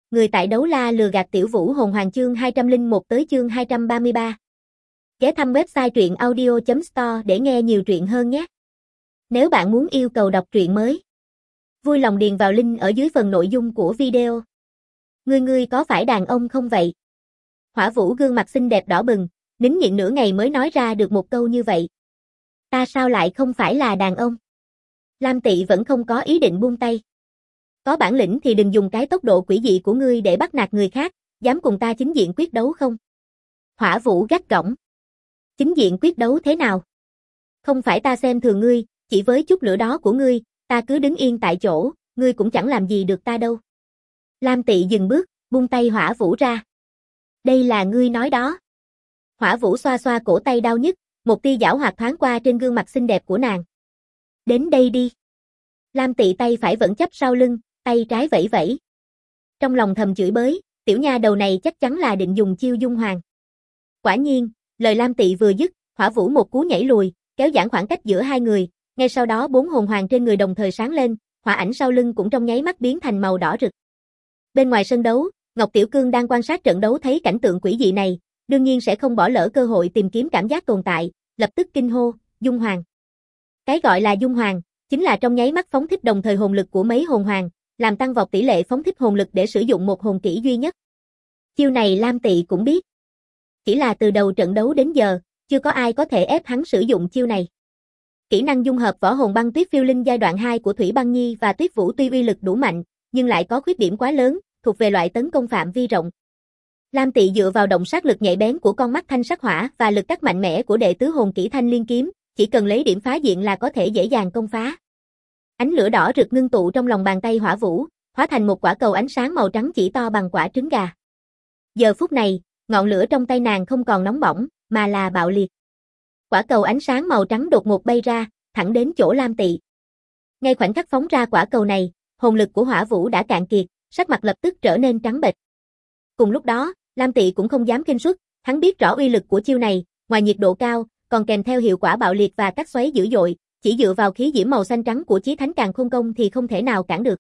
người tại đấu la lừa gạt tiểu vũ hồn hoàng chương 201 tới chương 233. Ghé thăm website truyện audio.store để nghe nhiều truyện hơn nhé. Nếu bạn muốn yêu cầu đọc truyện mới, vui lòng điền vào link ở dưới phần nội dung của video. Ngươi có phải đàn ông không vậy? Hỏa Vũ gương mặt xinh đẹp đỏ bừng, nín nhịn nửa ngày mới nói ra được một câu như vậy. Ta sao lại không phải là đàn ông? Lam Tị vẫn không có ý định buông tay. Có bản lĩnh thì đừng dùng cái tốc độ quỷ dị của ngươi để bắt nạt người khác, dám cùng ta chính diện quyết đấu không? Hỏa Vũ gắt gỏng. Chính diện quyết đấu thế nào? Không phải ta xem thường ngươi, chỉ với chút lửa đó của ngươi, ta cứ đứng yên tại chỗ, ngươi cũng chẳng làm gì được ta đâu. Lam Tị dừng bước, buông tay Hỏa Vũ ra. Đây là ngươi nói đó. Hỏa Vũ xoa xoa cổ tay đau nhức, một tia giảo hoạt thoáng qua trên gương mặt xinh đẹp của nàng. Đến đây đi. Lam Tị tay phải vẫn chắp sau lưng, tay trái vẫy vẫy. Trong lòng thầm chửi bới, tiểu nha đầu này chắc chắn là định dùng chiêu dung hoàng. Quả nhiên, lời Lam Tị vừa dứt, Hỏa Vũ một cú nhảy lùi, kéo giãn khoảng cách giữa hai người, ngay sau đó 4 hồn hoàng trên người đồng thời sáng lên, hỏa ảnh sau lưng cũng trong nháy mắt biến thành màu đỏ rực. Bên ngoài sân đấu, Ngọc Tiểu Cương đang quan sát trận đấu thấy cảnh tượng quỷ dị này, đương nhiên sẽ không bỏ lỡ cơ hội tìm kiếm cảm giác tồn tại, lập tức kinh hô, dung hoàng. Cái gọi là dung hoàng, chính là trong nháy mắt phóng thích đồng thời hồn lực của mấy hồn hoàng, làm tăng vọt tỷ lệ phóng thích hồn lực để sử dụng một hồn kỹ duy nhất. Chiêu này Lam Tị cũng biết. Chỉ là từ đầu trận đấu đến giờ, chưa có ai có thể ép hắn sử dụng chiêu này. Kỹ năng dung hợp võ hồn băng tuyết phiêu linh giai đoạn 2 của Thủy Băng Nhi và Tuyết Vũ tuy uy lực đủ mạnh, nhưng lại có khuyết điểm quá lớn, thuộc về loại tấn công phạm vi rộng. Lam Tị dựa vào động sát lực nhạy bén của con mắt thanh sắc hỏa và lực cắt mạnh mẽ của đệ tứ hồn kỹ thanh liên kiếm, chỉ cần lấy điểm phá diện là có thể dễ dàng công phá. Ánh lửa đỏ rực ngưng tụ trong lòng bàn tay Hỏa Vũ, hóa thành một quả cầu ánh sáng màu trắng chỉ to bằng quả trứng gà. Giờ phút này, ngọn lửa trong tay nàng không còn nóng bỏng, mà là bạo liệt. Quả cầu ánh sáng màu trắng đột ngột bay ra, thẳng đến chỗ Lam Tị. Ngay khoảnh khắc phóng ra quả cầu này, hồn lực của Hỏa Vũ đã cạn kiệt, sắc mặt lập tức trở nên trắng bệch. Cùng lúc đó, Lam Tị cũng không dám kinh suất, hắn biết rõ uy lực của chiêu này, ngoài nhiệt độ cao, còn kèm theo hiệu quả bạo liệt và cắt xoáy dữ dội, chỉ dựa vào khí diễm màu xanh trắng của Chí Thánh Càn Khôn Công thì không thể nào cản được.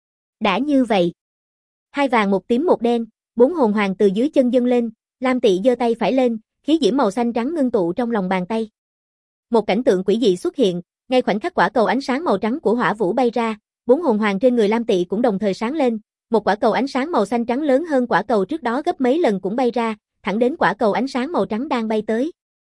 Đã như vậy, hai vàng một tím một đen, 4 hồn hoàng từ dưới chân dâng lên, Lam Tị giơ tay phải lên, khí diễm màu xanh trắng ngưng tụ trong lòng bàn tay. Một cảnh tượng quỷ dị xuất hiện, ngay khoảnh khắc quả cầu ánh sáng màu trắng của Hỏa Vũ bay ra, 4 hồn hoàng trên người Lam Tị cũng đồng thời sáng lên, một quả cầu ánh sáng màu xanh trắng lớn hơn quả cầu trước đó gấp mấy lần cũng bay ra, thẳng đến quả cầu ánh sáng màu trắng đang bay tới.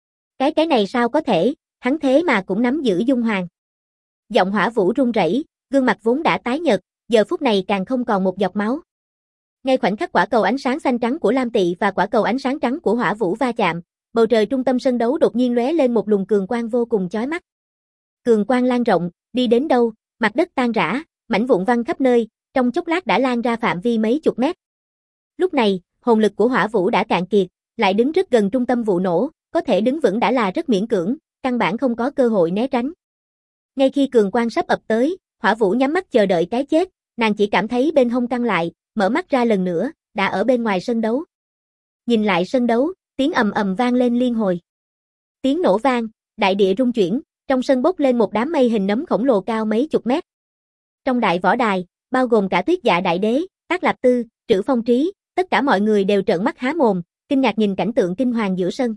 Cái này sao có thể, hắn thế mà cũng nắm giữ dung hoàng. Giọng Hỏa Vũ run rẩy, gương mặt vốn đã tái nhợt, giờ phút này càng không còn một giọt máu. Ngay khoảnh khắc quả cầu ánh sáng xanh trắng của Lam Tị và quả cầu ánh sáng trắng của Hỏa Vũ va chạm, bầu trời trung tâm sân đấu đột nhiên lóe lên một luồng cường quang vô cùng chói mắt. Cường quang lan rộng, đi đến đâu, mặt đất tan rã, mảnh vụn văng khắp nơi, trong chốc lát đã lan ra phạm vi mấy chục mét. Lúc này, hồn lực của Hỏa Vũ đã cạn kiệt, lại đứng rất gần trung tâm vụ nổ, có thể đứng vững đã là rất miễn cưỡng, căn bản không có cơ hội né tránh. Ngay khi cường quang sắp ập tới, Hỏa Vũ nhắm mắt chờ đợi cái chết, nàng chỉ cảm thấy bên hông căng lại, mở mắt ra lần nữa, đã ở bên ngoài sân đấu. Nhìn lại sân đấu, tiếng ầm ầm vang lên liên hồi. Tiếng nổ vang, đại địa rung chuyển, trong sân bốc lên một đám mây hình nấm khổng lồ cao mấy chục mét. Trong đại võ đài, bao gồm cả Tuyết Dạ Đại Đế, Tác Lạp Tư, Trữ Phong Trí, tất cả mọi người đều trợn mắt há mồm, kinh ngạc nhìn cảnh tượng kinh hoàng giữa sân.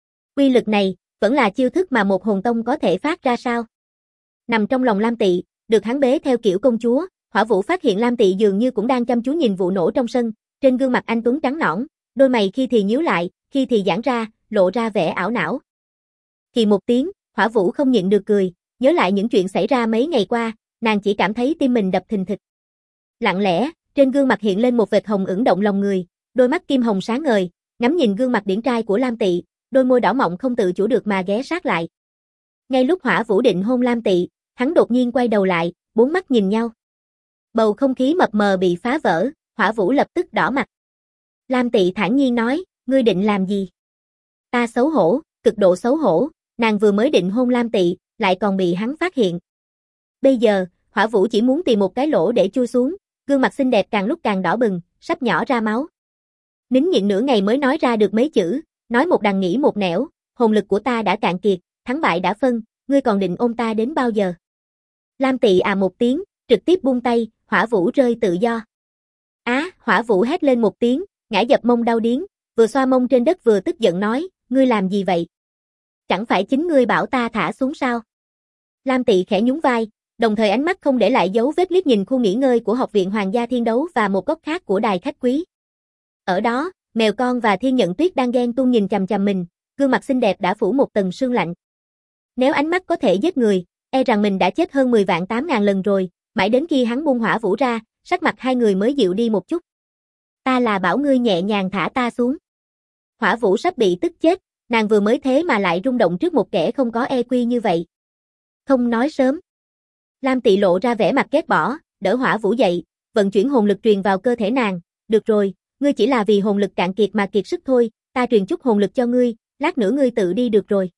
Uy lực này, vẫn là chiêu thức mà một hồn tông có thể phát ra sao? Nằm trong lòng Lam Tị, được hắn bế theo kiểu công chúa, Hỏa Vũ phát hiện Lam Tị dường như cũng đang chăm chú nhìn vụ nổ trong sân, trên gương mặt anh tuấn trắng nõn, đôi mày khi thì nhíu lại, khi thì giãn ra, lộ ra vẻ ảo não. Khi một tiếng, Hỏa Vũ không nhịn được cười, nhớ lại những chuyện xảy ra mấy ngày qua, nàng chỉ cảm thấy tim mình đập thình thịch. Lặng lẽ, trên gương mặt hiện lên một vệt hồng ửng động lòng người, đôi mắt kim hồng sáng ngời, ngắm nhìn gương mặt điển trai của Lam Tị, đôi môi đỏ mọng không tự chủ được mà ghé sát lại. Ngay lúc Hỏa Vũ định hôn Lam Tị, hắn đột nhiên quay đầu lại, 4 mắt nhìn nhau. Bầu không khí mập mờ bị phá vỡ, Hỏa Vũ lập tức đỏ mặt. Lam Tị thản nhiên nói, ngươi định làm gì? Ta xấu hổ, cực độ xấu hổ, nàng vừa mới định hôn Lam Tị, lại còn bị hắn phát hiện. Bây giờ, Hỏa Vũ chỉ muốn tìm một cái lỗ để chui xuống, gương mặt xinh đẹp càng lúc càng đỏ bừng, sắp nhỏ ra máu. Nín nhịn nửa ngày mới nói ra được mấy chữ, nói một đằng nghĩ một nẻo, hồn lực của ta đã cạn kiệt, thắng bại đã phân, ngươi còn định ôm ta đến bao giờ? Lam Tị một tiếng, trực tiếp buông tay, Hỏa Vũ rơi tự do. Á, Hỏa Vũ hét lên một tiếng, ngã dập mông đau điếng, vừa xoa mông trên đất vừa tức giận nói, ngươi làm gì vậy? Chẳng phải chính ngươi bảo ta thả xuống sao? Lam Tị khẽ nhún vai, đồng thời ánh mắt không để lại dấu vết liếc nhìn khu nghỉ ngơi của Học viện Hoàng gia Thiên Đấu và một góc khác của đài khách quý. Ở đó, Mèo Con và Thiên Nhận Tuyết đang ghen tuông nhìn chằm chằm mình, gương mặt xinh đẹp đã phủ một tầng sương lạnh. Nếu ánh mắt có thể giết người, e rằng mình đã chết hơn 10 vạn 8.000 lần rồi, mãi đến khi hắn buông Hỏa Vũ ra, sắc mặt hai người mới dịu đi một chút. Ta là bảo ngươi nhẹ nhàng thả ta xuống. Hỏa Vũ sắp bị tức chết, nàng vừa mới thế mà lại rung động trước một kẻ không có EQ như vậy. Không nói sớm. Lam Tị lộ ra vẻ mặt ghét bỏ, đỡ Hỏa Vũ dậy, vận chuyển hồn lực truyền vào cơ thể nàng. Được rồi, ngươi chỉ là vì hồn lực cạn kiệt mà kiệt sức thôi, ta truyền chút hồn lực cho ngươi, lát nữa ngươi tự đi được rồi.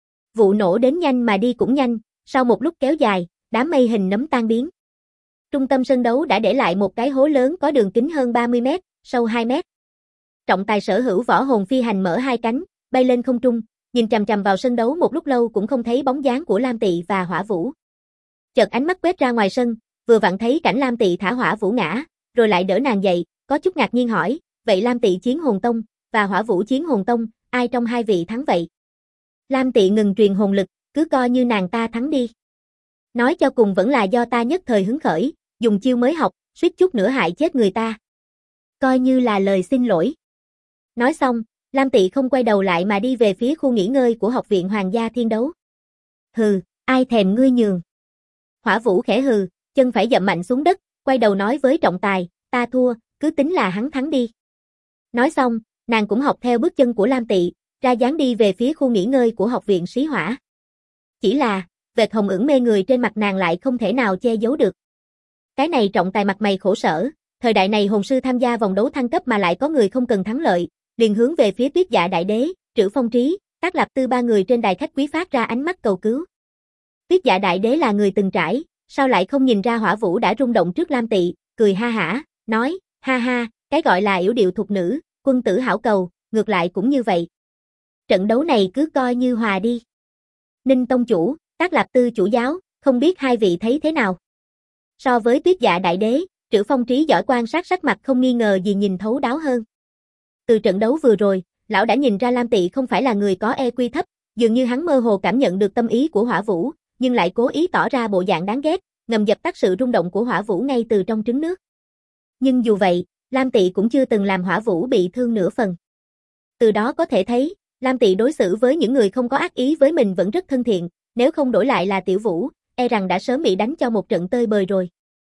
Vụ nổ đến nhanh mà đi cũng nhanh, sau một lúc kéo dài, đám mây hình nấm tan biến. Trung tâm sân đấu đã để lại một cái hố lớn có đường kính hơn 30 mét, sâu 2 mét. Trọng tài sở hữu võ hồn phi hành mở hai cánh, bay lên không trung, nhìn chằm chằm vào sân đấu một lúc lâu cũng không thấy bóng dáng của Lam Tị và Hỏa Vũ. Chợt ánh mắt quét ra ngoài sân, vừa vặn thấy cảnh Lam Tị thả Hỏa Vũ ngã, rồi lại đỡ nàng dậy, có chút ngạc nhiên hỏi, vậy Lam Tị chiến hồn tông và Hỏa Vũ chiến hồn tông, ai trong hai vị thắng vậy? Lam Tị ngừng truyền hồn lực, cứ coi như nàng ta thắng đi. Nói cho cùng vẫn là do ta nhất thời hứng khởi, dùng chiêu mới học, suýt chút nữa hại chết người ta. Coi như là lời xin lỗi. Nói xong, Lam Tị không quay đầu lại mà đi về phía khu nghỉ ngơi của Học viện Hoàng gia Thiên Đấu. Hừ, ai thèm ngươi nhường. Hỏa Vũ khẽ hừ, chân phải dậm mạnh xuống đất, quay đầu nói với trọng tài, ta thua, cứ tính là hắn thắng đi. Nói xong, nàng cũng học theo bước chân của Lam Tị, ra dáng đi về phía khu nghỉ ngơi của Học viện Sĩ Hỏa. Chỉ là, vệt hồng ửng mê người trên mặt nàng lại không thể nào che giấu được. Cái này trọng tài mặt mày khổ sở, thời đại này hồn sư tham gia vòng đấu thăng cấp mà lại có người không cần thắng lợi, liền hướng về phía Tuyết Dạ Đại Đế, Trữ Phong Trí, Tác Lập Tư ba người trên đài khách quý phát ra ánh mắt cầu cứu. Tuyết Dạ Đại Đế là người từng trải, sao lại không nhìn ra Hỏa Vũ đã rung động trước Lam Tị, cười ha hả, nói, ha ha, cái gọi là yểu điệu thục nữ, quân tử hảo cầu, ngược lại cũng như vậy. Trận đấu này cứ coi như hòa đi. Ninh Tông chủ, Tác Lập Tư chủ giáo, không biết hai vị thấy thế nào? So với Tuyết Dạ Đại Đế, Trữ Phong Trí giỏi quan sát sắc mặt không nghi ngờ gì nhìn thấu đáo hơn. Từ trận đấu vừa rồi, lão đã nhìn ra Lam Tị không phải là người có EQ thấp, dường như hắn mơ hồ cảm nhận được tâm ý của Hỏa Vũ, nhưng lại cố ý tỏ ra bộ dạng đáng ghét, ngầm dập tắt sự rung động của Hỏa Vũ ngay từ trong trứng nước. Nhưng dù vậy, Lam Tị cũng chưa từng làm Hỏa Vũ bị thương nửa phần. Từ đó có thể thấy, Lam Tị đối xử với những người không có ác ý với mình vẫn rất thân thiện, nếu không đổi lại là Tiểu Vũ, e rằng đã sớm bị đánh cho một trận tơi bời rồi.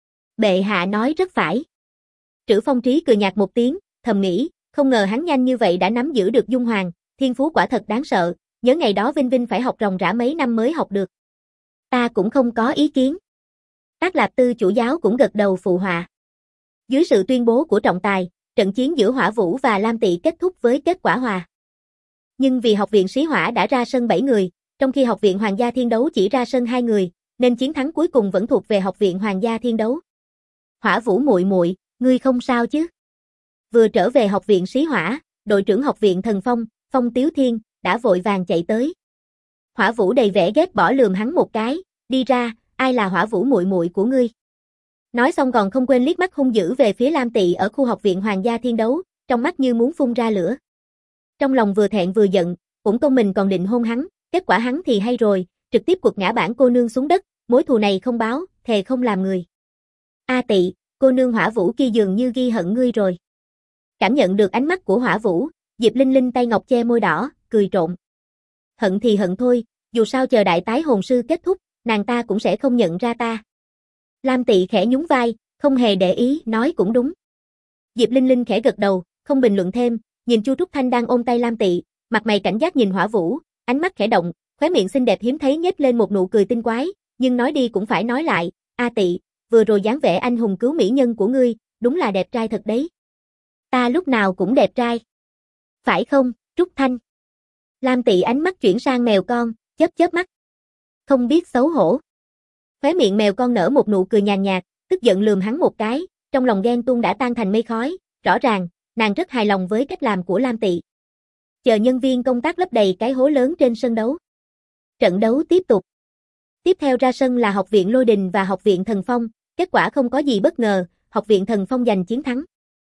Bệ hạ nói rất phải. Trữ Phong Trí cười nhạt một tiếng, thầm nghĩ, không ngờ hắn nhanh như vậy đã nắm giữ được dung hoàng, thiên phú quả thật đáng sợ, nhớ ngày đó Vinh Vinh phải học ròng rã mấy năm mới học được. Ta cũng không có ý kiến. Tác Lập Tư chủ giáo cũng gật đầu phụ họa. Dưới sự tuyên bố của trọng tài, trận chiến giữa Hỏa Vũ và Lam Tị kết thúc với kết quả hòa. Nhưng vì Học viện Sĩ Hỏa đã ra sân 7 người, trong khi Học viện Hoàng gia Thiên Đấu chỉ ra sân 2 người, nên chiến thắng cuối cùng vẫn thuộc về Học viện Hoàng gia Thiên Đấu. Hỏa Vũ muội muội, ngươi không sao chứ? Vừa trở về Học viện Sĩ Hỏa, đội trưởng Học viện Thần Phong, Phong Tiếu Thiên, đã vội vàng chạy tới. Hỏa Vũ đầy vẻ ghét bỏ lườm hắn một cái, đi ra, ai là Hỏa Vũ muội muội của ngươi? Nói xong còn không quên liếc mắt hung dữ về phía Lam Tị ở khu Học viện Hoàng gia Thiên Đấu, trong mắt như muốn phun ra lửa. Trong lòng vừa thẹn vừa giận, cũng công mình còn định hôn hắn, kết quả hắn thì hay rồi, trực tiếp quật ngã bản cô nương xuống đất, mối thù này không báo, thề không làm người. A Tị, cô nương Hỏa Vũ kia dường như ghi hận ngươi rồi. Cảm nhận được ánh mắt của Hỏa Vũ, Diệp Linh Linh tay ngọc che môi đỏ, cười trộn. Hận thì hận thôi, dù sao chờ đại tái hồn sư kết thúc, nàng ta cũng sẽ không nhận ra ta. Lam Tị khẽ nhún vai, không hề để ý, nói cũng đúng. Diệp Linh Linh khẽ gật đầu, không bình luận thêm, nhìn Chu Trúc Thanh đang ôm tay Lam Tị, mặt mày cảnh giác nhìn Hỏa Vũ, ánh mắt khẽ động, khóe miệng xinh đẹp hiếm thấy nhếch lên một nụ cười tinh quái, nhưng nói đi cũng phải nói lại, A Tị, vừa rồi dáng vẻ anh hùng cứu mỹ nhân của ngươi, đúng là đẹp trai thật đấy. Ta lúc nào cũng đẹp trai. Phải không, Trúc Thanh? Lam Tị ánh mắt chuyển sang mèo con, chớp chớp mắt. Không biết xấu hổ. Khóe miệng mèo con nở một nụ cười nhàn nhạt, tức giận lườm hắn một cái, trong lòng ghen tuông đã tan thành mây khói, rõ ràng, nàng rất hài lòng với cách làm của Lam Tị. Chờ nhân viên công tác lấp đầy cái hố lớn trên sân đấu. Trận đấu tiếp tục. Tiếp theo ra sân là Học viện Lôi Đình và Học viện Thần Phong, kết quả không có gì bất ngờ, Học viện Thần Phong giành chiến thắng.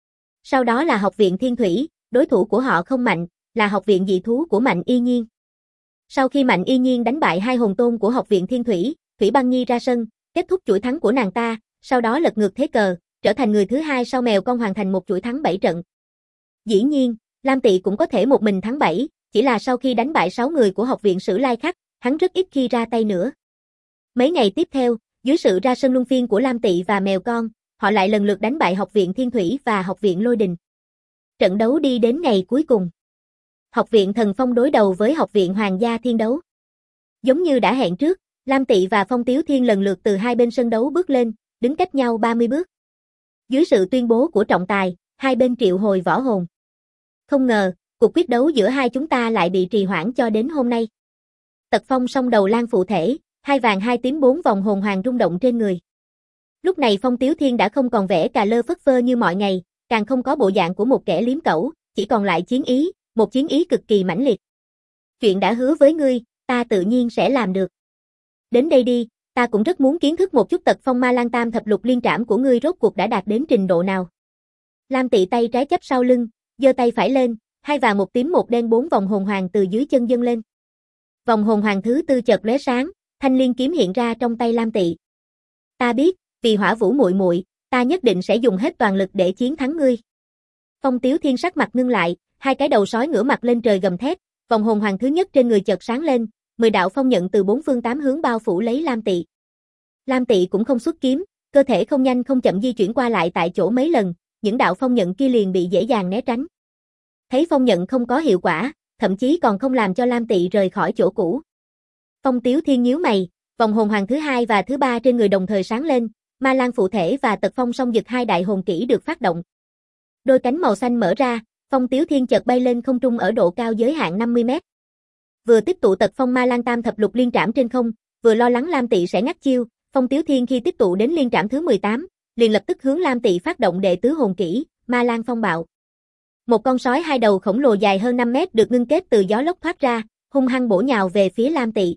Sau đó là Học viện Thiên Thủy, đối thủ của họ không mạnh, là Học viện dị thú của Mạnh Y Nhiên. Sau khi Mạnh Y Nhiên đánh bại hai hồn tôn của Học viện Thiên Thủy, Thủy Băng Nhi ra sân, kết thúc chuỗi thắng của nàng ta, sau đó lật ngược thế cờ, trở thành người thứ hai sau mèo con hoàn thành một chuỗi thắng 7 trận. Dĩ nhiên, Lam Tị cũng có thể một mình thắng 7, chỉ là sau khi đánh bại 6 người của Học viện Sử Lai Khắc, hắn rất ít khi ra tay nữa. Mấy ngày tiếp theo, dưới sự ra sân luân phiên của Lam Tị và mèo con, họ lại lần lượt đánh bại Học viện Thiên Thủy và Học viện Lôi Đình. Trận đấu đi đến ngày cuối cùng. Học viện Thần Phong đối đầu với Học viện Hoàng gia Thiên Đấu. Giống như đã hẹn trước, Lam Tị và Phong Tiếu Thiên lần lượt từ hai bên sân đấu bước lên, đứng cách nhau 30 bước. Dưới sự tuyên bố của trọng tài, hai bên triệu hồi võ hồn. Không ngờ, cuộc quyết đấu giữa hai chúng ta lại bị trì hoãn cho đến hôm nay. Tật Phong song đầu lan phụ thể, 2 vàng 2 tím 4 vòng hồn hoàng rung động trên người. Lúc này Phong Tiếu Thiên đã không còn vẻ cà lơ phất phơ như mọi ngày, càng không có bộ dạng của một kẻ liếm cẩu, chỉ còn lại chiến ý, một chiến ý cực kỳ mãnh liệt. Chuyện đã hứa với ngươi, ta tự nhiên sẽ làm được. Đến đây đi, ta cũng rất muốn kiến thức một chút Tật Phong Ma Lan Tam thập lục liên trảm của ngươi rốt cuộc đã đạt đến trình độ nào. Lam Tị tay trái chắp sau lưng, giơ tay phải lên, 2 vàng 1 tím 1 đen 4 vòng hồn hoàng từ dưới chân dâng lên. Vòng hồn hoàng thứ tư chợt lóe sáng, thanh liên kiếm hiện ra trong tay Lam Tị. Ta biết, vì Hỏa Vũ muội muội, ta nhất định sẽ dùng hết toàn lực để chiến thắng ngươi. Phong Tiếu Thiên sắc mặt ngưng lại, hai cái đầu sói ngửa mặt lên trời gầm thét, vòng hồn hoàng thứ nhất trên người chợt sáng lên, 10 đạo phong nhận từ 4 phương 8 hướng bao phủ lấy Lam Tị. Lam Tị cũng không xuất kiếm, cơ thể không nhanh không chậm di chuyển qua lại tại chỗ mấy lần, những đạo phong nhận kia liền bị dễ dàng né tránh. Thấy phong nhận không có hiệu quả, thậm chí còn không làm cho Lam Tị rời khỏi chỗ cũ. Phong Tiếu Thiên nhíu mày, vòng hồn hoàng thứ hai và thứ ba trên người đồng thời sáng lên, Ma Lan phụ thể và Tật Phong song dực hai đại hồn kỹ được phát động. Đôi cánh màu xanh mở ra, Phong Tiếu Thiên chợt bay lên không trung ở độ cao giới hạn 50 mét. Vừa tiếp tụ Tật Phong Ma Lan Tam thập lục liên trảm trên không, vừa lo lắng Lam Tị sẽ ngắt chiêu, Phong Tiếu Thiên khi tiếp tụ đến liên trảm thứ 18, liền lập tức hướng Lam Tị phát động đệ tứ hồn kỹ, Ma Lan phong bạo. Một con sói hai đầu khổng lồ dài hơn 5 mét được ngưng kết từ gió lốc thoát ra, hung hăng bổ nhào về phía Lam Tị.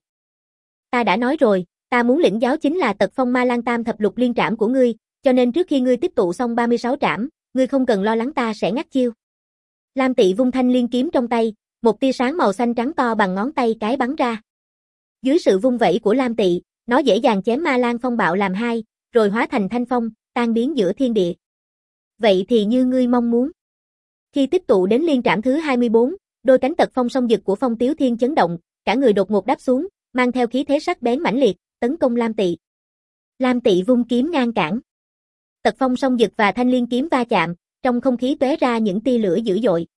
Ta đã nói rồi, ta muốn lĩnh giáo chính là Tật Phong Ma Lan Tam thập lục liên trảm của ngươi, cho nên trước khi ngươi tiếp tụ xong 36 trảm, ngươi không cần lo lắng ta sẽ ngắt chiêu. Lam Tị vung thanh liên kiếm trong tay, một tia sáng màu xanh trắng to bằng ngón tay cái bắn ra. Dưới sự vung vẩy của Lam Tị, nó dễ dàng chém Ma Lan phong bạo làm hai, rồi hóa thành thanh phong, tan biến giữa thiên địa. Vậy thì như ngươi mong muốn. Khi tiếp tụ đến liên trảm thứ 24, đôi cánh Tật Phong song dực của Phong Tiếu Thiên chấn động, cả người đột ngột đáp xuống, mang theo khí thế sắc bén mãnh liệt, tấn công Lam Tị. Lam Tị vung kiếm ngăn cản. Tật Phong song dực và thanh liên kiếm va chạm, trong không khí tóe ra những tia lửa dữ dội.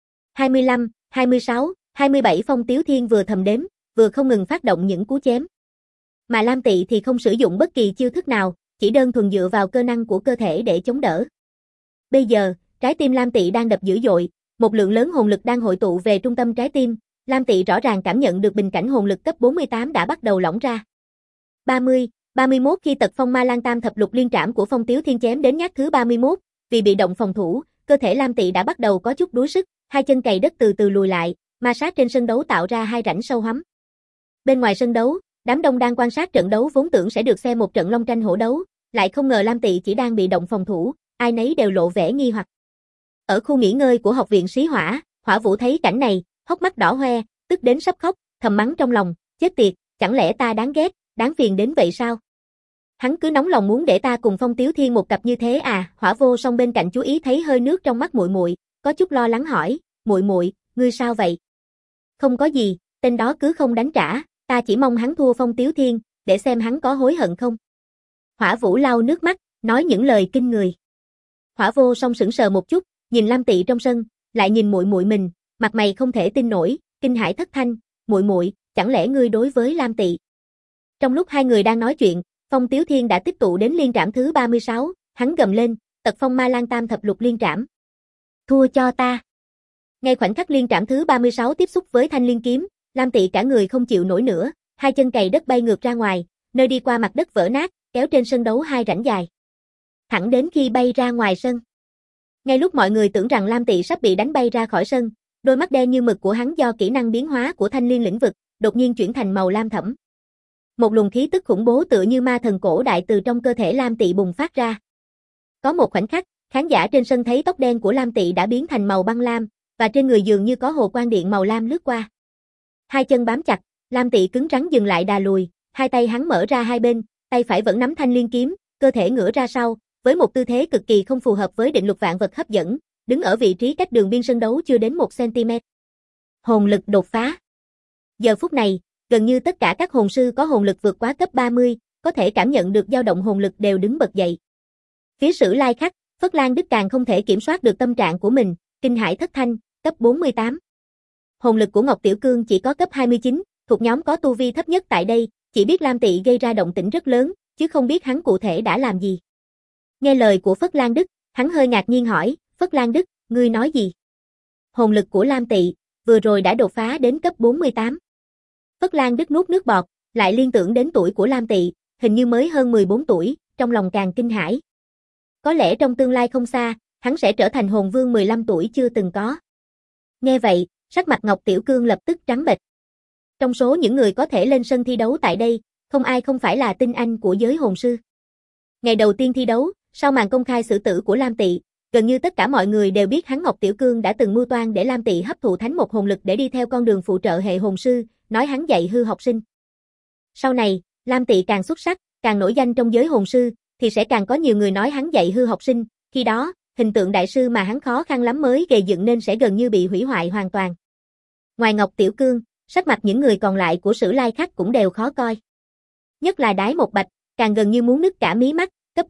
25, 26, 27 Phong Tiếu Thiên vừa thầm đếm, vừa không ngừng phát động những cú chém. Mà Lam Tị thì không sử dụng bất kỳ chiêu thức nào, chỉ đơn thuần dựa vào cơ năng của cơ thể để chống đỡ. Bây giờ, trái tim Lam Tị đang đập dữ dội, một lượng lớn hồn lực đang hội tụ về trung tâm trái tim, Lam Tị rõ ràng cảm nhận được bình cảnh hồn lực cấp 48 đã bắt đầu lỏng ra. 30, 31 khi Tật Phong Ma Lan Tam thập lục liên trảm của Phong Tiếu Thiên chém đến nhát thứ 31, vì bị động phòng thủ, cơ thể Lam Tị đã bắt đầu có chút đuối sức, hai chân cày đất từ từ lùi lại, ma sát trên sân đấu tạo ra hai rãnh sâu hoắm. Bên ngoài sân đấu, đám đông đang quan sát trận đấu vốn tưởng sẽ được xem một trận long tranh hổ đấu, lại không ngờ Lam Tị chỉ đang bị động phòng thủ, ai nấy đều lộ vẻ nghi hoặc. Ở khu nghỉ ngơi của học viện Sĩ Hỏa, Hỏa Vũ thấy cảnh này, hốc mắt đỏ hoe, tức đến sắp khóc, thầm mắng trong lòng, chết tiệt, chẳng lẽ ta đáng ghét, đáng phiền đến vậy sao? Hắn cứ nóng lòng muốn để ta cùng Phong Tiếu Thiên một cặp như thế à? Hỏa Vô Song bên cạnh chú ý thấy hơi nước trong mắt muội muội, có chút lo lắng hỏi, muội muội, ngươi sao vậy? Không có gì, tên đó cứ không đánh trả, ta chỉ mong hắn thua Phong Tiếu Thiên, để xem hắn có hối hận không. Hỏa Vũ lau nước mắt, nói những lời kinh người. Hỏa Vô Song sững sờ một chút, nhìn Lam Tị trong sân, lại nhìn muội muội mình, mặt mày không thể tin nổi, kinh hãi thất thanh, muội muội, chẳng lẽ ngươi đối với Lam Tị? Trong lúc hai người đang nói chuyện, Phong Tiếu Thiên đã tiếp tụ đến liên trảm thứ 36, hắn gầm lên, Tật Phong Ma Lan Tam thập lục liên trảm. Thua cho ta. Ngay khoảnh khắc liên trảm thứ 36 tiếp xúc với thanh liên kiếm, Lam Tị cả người không chịu nổi nữa, hai chân cày đất bay ngược ra ngoài, nơi đi qua mặt đất vỡ nát, kéo trên sân đấu hai rãnh dài. Thẳng đến khi bay ra ngoài sân. Ngay lúc mọi người tưởng rằng Lam Tị sắp bị đánh bay ra khỏi sân, đôi mắt đen như mực của hắn do kỹ năng biến hóa của thanh liên lĩnh vực, đột nhiên chuyển thành màu lam thẫm. Một luồng khí tức khủng bố tựa như ma thần cổ đại từ trong cơ thể Lam Tị bùng phát ra. Có một khoảnh khắc, khán giả trên sân thấy tóc đen của Lam Tị đã biến thành màu băng lam, và trên người dường như có hồ quang điện màu lam lướt qua. Hai chân bám chặt, Lam Tị cứng rắn dừng lại đà lùi, hai tay hắn mở ra hai bên, tay phải vẫn nắm thanh liên kiếm, cơ thể ngửa ra sau, với một tư thế cực kỳ không phù hợp với định luật vạn vật hấp dẫn, đứng ở vị trí cách đường biên sân đấu chưa đến 1 cm. Hồn lực đột phá. Giờ phút này, gần như tất cả các hồn sư có hồn lực vượt quá cấp 30, có thể cảm nhận được dao động hồn lực đều đứng bật dậy. Phía Sử Lai Khắc, Phất Lan Đức càng không thể kiểm soát được tâm trạng của mình, kinh hãi thất thanh, cấp 48. Hồn lực của Ngọc Tiểu Cương chỉ có cấp 29, thuộc nhóm có tu vi thấp nhất tại đây, chỉ biết Lam Tị gây ra động tĩnh rất lớn, chứ không biết hắn cụ thể đã làm gì. Nghe lời của Phất Lan Đức, hắn hơi ngạc nhiên hỏi, Phất Lan Đức, ngươi nói gì? Hồn lực của Lam Tị, vừa rồi đã đột phá đến cấp 48. Phất Lan Đức nuốt nước bọt, lại liên tưởng đến tuổi của Lam Tị, hình như mới hơn 14 tuổi, trong lòng càng kinh hãi. Có lẽ trong tương lai không xa, hắn sẽ trở thành hồn vương 15 tuổi chưa từng có. Nghe vậy, sắc mặt Ngọc Tiểu Cương lập tức trắng bệch. Trong số những người có thể lên sân thi đấu tại đây, không ai không phải là tinh anh của giới hồn sư. Ngày đầu tiên thi đấu, sau màn công khai xử tử của Lam Tị, gần như tất cả mọi người đều biết hắn Ngọc Tiểu Cương đã từng mưu toan để Lam Tị hấp thụ thánh một hồn lực để đi theo con đường phụ trợ hệ hồn sư, nói hắn dạy hư học sinh. Sau này, Lam Tị càng xuất sắc, càng nổi danh trong giới hồn sư, thì sẽ càng có nhiều người nói hắn dạy hư học sinh, khi đó, hình tượng đại sư mà hắn khó khăn lắm mới gây dựng nên sẽ gần như bị hủy hoại hoàn toàn. Ngoài Ngọc Tiểu Cương, sắc mặt những người còn lại của Sử Lai Khắc cũng đều khó coi. Nhất là Đái Một Bạch, càng gần như muốn nứt cả mí mắt, cấp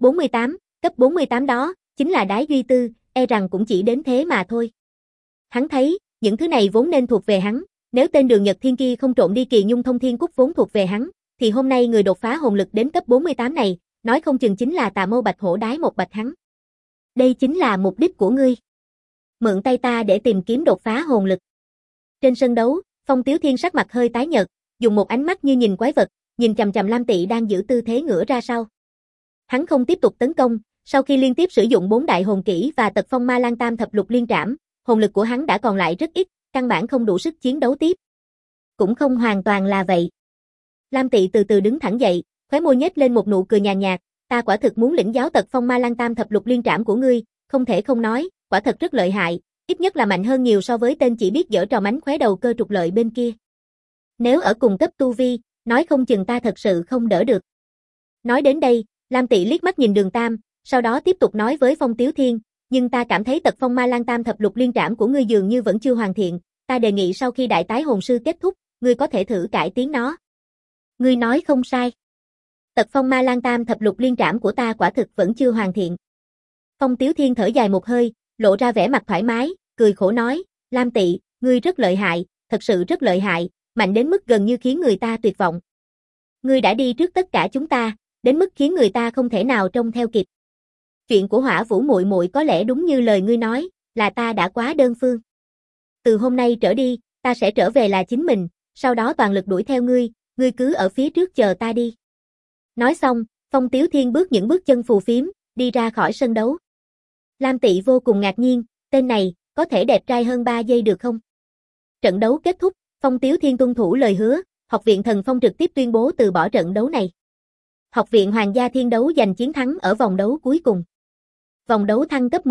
48 đó, chính là Đái Duy Tư, e rằng cũng chỉ đến thế mà thôi. Hắn thấy, những thứ này vốn nên thuộc về hắn, nếu tên Đường Nhật Thiên kia không trộn đi Kỳ Nhung Thông Thiên Cúc vốn thuộc về hắn, thì hôm nay người đột phá hồn lực đến cấp 48 này, nói không chừng chính là Tà Mâu Bạch Hổ Đái Một Bạch hắn. Đây chính là mục đích của ngươi. Mượn tay ta để tìm kiếm đột phá hồn lực. Trên sân đấu, Phong Tiếu Thiên sắc mặt hơi tái nhợt, dùng một ánh mắt như nhìn quái vật, nhìn chằm chằm Lam Tị đang giữ tư thế ngửa ra sau. Hắn không tiếp tục tấn công, sau khi liên tiếp sử dụng 4 đại hồn kỹ và tật phong ma lan tam thập lục liên trảm, hồn lực của hắn đã còn lại rất ít, căn bản không đủ sức chiến đấu tiếp. Cũng không hoàn toàn là vậy. Lam Tị từ từ đứng thẳng dậy, khóe môi nhếch lên một nụ cười nhàn nhạt, ta quả thực muốn lĩnh giáo tật phong ma lan tam thập lục liên trảm của ngươi, không thể không nói, quả thật rất lợi hại, ít nhất là mạnh hơn nhiều so với tên chỉ biết giở trò mánh khóe đầu cơ trục lợi bên kia. Nếu ở cùng cấp tu vi, nói không chừng ta thật sự không đỡ được. Nói đến đây, Lam Tị liếc mắt nhìn Đường Tam, sau đó tiếp tục nói với Phong Tiếu Thiên, nhưng ta cảm thấy tật phong ma lan tam thập lục liên trảm của ngươi dường như vẫn chưa hoàn thiện, ta đề nghị sau khi đại tái hồn sư kết thúc, ngươi có thể thử cải tiến nó. Ngươi nói không sai. Tật phong ma lan tam thập lục liên trảm của ta quả thực vẫn chưa hoàn thiện. Phong Tiếu Thiên thở dài một hơi, lộ ra vẻ mặt thoải mái, cười khổ nói, Lam Tị, ngươi rất lợi hại, thật sự rất lợi hại, mạnh đến mức gần như khiến người ta tuyệt vọng. Ngươi đã đi trước tất cả chúng ta, đến mức khiến người ta không thể nào trông theo kịp. Chuyện của Hỏa Vũ muội muội có lẽ đúng như lời ngươi nói, là ta đã quá đơn phương. Từ hôm nay trở đi, ta sẽ trở về là chính mình, sau đó toàn lực đuổi theo ngươi, ngươi cứ ở phía trước chờ ta đi. Nói xong, Phong Tiếu Thiên bước những bước chân phù phiếm, đi ra khỏi sân đấu. Lam Tị vô cùng ngạc nhiên, tên này, có thể đẹp trai hơn 3 giây được không? Trận đấu kết thúc, Phong Tiếu Thiên tuân thủ lời hứa, Học viện Thần Phong trực tiếp tuyên bố từ bỏ trận đấu này. Học viện Hoàng gia Thiên đấu giành chiến thắng ở vòng đấu cuối cùng. Vòng đấu thăng cấp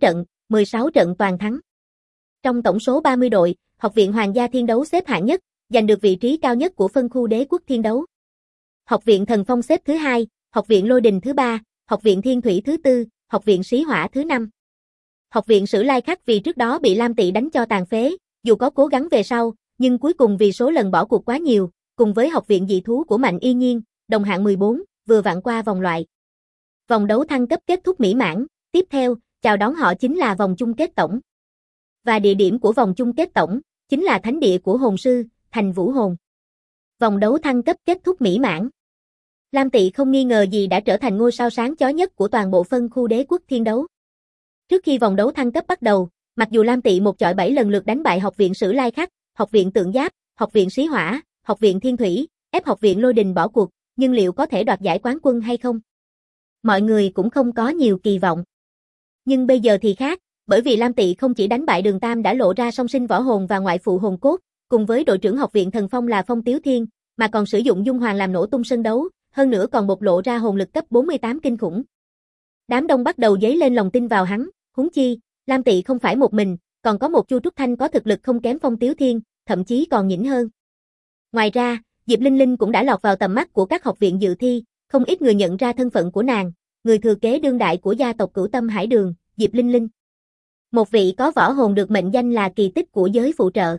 16 trận toàn thắng. Trong tổng số 30 đội, Học viện Hoàng gia Thiên đấu xếp hạng nhất, giành được vị trí cao nhất của phân khu Đế quốc Thiên đấu. Học viện Thần Phong xếp thứ 2, Học viện Lôi Đình thứ 3, Học viện Thiên Thủy thứ 4, Học viện Sĩ Hỏa thứ 5. Học viện Sử Lai Khắc vì trước đó bị Lam Tị đánh cho tàn phế, dù có cố gắng về sau, nhưng cuối cùng vì số lần bỏ cuộc quá nhiều, cùng với Học viện Dị thú của Mạnh Yên Nhiên, đồng hạng 14, vừa vặn qua vòng loại. Vòng đấu thăng cấp kết thúc mỹ mãn, tiếp theo, chào đón họ chính là vòng chung kết tổng. Và địa điểm của vòng chung kết tổng, chính là thánh địa của hồn sư, thành Vũ Hồn. Vòng đấu thăng cấp kết thúc mỹ mãn. Lam Tị không nghi ngờ gì đã trở thành ngôi sao sáng chói nhất của toàn bộ phân khu Đế quốc Thiên đấu. Trước khi vòng đấu thăng cấp bắt đầu, mặc dù Lam Tị một chọi 7 lần lượt đánh bại Học viện Sử Lai Khắc, Học viện Tượng Giáp, Học viện Sĩ Hỏa, Học viện Thiên Thủy, ép Học viện Lôi Đình bỏ cuộc, nhưng liệu có thể đoạt giải quán quân hay không? Mọi người cũng không có nhiều kỳ vọng. Nhưng bây giờ thì khác, bởi vì Lam Tị không chỉ đánh bại Đường Tam đã lộ ra song sinh võ hồn và ngoại phụ hồn cốt, cùng với đội trưởng Học viện Thần Phong là Phong Tiếu Thiên, mà còn sử dụng dung hoàng làm nổ tung sân đấu, hơn nữa còn bộc lộ ra hồn lực cấp 48 kinh khủng. Đám đông bắt đầu dấy lên lòng tin vào hắn, huống chi, Lam Tị không phải một mình, còn có một Chu Trúc Thanh có thực lực không kém Phong Tiếu Thiên, thậm chí còn nhỉnh hơn. Ngoài ra, Diệp Linh Linh cũng đã lọt vào tầm mắt của các học viện dự thi, không ít người nhận ra thân phận của nàng, người thừa kế đương đại của gia tộc Cửu Tâm Hải Đường, Diệp Linh Linh. Một vị có võ hồn được mệnh danh là kỳ tích của giới phụ trợ.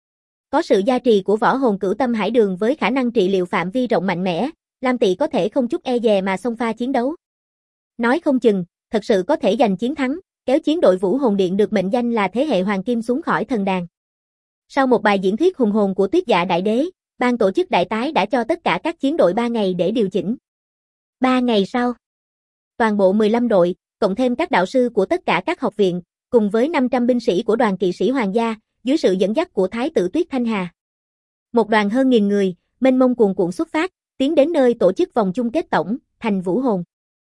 Có sự gia trì của võ hồn Cửu Tâm Hải Đường với khả năng trị liệu phạm vi rộng mạnh mẽ, Lam Tị có thể không chút e dè mà xông pha chiến đấu. Nói không chừng, thật sự có thể giành chiến thắng, kéo chiến đội Vũ Hồn Điện được mệnh danh là thế hệ hoàng kim xuống khỏi thần đàn. Sau một bài diễn thuyết hùng hồn của Tuyết Dạ Đại Đế, ban tổ chức đại tái đã cho tất cả các chiến đội 3 ngày để điều chỉnh. 3 ngày sau, toàn bộ 15 đội, cộng thêm các đạo sư của tất cả các học viện, cùng với 500 binh sĩ của đoàn kỵ sĩ hoàng gia, dưới sự dẫn dắt của Thái tử Tuyết Thanh Hà. Một đoàn hơn 1000 người, mênh mông cuồn cuộn xuất phát, tiến đến nơi tổ chức vòng chung kết tổng, thành Vũ Hồn.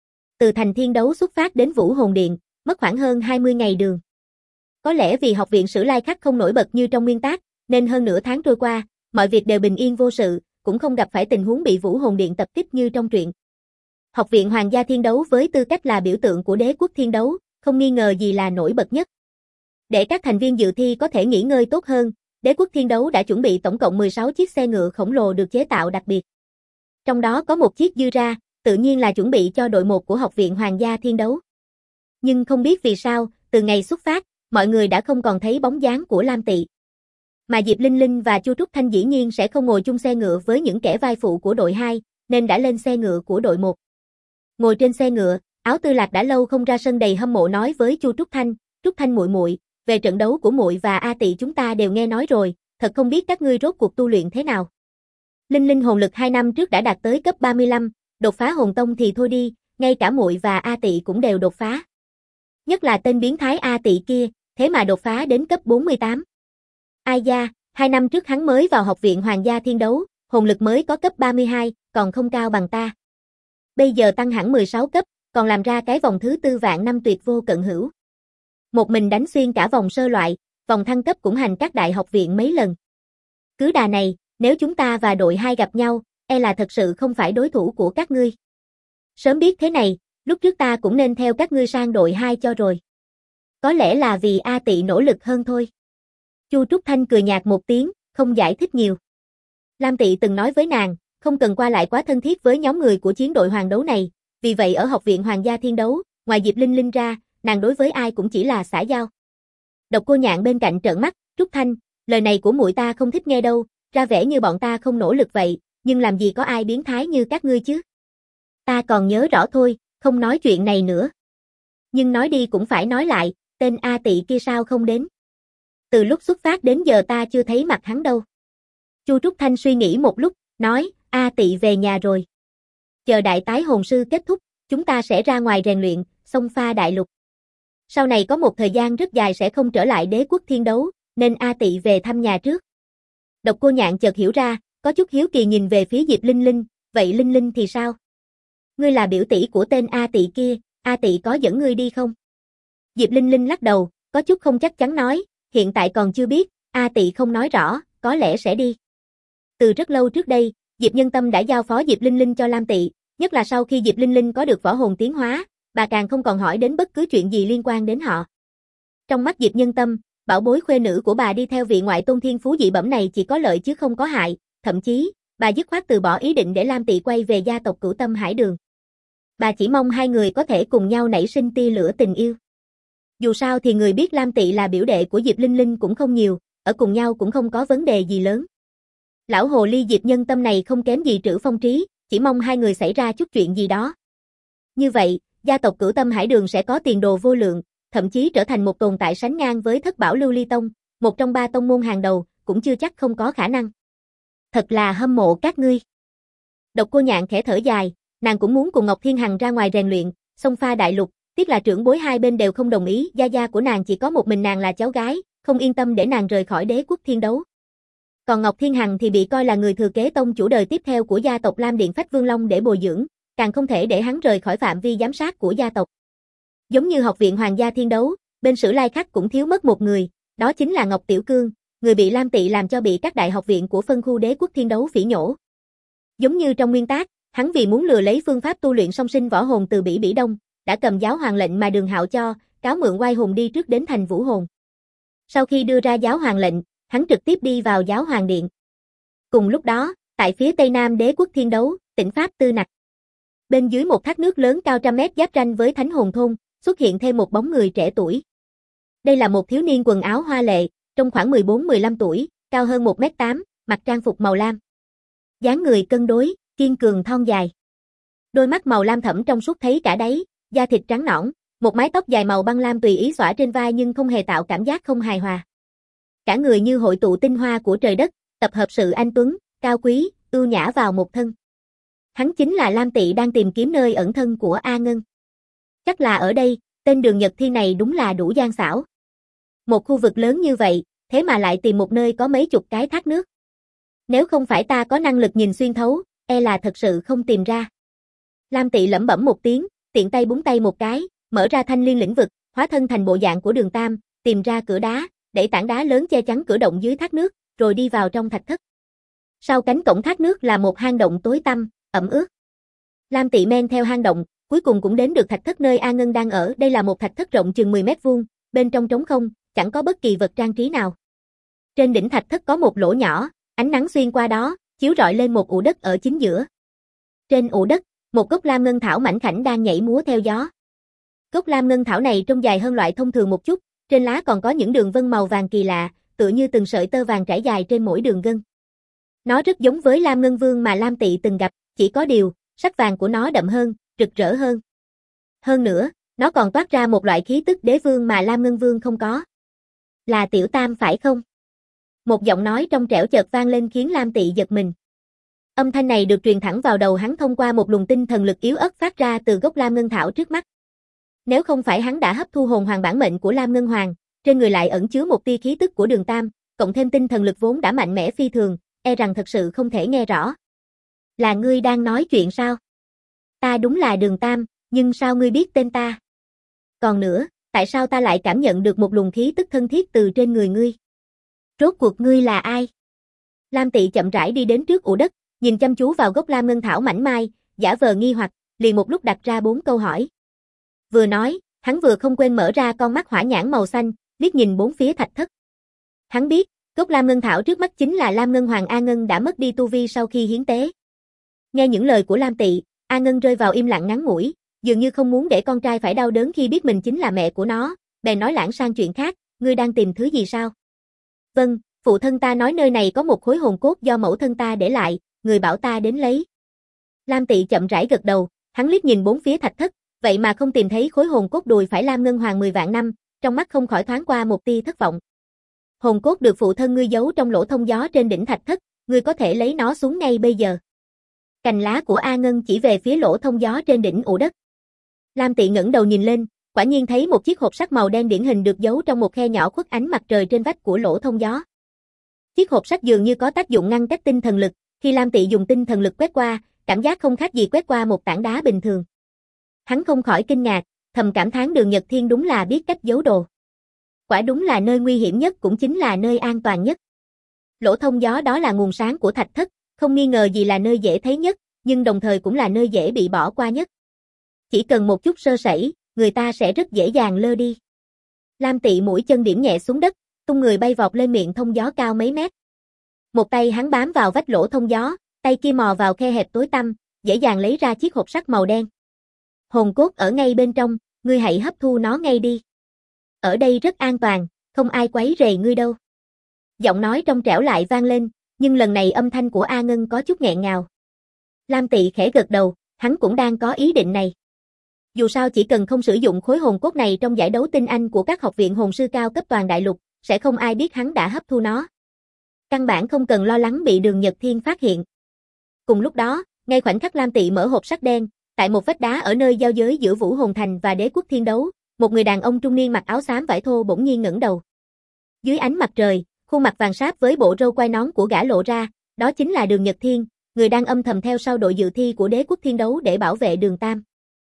Từ thành Thiên Đấu xuất phát đến Vũ Hồn Điện, mất khoảng hơn 20 ngày đường. Có lẽ vì học viện Sử Lai Khắc không nổi bật như trong nguyên tác, nên hơn nửa tháng trôi qua, mọi việc đều bình yên vô sự, cũng không gặp phải tình huống bị Vũ Hồn Điện tập kích như trong truyện. Học viện Hoàng gia Thiên Đấu với tư cách là biểu tượng của đế quốc thiên đấu, không nghi ngờ gì là nổi bật nhất. Để các thành viên dự thi có thể nghỉ ngơi tốt hơn, đế quốc thiên đấu đã chuẩn bị tổng cộng 16 chiếc xe ngựa khổng lồ được chế tạo đặc biệt. Trong đó có một chiếc dư ra, tự nhiên là chuẩn bị cho đội 1 của học viện Hoàng gia Thiên Đấu. Nhưng không biết vì sao, từ ngày xuất phát, mọi người đã không còn thấy bóng dáng của Lam Tị. Mà Diệp Linh Linh và Chu Trúc Thanh dĩ nhiên sẽ không ngồi chung xe ngựa với những kẻ vai phụ của đội 2, nên đã lên xe ngựa của đội 1. Ngồi trên xe ngựa, Áo Tư Lạc đã lâu không ra sân đầy hâm mộ nói với Chu Trúc Thanh muội muội, về trận đấu của muội và A Tị chúng ta đều nghe nói rồi, thật không biết các ngươi rốt cuộc tu luyện thế nào. Linh Linh hồn lực 2 năm trước đã đạt tới cấp 35, đột phá hồn tông thì thôi đi, ngay cả muội và A Tị cũng đều đột phá. Nhất là tên biến thái A Tị kia, thế mà đột phá đến cấp 48. Ai da, 2 năm trước hắn mới vào học viện Hoàng gia Thiên Đấu, hồn lực mới có cấp 32, còn không cao bằng ta. Bây giờ tăng hẳn 16 cấp, còn làm ra cái vòng thứ 4 vạn năm tuyệt vô cận hữu. Một mình đánh xuyên cả vòng sơ loại, vòng thăng cấp cũng hành các đại học viện mấy lần. Cứ đà này, nếu chúng ta và đội 2 gặp nhau, e là thật sự không phải đối thủ của các ngươi. Sớm biết thế này, lúc trước ta cũng nên theo các ngươi sang đội 2 cho rồi. Có lẽ là vì A Tị nỗ lực hơn thôi. Chu Trúc Thanh cười nhạt một tiếng, không giải thích nhiều. Lam Tị từng nói với nàng, không cần qua lại quá thân thiết với nhóm người của chiến đội hoàng đấu này, vì vậy ở học viện Hoàng gia Thiên Đấu, ngoài Diệp Linh Linh ra, nàng đối với ai cũng chỉ là xã giao. Độc Cô Nhạn bên cạnh trợn mắt, Trúc Thanh, lời này của muội ta không thích nghe đâu, ra vẻ như bọn ta không nỗ lực vậy, nhưng làm gì có ai biến thái như các ngươi chứ. Ta còn nhớ rõ thôi, không nói chuyện này nữa. Nhưng nói đi cũng phải nói lại, tên A Tị kia sao không đến. Từ lúc xuất phát đến giờ ta chưa thấy mặt hắn đâu. Chu Trúc Thanh suy nghĩ một lúc, nói, A Tị về nhà rồi. Chờ đại tái hồn sư kết thúc, chúng ta sẽ ra ngoài rèn luyện, xông pha đại lục. Sau này có một thời gian rất dài sẽ không trở lại đế quốc thiên đấu, nên A Tị về thăm nhà trước. Độc Cô Nhạn chợt hiểu ra, có chút hiếu kỳ nhìn về phía Diệp Linh Linh, vậy Linh Linh thì sao? Ngươi là biểu tỷ của tên A Tị kia, A Tị có dẫn ngươi đi không? Diệp Linh Linh lắc đầu, có chút không chắc chắn nói, hiện tại còn chưa biết, A Tị không nói rõ, có lẽ sẽ đi. Từ rất lâu trước đây, Diệp Nhân Tâm đã giao phó Diệp Linh Linh cho Lam Tị, nhất là sau khi Diệp Linh Linh có được võ hồn tiến hóa, bà càng không còn hỏi đến bất cứ chuyện gì liên quan đến họ. Trong mắt Diệp Nhân Tâm, bảo bối khuê nữ của bà đi theo vị ngoại tôn thiên phú dị bẩm này chỉ có lợi chứ không có hại, thậm chí, bà dứt khoát từ bỏ ý định để Lam Tị quay về gia tộc Cửu Tâm Hải Đường. Bà chỉ mong hai người có thể cùng nhau nảy sinh tia lửa tình yêu. Dù sao thì người biết Lam Tị là biểu đệ của Diệp Linh Linh cũng không nhiều, ở cùng nhau cũng không có vấn đề gì lớn. Lão hồ ly Diệp Nhân Tâm này không kém gì Trữ Phong Trí, chỉ mong hai người xảy ra chút chuyện gì đó. Như vậy, gia tộc Cửu Tâm Hải Đường sẽ có tiền đồ vô lượng, thậm chí trở thành một tồn tại sánh ngang với Thất Bảo Lưu Ly Tông, một trong 3 tông môn hàng đầu, cũng chưa chắc không có khả năng. Thật là hâm mộ các ngươi. Độc Cô Nhạn khẽ thở dài, nàng cũng muốn cùng Ngọc Thiên Hằng ra ngoài rèn luyện, xông pha đại lục, tiếc là trưởng bối hai bên đều không đồng ý, gia gia của nàng chỉ có một mình nàng là cháu gái, không yên tâm để nàng rời khỏi đế quốc thiên đấu. Còn Ngọc Thiên Hằng thì bị coi là người thừa kế tông chủ đời tiếp theo của gia tộc Lam Điện Phách Vương Long để bồi dưỡng, càng không thể để hắn rời khỏi phạm vi giám sát của gia tộc. Giống như học viện Hoàng gia Thiên Đấu, bên Sử Lai Khắc cũng thiếu mất một người, đó chính là Ngọc Tiểu Cương, người bị Lam Tị làm cho bị các đại học viện của phân khu đế quốc thiên đấu phỉ nhổ. Giống như trong nguyên tác, hắn vì muốn lừa lấy phương pháp tu luyện song sinh võ hồn từ Bỉ Bỉ Đông, đã cầm giáo hoàng lệnh mà Đường Hạo cho, cáo mượn oai hùng đi trước đến thành Vũ Hồn. Sau khi đưa ra giáo hoàng lệnh, hắn trực tiếp đi vào giáo hoàng điện. Cùng lúc đó, tại phía tây nam đế quốc Thiên Đấu, tỉnh Pháp Tư Nặc. Bên dưới một thác nước lớn cao trăm mét giáp ranh với Thánh Hồn Thôn, xuất hiện thêm một bóng người trẻ tuổi. Đây là một thiếu niên quần áo hoa lệ, trong khoảng 14-15 tuổi, cao hơn 1m8, mặc trang phục màu lam. Dáng người cân đối, kiên cường thon dài. Đôi mắt màu lam thẫm trong suốt thấy cả đáy, da thịt trắng nõn, một mái tóc dài màu băng lam tùy ý xõa trên vai nhưng không hề tạo cảm giác không hài hòa. Cả người như hội tụ tinh hoa của trời đất, tập hợp sự anh tuấn, cao quý, ưu nhã vào một thân. Hắn chính là Lam Tị đang tìm kiếm nơi ẩn thân của A Ngân. Chắc là ở đây, tên Đường Nhật Thiên này đúng là đủ gian xảo. Một khu vực lớn như vậy, thế mà lại tìm một nơi có mấy chục cái thác nước. Nếu không phải ta có năng lực nhìn xuyên thấu, e là thật sự không tìm ra. Lam Tị lẩm bẩm một tiếng, tiện tay búng tay một cái, mở ra thanh liên lĩnh vực, hóa thân thành bộ dạng của Đường Tam, tìm ra cửa đá, đẩy tảng đá lớn che chắn cửa động dưới thác nước, rồi đi vào trong thạch thất. Sau cánh cổng thác nước là một hang động tối tăm, ẩm ướt. Lam Tị men theo hang động, cuối cùng cũng đến được thạch thất nơi A Ngân đang ở. Đây là một thạch thất rộng chừng 10 mét vuông, bên trong trống không, chẳng có bất kỳ vật trang trí nào. Trên đỉnh thạch thất có một lỗ nhỏ, ánh nắng xuyên qua đó, chiếu rọi lên một ụ đất ở chính giữa. Trên ụ đất, một gốc lam ngân thảo mảnh khảnh đang nhảy múa theo gió. Gốc lam ngân thảo này trông dài hơn loại thông thường một chút, trên lá còn có những đường vân màu vàng kỳ lạ, tựa như từng sợi tơ vàng trải dài trên mỗi đường gân. Nó rất giống với lam ngân vương mà Lam Tị từng gặp, chỉ có điều, sắc vàng của nó đậm hơn, rực rỡ hơn. Hơn nữa, nó còn toát ra một loại khí tức đế vương mà lam ngân vương không có. Là Tiểu Tam phải không? Một giọng nói trong trẻo chợt vang lên khiến Lam Tị giật mình. Âm thanh này được truyền thẳng vào đầu hắn thông qua một luồng tinh thần lực yếu ớt phát ra từ gốc lam ngân thảo trước mắt. Nếu không phải hắn đã hấp thu hồn hoàng bản mệnh của Lam Ngân Hoàng, trên người lại ẩn chứa một tia khí tức của Đường Tam, cộng thêm tinh thần lực vốn đã mạnh mẽ phi thường, e rằng thật sự không thể nghe rõ. Là ngươi đang nói chuyện sao? Ta đúng là Đường Tam, nhưng sao ngươi biết tên ta? Còn nữa, tại sao ta lại cảm nhận được một luồng khí tức thân thiết từ trên người ngươi? Rốt cuộc ngươi là ai? Lam Tị chậm rãi đi đến trước ụ đất, nhìn chăm chú vào gốc lam ngân thảo mảnh mai, giả vờ nghi hoặc, liền một lúc đặt ra 4 câu hỏi. Vừa nói, hắn vừa không quên mở ra con mắt hỏa nhãn màu xanh, liếc nhìn bốn phía thạch thất. Hắn biết, gốc lam ngân thảo trước mắt chính là Lam Ngân Hoàng A Ngân đã mất đi tu vi sau khi hiến tế. Nghe những lời của Lam Tị, A Ngân rơi vào im lặng ngắn ngủi, dường như không muốn để con trai phải đau đớn khi biết mình chính là mẹ của nó, bèn nói lảng sang chuyện khác, ngươi đang tìm thứ gì sao? Vâng, phụ thân ta nói nơi này có một khối hồn cốt do mẫu thân ta để lại, người bảo ta đến lấy. Lam Tị chậm rãi gật đầu, hắn liếc nhìn bốn phía thạch thất, vậy mà không tìm thấy khối hồn cốt đùi phải Lam Ngân Hoàng 10 vạn năm, trong mắt không khỏi thoáng qua một tia thất vọng. Hồn cốt được phụ thân ngươi giấu trong lỗ thông gió trên đỉnh thạch thất, ngươi có thể lấy nó xuống ngay bây giờ. Cành lá của A Ngân chỉ về phía lỗ thông gió trên đỉnh ụ đất. Lam Tị ngẩng đầu nhìn lên, quả nhiên thấy một chiếc hộp sắt màu đen điển hình được giấu trong một khe nhỏ khuất ánh mặt trời trên vách của lỗ thông gió. Chiếc hộp sắt dường như có tác dụng ngăn cách tinh thần lực, khi Lam Tị dùng tinh thần lực quét qua, cảm giác không khác gì quét qua một tảng đá bình thường. Hắn không khỏi kinh ngạc, thầm cảm thán Đường Nhật Thiên đúng là biết cách giấu đồ. Quả đúng là nơi nguy hiểm nhất cũng chính là nơi an toàn nhất. Lỗ thông gió đó là nguồn sáng của thạch thất, không nghi ngờ gì là nơi dễ thấy nhất, nhưng đồng thời cũng là nơi dễ bị bỏ qua nhất. Chỉ cần một chút sơ sẩy, người ta sẽ rất dễ dàng lơ đi. Lam Tị mũi chân điểm nhẹ xuống đất, tung người bay vọt lên miệng thông gió cao mấy mét. Một tay hắn bám vào vách lỗ thông gió, tay kia mò vào khe hẹp tối tăm, dễ dàng lấy ra chiếc hộp sắt màu đen. Hồn cốt ở ngay bên trong, ngươi hãy hấp thu nó ngay đi. Ở đây rất an toàn, không ai quấy rầy ngươi đâu. Giọng nói trong trẻo lại vang lên, nhưng lần này âm thanh của A Ngân có chút nghẹn ngào. Lam Tị khẽ gật đầu, hắn cũng đang có ý định này. Dù sao chỉ cần không sử dụng khối hồn cốt này trong giải đấu tinh anh của các học viện hồn sư cao cấp toàn đại lục, sẽ không ai biết hắn đã hấp thu nó. Căn bản không cần lo lắng bị Đường Nhật Thiên phát hiện. Cùng lúc đó, ngay khoảnh khắc Lam Tị mở hộp sắt đen, tại một vách đá ở nơi giao giới giữa Vũ Hồn Thành và Đế quốc Thiên Đấu, một người đàn ông trung niên mặc áo xám vải thô bỗng nhiên ngẩng đầu. Dưới ánh mặt trời, khuôn mặt vàng sáp với bộ râu quai nón của gã lộ ra, đó chính là Đường Nhật Thiên, người đang âm thầm theo sau đội dự thi của Đế quốc Thiên Đấu để bảo vệ Đường Tam.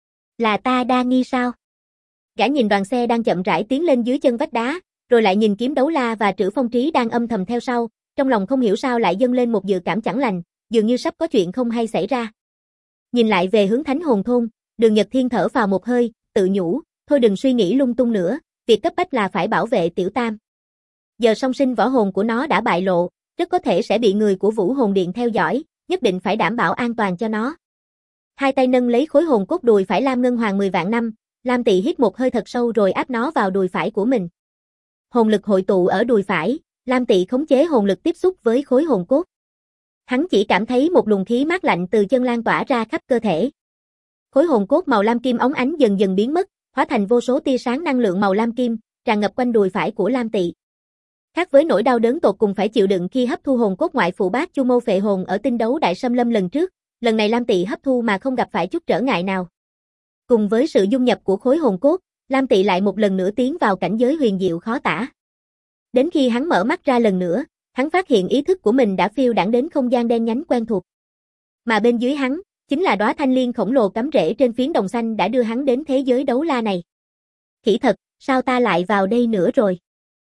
Là ta đa nghi sao? Gã nhìn đoàn xe đang chậm rãi tiến lên dưới chân vách đá, rồi lại nhìn Kiếm Đấu La và Trữ Phong Trí đang âm thầm theo sau, trong lòng không hiểu sao lại dâng lên một dự cảm chẳng lành, dường như sắp có chuyện không hay xảy ra. Nhìn lại về hướng Thánh Hồn Thôn, Đường Nhật Thiên thở phào một hơi, tự nhủ, thôi đừng suy nghĩ lung tung nữa, việc cấp bách là phải bảo vệ Tiểu Tam. Giờ song sinh võ hồn của nó đã bại lộ, rất có thể sẽ bị người của Vũ Hồn Điện theo dõi, nhất định phải đảm bảo an toàn cho nó. Hai tay nâng lấy khối hồn cốt đùi phải Lam Ngân Hoàng 10 vạn năm, Lam Tị hít một hơi thật sâu rồi áp nó vào đùi phải của mình. Hồn lực hội tụ ở đùi phải, Lam Tị khống chế hồn lực tiếp xúc với khối hồn cốt. Hắn chỉ cảm thấy một luồng khí mát lạnh từ chân lan tỏa ra khắp cơ thể. Khối hồn cốt màu lam kim óng ánh dần dần biến mất, hóa thành vô số tia sáng năng lượng màu lam kim, tràn ngập quanh đùi phải của Lam Tị. Khác với nỗi đau đớn tột cùng phải chịu đựng khi hấp thu hồn cốt ngoại phụ bát chu mâu phệ hồn ở tinh đấu đại xâm lâm lần trước, lần này Lam Tị hấp thu mà không gặp phải chút trở ngại nào. Cùng với sự dung nhập của khối hồn cốt, Lam Tị lại một lần nữa tiến vào cảnh giới huyền diệu khó tả. Đến khi hắn mở mắt ra lần nữa, hắn phát hiện ý thức của mình đã phiêu đãng đến không gian đen nhánh quen thuộc. Mà bên dưới hắn, chính là đóa thanh liên khổng lồ cắm rễ trên phiến đồng xanh đã đưa hắn đến thế giới đấu la này. Khỉ thật, sao ta lại vào đây nữa rồi?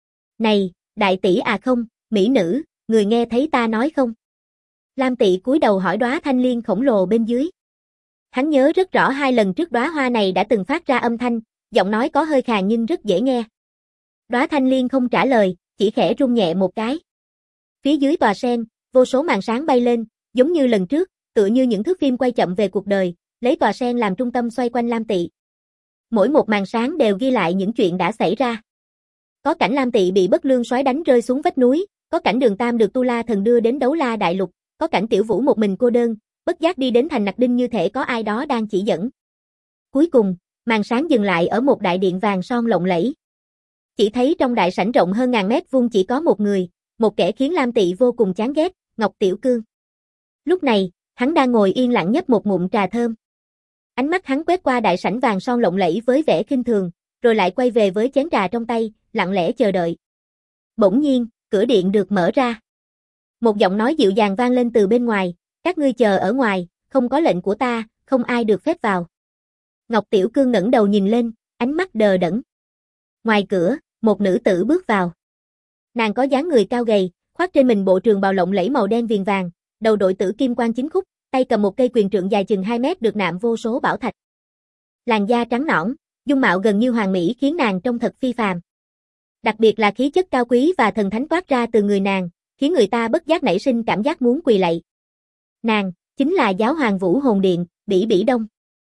Này, đại tỷ à không, mỹ nữ, người nghe thấy ta nói không? Lam Tị cúi đầu hỏi đóa thanh liên khổng lồ bên dưới. Hắn nhớ rất rõ 2 lần trước đóa hoa này đã từng phát ra âm thanh, giọng nói có hơi khàn nhưng rất dễ nghe. Đóa thanh liên không trả lời, chỉ khẽ rung nhẹ một cái. Phía dưới tòa sen, vô số màn sáng bay lên, giống như lần trước, tựa như những thước phim quay chậm về cuộc đời, lấy tòa sen làm trung tâm xoay quanh Lam Tị. Mỗi một màn sáng đều ghi lại những chuyện đã xảy ra. Có cảnh Lam Tị bị Bất Lương Soái đánh rơi xuống vách núi, có cảnh Đường Tam được Tu La Thần đưa đến Đấu La Đại Lục, có cảnh Tiểu Vũ một mình cô đơn, bất giác đi đến thành Nặc Đinh như thể có ai đó đang chỉ dẫn. Cuối cùng, màn sáng dừng lại ở một đại điện vàng son lộng lẫy. Chỉ thấy trong đại sảnh rộng hơn 1000 mét vuông chỉ có một người, một kẻ khiến Lam Tị vô cùng chán ghét, Ngọc Tiểu Cương. Lúc này, hắn đang ngồi yên lặng nhấp một ngụm trà thơm. Ánh mắt hắn quét qua đại sảnh vàng son lộng lẫy với vẻ khinh thường, rồi lại quay về với chén trà trong tay, lặng lẽ chờ đợi. Bỗng nhiên, cửa điện được mở ra. Một giọng nói dịu dàng vang lên từ bên ngoài, các ngươi chờ ở ngoài, không có lệnh của ta, không ai được phép vào. Ngọc Tiểu Cương ngẩng đầu nhìn lên, ánh mắt đờ đẫn. Ngoài cửa, một nữ tử bước vào. Nàng có dáng người cao gầy, khoác trên mình bộ trường bào lộng lẫy màu đen viền vàng, đầu đội tử kim quan chính khúc, tay cầm một cây quyền trượng dài chừng 2 mét được nạm vô số bảo thạch. Làn da trắng nõn, dung mạo gần như hoàn mỹ khiến nàng trông thật phi phàm. Đặc biệt là khí chất cao quý và thần thánh toát ra từ người nàng, khiến người ta bất giác nảy sinh cảm giác muốn quỳ lạy. Nàng chính là giáo hoàng Vũ Hồn Điện, Bỉ Bỉ Đông.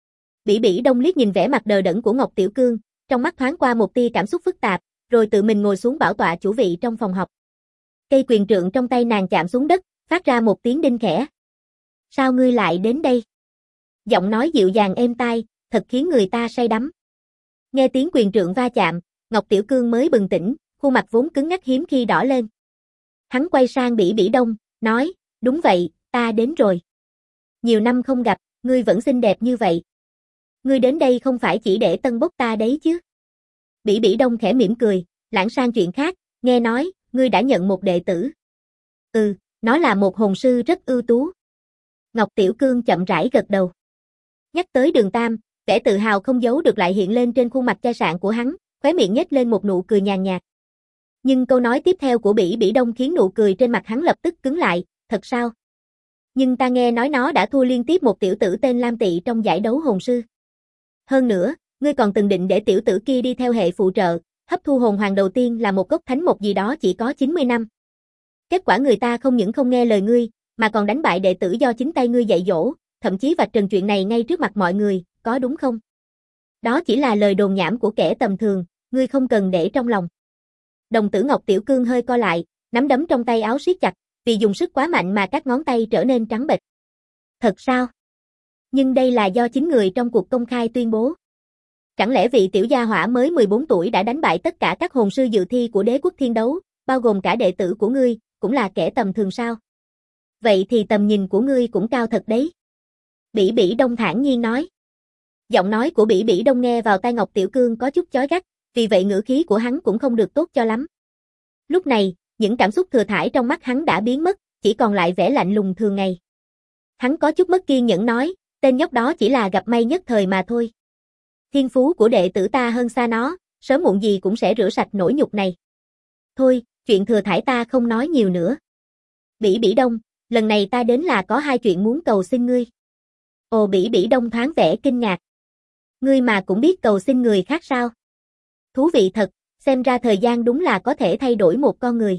Bỉ Bỉ Đông liếc nhìn vẻ mặt đờ đẫn của Ngọc Tiểu Cương, trong mắt thoáng qua một tia cảm xúc phức tạp, rồi tự mình ngồi xuống bảo tọa chủ vị trong phòng họp. Cây quyền trượng trong tay nàng chạm xuống đất, phát ra một tiếng đinh khẽ. Sao ngươi lại đến đây? Giọng nói dịu dàng êm tai, thật khiến người ta say đắm. Nghe tiếng quyền trượng va chạm, Ngọc Tiểu Cương mới bừng tỉnh, khuôn mặt vốn cứng ngắc hiếm khi đỏ lên. Hắn quay sang Bỉ Bỉ Đông, nói, đúng vậy, ta đến rồi. Nhiều năm không gặp, ngươi vẫn xinh đẹp như vậy. Ngươi đến đây không phải chỉ để tân bốc ta đấy chứ? Bỉ Bỉ Đông khẽ mỉm cười, lãng sang chuyện khác, nghe nói, ngươi đã nhận một đệ tử. Ừ, nó là một hồn sư rất ưu tú. Ngọc Tiểu Cương chậm rãi gật đầu. Nhắc tới Đường Tam, vẻ tự hào không giấu được lại hiện lên trên khuôn mặt chai sạn của hắn, khóe miệng nhếch lên một nụ cười nhàn nhạt. Nhưng câu nói tiếp theo của Bỉ Bỉ Đông khiến nụ cười trên mặt hắn lập tức cứng lại, thật sao? Nhưng ta nghe nói nó đã thua liên tiếp một tiểu tử tên Lam Tị trong giải đấu hồn sư. Hơn nữa, ngươi còn từng định để tiểu tử kia đi theo hệ phụ trợ, hấp thu hồn hoàng đầu tiên là một gốc thánh một gì đó chỉ có 90 năm. Kết quả người ta không những không nghe lời ngươi, mà còn đánh bại đệ tử do chính tay ngươi dạy dỗ, thậm chí vạch trần chuyện này ngay trước mặt mọi người, có đúng không? Đó chỉ là lời đồn nhảm của kẻ tầm thường, ngươi không cần để trong lòng. Đồng tử Ngọc Tiểu Cương hơi co lại, nắm đấm trong tay áo siết chặt, vì dùng sức quá mạnh mà các ngón tay trở nên trắng bệch. Thật sao? Nhưng đây là do chính người trong cuộc công khai tuyên bố. Chẳng lẽ vị tiểu gia hỏa mới 14 tuổi đã đánh bại tất cả các hồn sư dự thi của Đế quốc Thiên Đấu, bao gồm cả đệ tử của ngươi, cũng là kẻ tầm thường sao? Vậy thì tầm nhìn của ngươi cũng cao thật đấy. Bỉ Bỉ Đông thản nhiên nói. Giọng nói của Bỉ Bỉ Đông nghe vào tai Ngọc Tiểu Cương có chút chói gắt, vì vậy ngữ khí của hắn cũng không được tốt cho lắm. Lúc này, những cảm xúc thừa thãi trong mắt hắn đã biến mất, chỉ còn lại vẻ lạnh lùng thường ngày. Hắn có chút mất kiên nhẫn nói, tên nhóc đó chỉ là gặp may nhất thời mà thôi. Thiên phú của đệ tử ta hơn xa nó, sớm muộn gì cũng sẽ rửa sạch nỗi nhục này. Thôi, chuyện thừa thãi ta không nói nhiều nữa. Bỉ Bỉ Đông, lần này ta đến là có 2 chuyện muốn cầu xin ngươi. Ồ, Bỉ Bỉ Đông thoáng vẻ kinh ngạc. Ngươi mà cũng biết cầu xin người khác sao? Thú vị thật, xem ra thời gian đúng là có thể thay đổi một con người.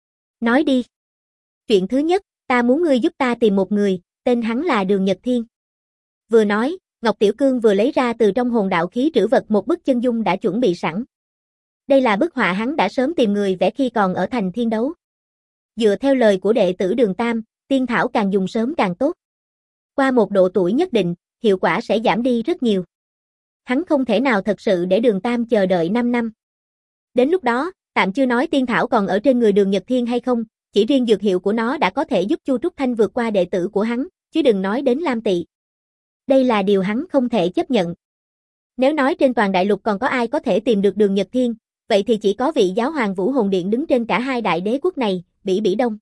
Nói đi. Chuyện thứ nhất, ta muốn ngươi giúp ta tìm một người, tên hắn là Đường Nhật Thiên. Vừa nói, Ngọc Tiểu Cương vừa lấy ra từ trong hồn đạo khí trữ vật một bức chân dung đã chuẩn bị sẵn. Đây là bức họa hắn đã sớm tìm người vẽ khi còn ở thành Thiên Đấu. Dựa theo lời của đệ tử Đường Tam, tiên thảo càng dùng sớm càng tốt. Qua một độ tuổi nhất định, hiệu quả sẽ giảm đi rất nhiều. Hắn không thể nào thật sự để Đường Tam chờ đợi 5 năm. Đến lúc đó, tạm chưa nói tiên thảo còn ở trên người Đường Nhật Thiên hay không, chỉ riêng dược hiệu của nó đã có thể giúp Chu Trúc Thanh vượt qua đệ tử của hắn, chứ đừng nói đến Lam Tị. Đây là điều hắn không thể chấp nhận. Nếu nói trên toàn đại lục còn có ai có thể tìm được Đường Nhật Thiên, vậy thì chỉ có vị giáo hoàng Vũ Hồn Điện đứng trên cả hai đại đế quốc này, Bỉ Bỉ Đông.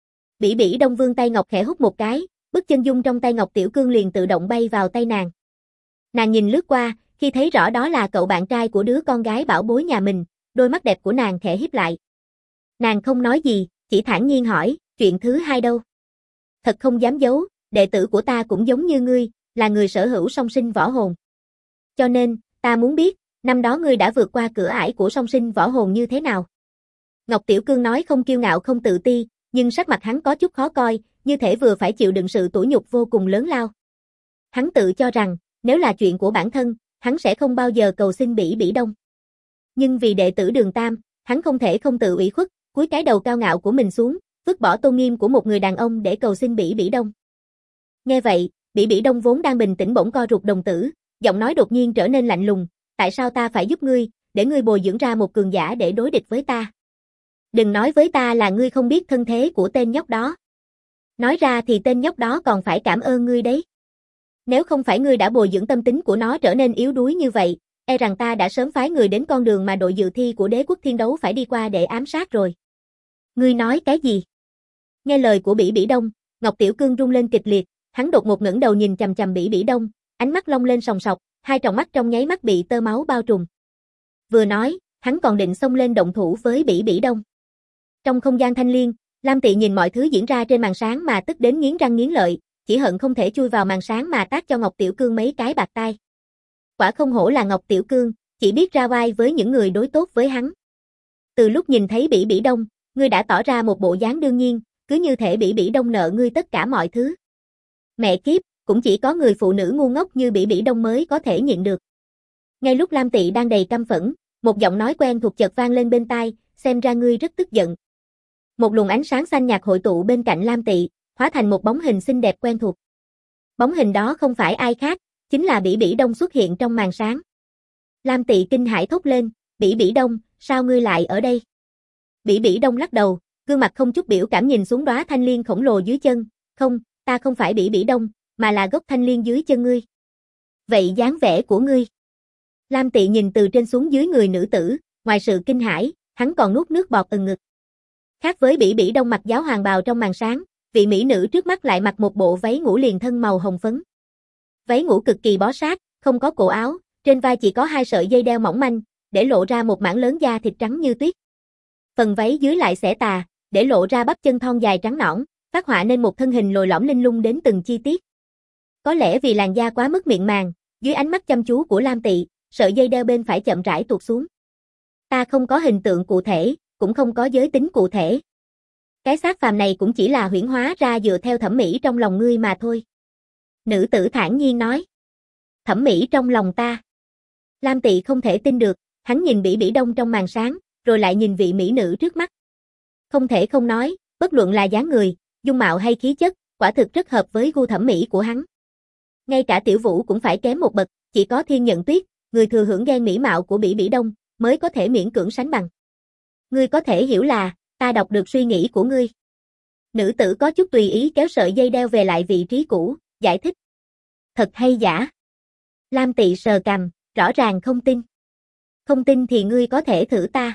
Bỉ Bỉ Đông vươn tay ngọc khẽ hút một cái, bức chân dung trong tay Ngọc Tiểu Cương liền tự động bay vào tay nàng. Nàng nhìn lướt qua, khi thấy rõ đó là cậu bạn trai của đứa con gái bảo bối nhà mình, đôi mắt đẹp của nàng khẽ híp lại. Nàng không nói gì, chỉ thản nhiên hỏi, chuyện thứ hai đâu? Thật không dám giấu, đệ tử của ta cũng giống như ngươi, là người sở hữu song sinh võ hồn. Cho nên, ta muốn biết, năm đó ngươi đã vượt qua cửa ải của song sinh võ hồn như thế nào? Ngọc Tiểu Cương nói không kiêu ngạo không tự ti, nhưng sắc mặt hắn có chút khó coi, như thể vừa phải chịu đựng sự tủi nhục vô cùng lớn lao. Hắn tự cho rằng, nếu là chuyện của bản thân, hắn sẽ không bao giờ cầu xin Bỉ Bỉ Đông. Nhưng vì đệ tử Đường Tam, hắn không thể không tự ủy khuất, cúi cái đầu cao ngạo của mình xuống, vứt bỏ tôn nghiêm của một người đàn ông để cầu xin Bỉ Bỉ Đông. Nghe vậy, Bỉ Bỉ Đông vốn đang bình tĩnh bỗng co rụt đồng tử, giọng nói đột nhiên trở nên lạnh lùng, tại sao ta phải giúp ngươi, để ngươi bồi dưỡng ra một cường giả để đối địch với ta? Đừng nói với ta là ngươi không biết thân thế của tên nhóc đó. Nói ra thì tên nhóc đó còn phải cảm ơn ngươi đấy. Nếu không phải ngươi đã bồi dưỡng tâm tính của nó trở nên yếu đuối như vậy, e rằng ta đã sớm phái người đến con đường mà đội dự thi của đế quốc Thiên Đấu phải đi qua để ám sát rồi. Ngươi nói cái gì? Nghe lời của Bỉ Bỉ Đông, Ngọc Tiểu Cương rung lên kịch liệt, hắn đột ngột ngẩng đầu nhìn chằm chằm Bỉ Bỉ Đông, ánh mắt long lên sòng sọc, hai tròng mắt trong nháy mắt bị tơ máu bao trùm. Vừa nói, hắn còn định xông lên động thủ với Bỉ Bỉ Đông. Trong không gian thanh liên, Lam Tị nhìn mọi thứ diễn ra trên màn sáng mà tức đến nghiến răng nghiến lợi, chỉ hận không thể chui vào màn sáng mà tát cho Ngọc Tiểu Cương mấy cái bạt tai. Quả không hổ là Ngọc Tiểu Cương, chỉ biết ra vai với những người đối tốt với hắn. Từ lúc nhìn thấy Bỉ Bỉ Đông, ngươi đã tỏ ra một bộ dáng đương nhiên, cứ như thể Bỉ Bỉ Đông nợ ngươi tất cả mọi thứ. Mẹ kiếp, cũng chỉ có người phụ nữ ngu ngốc như Bỉ Bỉ Đông mới có thể nhịn được. Ngay lúc Lam Tị đang đầy căm phẫn, một giọng nói quen thuộc chợt vang lên bên tai, xem ra ngươi rất tức giận. Một luồng ánh sáng xanh nhạt hội tụ bên cạnh Lam Tị, hóa thành một bóng hình xinh đẹp quen thuộc. Bóng hình đó không phải ai khác, chính là Bỉ Bỉ Đông xuất hiện trong màn sáng. Lam Tị kinh hãi thốt lên, Bỉ Bỉ Đông, sao ngươi lại ở đây? Bỉ Bỉ Đông lắc đầu, gương mặt không chút biểu cảm nhìn xuống đóa thanh liên khổng lồ dưới chân, không, ta không phải Bỉ Bỉ Đông, mà là gốc thanh liên dưới chân ngươi. Vậy dáng vẻ của ngươi? Lam Tị nhìn từ trên xuống dưới người nữ tử, ngoài sự kinh hãi, hắn còn nuốt nước bọt ừng ngực. Khác với Bỉ Bỉ Đông mặc giáo hoàng bào trong màn sáng, vị mỹ nữ trước mắt lại mặc một bộ váy ngủ liền thân màu hồng phấn. Váy ngủ cực kỳ bó sát, không có cổ áo, trên vai chỉ có 2 sợi dây đeo mỏng manh, để lộ ra một mảng lớn da thịt trắng như tuyết. Phần váy dưới lại xẻ tà, để lộ ra bắp chân thon dài trắng nõn, phát họa nên một thân hình lồi lõm linh lung đến từng chi tiết. Có lẽ vì làn da quá mức mịn màng, dưới ánh mắt chăm chú của Lam Tị, sợi dây đeo bên phải chậm rãi tuột xuống. Ta không có hình tượng cụ thể, cũng không có giới tính cụ thể. Cái xác phàm này cũng chỉ là huyễn hóa ra dựa theo thẩm mỹ trong lòng ngươi mà thôi. Nữ tử thản nhiên nói. Thẩm mỹ trong lòng ta. Lam Tị không thể tin được, hắn nhìn Bỉ Bỉ Đông trong màn sáng, rồi lại nhìn vị mỹ nữ trước mắt. Không thể không nói, bất luận là dáng người, dung mạo hay khí chất, quả thực rất hợp với gu thẩm mỹ của hắn. Ngay cả Tiểu Vũ cũng phải kém một bậc, chỉ có Thiên Nhận Tuyết, người thừa hưởng ghen mỹ mạo của Bỉ Bỉ Đông, mới có thể miễn cưỡng sánh bằng. Ngươi có thể hiểu là, ta đọc được suy nghĩ của ngươi. Nữ tử có chút tùy ý kéo sợi dây đeo về lại vị trí cũ, giải thích. Thật hay giả? Lam Tị sờ cằm, rõ ràng không tin. Không tin thì ngươi có thể thử ta.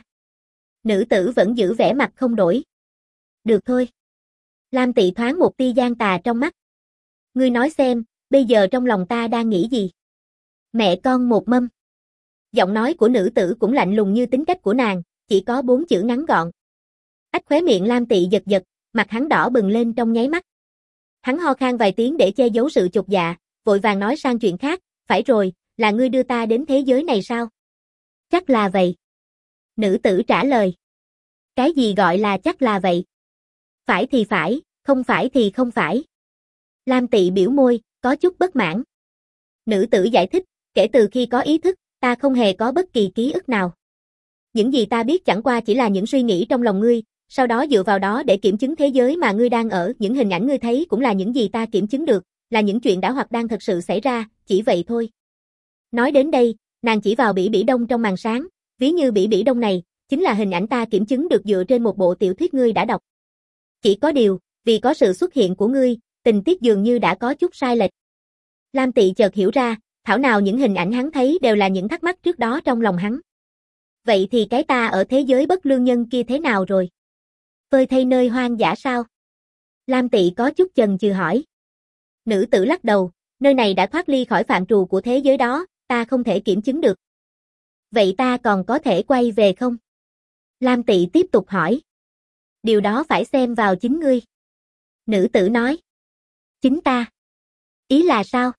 Nữ tử vẫn giữ vẻ mặt không đổi. Được thôi. Lam Tị thoáng một tia gian tà trong mắt. Ngươi nói xem, bây giờ trong lòng ta đang nghĩ gì? Mẹ con một mâm. Giọng nói của nữ tử cũng lạnh lùng như tính cách của nàng, chỉ có 4 chữ ngắn gọn. Ách khóe miệng Lam Tị giật giật, mặt hắn đỏ bừng lên trong nháy mắt. Hắn ho khan vài tiếng để che giấu sự chột dạ, vội vàng nói sang chuyện khác, phải rồi, là ngươi đưa ta đến thế giới này sao? Chắc là vậy. Nữ tử trả lời. Cái gì gọi là chắc là vậy? Phải thì phải, không phải thì không phải. Lam Tị biểu môi, có chút bất mãn. Nữ tử giải thích, kể từ khi có ý thức, ta không hề có bất kỳ ký ức nào. Những gì ta biết chẳng qua chỉ là những suy nghĩ trong lòng ngươi, sau đó dựa vào đó để kiểm chứng thế giới mà ngươi đang ở, những hình ảnh ngươi thấy cũng là những gì ta kiểm chứng được, là những chuyện đã hoặc đang thật sự xảy ra, chỉ vậy thôi. Nói đến đây, nàng chỉ vào Bỉ Bỉ Đông trong màn sáng, ví như Bỉ Bỉ Đông này, chính là hình ảnh ta kiểm chứng được dựa trên một bộ tiểu thuyết ngươi đã đọc. Chỉ có điều, vì có sự xuất hiện của ngươi, tình tiết dường như đã có chút sai lệch. Lam Tị chợt hiểu ra, thảo nào những hình ảnh hắn thấy đều là những thắc mắc trước đó trong lòng hắn. Vậy thì cái ta ở thế giới bất lương nhân kia thế nào rồi? Phơi thây nơi hoang dã sao? Lam Tị có chút chần chừ hỏi. Nữ tử lắc đầu, nơi này đã thoát ly khỏi phạm trù của thế giới đó, ta không thể kiểm chứng được. Vậy ta còn có thể quay về không? Lam Tị tiếp tục hỏi. Điều đó phải xem vào chính ngươi. Nữ tử nói. Chính ta? Ý là sao?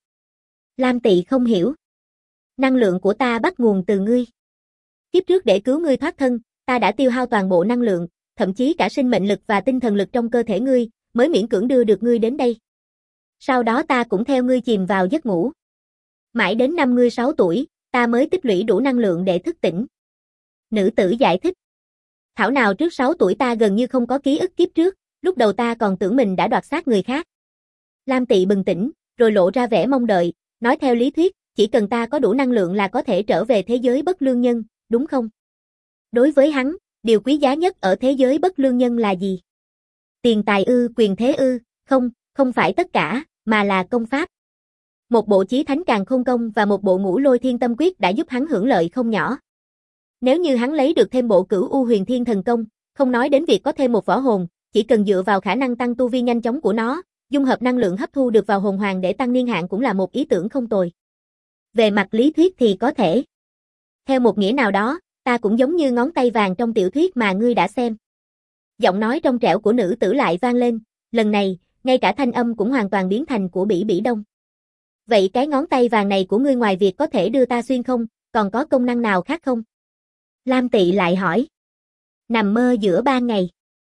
Lam Tị không hiểu. Năng lượng của ta bắt nguồn từ ngươi. Kiếp trước để cứu ngươi thoát thân, ta đã tiêu hao toàn bộ năng lượng, thậm chí cả sinh mệnh lực và tinh thần lực trong cơ thể ngươi, mới miễn cưỡng đưa được ngươi đến đây. Sau đó ta cũng theo ngươi chìm vào giấc ngủ. Mãi đến năm ngươi 6 tuổi, ta mới tích lũy đủ năng lượng để thức tỉnh. Nữ tử giải thích. Thảo nào trước 6 tuổi ta gần như không có ký ức kiếp trước, lúc đầu ta còn tưởng mình đã đoạt xác người khác. Lam Tị bừng tỉnh, rồi lộ ra vẻ mong đợi, nói theo lý thuyết, chỉ cần ta có đủ năng lượng là có thể trở về thế giới bất lương nhân, đúng không? Đối với hắn, điều quý giá nhất ở thế giới bất lương nhân là gì? Tiền tài ư, quyền thế ư? Không, không phải tất cả, mà là công pháp. Một bộ chí thánh càn khôn công và một bộ ngũ lôi thiên tâm quyết đã giúp hắn hưởng lợi không nhỏ. Nếu như hắn lấy được thêm bộ cửu u huyền thiên thần công, không nói đến việc có thêm một võ hồn, chỉ cần dựa vào khả năng tăng tu vi nhanh chóng của nó, dung hợp năng lượng hấp thu được vào hồn hoàng để tăng niên hạn cũng là một ý tưởng không tồi. Về mặt lý thuyết thì có thể. Theo một nghĩa nào đó, ta cũng giống như ngón tay vàng trong tiểu thuyết mà ngươi đã xem. Giọng nói trong trẻo của nữ tử lại vang lên, lần này, ngay cả thanh âm cũng hoàn toàn biến thành của Bỉ Bỉ Đông. Vậy cái ngón tay vàng này của ngươi ngoài việc có thể đưa ta xuyên không, còn có công năng nào khác không? Lam Tị lại hỏi. Nằm mơ giữa ban ngày.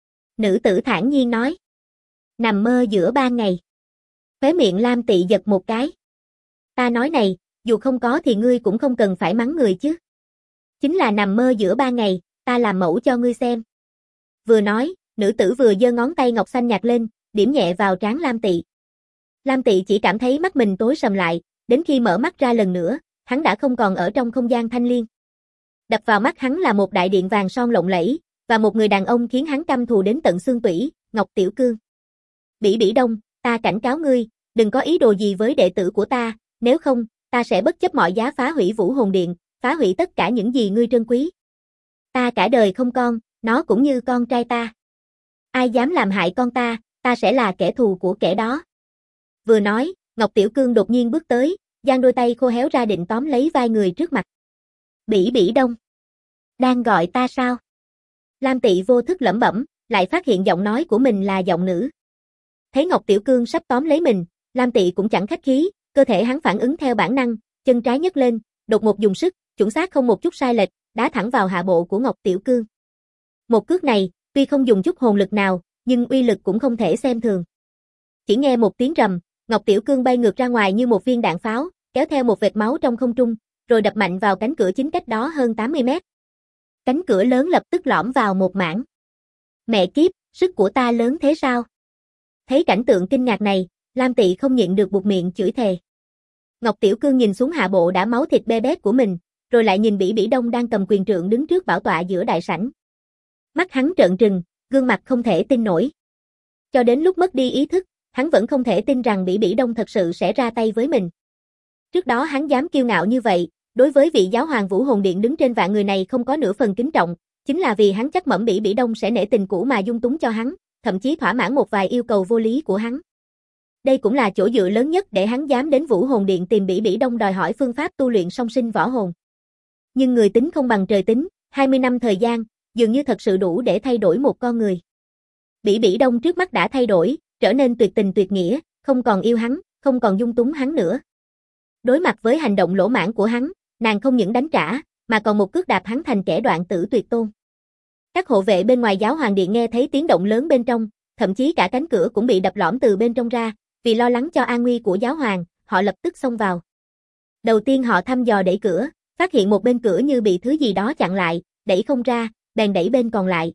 Nữ tử thản nhiên nói. Nằm mơ giữa ban ngày. Khóe miệng Lam Tị giật một cái. Ta nói này, dù không có thì ngươi cũng không cần phải mắng người chứ. Chính là nằm mơ giữa ban ngày, ta làm mẫu cho ngươi xem. Vừa nói, nữ tử vừa giơ ngón tay ngọc xanh nhạt lên, điểm nhẹ vào trán Lam Tị. Lam Tị chỉ cảm thấy mắt mình tối sầm lại, đến khi mở mắt ra lần nữa, hắn đã không còn ở trong không gian thanh liên. Đập vào mắt hắn là một đại điện vàng son lộng lẫy, và một người đàn ông khiến hắn căm thù đến tận xương tủy, Ngọc Tiểu Cương. Bỉ Bỉ Đông, ta cảnh cáo ngươi, đừng có ý đồ gì với đệ tử của ta, nếu không, ta sẽ bất chấp mọi giá phá hủy Vũ Hồn Điện, phá hủy tất cả những gì ngươi trân quý. Ta cả đời không con, nó cũng như con trai ta. Ai dám làm hại con ta sẽ là kẻ thù của kẻ đó. Vừa nói, Ngọc Tiểu Cương đột nhiên bước tới, giang đôi tay khô héo ra định tóm lấy vai người trước mặt. Bỉ Bỉ Đông. Đang gọi ta sao? Lam Tị vô thức lẩm bẩm, lại phát hiện giọng nói của mình là giọng nữ. Thấy Ngọc Tiểu Cương sắp tóm lấy mình, Lam Tị cũng chẳng khách khí, cơ thể hắn phản ứng theo bản năng, chân trái nhấc lên, đột ngột dùng sức, chuẩn xác không một chút sai lệch, đá thẳng vào hạ bộ của Ngọc Tiểu Cương. Một cước này, tuy không dùng chút hồn lực nào, nhưng uy lực cũng không thể xem thường. Chỉ nghe một tiếng rầm, Ngọc Tiểu Cương bay ngược ra ngoài như một viên đạn pháo, kéo theo một vệt máu trong không trung, rồi đập mạnh vào cánh cửa chính cách đó hơn 80 mét. Cánh cửa lớn lập tức lõm vào một mảng. Mẹ kiếp, sức của ta lớn thế sao? Thấy cảnh tượng kinh ngạc này, Lam Tị không nhịn được buột miệng chửi thề. Ngọc Tiểu Cương nhìn xuống hạ bộ đã máu thịt bê bết của mình, rồi lại nhìn Bỉ Bỉ Đông đang cầm quyền trượng đứng trước bảo tọa giữa đại sảnh. Mắt hắn trợn trừng, gương mặt không thể tin nổi. Cho đến lúc mất đi ý thức, hắn vẫn không thể tin rằng Bỉ Bỉ Đông thật sự sẽ ra tay với mình. Trước đó hắn dám kiêu ngạo như vậy, đối với vị giáo hoàng Vũ Hồn Điện đứng trên vạn người này không có nửa phần kính trọng, chính là vì hắn chắc mẩm Bỉ Bỉ Đông sẽ nể tình cũ mà dung túng cho hắn, thậm chí thỏa mãn một vài yêu cầu vô lý của hắn. Đây cũng là chỗ dựa lớn nhất để hắn dám đến Vũ Hồn Điện tìm Bỉ Bỉ Đông đòi hỏi phương pháp tu luyện song sinh võ hồn. Nhưng người tính không bằng trời tính, 20 năm thời gian, dường như thật sự đủ để thay đổi một con người. Bỉ Bỉ Đông trước mắt đã thay đổi, trở nên tuyệt tình tuyệt nghĩa, không còn yêu hắn, không còn dung túng hắn nữa. Đối mặt với hành động lỗ mãng của hắn, nàng không những đánh trả, mà còn một cước đạp hắn thành kẻ đoạn tử tuyệt tôn. Các hộ vệ bên ngoài giáo hoàng điện nghe thấy tiếng động lớn bên trong, thậm chí cả cánh cửa cũng bị đập lõm từ bên trong ra, vì lo lắng cho an nguy của giáo hoàng, họ lập tức xông vào. Đầu tiên họ thăm dò đẩy cửa, phát hiện một bên cửa như bị thứ gì đó chặn lại, đẩy không ra, bèn đẩy bên còn lại.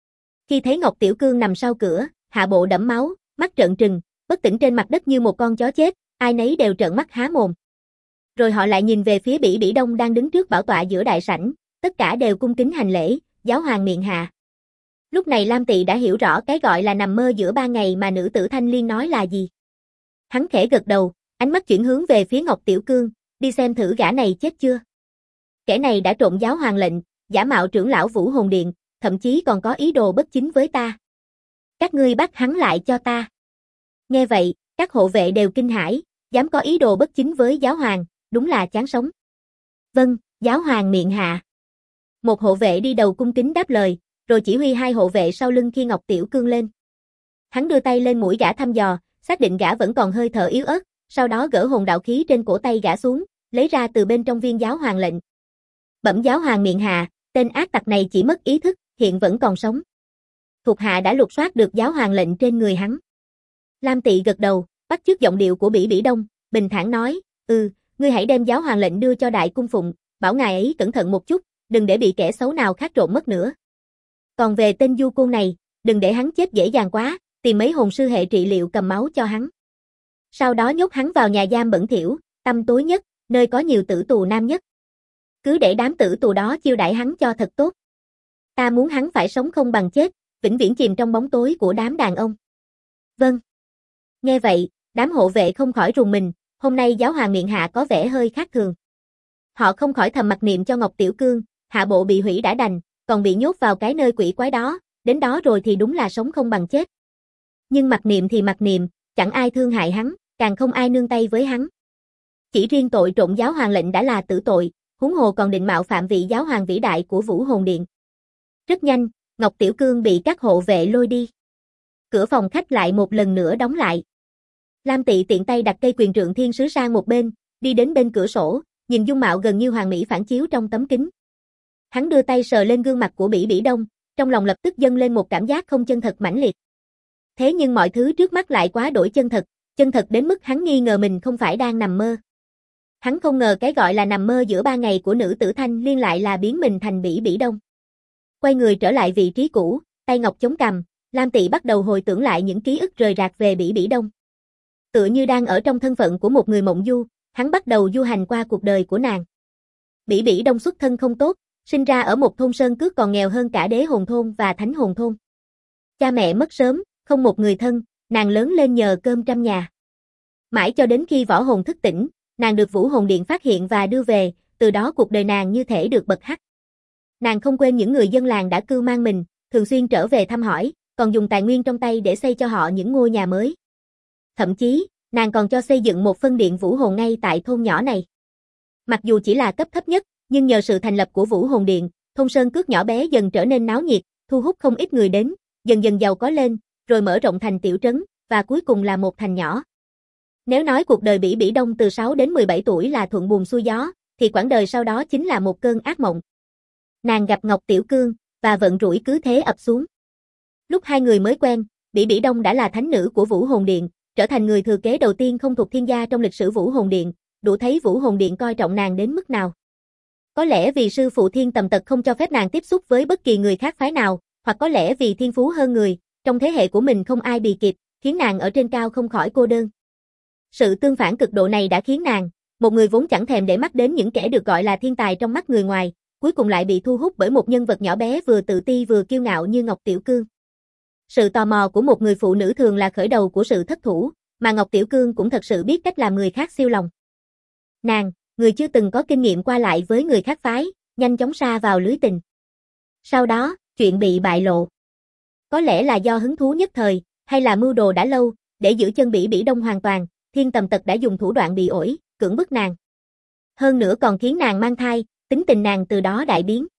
Khi thấy Ngọc Tiểu Cương nằm sau cửa, hạ bộ đẫm máu, mắt trợn trừng, bất tỉnh trên mặt đất như một con chó chết, ai nấy đều trợn mắt há mồm. Rồi họ lại nhìn về phía Bỉ Bỉ Đông đang đứng trước bảo tọa giữa đại sảnh, tất cả đều cung kính hành lễ, giáo hoàng miệng hạ. Lúc này Lam Tỵ đã hiểu rõ cái gọi là nằm mơ giữa ban ngày mà nữ tử Thanh Liên nói là gì. Hắn khẽ gật đầu, ánh mắt chuyển hướng về phía Ngọc Tiểu Cương, đi xem thử gã này chết chưa. Kẻ này đã trộm giáo hoàng lệnh, giả mạo trưởng lão Vũ Hồn Điện, thậm chí còn có ý đồ bất chính với ta. Các ngươi bắt hắn lại cho ta. Nghe vậy, các hộ vệ đều kinh hãi, dám có ý đồ bất chính với giáo hoàng, đúng là chán sống. Vâng, giáo hoàng miệng hạ. Một hộ vệ đi đầu cung kính đáp lời, rồi chỉ huy hai hộ vệ sau lưng khi Ngọc Tiểu Cương lên. Hắn đưa tay lên mũi gã thăm dò, xác định gã vẫn còn hơi thở yếu ớt, sau đó gỡ hồn đạo khí trên cổ tay gã xuống, lấy ra từ bên trong viên giáo hoàng lệnh. Bẩm giáo hoàng miệng hạ, tên ác tặc này chỉ mất ý thức, hiện vẫn còn sống. Thuộc hạ đã lục soát được giáo hoàng lệnh trên người hắn. Lam Tỵ gật đầu, bắt chước giọng điệu của Bỉ Bỉ Đông, bình thản nói, ngươi hãy đem giáo hoàng lệnh đưa cho đại cung phụng, bảo ngài ấy cẩn thận một chút, đừng để bị kẻ xấu nào khác trộm mất nữa. Còn về tên du côn này, đừng để hắn chết dễ dàng quá, tìm mấy hồn sư hệ trị liệu cầm máu cho hắn. Sau đó nhốt hắn vào nhà giam bẩn thỉu, tăm tối nhất, nơi có nhiều tử tù nam nhất. Cứ để đám tử tù đó chiêu đãi hắn cho thật tốt. Ta muốn hắn phải sống không bằng chết, vĩnh viễn chìm trong bóng tối của đám đàn ông. Vâng. Nghe vậy, đám hộ vệ không khỏi rùng mình, hôm nay giáo hoàng miệng hạ có vẻ hơi khác thường. Họ không khỏi thầm mặc niệm cho Ngọc Tiểu Cương, hạ bộ bị hủy đã đành, còn bị nhốt vào cái nơi quỷ quái đó, đến đó rồi thì đúng là sống không bằng chết. Nhưng mặc niệm thì mặc niệm, chẳng ai thương hại hắn, càng không ai nương tay với hắn. Chỉ riêng tội trộm giáo hoàng lệnh đã là tử tội, huống hồ còn định mạo phạm vị giáo hoàng vĩ đại của Vũ Hồn Điện. Rất nhanh, Ngọc Tiểu Cương bị các hộ vệ lôi đi. Cửa phòng khách lại một lần nữa đóng lại. Lam Tỵ tiện tay đặt cây quyền trượng thiên sứ sang một bên, đi đến bên cửa sổ, nhìn dung mạo gần như hoàng mỹ phản chiếu trong tấm kính. Hắn đưa tay sờ lên gương mặt của Bỉ Bỉ Đông, trong lòng lập tức dâng lên một cảm giác không chân thật mãnh liệt. Thế nhưng mọi thứ trước mắt lại quá đổi chân thật đến mức hắn nghi ngờ mình không phải đang nằm mơ. Hắn không ngờ cái gọi là nằm mơ giữa ban ngày của nữ tử Thanh Liên lại là biến mình thành Bỉ Bỉ Đông. Quay người trở lại vị trí cũ, tay ngọc chống cằm, Lam Tỵ bắt đầu hồi tưởng lại những ký ức rời rạc về Bỉ Bỉ Đông. Tựa như đang ở trong thân phận của một người mộng du, hắn bắt đầu du hành qua cuộc đời của nàng. Bỉ Bỉ Đông xuất thân không tốt, sinh ra ở một thôn sơn cước còn nghèo hơn cả đế hồn thôn và thánh hồn thôn. Cha mẹ mất sớm, không một người thân, nàng lớn lên nhờ cơm trăm nhà. Mãi cho đến khi võ hồn thức tỉnh, nàng được Vũ Hồn Điện phát hiện và đưa về, từ đó cuộc đời nàng như thể được bật hắc. Nàng không quên những người dân làng đã cưu mang mình, thường xuyên trở về thăm hỏi, còn dùng tài nguyên trong tay để xây cho họ những ngôi nhà mới. Thậm chí, nàng còn cho xây dựng một phân điện Vũ Hồn ngay tại thôn nhỏ này. Mặc dù chỉ là cấp thấp nhất, nhưng nhờ sự thành lập của Vũ Hồn Điện, thôn sơn cước nhỏ bé dần trở nên náo nhiệt, thu hút không ít người đến, dần dần giàu có lên, rồi mở rộng thành tiểu trấn, và cuối cùng là một thành nhỏ. Nếu nói cuộc đời Bỉ Bỉ Đông từ 6 đến 17 tuổi là thuận buồm xuôi gió, thì quãng đời sau đó chính là một cơn ác mộng. Nàng gặp Ngọc Tiểu Cương, và vận rủi cứ thế ập xuống. Lúc hai người mới quen, Bỉ Bỉ Đông đã là thánh nữ của Vũ Hồn Điện, trở thành người thừa kế đầu tiên không thuộc thiên gia trong lịch sử Vũ Hồn Điện, đủ thấy Vũ Hồn Điện coi trọng nàng đến mức nào. Có lẽ vì sư phụ Thiên Tầm Tật không cho phép nàng tiếp xúc với bất kỳ người khác phái nào, hoặc có lẽ vì thiên phú hơn người, trong thế hệ của mình không ai bì kịp, khiến nàng ở trên cao không khỏi cô đơn. Sự tương phản cực độ này đã khiến nàng, một người vốn chẳng thèm để mắt đến những kẻ được gọi là thiên tài trong mắt người ngoài, cuối cùng lại bị thu hút bởi một nhân vật nhỏ bé vừa tự ti vừa kiêu ngạo như Ngọc Tiểu Cương. Sự tò mò của một người phụ nữ thường là khởi đầu của sự thất thủ, mà Ngọc Tiểu Cương cũng thật sự biết cách làm người khác siêu lòng. Nàng, người chưa từng có kinh nghiệm qua lại với người khác phái, nhanh chóng sa vào lưới tình. Sau đó, chuyện bị bại lộ. Có lẽ là do hứng thú nhất thời, hay là mưu đồ đã lâu, để giữ chân Bỉ Bỉ Đông hoàn toàn, Thiên Tầm Tật đã dùng thủ đoạn bị ổi, cưỡng bức nàng. Hơn nữa còn khiến nàng mang thai, tính tình nàng từ đó đại biến.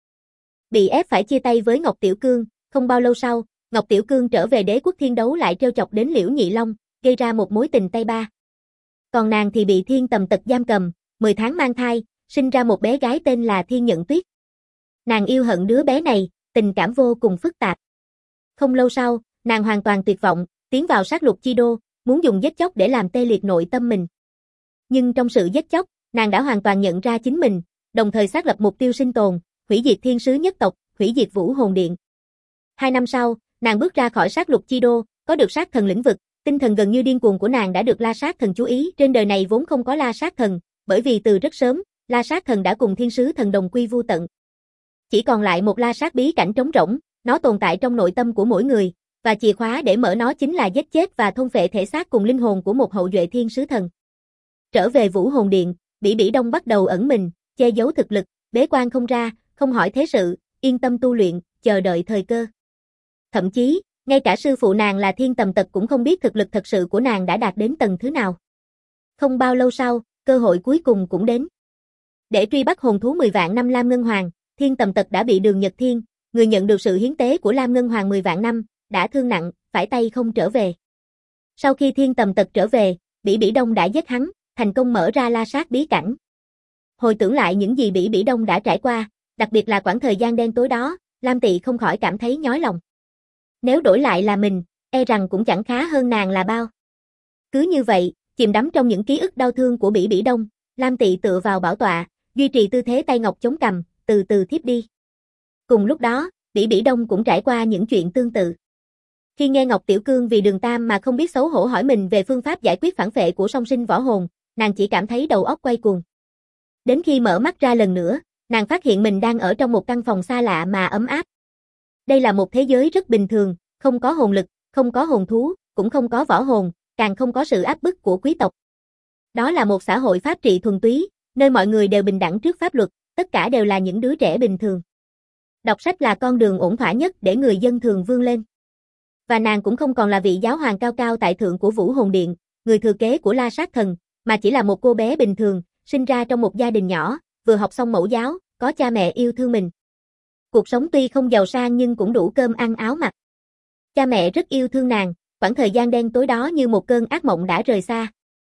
Bị ép phải chia tay với Ngọc Tiểu Cương, không bao lâu sau, Ngọc Tiểu Cương trở về Đế quốc Thiên Đấu lại trêu chọc đến Liễu Nhị Long, gây ra một mối tình tay ba. Còn nàng thì bị Thiên Tầm Tật giam cầm, 10 tháng mang thai, sinh ra một bé gái tên là Thiên Nhận Tuyết. Nàng yêu hận đứa bé này, tình cảm vô cùng phức tạp. Không lâu sau, nàng hoàn toàn tuyệt vọng, tiến vào sát lục chi đô, muốn dùng giết chóc để làm tê liệt nội tâm mình. Nhưng trong sự giết chóc, nàng đã hoàn toàn nhận ra chính mình, đồng thời xác lập mục tiêu sinh tồn, hủy diệt thiên sứ nhất tộc, hủy diệt Vũ Hồn Điện. 2 năm sau, nàng bước ra khỏi sát lục chi đô, có được sát thần lĩnh vực, tinh thần gần như điên cuồng của nàng đã được La Sát Thần chú ý. Trên đời này vốn không có La Sát Thần, bởi vì từ rất sớm, La Sát Thần đã cùng thiên sứ thần đồng quy vu tận. Chỉ còn lại một La Sát bí cảnh trống rỗng, nó tồn tại trong nội tâm của mỗi người, và chìa khóa để mở nó chính là giết chết và thôn phệ thể xác cùng linh hồn của một hậu duệ thiên sứ thần. Trở về Vũ Hồn Điện, Bỉ Bỉ Đông bắt đầu ẩn mình, che giấu thực lực, bế quan không ra, không hỏi thế sự, yên tâm tu luyện, chờ đợi thời cơ. Thậm chí, ngay cả sư phụ nàng là Thiên Tầm Tật cũng không biết thực lực thật sự của nàng đã đạt đến tầng thứ nào. Không bao lâu sau, cơ hội cuối cùng cũng đến. Để truy bắt hồn thú 10 vạn năm Lam Ngân Hoàng, Thiên Tầm Tật đã bị Đường Nhật Thiên, người nhận được sự hiến tế của Lam Ngân Hoàng 10 vạn năm, đã thương nặng, phải tay không trở về. Sau khi Thiên Tầm Tật trở về, Bỉ Bỉ Đông đã giết hắn, thành công mở ra La Sát bí cảnh. Hồi tưởng lại những gì Bỉ Bỉ Đông đã trải qua, đặc biệt là quãng thời gian đen tối đó, Lam Tị không khỏi cảm thấy nhói lòng. Nếu đổi lại là mình, e rằng cũng chẳng khá hơn nàng là bao. Cứ như vậy, chìm đắm trong những ký ức đau thương của Bỉ Bỉ Đông, Lam Tị tựa vào bảo tọa, duy trì tư thế tay ngọc chống cằm, từ từ thiếp đi. Cùng lúc đó, Bỉ Bỉ Đông cũng trải qua những chuyện tương tự. Khi nghe Ngọc Tiểu Cương vì Đường Tam mà không biết xấu hổ hỏi mình về phương pháp giải quyết phản phệ của song sinh võ hồn, nàng chỉ cảm thấy đầu óc quay cuồng. Đến khi mở mắt ra lần nữa, nàng phát hiện mình đang ở trong một căn phòng xa lạ mà ấm áp. Đây là một thế giới rất bình thường, không có hồn lực, không có hồn thú, cũng không có võ hồn, càng không có sự áp bức của quý tộc. Đó là một xã hội pháp trị thuần túy, nơi mọi người đều bình đẳng trước pháp luật, tất cả đều là những đứa trẻ bình thường. Đọc sách là con đường ổn thỏa nhất để người dân thường vươn lên. Và nàng cũng không còn là vị giáo hoàng cao cao tại thượng của Vũ Hồn Điện, người thừa kế của La Sát Thần, mà chỉ là một cô bé bình thường, sinh ra trong một gia đình nhỏ, vừa học xong mẫu giáo, có cha mẹ yêu thương mình. Cuộc sống tuy không giàu sang nhưng cũng đủ cơm ăn áo mặc. Cha mẹ rất yêu thương nàng, khoảng thời gian đen tối đó như một cơn ác mộng đã rời xa.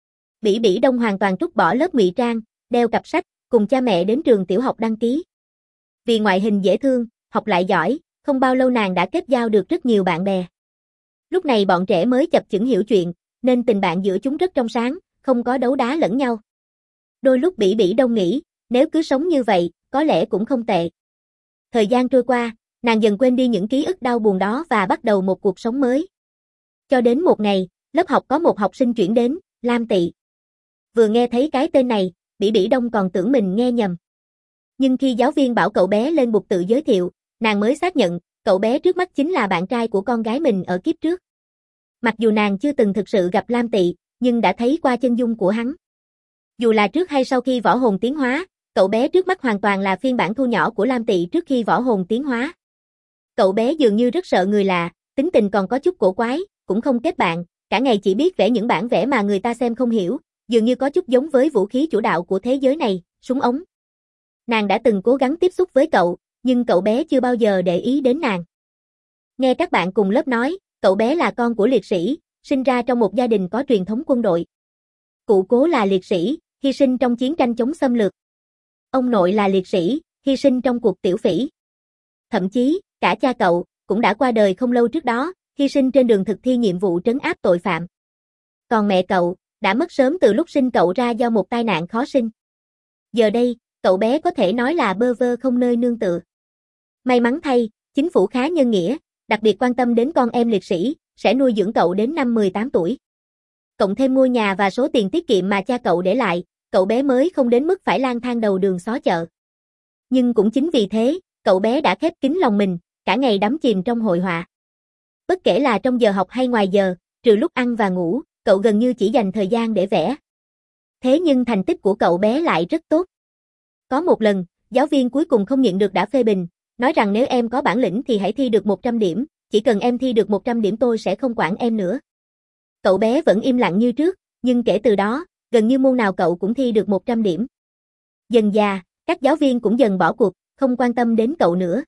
Bỉ Bỉ Đông hoàn toàn trút bỏ lớp ngụy trang, đeo cặp sách, cùng cha mẹ đến trường tiểu học đăng ký. Vì ngoại hình dễ thương, học lại giỏi, không bao lâu nàng đã kết giao được rất nhiều bạn bè. Lúc này bọn trẻ mới chập chững hiểu chuyện, nên tình bạn giữa chúng rất trong sáng, không có đấu đá lẫn nhau. Đôi lúc Bỉ Bỉ Đông nghĩ, nếu cứ sống như vậy, có lẽ cũng không tệ. Thời gian trôi qua, nàng dần quên đi những ký ức đau buồn đó và bắt đầu một cuộc sống mới. Cho đến một ngày, lớp học có một học sinh chuyển đến, Lam Tị. Vừa nghe thấy cái tên này, Bỉ Bỉ Đông còn tưởng mình nghe nhầm. Nhưng khi giáo viên bảo cậu bé lên bục tự giới thiệu, nàng mới xác nhận, cậu bé trước mắt chính là bạn trai của con gái mình ở kiếp trước. Mặc dù nàng chưa từng thực sự gặp Lam Tị, nhưng đã thấy qua chân dung của hắn. Dù là trước hay sau khi võ hồn tiến hóa, cậu bé trước mắt hoàn toàn là phiên bản thu nhỏ của Lam Tị trước khi võ hồn tiến hóa. Cậu bé dường như rất sợ người lạ, tính tình còn có chút cổ quái, cũng không kết bạn, cả ngày chỉ biết vẽ những bản vẽ mà người ta xem không hiểu, dường như có chút giống với vũ khí chủ đạo của thế giới này, súng ống. Nàng đã từng cố gắng tiếp xúc với cậu, nhưng cậu bé chưa bao giờ để ý đến nàng. Nghe các bạn cùng lớp nói, cậu bé là con của liệt sĩ, sinh ra trong một gia đình có truyền thống quân đội. Cụ cố là liệt sĩ, hy sinh trong chiến tranh chống xâm lược. Ông nội là liệt sĩ, hy sinh trong cuộc tiểu phỉ. Thậm chí, cả cha cậu cũng đã qua đời không lâu trước đó, hy sinh trên đường thực thi nhiệm vụ trấn áp tội phạm. Còn mẹ cậu đã mất sớm từ lúc sinh cậu ra do một tai nạn khó sinh. Giờ đây, cậu bé có thể nói là bơ vơ không nơi nương tựa. May mắn thay, chính phủ khá nhân nghĩa, đặc biệt quan tâm đến con em liệt sĩ, sẽ nuôi dưỡng cậu đến năm 18 tuổi. Cộng thêm mua nhà và số tiền tiết kiệm mà cha cậu để lại, cậu bé mới không đến mức phải lang thang đầu đường xó chợ. Nhưng cũng chính vì thế, cậu bé đã khép kín lòng mình, cả ngày đắm chìm trong hội họa. Bất kể là trong giờ học hay ngoài giờ, trừ lúc ăn và ngủ, cậu gần như chỉ dành thời gian để vẽ. Thế nhưng thành tích của cậu bé lại rất tốt. Có một lần, giáo viên cuối cùng không nhịn được đã phê bình, nói rằng nếu em có bản lĩnh thì hãy thi được 100 điểm, chỉ cần em thi được 100 điểm tôi sẽ không quản em nữa. Cậu bé vẫn im lặng như trước, nhưng kể từ đó, gần như môn nào cậu cũng thi được 100 điểm. Dần dà, các giáo viên cũng dần bỏ cuộc, không quan tâm đến cậu nữa.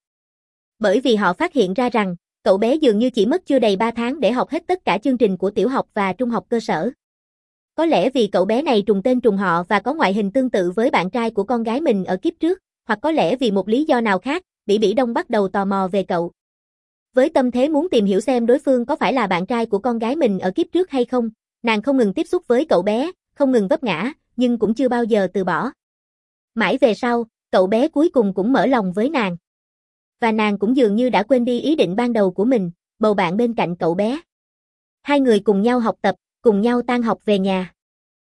Bởi vì họ phát hiện ra rằng, cậu bé dường như chỉ mất chưa đầy 3 tháng để học hết tất cả chương trình của tiểu học và trung học cơ sở. Có lẽ vì cậu bé này trùng tên trùng họ và có ngoại hình tương tự với bạn trai của con gái mình ở kiếp trước, hoặc có lẽ vì một lý do nào khác, Bỉ Bỉ Đông bắt đầu tò mò về cậu. Với tâm thế muốn tìm hiểu xem đối phương có phải là bạn trai của con gái mình ở kiếp trước hay không, nàng không ngừng tiếp xúc với cậu bé, không ngừng vấp ngã, nhưng cũng chưa bao giờ từ bỏ. Mãi về sau, cậu bé cuối cùng cũng mở lòng với nàng. Và nàng cũng dường như đã quên đi ý định ban đầu của mình, bầu bạn bên cạnh cậu bé. Hai người cùng nhau học tập, cùng nhau tan học về nhà.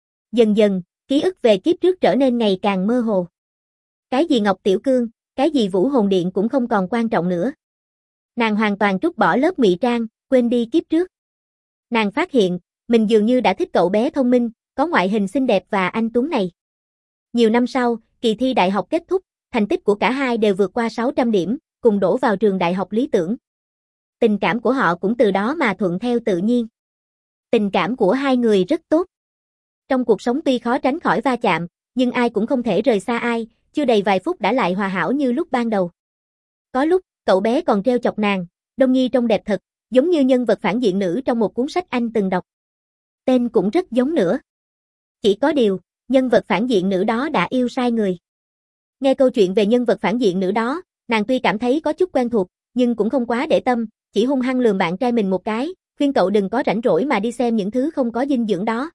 Dần dần, ký ức về kiếp trước trở nên ngày càng mơ hồ. Cái gì Ngọc Tiểu Cương, cái gì Vũ Hồn Điện cũng không còn quan trọng nữa. Nàng hoàn toàn trút bỏ lớp ngụy trang, quên đi kiếp trước. Nàng phát hiện, mình dường như đã thích cậu bé thông minh, có ngoại hình xinh đẹp và anh tuấn này. Nhiều năm sau, kỳ thi đại học kết thúc, thành tích của cả hai đều vượt qua 600 điểm, cùng đổ vào trường đại học lý tưởng. Tình cảm của họ cũng từ đó mà thuận theo tự nhiên. Tình cảm của hai người rất tốt. Trong cuộc sống tuy khó tránh khỏi va chạm, nhưng ai cũng không thể rời xa ai, chưa đầy vài phút đã lại hòa hảo như lúc ban đầu. Có lúc, cậu bé còn trêu chọc nàng, Đông Nhi trông đẹp thật, giống như nhân vật phản diện nữ trong một cuốn sách anh từng đọc. Tên cũng rất giống nữa. Chỉ có điều, nhân vật phản diện nữ đó đã yêu sai người. Nghe câu chuyện về nhân vật phản diện nữ đó, nàng tuy cảm thấy có chút quen thuộc, nhưng cũng không quá để tâm, chỉ hung hăng lườm bạn trai mình một cái, khuyên cậu đừng có rảnh rỗi mà đi xem những thứ không có dinh dưỡng đó.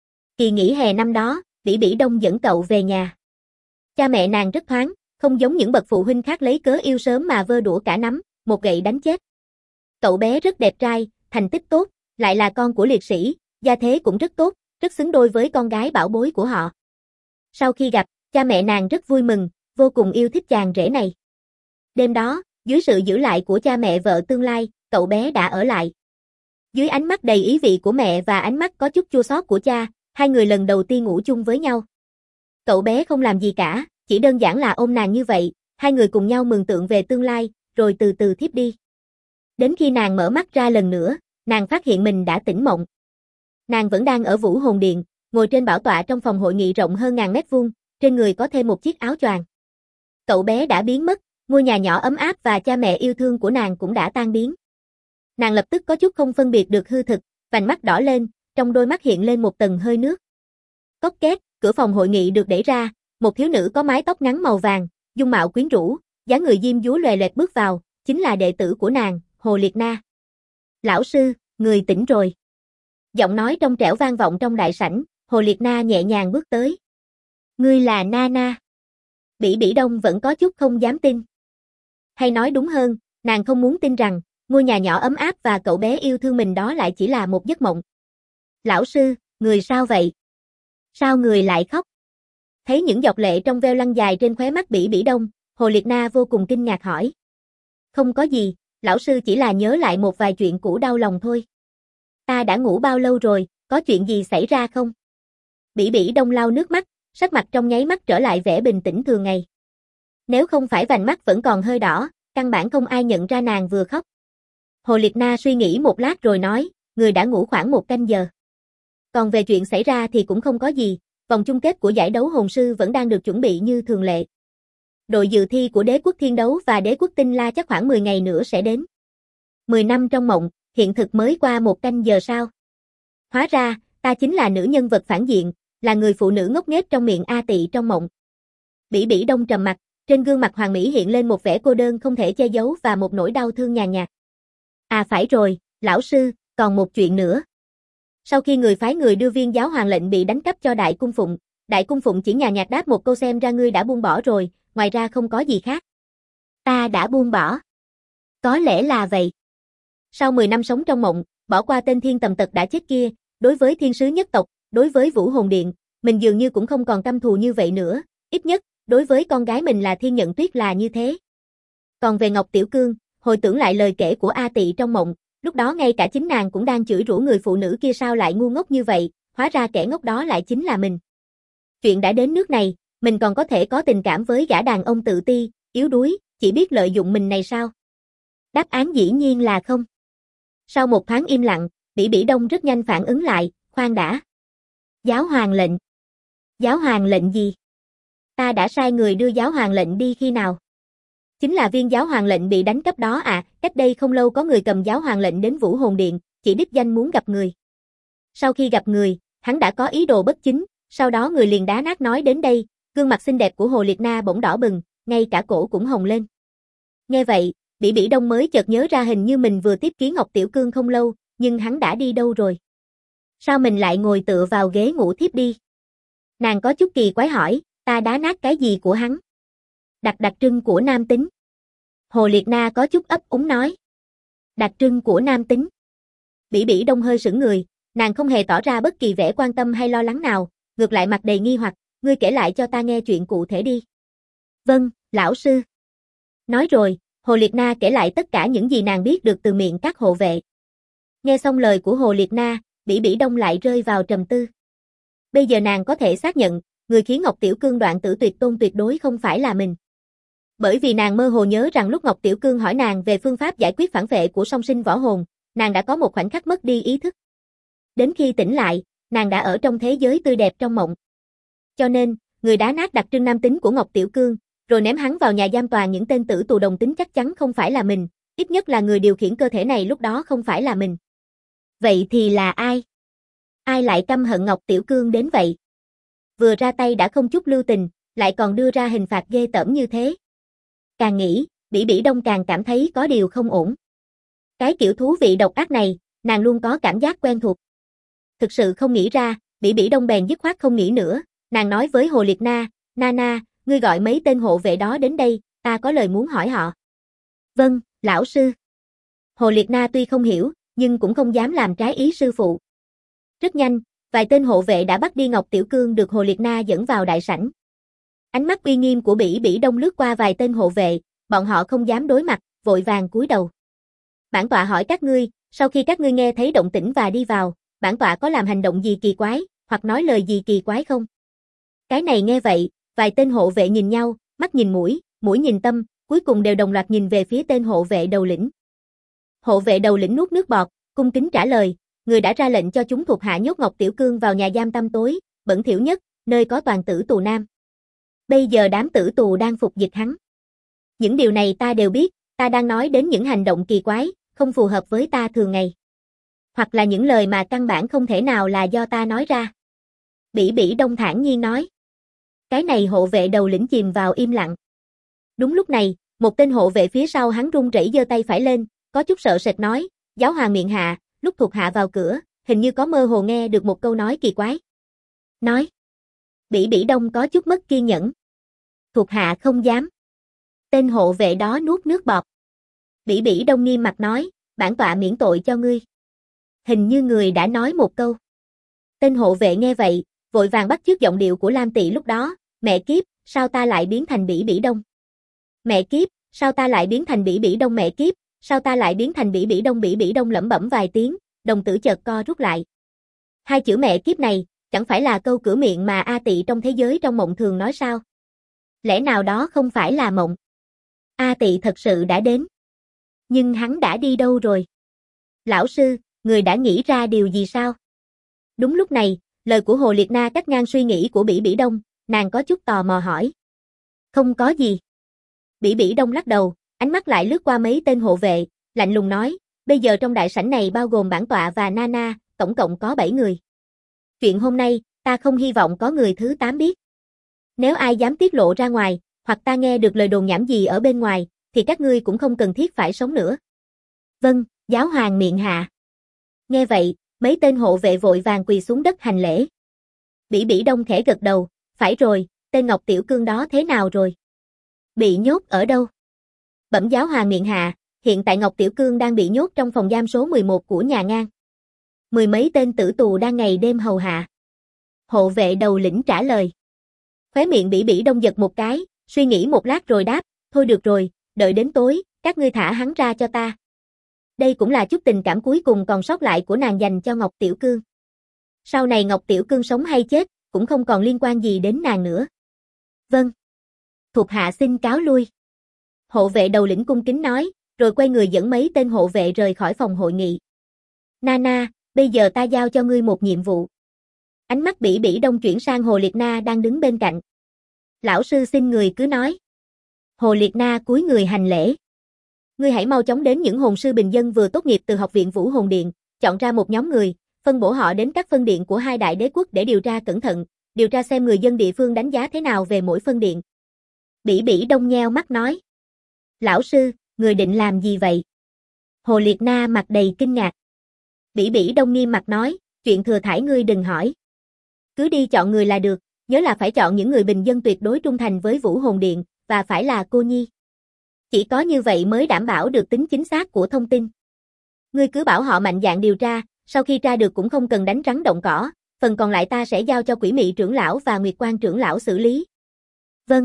Kỳ nghỉ hè năm đó, Bỉ Bỉ Đông dẫn cậu về nhà. Cha mẹ nàng rất thoáng, không giống những bậc phụ huynh khác lấy cớ yêu sớm mà vơ đũa cả nắm, một gậy đánh chết. Cậu bé rất đẹp trai, thành tích tốt, lại là con của liệt sĩ, gia thế cũng rất tốt, rất xứng đôi với con gái bảo bối của họ. Sau khi gặp, cha mẹ nàng rất vui mừng, vô cùng yêu thích chàng rể này. Đêm đó, dưới sự giữ lại của cha mẹ vợ tương lai, cậu bé đã ở lại. Dưới ánh mắt đầy ý vị của mẹ và ánh mắt có chút chua xót của cha, hai người lần đầu tiên ngủ chung với nhau. Cậu bé không làm gì cả, chỉ đơn giản là ôm nàng như vậy, hai người cùng nhau mường tượng về tương lai, rồi từ từ thiếp đi. Đến khi nàng mở mắt ra lần nữa, nàng phát hiện mình đã tỉnh mộng. Nàng vẫn đang ở Vũ Hồn Điện, ngồi trên bảo tọa trong phòng hội nghị rộng hơn ngàn mét vuông, trên người có thêm một chiếc áo choàng. Cậu bé đã biến mất, ngôi nhà nhỏ ấm áp và cha mẹ yêu thương của nàng cũng đã tan biến. Nàng lập tức có chút không phân biệt được hư thực, vành mắt đỏ lên, trong đôi mắt hiện lên một tầng hơi nước. Cót két, cửa phòng hội nghị được đẩy ra, một thiếu nữ có mái tóc ngắn màu vàng, dung mạo quyến rũ, dáng người diêm dúa lòe loẹt bước vào, chính là đệ tử của nàng, Hồ Liệt Na. "Lão sư, người tỉnh rồi." Giọng nói trong trẻo vang vọng trong đại sảnh, Hồ Liệt Na nhẹ nhàng bước tới. "Ngươi là Nana?" Bỉ Bỉ Đông vẫn có chút không dám tin. Hay nói đúng hơn, nàng không muốn tin rằng, ngôi nhà nhỏ ấm áp và cậu bé yêu thương mình đó lại chỉ là một giấc mộng. "Lão sư, người sao vậy? Sao người lại khóc?" Thấy những giọt lệ trong veo lăn dài trên khóe mắt Bỉ Bỉ Đông, Hồ Liệt Na vô cùng kinh ngạc hỏi. "Không có gì, lão sư chỉ là nhớ lại một vài chuyện cũ đau lòng thôi." "Ta đã ngủ bao lâu rồi, có chuyện gì xảy ra không?" Bỉ Bỉ Đông lau nước mắt, sắc mặt trong nháy mắt trở lại vẻ bình tĩnh thường ngày. Nếu không phải vành mắt vẫn còn hơi đỏ, căn bản không ai nhận ra nàng vừa khóc. Hồ Liệt Na suy nghĩ một lát rồi nói, người đã ngủ khoảng 1 canh giờ. Còn về chuyện xảy ra thì cũng không có gì, vòng chung kết của giải đấu hồn sư vẫn đang được chuẩn bị như thường lệ. Đội dự thi của Đế quốc Thiên Đấu và Đế quốc Tinh La chắc khoảng 10 ngày nữa sẽ đến. 10 năm trong mộng, hiện thực mới qua 1 canh giờ sao? Hóa ra, ta chính là nữ nhân vật phản diện, là người phụ nữ ngốc nghếch trong miệng A Tị trong mộng. Bỉ Bỉ Đông trầm mặt, trên gương mặt Hoàng Mỹ hiện lên một vẻ cô đơn không thể che giấu và một nỗi đau thương nhàn nhạt. "À phải rồi, lão sư, còn một chuyện nữa." Sau khi người phái người đưa viên giáo hoàng lệnh bị đánh cắp cho Đại Cung Phụng chỉ nhàn nhạt đáp một câu xem ra ngươi đã buông bỏ rồi, ngoài ra không có gì khác. "Ta đã buông bỏ." "Có lẽ là vậy." Sau 10 năm sống trong mộng, bỏ qua tên thiên tầm tật đã chết kia, đối với thiên sứ nhất tộc, đối với Vũ Hồn Điện, mình dường như cũng không còn căm thù như vậy nữa, ít nhất, đối với con gái mình là Thiên Nhận Tuyết là như thế. Còn về Ngọc Tiểu Cương, hồi tưởng lại lời kể của A Tị trong mộng, lúc đó ngay cả chính nàng cũng đang chửi rủa người phụ nữ kia sao lại ngu ngốc như vậy, hóa ra kẻ ngốc đó lại chính là mình. Chuyện đã đến nước này, mình còn có thể có tình cảm với gã đàn ông tự ti, yếu đuối, chỉ biết lợi dụng mình này sao? Đáp án dĩ nhiên là không. Sau một thoáng im lặng, Bỉ Bỉ Đông rất nhanh phản ứng lại, khoan đã. Giáo hoàng lệnh. Giáo hoàng lệnh gì? Ta đã sai người đưa giáo hoàng lệnh đi khi nào? Chính là viên giáo hoàng lệnh bị đánh cắp đó à, cách đây không lâu có người cầm giáo hoàng lệnh đến Vũ Hồn Điện, chỉ đích danh muốn gặp người. Sau khi gặp người, hắn đã có ý đồ bất chính, sau đó người liền đá nát nói đến đây, gương mặt xinh đẹp của Hồ Liệt Na bỗng đỏ bừng, ngay cả cổ cũng hồng lên. Nghe vậy, Bỉ Bỉ Đông mới chợt nhớ ra hình như mình vừa tiếp kiến Ngọc Tiểu Cương không lâu, nhưng hắn đã đi đâu rồi? Sao mình lại ngồi tựa vào ghế ngủ thiếp đi? Nàng có chút kỳ quái hỏi, ta đá nát cái gì của hắn? Đặc trưng của nam tính. Hồ Liệt Na có chút ấp úng nói. Đặc trưng của nam tính. Bỉ Bỉ Đông hơi sững người, nàng không hề tỏ ra bất kỳ vẻ quan tâm hay lo lắng nào, ngược lại mặt đầy nghi hoặc, ngươi kể lại cho ta nghe chuyện cụ thể đi. Vâng, lão sư. Nói rồi, Hồ Liệt Na kể lại tất cả những gì nàng biết được từ miệng các hộ vệ. Nghe xong lời của Hồ Liệt Na, Bỉ Bỉ Đông lại rơi vào trầm tư. Bây giờ nàng có thể xác nhận, người khiến Ngọc Tiểu Cương đoạn tử tuyệt tôn tuyệt đối không phải là mình. Bởi vì nàng mơ hồ nhớ rằng lúc Ngọc Tiểu Cương hỏi nàng về phương pháp giải quyết phản vệ của song sinh võ hồn, nàng đã có một khoảnh khắc mất đi ý thức. Đến khi tỉnh lại, nàng đã ở trong thế giới tươi đẹp trong mộng. Cho nên, người đá nát đặc trưng nam tính của Ngọc Tiểu Cương, rồi ném hắn vào nhà giam toàn những tên tử tù đồng tính chắc chắn không phải là mình, ít nhất là người điều khiển cơ thể này lúc đó không phải là mình. Vậy thì là ai? Ai lại căm hận Ngọc Tiểu Cương đến vậy? Vừa ra tay đã không chút lưu tình, lại còn đưa ra hình phạt ghê tởm như thế. Càng nghĩ, Bỉ Bỉ Đông càng cảm thấy có điều không ổn. Cái kiểu thú vị độc ác này, nàng luôn có cảm giác quen thuộc. Thực sự không nghĩ ra, Bỉ Bỉ Đông bèn dứt khoát không nghĩ nữa, nàng nói với Hồ Liệt Na, Nana, ngươi gọi mấy tên hộ vệ đó đến đây, ta có lời muốn hỏi họ. Vâng, lão sư. Hồ Liệt Na tuy không hiểu, nhưng cũng không dám làm trái ý sư phụ. Rất nhanh, vài tên hộ vệ đã bắt đi Ngọc Tiểu Cương được Hồ Liệt Na dẫn vào đại sảnh. Ánh mắt uy nghiêm của Bỉ Bỉ Đông lướt qua vài tên hộ vệ, bọn họ không dám đối mặt, vội vàng cúi đầu. Bản tọa hỏi các ngươi, sau khi các ngươi nghe thấy động tĩnh và đi vào, bản tọa có làm hành động gì kỳ quái, hoặc nói lời gì kỳ quái không? Cái này nghe vậy, vài tên hộ vệ nhìn nhau, mắt nhìn mũi, mũi nhìn tâm, cuối cùng đều đồng loạt nhìn về phía tên hộ vệ đầu lĩnh. Hộ vệ đầu lĩnh nuốt nước bọt, cung kính trả lời, người đã ra lệnh cho chúng thuộc hạ nhốt Ngọc Tiểu Cương vào nhà giam tăm tối, bẩn thỉu nhất, nơi có toàn tử tù nam. Bây giờ đám tử tù đang phục dịch hắn. Những điều này ta đều biết, ta đang nói đến những hành động kỳ quái, không phù hợp với ta thường ngày. Hoặc là những lời mà căn bản không thể nào là do ta nói ra. Bỉ Bỉ Đông thản nhiên nói. Cái này hộ vệ đầu lĩnh chìm vào im lặng. Đúng lúc này, một tên hộ vệ phía sau hắn run rẩy giơ tay phải lên, có chút sợ sệt nói, giáo hoàng miệng hạ, lúc thuộc hạ vào cửa, hình như có mơ hồ nghe được một câu nói kỳ quái. Nói. Bỉ Bỉ Đông có chút mất kiên nhẫn. Thuộc hạ không dám. Tên hộ vệ đó nuốt nước bọt. Bỉ Bỉ Đông nghiêm mặt nói, bản tọa miễn tội cho ngươi. Hình như người đã nói một câu. Tên hộ vệ nghe vậy, vội vàng bắt chước giọng điệu của Lam Tị lúc đó, mẹ kiếp, sao ta lại biến thành Bỉ Bỉ Đông? Mẹ kiếp, sao ta lại biến thành Bỉ Bỉ Đông? Mẹ kiếp, sao ta lại biến thành Bỉ Bỉ Đông? Bỉ Bỉ Đông lẩm bẩm vài tiếng, đồng tử chợt co rút lại. Hai chữ mẹ kiếp này, chẳng phải là câu cửa miệng mà A Tị trong thế giới trong mộng thường nói sao? Lẽ nào đó không phải là mộng? A Tị thật sự đã đến. Nhưng hắn đã đi đâu rồi? Lão sư, người đã nghĩ ra điều gì sao? Đúng lúc này, lời của Hồ Liệt Na cắt ngang suy nghĩ của Bỉ Bỉ Đông, nàng có chút tò mò hỏi. Không có gì. Bỉ Bỉ Đông lắc đầu, ánh mắt lại lướt qua mấy tên hộ vệ, lạnh lùng nói, bây giờ trong đại sảnh này bao gồm bản tọa và Nana, tổng cộng có 7 người. Chuyện hôm nay, ta không hy vọng có người thứ 8 biết. Nếu ai dám tiết lộ ra ngoài, hoặc ta nghe được lời đồn nhảm gì ở bên ngoài, thì các ngươi cũng không cần thiết phải sống nữa. Vâng, giáo hoàng miệng hạ. Nghe vậy, mấy tên hộ vệ vội vàng quỳ xuống đất hành lễ. Bỉ Bỉ Đông khẽ gật đầu, phải rồi, tên Ngọc Tiểu Cương đó thế nào rồi? Bị nhốt ở đâu? Bẩm giáo hoàng miệng hạ, hiện tại Ngọc Tiểu Cương đang bị nhốt trong phòng giam số 11 của nhà ngang. 10 mấy tên tử tù đang ngày đêm hầu hạ. Hộ vệ đầu lĩnh trả lời. Khóe miệng Bỉ Bỉ Đông giật một cái, suy nghĩ một lát rồi đáp, thôi được rồi, đợi đến tối, các ngươi thả hắn ra cho ta. Đây cũng là chút tình cảm cuối cùng còn sót lại của nàng dành cho Ngọc Tiểu Cương. Sau này Ngọc Tiểu Cương sống hay chết, cũng không còn liên quan gì đến nàng nữa. Vâng. Thuộc hạ xin cáo lui. Hộ vệ đầu lĩnh cung kính nói, rồi quay người dẫn mấy tên hộ vệ rời khỏi phòng hội nghị. Nana, bây giờ ta giao cho ngươi một nhiệm vụ. Ánh mắt Bỉ Bỉ Đông chuyển sang Hồ Liệt Na đang đứng bên cạnh. Lão sư xin người cứ nói. Hồ Liệt Na cúi người hành lễ. Ngươi hãy mau chóng đến những hồn sư bình dân vừa tốt nghiệp từ học viện Vũ Hồn Điện, chọn ra một nhóm người, phân bổ họ đến các phân điện của hai đại đế quốc để điều tra cẩn thận, điều tra xem người dân địa phương đánh giá thế nào về mỗi phân điện. Bỉ Bỉ Đông nheo mắt nói. Lão sư, người định làm gì vậy? Hồ Liệt Na mặt đầy kinh ngạc. Bỉ Bỉ Đông nghiêm mặt nói, chuyện thừa thải ngươi đừng hỏi. Cứ đi chọn người là được, nhớ là phải chọn những người bình dân tuyệt đối trung thành với Vũ Hồn Điện, và phải là cô nhi. Chỉ có như vậy mới đảm bảo được tính chính xác của thông tin. Ngươi cứ bảo họ mạnh dạn điều tra, sau khi tra được cũng không cần đánh rắn động cỏ, phần còn lại ta sẽ giao cho Quỷ Mị trưởng lão và Nguyệt Quang trưởng lão xử lý. Vâng.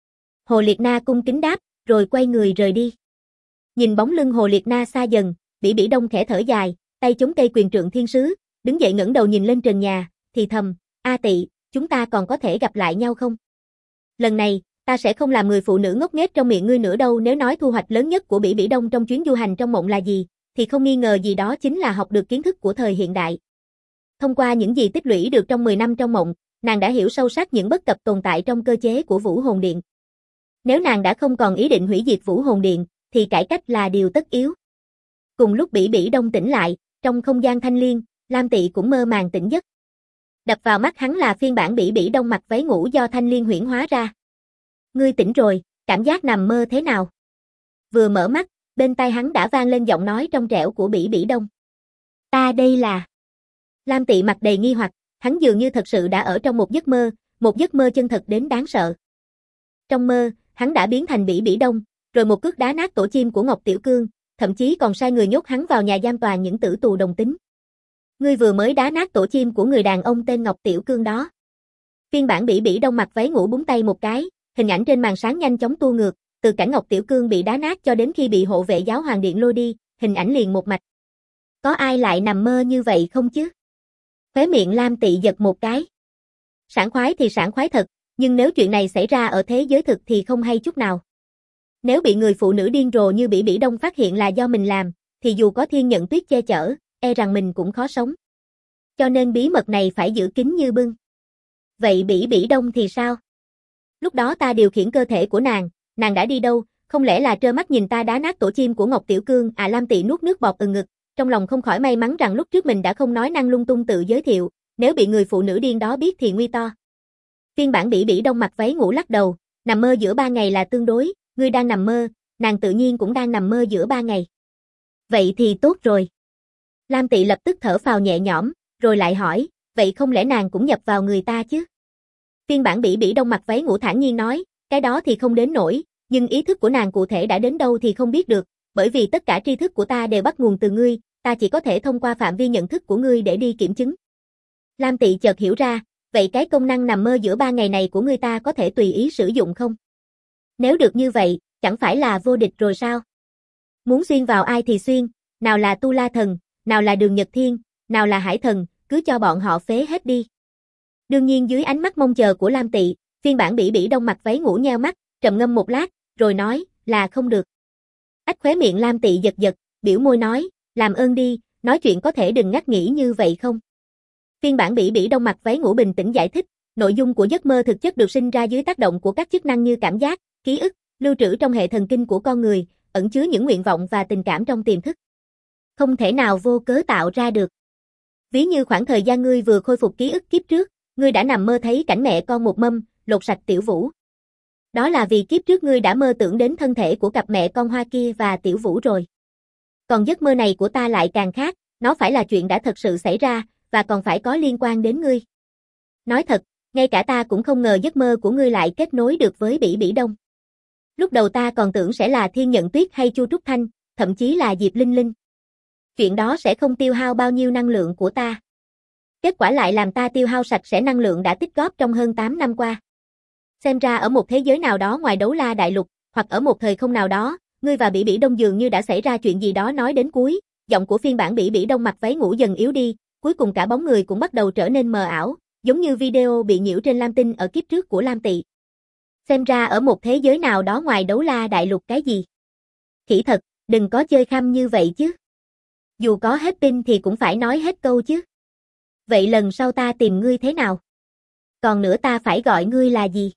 Hồ Liệt Na cung kính đáp, rồi quay người rời đi. Nhìn bóng lưng Hồ Liệt Na xa dần, Bỉ Bỉ Đông khẽ thở dài, tay chống cây quyền trượng thiên sứ, đứng dậy ngẩng đầu nhìn lên trần nhà, thì thầm, A Tị, chúng ta còn có thể gặp lại nhau không? Lần này, ta sẽ không làm người phụ nữ ngốc nghếch trong miệng ngươi nữa đâu. Nếu nói thu hoạch lớn nhất của Bỉ Bỉ Đông trong chuyến du hành trong mộng là gì, thì không nghi ngờ gì đó chính là học được kiến thức của thời hiện đại. Thông qua những gì tích lũy được trong 10 năm trong mộng, nàng đã hiểu sâu sắc những bất cập tồn tại trong cơ chế của Vũ Hồn Điện. Nếu nàng đã không còn ý định hủy diệt Vũ Hồn Điện, thì cải cách là điều tất yếu. Cùng lúc Bỉ Bỉ Đông tỉnh lại, trong không gian thanh liên, Lam Tị cũng mơ màng tỉnh giấc. Đập vào mắt hắn là phiên bản Bỉ Bỉ Đông mặc váy ngủ do thanh liên huyễn hóa ra. Ngươi tỉnh rồi, cảm giác nằm mơ thế nào? Vừa mở mắt, bên tai hắn đã vang lên giọng nói trong trẻo của Bỉ Bỉ Đông. Ta đây là... Lam Tị mặt đầy nghi hoặc, hắn dường như thật sự đã ở trong một giấc mơ chân thật đến đáng sợ. Trong mơ, hắn đã biến thành Bỉ Bỉ Đông, rồi một cước đá nát tổ chim của Ngọc Tiểu Cương, thậm chí còn sai người nhốt hắn vào nhà giam toàn những tử tù đồng tính. Ngươi vừa mới đá nát tổ chim của người đàn ông tên Ngọc Tiểu Cương đó. Phiên bản Bỉ Bỉ Đông mặc váy ngủ búng tay một cái, hình ảnh trên màn sáng nhanh chóng tua ngược, từ cảnh Ngọc Tiểu Cương bị đá nát cho đến khi bị hộ vệ giáo hoàng điện lôi đi, hình ảnh liền một mạch. Có ai lại nằm mơ như vậy không chứ? Khóe miệng Lam Tị giật một cái. Sảng khoái thì sảng khoái thật, nhưng nếu chuyện này xảy ra ở thế giới thực thì không hay chút nào. Nếu bị người phụ nữ điên rồ như Bỉ Bỉ Đông phát hiện là do mình làm, thì dù có thiên nhận tuyết che chở, e rằng mình cũng khó sống. Cho nên bí mật này phải giữ kín như bưng. Vậy Bỉ Bỉ Đông thì sao? Lúc đó ta điều khiển cơ thể của nàng đã đi đâu, không lẽ là trơ mắt nhìn ta đá nát tổ chim của Ngọc Tiểu Cương? Lam Tị nuốt nước bọt ngực, trong lòng không khỏi may mắn rằng lúc trước mình đã không nói năng lung tung tự giới thiệu, nếu bị người phụ nữ điên đó biết thì nguy to. Phiên bản Bỉ Bỉ Đông mặc váy ngủ lắc đầu, nằm mơ giữa 3 ngày là tương đối, ngươi đang nằm mơ, nàng tự nhiên cũng đang nằm mơ giữa 3 ngày. Vậy thì tốt rồi. Lam Tị lập tức thở phào nhẹ nhõm, rồi lại hỏi, vậy không lẽ nàng cũng nhập vào người ta chứ? Phiên bản Bỉ Bỉ Đông mặc váy ngủ thản nhiên nói, cái đó thì không đến nỗi, nhưng ý thức của nàng cụ thể đã đến đâu thì không biết được, bởi vì tất cả tri thức của ta đều bắt nguồn từ ngươi, ta chỉ có thể thông qua phạm vi nhận thức của ngươi để đi kiểm chứng. Lam Tị chợt hiểu ra, vậy cái công năng nằm mơ giữa 3 ngày này của ngươi ta có thể tùy ý sử dụng không? Nếu được như vậy, chẳng phải là vô địch rồi sao? Muốn xuyên vào ai thì xuyên, nào là Tu La Thần, nào là Đường Nhật Thiên, nào là Hải Thần, cứ cho bọn họ phế hết đi. Đương nhiên dưới ánh mắt mong chờ của Lam Tị, phiên bản Bỉ Bỉ Đông mặc váy ngủ nheo mắt, trầm ngâm một lát, rồi nói, là không được. Ách khóe miệng Lam Tị giật giật, biểu môi nói, làm ơn đi, nói chuyện có thể đừng ngắt nghỉ như vậy không? Phiên bản Bỉ Bỉ Đông mặc váy ngủ bình tĩnh giải thích, nội dung của giấc mơ thực chất được sinh ra dưới tác động của các chức năng như cảm giác, ký ức, lưu trữ trong hệ thần kinh của con người, ẩn chứa những nguyện vọng và tình cảm trong tiềm thức. Không thể nào vô cớ tạo ra được. Ví như khoảng thời gian ngươi vừa khôi phục ký ức kiếp trước, ngươi đã nằm mơ thấy cảnh mẹ con một mâm, lột sạch Tiểu Vũ. Đó là vì kiếp trước ngươi đã mơ tưởng đến thân thể của cặp mẹ con Hoa kia và Tiểu Vũ rồi. Còn giấc mơ này của ta lại càng khác, nó phải là chuyện đã thật sự xảy ra, và còn phải có liên quan đến ngươi. Nói thật, ngay cả ta cũng không ngờ giấc mơ của ngươi lại kết nối được với Bỉ Bỉ Đông. Lúc đầu ta còn tưởng sẽ là Thiên Nhận Tuyết hay Chu Trúc Thanh, thậm chí là Diệp Linh Linh. Chuyện đó sẽ không tiêu hao bao nhiêu năng lượng của ta. Kết quả lại làm ta tiêu hao sạch sẽ năng lượng đã tích góp trong hơn 8 năm qua. Xem ra ở một thế giới nào đó ngoài Đấu La Đại Lục, hoặc ở một thời không nào đó, ngươi và Bỉ Bỉ Đông dường như đã xảy ra chuyện gì đó. Nói đến cuối, giọng của phiên bản Bỉ Bỉ Đông mặc váy ngủ dần yếu đi, cuối cùng cả bóng người cũng bắt đầu trở nên mờ ảo, giống như video bị nhiễu trên Lam Tinh ở kiếp trước của Lam Tị. Xem ra ở một thế giới nào đó ngoài Đấu La Đại Lục cái gì? Khỉ thật, đừng có chơi khăm như vậy chứ. Dù có hết pin thì cũng phải nói hết câu chứ. Vậy lần sau ta tìm ngươi thế nào? Còn nữa ta phải gọi ngươi là gì?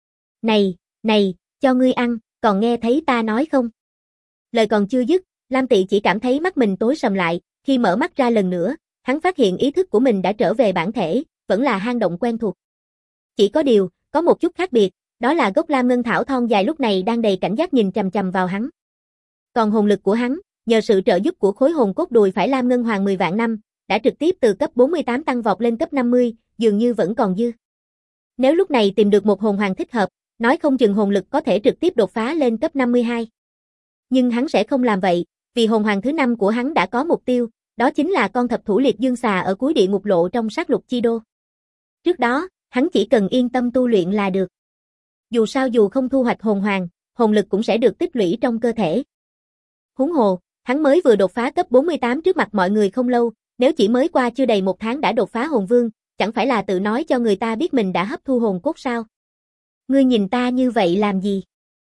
Này, cho ngươi ăn, còn nghe thấy ta nói không? Lời còn chưa dứt, Lam Tị chỉ cảm thấy mắt mình tối sầm lại, khi mở mắt ra lần nữa, hắn phát hiện ý thức của mình đã trở về bản thể, vẫn là hang động quen thuộc. Chỉ có điều, có một chút khác biệt, đó là gốc lam ngân thảo thon dài lúc này đang đầy cảnh giác nhìn chằm chằm vào hắn. Còn hồn lực của hắn, nhờ sự trợ giúp của khối hồn cốt đùi phải lam ngân hoàng 10 vạn năm, đã trực tiếp từ cấp 48 tăng vọt lên cấp 50, dường như vẫn còn dư. Nếu lúc này tìm được một hồn hoàng thích hợp, nói không chừng hồn lực có thể trực tiếp đột phá lên cấp 52. Nhưng hắn sẽ không làm vậy, vì hồn hoàng thứ 5 của hắn đã có mục tiêu, đó chính là con thập thủ liệt dương xà ở cuối địa ngục lộ trong sát lục chi đô. Trước đó, hắn chỉ cần yên tâm tu luyện là được. Dù sao dù không thu hoạch hồn hoàng, hồn lực cũng sẽ được tích lũy trong cơ thể. Huống hồ, hắn mới vừa đột phá cấp 48 trước mặt mọi người không lâu, nếu chỉ mới qua chưa đầy 1 tháng đã đột phá hồn vương, chẳng phải là tự nói cho người ta biết mình đã hấp thu hồn cốt sao? Ngươi nhìn ta như vậy làm gì?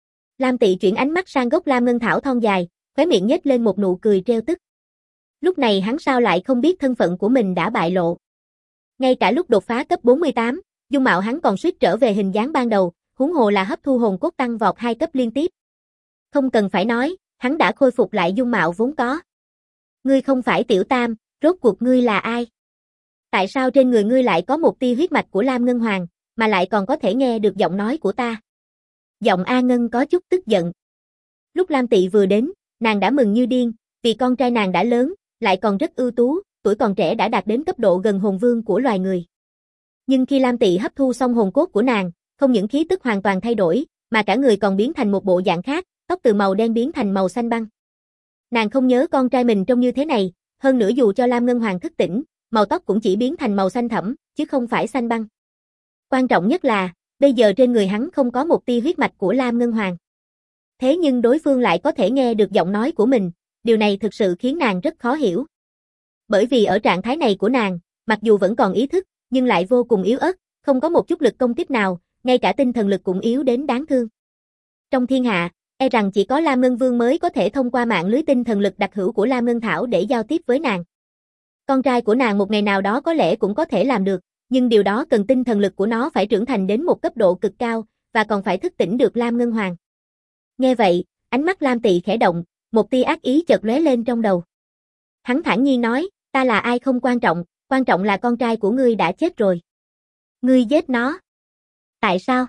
Lam Tị chuyển ánh mắt sang gốc lam ngân thảo thon dài, khóe miệng nhếch lên một nụ cười trêu tức. Lúc này hắn sao lại không biết thân phận của mình đã bại lộ. Ngay cả lúc đột phá cấp 48, dung mạo hắn còn suýt trở về hình dáng ban đầu, huống hồ là hấp thu hồn cốt tăng vọt 2 cấp liên tiếp. Không cần phải nói, hắn đã khôi phục lại dung mạo vốn có. Ngươi không phải Tiểu Tam, rốt cuộc ngươi là ai? Tại sao trên người ngươi lại có một tia huyết mạch của Lam Ngân Hoàng, mà lại còn có thể nghe được giọng nói của ta? Giọng A Ngân có chút tức giận. Lúc Lam Tị vừa đến, nàng đã mừng như điên, vì con trai nàng đã lớn, lại còn rất ưu tú, tuổi còn trẻ đã đạt đến cấp độ gần hồn vương của loài người. Nhưng khi Lam Tị hấp thu xong hồn cốt của nàng, không những khí tức hoàn toàn thay đổi, mà cả người còn biến thành một bộ dạng khác, tóc từ màu đen biến thành màu xanh băng. Nàng không nhớ con trai mình trông như thế này, hơn nữa dù cho Lam Ngân Hoàng thức tỉnh, màu tóc cũng chỉ biến thành màu xanh thẫm, chứ không phải xanh băng. Quan trọng nhất là, bây giờ trên người hắn không có một tia huyết mạch của Lam Ngân Hoàng. Thế nhưng đối phương lại có thể nghe được giọng nói của mình, điều này thực sự khiến nàng rất khó hiểu. Bởi vì ở trạng thái này của nàng, mặc dù vẫn còn ý thức, nhưng lại vô cùng yếu ớt, không có một chút lực công kích nào, ngay cả tinh thần lực cũng yếu đến đáng thương. Trong thiên hạ, e rằng chỉ có Lam Ngân Vương mới có thể thông qua mạng lưới tinh thần lực đặc hữu của Lam Ngân Thảo để giao tiếp với nàng. Con trai của nàng một ngày nào đó có lẽ cũng có thể làm được, nhưng điều đó cần tinh thần lực của nó phải trưởng thành đến một cấp độ cực cao, và còn phải thức tỉnh được Lam Ngân Hoàng. Nghe vậy, ánh mắt Lam Tị khẽ động, một tia ác ý chợt lóe lên trong đầu. Hắn thản nhiên nói, ta là ai không quan trọng là con trai của ngươi đã chết rồi. Ngươi giết nó. Tại sao?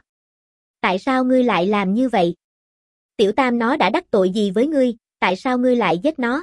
Tại sao ngươi lại làm như vậy? Tiểu Tam nó đã đắc tội gì với ngươi, tại sao ngươi lại giết nó?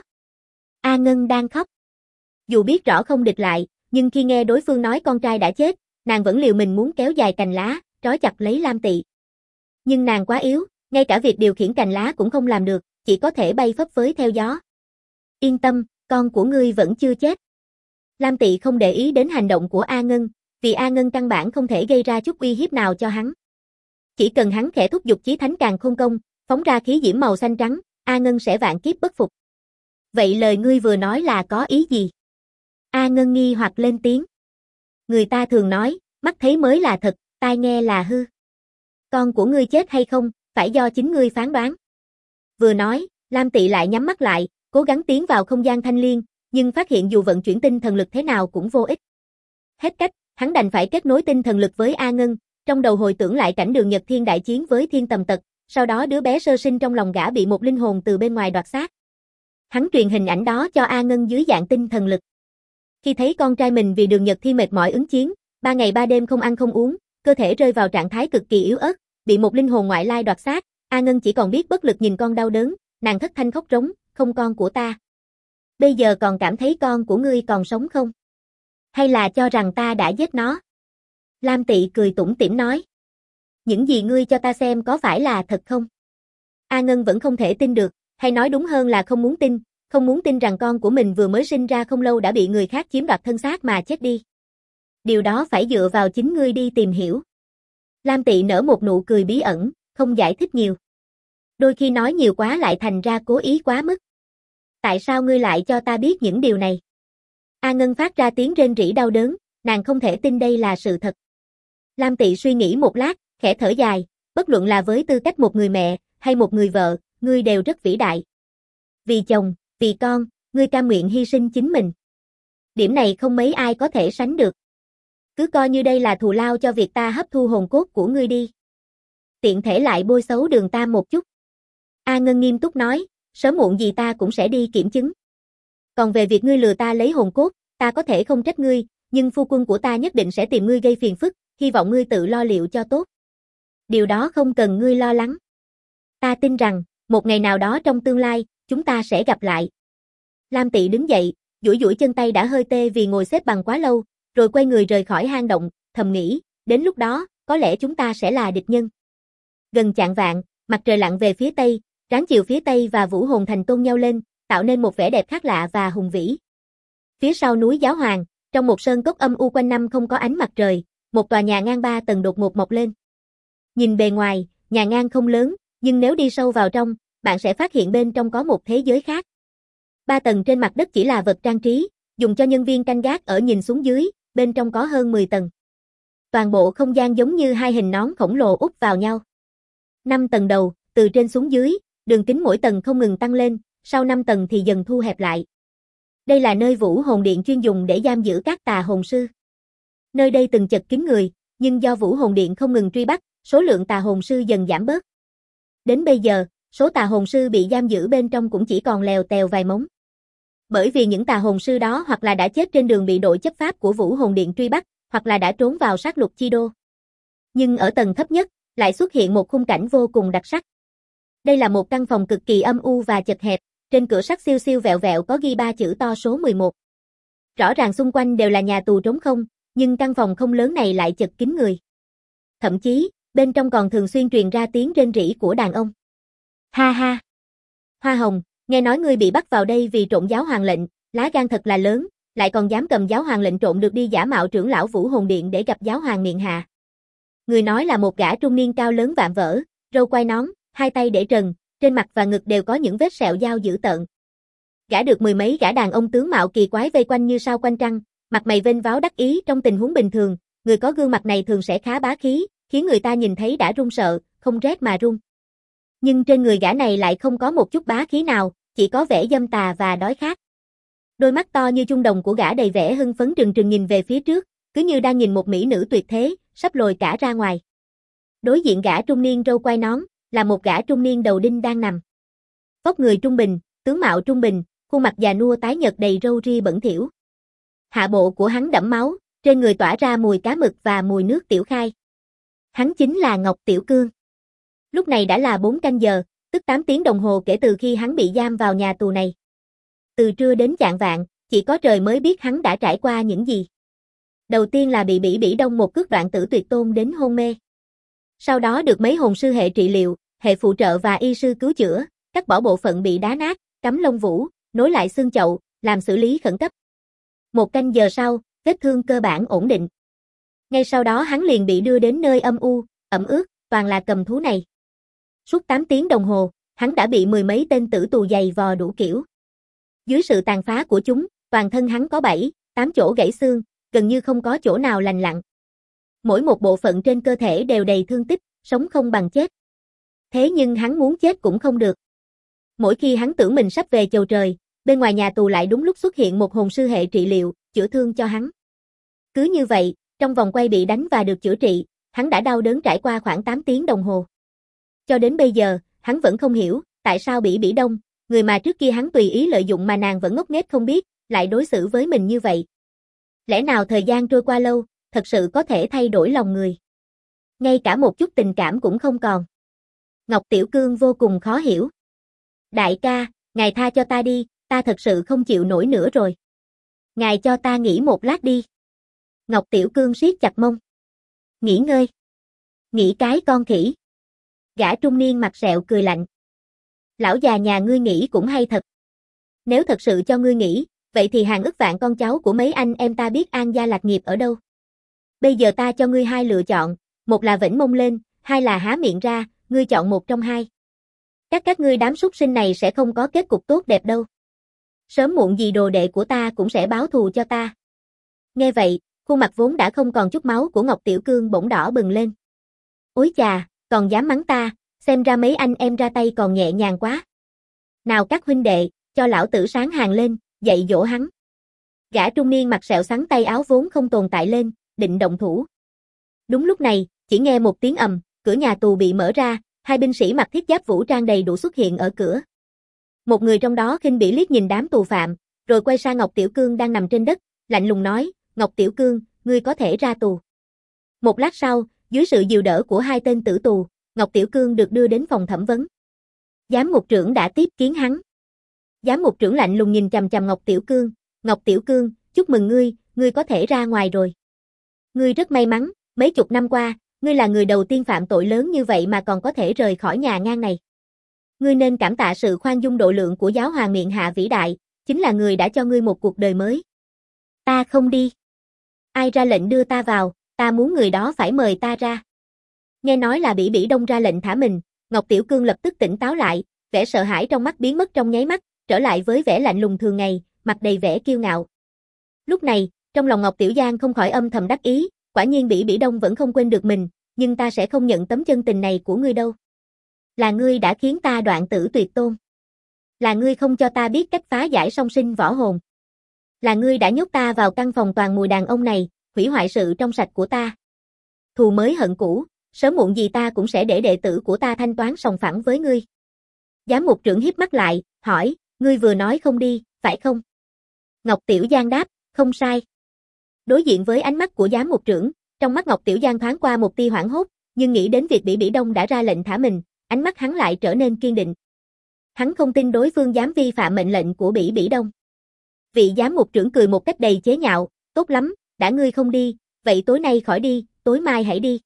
A Ngân đang khóc. Dù biết rõ không địch lại, nhưng khi nghe đối phương nói con trai đã chết, nàng vẫn liều mình muốn kéo dài cành lá, trói chặt lấy Lam Tị. Nhưng nàng quá yếu, ngay cả việc điều khiển cành lá cũng không làm được, chỉ có thể bay phấp phới theo gió. Yên tâm, con của ngươi vẫn chưa chết. Lam Tị không để ý đến hành động của A Ngân, vì A Ngân căn bản không thể gây ra chút uy hiếp nào cho hắn. Chỉ cần hắn khẽ thúc giục chí thánh càn khôn công, phóng ra khí diễm màu xanh trắng, A Ngân sẽ vạn kiếp bất phục. Vậy lời ngươi vừa nói là có ý gì? A Ngân nghi hoặc lên tiếng. Người ta thường nói, mắt thấy mới là thật, tai nghe là hư. Con của ngươi chết hay không, phải do chính ngươi phán đoán. Vừa nói, Lam Tị lại nhắm mắt lại, cố gắng tiến vào không gian thanh liên, nhưng phát hiện dù vận chuyển tinh thần lực thế nào cũng vô ích. Hết cách, hắn đành phải kết nối tinh thần lực với A Ngân, trong đầu hồi tưởng lại cảnh Đường Nhật Thiên đại chiến với Thiên Tầm Tật, sau đó đứa bé sơ sinh trong lòng gã bị một linh hồn từ bên ngoài đoạt xác. Hắn truyền hình ảnh đó cho A Ngân dưới dạng tinh thần lực. Khi thấy con trai mình vì Đường Nhật Thiên mệt mỏi ứng chiến, 3 ngày 3 đêm không ăn không uống, cơ thể rơi vào trạng thái cực kỳ yếu ớt, bị một linh hồn ngoại lai đoạt xác, A Ngân chỉ còn biết bất lực nhìn con đau đớn, nàng thất thanh khóc rống, không con của ta. Bây giờ còn cảm thấy con của ngươi còn sống không? Hay là cho rằng ta đã giết nó? Lam Tị cười tủm tỉm nói. Những gì ngươi cho ta xem có phải là thật không? A Ngân vẫn không thể tin được, hay nói đúng hơn là không muốn tin rằng con của mình vừa mới sinh ra không lâu đã bị người khác chiếm đoạt thân xác mà chết đi. Điều đó phải dựa vào chính ngươi đi tìm hiểu. Lam Tị nở một nụ cười bí ẩn, không giải thích nhiều. Đôi khi nói nhiều quá lại thành ra cố ý quá mức. Tại sao ngươi lại cho ta biết những điều này? A Ngân phát ra tiếng rên rỉ đau đớn, nàng không thể tin đây là sự thật. Lam Tị suy nghĩ một lát, khẽ thở dài, bất luận là với tư cách một người mẹ, hay một người vợ, ngươi đều rất vĩ đại. Vì chồng, vì con, ngươi cam nguyện hy sinh chính mình. Điểm này không mấy ai có thể sánh được. Cứ coi như đây là thù lao cho việc ta hấp thu hồn cốt của ngươi đi. Tiện thể lại bôi xấu Đường Tam một chút. A Ngân nghiêm túc nói, sớm muộn gì ta cũng sẽ đi kiểm chứng. Còn về việc ngươi lừa ta lấy hồn cốt, ta có thể không trách ngươi, nhưng phu quân của ta nhất định sẽ tìm ngươi gây phiền phức, hy vọng ngươi tự lo liệu cho tốt. Điều đó không cần ngươi lo lắng. Ta tin rằng, một ngày nào đó trong tương lai, chúng ta sẽ gặp lại. Lam Tị đứng dậy, duỗi duỗi chân tay đã hơi tê vì ngồi xếp bằng quá lâu, rồi quay người rời khỏi hang động, thầm nghĩ, đến lúc đó, có lẽ chúng ta sẽ là địch nhân. Gần chạng vạng, mặt trời lặn về phía tây, ráng chiều phía tây và Vũ Hồn Thành tôn nhau lên, tạo nên một vẻ đẹp khác lạ và hùng vĩ. Phía sau núi Giáo Hoàng, trong một sơn cốc âm u quanh năm không có ánh mặt trời, một tòa nhà ngang 3 tầng đột ngột mọc lên. Nhìn bề ngoài, nhà ngang không lớn, nhưng nếu đi sâu vào trong, bạn sẽ phát hiện bên trong có một thế giới khác. 3 tầng trên mặt đất chỉ là vật trang trí, dùng cho nhân viên canh gác ở nhìn xuống dưới, bên trong có hơn 10 tầng. Toàn bộ không gian giống như hai hình nón khổng lồ úp vào nhau. 5 tầng đầu, từ trên xuống dưới, đường kính mỗi tầng không ngừng tăng lên, sau 5 tầng thì dần thu hẹp lại. Đây là nơi Vũ Hồn Điện chuyên dùng để giam giữ các tà hồn sư. Nơi đây từng chật kín người, nhưng do Vũ Hồn Điện không ngừng truy bắt, số lượng tà hồn sư dần giảm bớt. Đến bây giờ, số tà hồn sư bị giam giữ bên trong cũng chỉ còn lèo tèo vài mống. Bởi vì những tà hồn sư đó hoặc là đã chết trên đường bị đội chấp pháp của Vũ Hồn Điện truy bắt, hoặc là đã trốn vào sát lục chi đô. Nhưng ở tầng thấp nhất, lại xuất hiện một khung cảnh vô cùng đặc sắc. Đây là một căn phòng cực kỳ âm u và chật hẹp, trên cửa sắt xiu xiu vẹo vẹo có ghi 3 chữ to số 11. Rõ ràng xung quanh đều là nhà tù trống không, nhưng căn phòng không lớn này lại chật kín người. Thậm chí, bên trong còn thường xuyên truyền ra tiếng rên rỉ của đàn ông. Ha ha! Hoa Hồng, nghe nói ngươi bị bắt vào đây vì trộm giáo hoàng lệnh, lá gan thật là lớn, lại còn dám cầm giáo hoàng lệnh trộm được đi giả mạo trưởng lão Vũ Hồn Điện để gặp giáo hoàng miện hạ. Người nói là một gã trung niên cao lớn vạm vỡ, râu quai nón, hai tay để trần, trên mặt và ngực đều có những vết sẹo dao dữ tợn. Gã được mười mấy gã đàn ông tướng mạo kỳ quái vây quanh như sao quanh trăng, mặt mày vênh váo đắc ý trong tình huống bình thường, người có gương mặt này thường sẽ khá bá khí, khiến người ta nhìn thấy đã run sợ, không rét mà run. Nhưng trên người gã này lại không có một chút bá khí nào, chỉ có vẻ dâm tà và đói khát. Đôi mắt to như chung đồng của gã đầy vẻ hưng phấn trừng trừng nhìn về phía trước, cứ như đang nhìn một mỹ nữ tuyệt thế, sắp lồi cả ra ngoài. Đối diện gã trung niên râu quai nón, là một gã trung niên đầu đinh đang nằm. Vóc người trung bình, tướng mạo trung bình, khuôn mặt già nua tái nhợt đầy râu ria bẩn thỉu. Hạ bộ của hắn đẫm máu, trên người tỏa ra mùi cá mực và mùi nước tiểu khai. Hắn chính là Ngọc Tiểu Cương. Lúc này đã là 4 canh giờ, tức 8 tiếng đồng hồ kể từ khi hắn bị giam vào nhà tù này. Từ trưa đến chạng vạng, chỉ có trời mới biết hắn đã trải qua những gì. Đầu tiên là bị Bỉ Đông một cước đoạn tử tuyệt tôn đến hôn mê. Sau đó được mấy hồn sư hệ trị liệu, hệ phụ trợ và y sư cứu chữa, cắt bỏ bộ phận bị đá nát, cắm lông vũ, nối lại xương chậu, làm xử lý khẩn cấp. 1 canh giờ sau, vết thương cơ bản ổn định. Ngay sau đó hắn liền bị đưa đến nơi âm u, ẩm ướt, toàn là cầm thú này. Suốt 8 tiếng đồng hồ, hắn đã bị mười mấy tên tử tù giày vò đủ kiểu. Dưới sự tàn phá của chúng, toàn thân hắn có 7, 8 chỗ gãy xương, gần như không có chỗ nào lành lặn. Mỗi một bộ phận trên cơ thể đều đầy thương tích, sống không bằng chết. Thế nhưng hắn muốn chết cũng không được. Mỗi khi hắn tưởng mình sắp về chầu trời, bên ngoài nhà tù lại đúng lúc xuất hiện một hồn sư hệ trị liệu, chữa thương cho hắn. Cứ như vậy, trong vòng quay bị đánh và được chữa trị, hắn đã đau đớn trải qua khoảng 8 tiếng đồng hồ. Cho đến bây giờ, hắn vẫn không hiểu, tại sao Bỉ Đông, người mà trước kia hắn tùy ý lợi dụng mà nàng vẫn ngốc nghếch không biết, lại đối xử với mình như vậy. Lẽ nào thời gian trôi qua lâu, thật sự có thể thay đổi lòng người? Ngay cả một chút tình cảm cũng không còn. Ngọc Tiểu Cương vô cùng khó hiểu. Đại ca, ngài tha cho ta đi, ta thật sự không chịu nổi nữa rồi. Ngài cho ta nghỉ một lát đi. Ngọc Tiểu Cương siết chặt mông. Nghỉ ngơi. Nghỉ cái con khỉ. Gã trung niên mặt sẹo cười lạnh. Lão già nhà ngươi nghĩ cũng hay thật. Nếu thật sự cho ngươi nghĩ, vậy thì hàng ức vạn con cháu của mấy anh em ta biết an gia lạc nghiệp ở đâu. Bây giờ ta cho ngươi hai lựa chọn, một là vểnh mông lên, hai là há miệng ra, ngươi chọn một trong hai. Các ngươi đám súc sinh này sẽ không có kết cục tốt đẹp đâu. Sớm muộn gì đồ đệ của ta cũng sẽ báo thù cho ta. Nghe vậy, khuôn mặt vốn đã không còn chút máu của Ngọc Tiểu Cương bỗng đỏ bừng lên. Ôi chà, còn dám mắng ta, xem ra mấy anh em ra tay còn nhẹ nhàng quá. Nào các huynh đệ, cho lão tử sáng hàng lên, dạy dỗ hắn. Gã trung niên mặt sẹo xắn tay áo vốn không tồn tại lên, định động thủ. Đúng lúc này, chỉ nghe một tiếng ầm, cửa nhà tù bị mở ra, hai binh sĩ mặc thiết giáp vũ trang đầy đủ xuất hiện ở cửa. Một người trong đó khinh bỉ liếc nhìn đám tù phạm, rồi quay sang Ngọc Tiểu Cương đang nằm trên đất, lạnh lùng nói, Ngọc Tiểu Cương, ngươi có thể ra tù. Một lát sau, dưới sự dìu đỡ của hai tên tử tù, Ngọc Tiểu Cương được đưa đến phòng thẩm vấn. Giám mục trưởng đã tiếp kiến hắn. Giám mục trưởng lạnh lùng nhìn chằm chằm Ngọc Tiểu Cương, chúc mừng ngươi có thể ra ngoài rồi. Ngươi rất may mắn, mấy chục năm qua, ngươi là người đầu tiên phạm tội lớn như vậy mà còn có thể rời khỏi nhà ngang này. Ngươi nên cảm tạ sự khoan dung độ lượng của giáo hoàng miện hạ vĩ đại, chính là người đã cho ngươi một cuộc đời mới. Ta không đi. Ai ra lệnh đưa ta vào, ta muốn người đó phải mời ta ra. Nghe nói là Bỉ Bỉ Đông ra lệnh thả mình, Ngọc Tiểu Cương lập tức tỉnh táo lại, vẻ sợ hãi trong mắt biến mất trong nháy mắt, trở lại với vẻ lạnh lùng thường ngày, mặt đầy vẻ kiêu ngạo. Lúc này, trong lòng Ngọc Tiểu Giang không khỏi âm thầm đắc ý, quả nhiên Bỉ Bỉ Đông vẫn không quên được mình, nhưng ta sẽ không nhận tấm chân tình này của ngươi đâu. Là ngươi đã khiến ta đoạn tử tuyệt tôn. Là ngươi không cho ta biết cách phá giải song sinh võ hồn. Là ngươi đã nhốt ta vào căn phòng toàn mùi đàn ông này, hủy hoại sự trong sạch của ta. Thù mới hận cũ, sớm muộn gì ta cũng sẽ để đệ tử của ta thanh toán sòng phẳng với ngươi. Giám mục trưởng híp mắt lại, hỏi, ngươi vừa nói không đi, phải không? Ngọc Tiểu Giang đáp, không sai. Đối diện với ánh mắt của giám mục trưởng, trong mắt Ngọc Tiểu Giang thoáng qua một tia hoảng hốt, nhưng nghĩ đến việc Bỉ Bỉ Đông đã ra lệnh thả mình, ánh mắt hắn lại trở nên kiên định. Hắn không tin đối phương dám vi phạm mệnh lệnh của Bỉ Bỉ Đông. Vị giám mục trưởng cười một cách đầy chế nhạo, tốt lắm, đã ngươi không đi, vậy tối nay khỏi đi, tối mai hãy đi.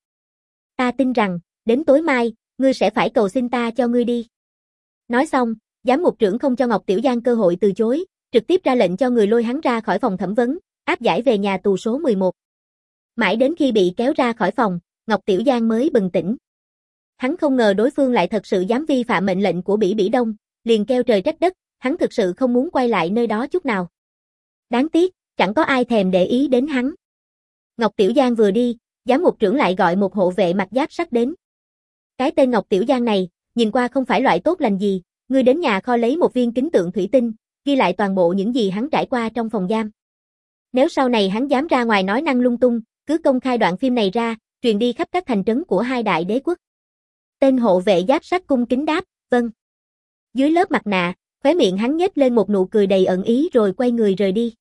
Ta tin rằng, đến tối mai, ngươi sẽ phải cầu xin ta cho ngươi đi. Nói xong, giám mục trưởng không cho Ngọc Tiểu Giang cơ hội từ chối, trực tiếp ra lệnh cho người lôi hắn ra khỏi phòng thẩm vấn, áp giải về nhà tù số 11. Mãi đến khi bị kéo ra khỏi phòng, Ngọc Tiểu Giang mới bừng tỉnh. Hắn không ngờ đối phương lại thật sự dám vi phạm mệnh lệnh của Bỉ Bỉ Đông, liền kêu trời trách đất, hắn thực sự không muốn quay lại nơi đó chút nào. Đáng tiếc, chẳng có ai thèm để ý đến hắn. Ngọc Tiểu Giang vừa đi, giám mục trưởng lại gọi một hộ vệ mặc giáp sắt đến. Cái tên Ngọc Tiểu Giang này, nhìn qua không phải loại tốt lành gì, ngươi đến nhà kho lấy một viên kính tượng thủy tinh, ghi lại toàn bộ những gì hắn trải qua trong phòng giam. Nếu sau này hắn dám ra ngoài nói năng lung tung, cứ công khai đoạn phim này ra, truyền đi khắp các thành trấn của hai đại đế quốc. Tên hộ vệ giáp sắt cung kính đáp, vâng. Dưới lớp mặt nạ, khóe miệng hắn nhếch lên một nụ cười đầy ẩn ý rồi quay người rời đi.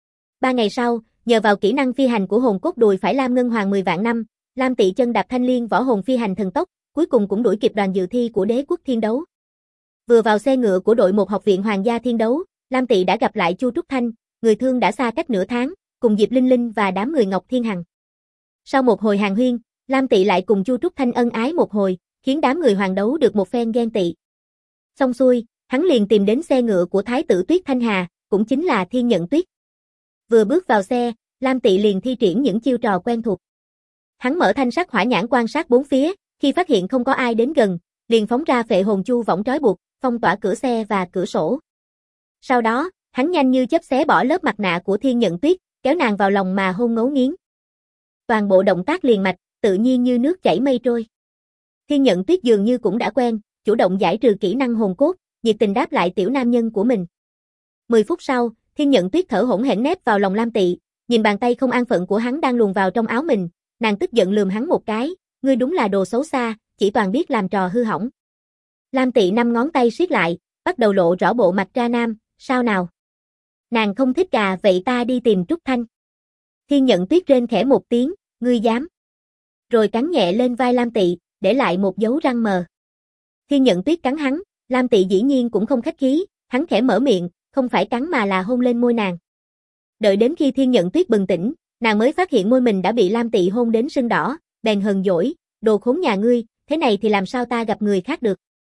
3 ngày sau, nhờ vào kỹ năng phi hành của hồn cốt đùi phải Lam Ngân Hoàng 10 vạn năm, Lam Tị chân đạp thanh liên võ hồn phi hành thần tốc, cuối cùng cũng đuổi kịp đoàn dự thi của đế quốc thiên đấu. Vừa vào xe ngựa của đội 1 học viện hoàng gia thiên đấu, Lam Tị đã gặp lại Chu Trúc Thanh, người thương đã xa cách nửa tháng, cùng Diệp Linh Linh và đám người Ngọc Thiên Hằng. Sau một hồi hàn huyên, Lam Tị lại cùng Chu Trúc Thanh ân ái một hồi, khiến đám người hoàng đấu được một phen ghen tị. Xong xuôi, hắn liền tìm đến xe ngựa của Thái tử Tuyết Thanh Hà, cũng chính là Thiên Nhận Tuyết. Vừa bước vào xe, Lam Tị liền thi triển những chiêu trò quen thuộc. Hắn mở thanh sắc hỏa nhãn quan sát bốn phía, khi phát hiện không có ai đến gần, liền phóng ra phệ hồn chu võng trói buộc, phong tỏa cửa xe và cửa sổ. Sau đó, hắn nhanh như chớp xé bỏ lớp mặt nạ của Thiên Nhận Tuyết, kéo nàng vào lòng mà hôn ngấu nghiến. Toàn bộ động tác liền mạch, tự nhiên như nước chảy mây trôi. Thiên Nhận Tuyết dường như cũng đã quen, chủ động giải trừ kỹ năng hồn cốt, nhiệt tình đáp lại tiểu nam nhân của mình. 10 phút sau, Thiên Nhận Tuyết thở hổn hển nép vào lòng Lam Tị, nhìn bàn tay không an phận của hắn đang luồn vào trong áo mình, nàng tức giận lườm hắn một cái, ngươi đúng là đồ xấu xa, chỉ toàn biết làm trò hư hỏng. Lam Tị 5 ngón tay siết lại, bắt đầu lộ rõ bộ mặt tra nam, sao nào? Nàng không thích gà vậy ta đi tìm Trúc Thanh. Thiên Nhận Tuyết rên khẽ một tiếng, ngươi dám. Rồi cắn nhẹ lên vai Lam Tị, để lại một dấu răng mờ. Thiên Nhận Tuyết cắn hắn, Lam Tị dĩ nhiên cũng không khách khí, hắn khẽ mở miệng, không phải cắn mà là hôn lên môi nàng. Đợi đến khi Thiên Nhận Tuyết bừng tỉnh, nàng mới phát hiện môi mình đã bị Lam Tị hôn đến sưng đỏ, bèn hờn dỗi, đồ khốn nhà ngươi, thế này thì làm sao ta gặp người khác được.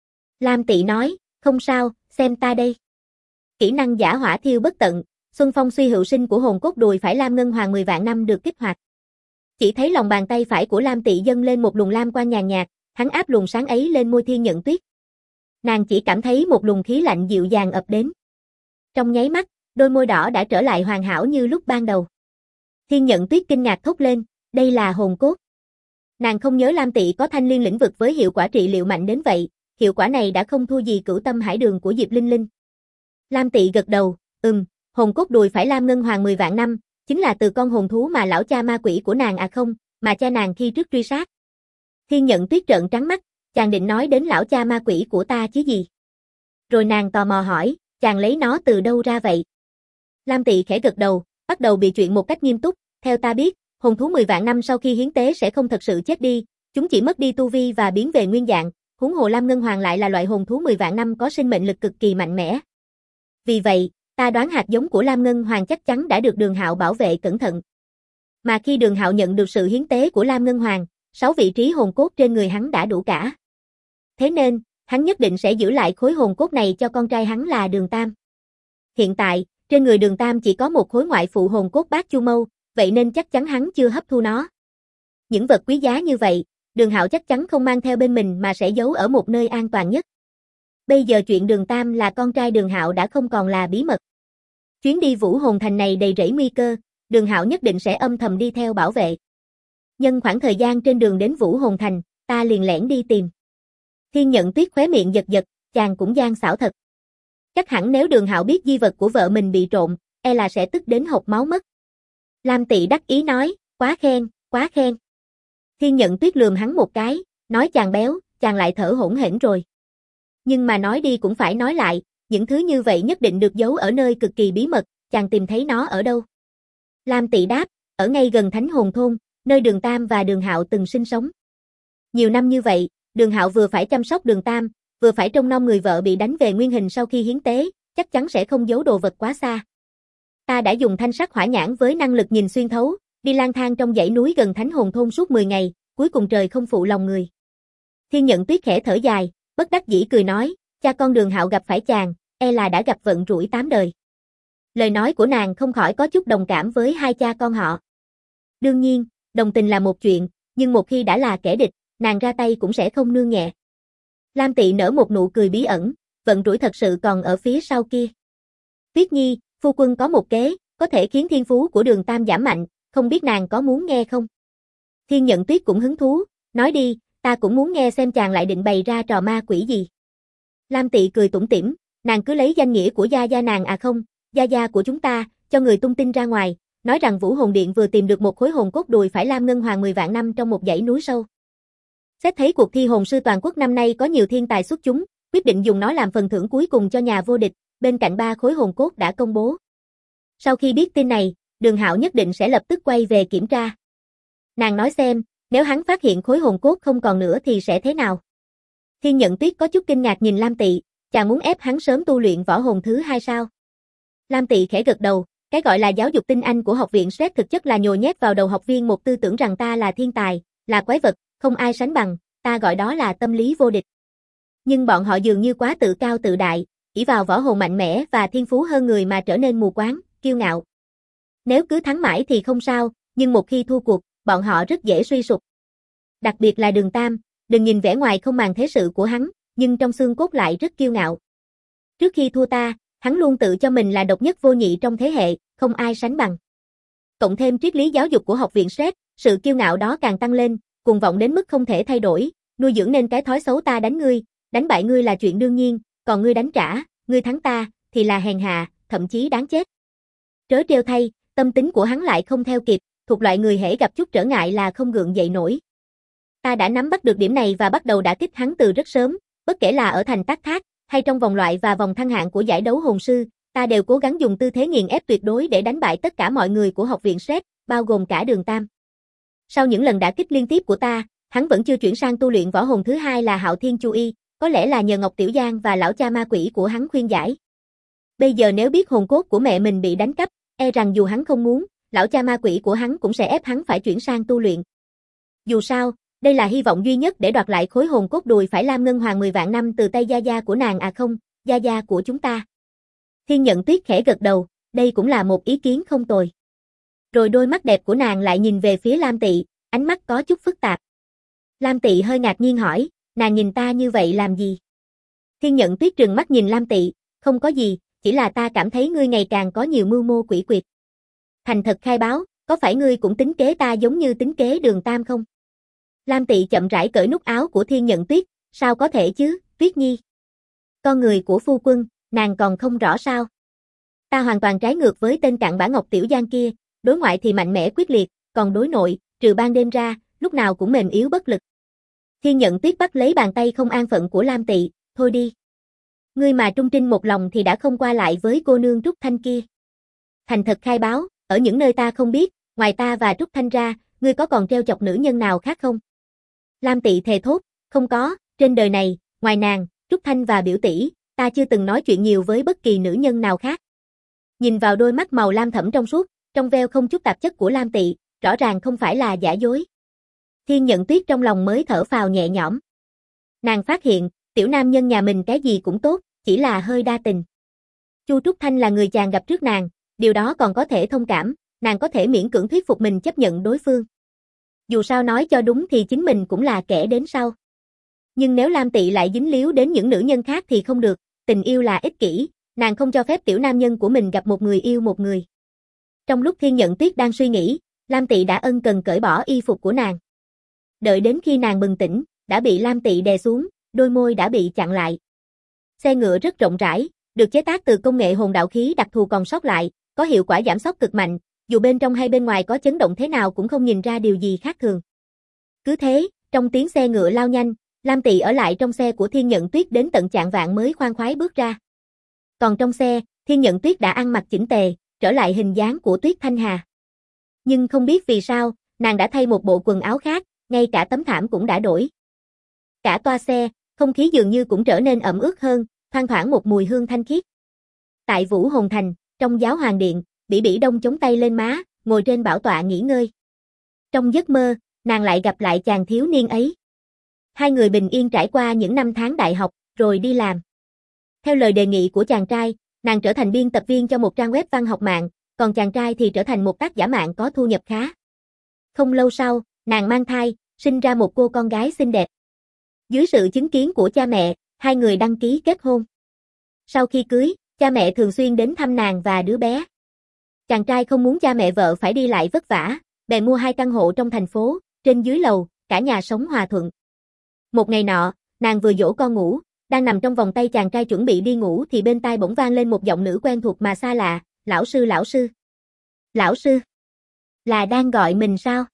Lam Tị nói, không sao, xem ta đây. Kỹ năng giả hỏa thiêu bất tận, xuân phong suy hữu sinh của hồn cốt đùi phải Lam Ngân Hoàng 10 vạn năm được kích hoạt. Chỉ thấy lòng bàn tay phải của Lam Tị dâng lên một luồng lam quang nhàn nhạt, hắn áp luồng sáng ấy lên môi Thiên Nhận Tuyết. Nàng chỉ cảm thấy một luồng khí lạnh dịu dàng ập đến. Trong nháy mắt, đôi môi đỏ đã trở lại hoàn hảo như lúc ban đầu. Thiên Nhận Tuyết kinh ngạc thốt lên, đây là hồn cốt. Nàng không nhớ Lam Tị có thanh liên lĩnh vực với hiệu quả trị liệu mạnh đến vậy, hiệu quả này đã không thua gì Cửu Tâm Hải Đường của Diệp Linh Linh. Lam Tị gật đầu, hồn cốt đùi phải Lam Ngân Hoàng 10 vạn năm, chính là từ con hồn thú mà lão cha ma quỷ của nàng à không, mà cha nàng khi trước truy sát. Thiên Nhận Tuyết trợn trắng mắt, chàng định nói đến lão cha ma quỷ của ta chứ gì. Rồi nàng tò mò hỏi, chàng lấy nó từ đâu ra vậy? Lam Tị khẽ gật đầu, bắt đầu bị chuyện một cách nghiêm túc. Theo ta biết, hồn thú 10 vạn năm sau khi hiến tế sẽ không thật sự chết đi, chúng chỉ mất đi tu vi và biến về nguyên dạng, huống hồ Lam Ngân Hoàng lại là loại hồn thú 10 vạn năm có sinh mệnh lực cực kỳ mạnh mẽ. Vì vậy, ta đoán hạt giống của Lam Ngân Hoàng chắc chắn đã được Đường Hạo bảo vệ cẩn thận. Mà khi Đường Hạo nhận được sự hiến tế của Lam Ngân Hoàng, 6 vị trí hồn cốt trên người hắn đã đủ cả. Thế nên, hắn nhất định sẽ giữ lại khối hồn cốt này cho con trai hắn là Đường Tam. Hiện tại, trên người Đường Tam chỉ có một khối ngoại phụ hồn cốt Bát Chu Mâu, vậy nên chắc chắn hắn chưa hấp thu nó. Những vật quý giá như vậy, Đường Hạo chắc chắn không mang theo bên mình mà sẽ giấu ở một nơi an toàn nhất. Bây giờ chuyện Đường Tam là con trai Đường Hạo đã không còn là bí mật. Chuyến đi Vũ Hồn Thành này đầy rẫy nguy cơ, Đường Hạo nhất định sẽ âm thầm đi theo bảo vệ. Nhân khoảng thời gian trên đường đến Vũ Hồn Thành, ta liền lẻn đi tìm. Thiên Nhận Tuyết khóe miệng giật giật, chàng cũng gian xảo thật. Chắc hẳn nếu Đường Hạo biết di vật của vợ mình bị trộm, e là sẽ tức đến hộc máu mất. Lam Tị đắc ý nói, quá khen, quá khen. Thiên Nhận Tuyết lườm hắn một cái, nói chàng béo, chàng lại thở hổn hển rồi. Nhưng mà nói đi cũng phải nói lại, những thứ như vậy nhất định được giấu ở nơi cực kỳ bí mật, chàng tìm thấy nó ở đâu? Lam Tị đáp, ở ngay gần Thánh Hồn Thôn, nơi Đường Tam và Đường Hạo từng sinh sống. Nhiều năm như vậy, Đường Hạo vừa phải chăm sóc Đường Tam, vừa phải trông nom người vợ bị đánh về nguyên hình sau khi hiến tế, chắc chắn sẽ không giấu đồ vật quá xa. Ta đã dùng thanh sắc hỏa nhãn với năng lực nhìn xuyên thấu, đi lang thang trong dãy núi gần Thánh Hồn Thôn suốt 10 ngày, cuối cùng trời không phụ lòng người. Thiên Nhận Tuyết khẽ thở dài, bất đắc dĩ cười nói, cha con Đường Hạo gặp phải chàng, e là đã gặp vận rủi 8 đời. Lời nói của nàng không khỏi có chút đồng cảm với hai cha con họ. Đương nhiên, đồng tình là một chuyện, nhưng một khi đã là kẻ địch, nàng ra tay cũng sẽ không nương nhẹ. Lam Tị nở một nụ cười bí ẩn, vận rủi thật sự còn ở phía sau kia. Tuyết Nhi, phu quân có một kế, có thể khiến thiên phú của Đường Tam giảm mạnh, không biết nàng có muốn nghe không? Thiên Nhận Tuyết cũng hứng thú, nói đi, ta cũng muốn nghe xem chàng lại định bày ra trò ma quỷ gì. Lam Tị cười tủm tỉm, nàng cứ lấy danh nghĩa của gia gia nàng à không, gia gia của chúng ta, cho người tung tin ra ngoài, nói rằng Vũ Hồn Điện vừa tìm được một khối hồn cốt đùi phải Lam Ngân Hoàng 10 vạn năm trong một dãy núi sâu. Xét thấy cuộc thi hồn sư toàn quốc năm nay có nhiều thiên tài xuất chúng, quyết định dùng nó làm phần thưởng cuối cùng cho nhà vô địch, bên cạnh 3 khối hồn cốt đã công bố. Sau khi biết tin này, Đường Hạo nhất định sẽ lập tức quay về kiểm tra. Nàng nói xem, nếu hắn phát hiện khối hồn cốt không còn nữa thì sẽ thế nào? Thiên Nhận Tuyết có chút kinh ngạc nhìn Lam Tị, chàng muốn ép hắn sớm tu luyện võ hồn thứ 2 sao? Lam Tị khẽ gật đầu, cái gọi là giáo dục tinh anh của học viện Sret thực chất là nhồi nhét vào đầu học viên một tư tưởng rằng ta là thiên tài, là quái vật, không ai sánh bằng, ta gọi đó là tâm lý vô địch. Nhưng bọn họ dường như quá tự cao tự đại, ỷ vào võ hồn mạnh mẽ và thiên phú hơn người mà trở nên mù quáng, kiêu ngạo. Nếu cứ thắng mãi thì không sao, nhưng một khi thua cuộc, bọn họ rất dễ suy sụp. Đặc biệt là Đường Tam, đừng nhìn vẻ ngoài không màng thế sự của hắn, nhưng trong xương cốt lại rất kiêu ngạo. Trước khi thua ta, hắn luôn tự cho mình là độc nhất vô nhị trong thế hệ, không ai sánh bằng. Cộng thêm triết lý giáo dục của học viện Sret, sự kiêu ngạo đó càng tăng lên, cuồng vọng đến mức không thể thay đổi, nuôi dưỡng nên cái thói xấu ta đánh bại ngươi là chuyện đương nhiên, còn ngươi đánh trả, ngươi thắng ta, thì là hèn hạ, thậm chí đáng chết. Trớ trêu thay, tâm tính của hắn lại không theo kịp, thuộc loại người hễ gặp chút trở ngại là không gượng dậy nổi. Ta đã nắm bắt được điểm này và bắt đầu đả kích hắn từ rất sớm, bất kể là ở thành Tác Thác, hay trong vòng loại và vòng thăng hạng của giải đấu hồn sư, ta đều cố gắng dùng tư thế nghiền ép tuyệt đối để đánh bại tất cả mọi người của học viện Sret, bao gồm cả Đường Tam. Sau những lần đả kích liên tiếp của ta, hắn vẫn chưa chuyển sang tu luyện võ hồn thứ 2 là Hạo Thiên Chu Y, có lẽ là nhờ Ngọc Tiểu Giang và lão cha ma quỷ của hắn khuyên giải. Bây giờ nếu biết hồn cốt của mẹ mình bị đánh cắp, e rằng dù hắn không muốn, lão cha ma quỷ của hắn cũng sẽ ép hắn phải chuyển sang tu luyện. Dù sao, đây là hy vọng duy nhất để đoạt lại khối hồn cốt đùi phải Lam Ngân Hoàng 10 vạn năm từ tay gia gia của nàng à không, gia gia của chúng ta. Thiên Nhận Tuyết khẽ gật đầu, đây cũng là một ý kiến không tồi. Rồi đôi mắt đẹp của nàng lại nhìn về phía Lam Tị, ánh mắt có chút phức tạp. Lam Tị hơi ngạc nhiên hỏi, nàng nhìn ta như vậy làm gì? Thiên Nhận Tuyết trừng mắt nhìn Lam Tị, không có gì, chỉ là ta cảm thấy ngươi ngày càng có nhiều mưu mô quỷ quyệt. Thành thật khai báo, có phải ngươi cũng tính kế ta giống như tính kế Đường Tam không? Lam Tị chậm rãi cởi nút áo của Thiên Nhận Tuyết, sao có thể chứ, Tuyết Nhi? Con người của phu quân, nàng còn không rõ sao? Ta hoàn toàn trái ngược với tên cặn bã Ngọc Tiểu Giang kia, đối ngoại thì mạnh mẽ quyết liệt, còn đối nội, trừ ban đêm ra, lúc nào cũng mềm yếu bất lực. Thiên Nhận Tuyết bắt lấy bàn tay không an phận của Lam Tị, thôi đi. Ngươi mà trung trinh một lòng thì đã không qua lại với cô nương Trúc Thanh kia. Thành thật khai báo, ở những nơi ta không biết, ngoài ta và Trúc Thanh ra, ngươi có còn treo chọc nữ nhân nào khác không? Lam Tị thề thốt, không có, trên đời này, ngoài nàng, Trúc Thanh và biểu tỷ, ta chưa từng nói chuyện nhiều với bất kỳ nữ nhân nào khác. Nhìn vào đôi mắt màu lam thẫm trong suốt, trong veo không chút tạp chất của Lam Tị, rõ ràng không phải là giả dối. Thiên Nhận Tuyết trong lòng mới thở phào nhẹ nhõm. Nàng phát hiện, tiểu nam nhân nhà mình cái gì cũng tốt, chỉ là hơi đa tình. Chu Trúc Thanh là người chàng gặp trước nàng, điều đó còn có thể thông cảm, nàng có thể miễn cưỡng thuyết phục mình chấp nhận đối phương. Dù sao nói cho đúng thì chính mình cũng là kẻ đến sau. Nhưng nếu Lam Tị lại dính líu đến những nữ nhân khác thì không được, tình yêu là ích kỷ, nàng không cho phép tiểu nam nhân của mình gặp một người yêu một người. Trong lúc Thiên Nhận Tuyết đang suy nghĩ, Lam Tị đã ân cần cởi bỏ y phục của nàng. Đợi đến khi nàng bừng tỉnh, đã bị Lam Tị đè xuống, đôi môi đã bị chặn lại. Xe ngựa rất rộng rãi, được chế tác từ công nghệ hồn đạo khí đặc thù còn sót lại, có hiệu quả giảm sóc cực mạnh, dù bên trong hay bên ngoài có chấn động thế nào cũng không nhìn ra điều gì khác thường. Cứ thế, trong tiếng xe ngựa lao nhanh, Lam Tị ở lại trong xe của Thiên Nhận Tuyết đến tận chạng vạng mới khoan khoái bước ra. Còn trong xe, Thiên Nhận Tuyết đã ăn mặc chỉnh tề, trở lại hình dáng của Tuyết Thanh Hà. Nhưng không biết vì sao, nàng đã thay một bộ quần áo khác, ngay cả tấm thảm cũng đã đổi. Cả toa xe, không khí dường như cũng trở nên ẩm ướt hơn, thoang thoảng một mùi hương thanh khiết. Tại Vũ Hồn Thành, trong Giáo Hoàng Điện, Bỉ Bỉ Đông chống tay lên má, ngồi trên bảo tọa nghỉ ngơi. Trong giấc mơ, nàng lại gặp lại chàng thiếu niên ấy. Hai người bình yên trải qua những năm tháng đại học, rồi đi làm. Theo lời đề nghị của chàng trai, nàng trở thành biên tập viên cho một trang web văn học mạng, còn chàng trai thì trở thành một tác giả mạng có thu nhập khá. Không lâu sau, nàng mang thai, sinh ra một cô con gái xinh đẹp. Dưới sự chứng kiến của cha mẹ, hai người đăng ký kết hôn. Sau khi cưới, cha mẹ thường xuyên đến thăm nàng và đứa bé. Chàng trai không muốn cha mẹ vợ phải đi lại vất vả, bèn mua 2 căn hộ trong thành phố, trên dưới lầu, cả nhà sống hòa thuận. Một ngày nọ, nàng vừa dỗ con ngủ, đang nằm trong vòng tay chàng trai chuẩn bị đi ngủ thì bên tai bỗng vang lên một giọng nữ quen thuộc mà xa lạ, lão sư lão sư. Lão sư? Là đang gọi mình sao?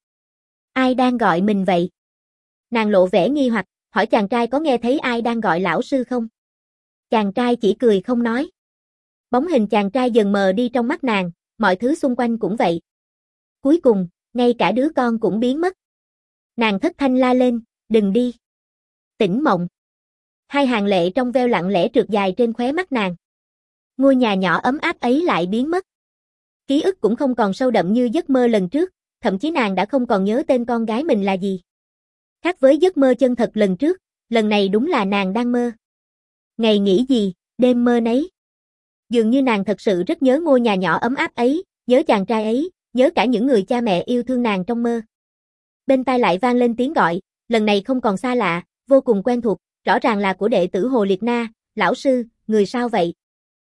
Ai đang gọi mình vậy? Nàng lộ vẻ nghi hoặc, hỏi chàng trai có nghe thấy ai đang gọi lão sư không? Chàng trai chỉ cười không nói. Bóng hình chàng trai dần mờ đi trong mắt nàng, mọi thứ xung quanh cũng vậy. Cuối cùng, ngay cả đứa con cũng biến mất. Nàng thất thanh la lên, đừng đi. Tỉnh mộng. Hai hàng lệ trong veo lặng lẽ trượt dài trên khóe mắt nàng. Ngôi nhà nhỏ ấm áp ấy lại biến mất. Ký ức cũng không còn sâu đậm như giấc mơ lần trước, thậm chí nàng đã không còn nhớ tên con gái mình là gì. Khác với giấc mơ chân thật lần trước, lần này đúng là nàng đang mơ. Ngày nghĩ gì, đêm mơ nấy. Dường như nàng thật sự rất nhớ ngôi nhà nhỏ ấm áp ấy, nhớ chàng trai ấy, nhớ cả những người cha mẹ yêu thương nàng trong mơ. Bên tai lại vang lên tiếng gọi, lần này không còn xa lạ, vô cùng quen thuộc, rõ ràng là của đệ tử Hồ Liệt Na, lão sư, người sao vậy?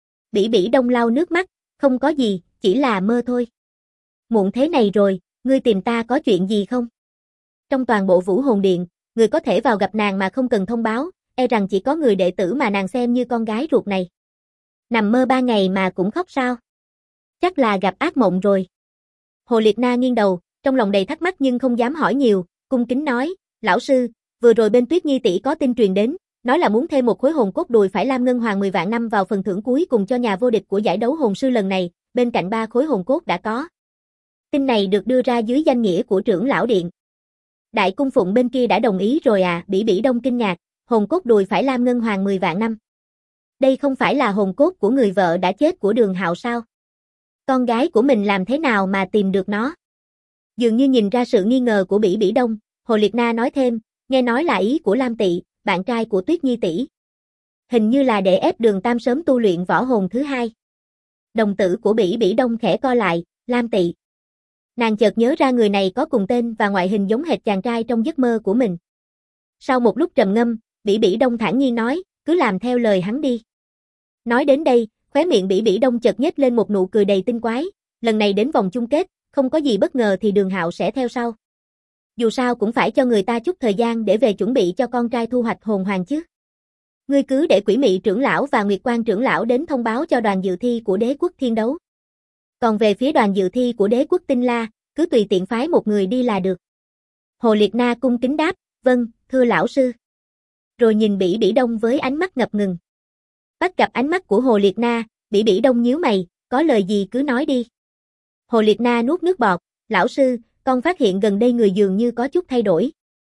Bỉ Bỉ Đông lau nước mắt, không có gì, chỉ là mơ thôi. Muộn thế này rồi, ngươi tìm ta có chuyện gì không? Trong toàn bộ Vũ Hồn Điện, người có thể vào gặp nàng mà không cần thông báo, e rằng chỉ có người đệ tử mà nàng xem như con gái ruột này. Nằm mơ 3 ngày mà cũng khóc sao? Chắc là gặp ác mộng rồi. Hồ Liệt Na nghiêng đầu, trong lòng đầy thắc mắc nhưng không dám hỏi nhiều, cung kính nói, lão sư, vừa rồi bên Tuyết Nhi tỷ có tin truyền đến, nói là muốn thêm một khối hồn cốt đùi phải lam ngân hoàng 10 vạn năm vào phần thưởng cuối cùng cho nhà vô địch của giải đấu hồn sư lần này, bên cạnh 3 khối hồn cốt đã có. Tin này được đưa ra dưới danh nghĩa của trưởng lão điện. Đại cung phụng bên kia đã đồng ý rồi à? Bỉ Bỉ Đông kinh ngạc, hồn cốt đùi phải lam ngân hoàng 10 vạn năm. Đây không phải là hồn cốt của người vợ đã chết của Đường Hạo sao? Con gái của mình làm thế nào mà tìm được nó? Dường như nhìn ra sự nghi ngờ của Bỉ Bỉ Đông, Hồ Liệt Na nói thêm, nghe nói là ý của Lam Tị, bạn trai của Tuyết Nhi tỷ. Hình như là để ép Đường Tam sớm tu luyện võ hồn thứ 2. Đồng tử của Bỉ Bỉ Đông khẽ co lại, Lam Tị. Nàng chợt nhớ ra người này có cùng tên và ngoại hình giống hệt chàng trai trong giấc mơ của mình. Sau một lúc trầm ngâm, Bỉ Bỉ Đông thản nhiên nói, cứ làm theo lời hắn đi. Nói đến đây, khóe miệng Bỉ Bỉ Đông chợt nhếch lên một nụ cười đầy tinh quái, lần này đến vòng chung kết, không có gì bất ngờ thì Đường Hạo sẽ theo sau. Dù sao cũng phải cho người ta chút thời gian để về chuẩn bị cho con trai thu hoạch hồn hoàng chứ. Ngươi cứ để Quỷ Mị trưởng lão và Nguyệt Quang trưởng lão đến thông báo cho đoàn dự thi của Đế quốc Thiên Đấu. Còn về phía đoàn dự thi của Đế quốc Tinh La, cứ tùy tiện phái một người đi là được. Hồ Liệt Na cung kính đáp, vâng, thưa lão sư. Rồi nhìn Bỉ Bỉ Đông với ánh mắt ngập ngừng. Bắt gặp ánh mắt của Hồ Liệt Na, Bỉ Bỉ Đông nhíu mày, có lời gì cứ nói đi. Hồ Liệt Na nuốt nước bọt, lão sư, con phát hiện gần đây người dường như có chút thay đổi.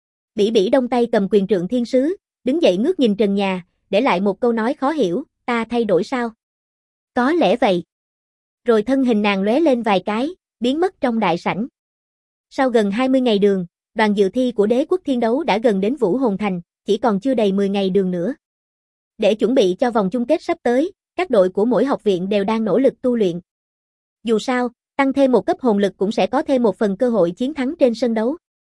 Bỉ Bỉ Đông tay cầm quyền trượng thiên sứ, đứng dậy ngước nhìn trần nhà, để lại một câu nói khó hiểu, ta thay đổi sao? Có lẽ vậy. Rồi thân hình nàng lóe lên vài cái, biến mất trong đại sảnh. Sau gần 20 ngày đường, đoàn dự thi của Đế quốc Thiên Đấu đã gần đến Vũ Hồn Thành, chỉ còn chưa đầy 10 ngày đường nữa. Để chuẩn bị cho vòng chung kết sắp tới, các đội của mỗi học viện đều đang nỗ lực tu luyện. Dù sao, tăng thêm một cấp hồn lực cũng sẽ có thêm một phần cơ hội chiến thắng trên sân đấu.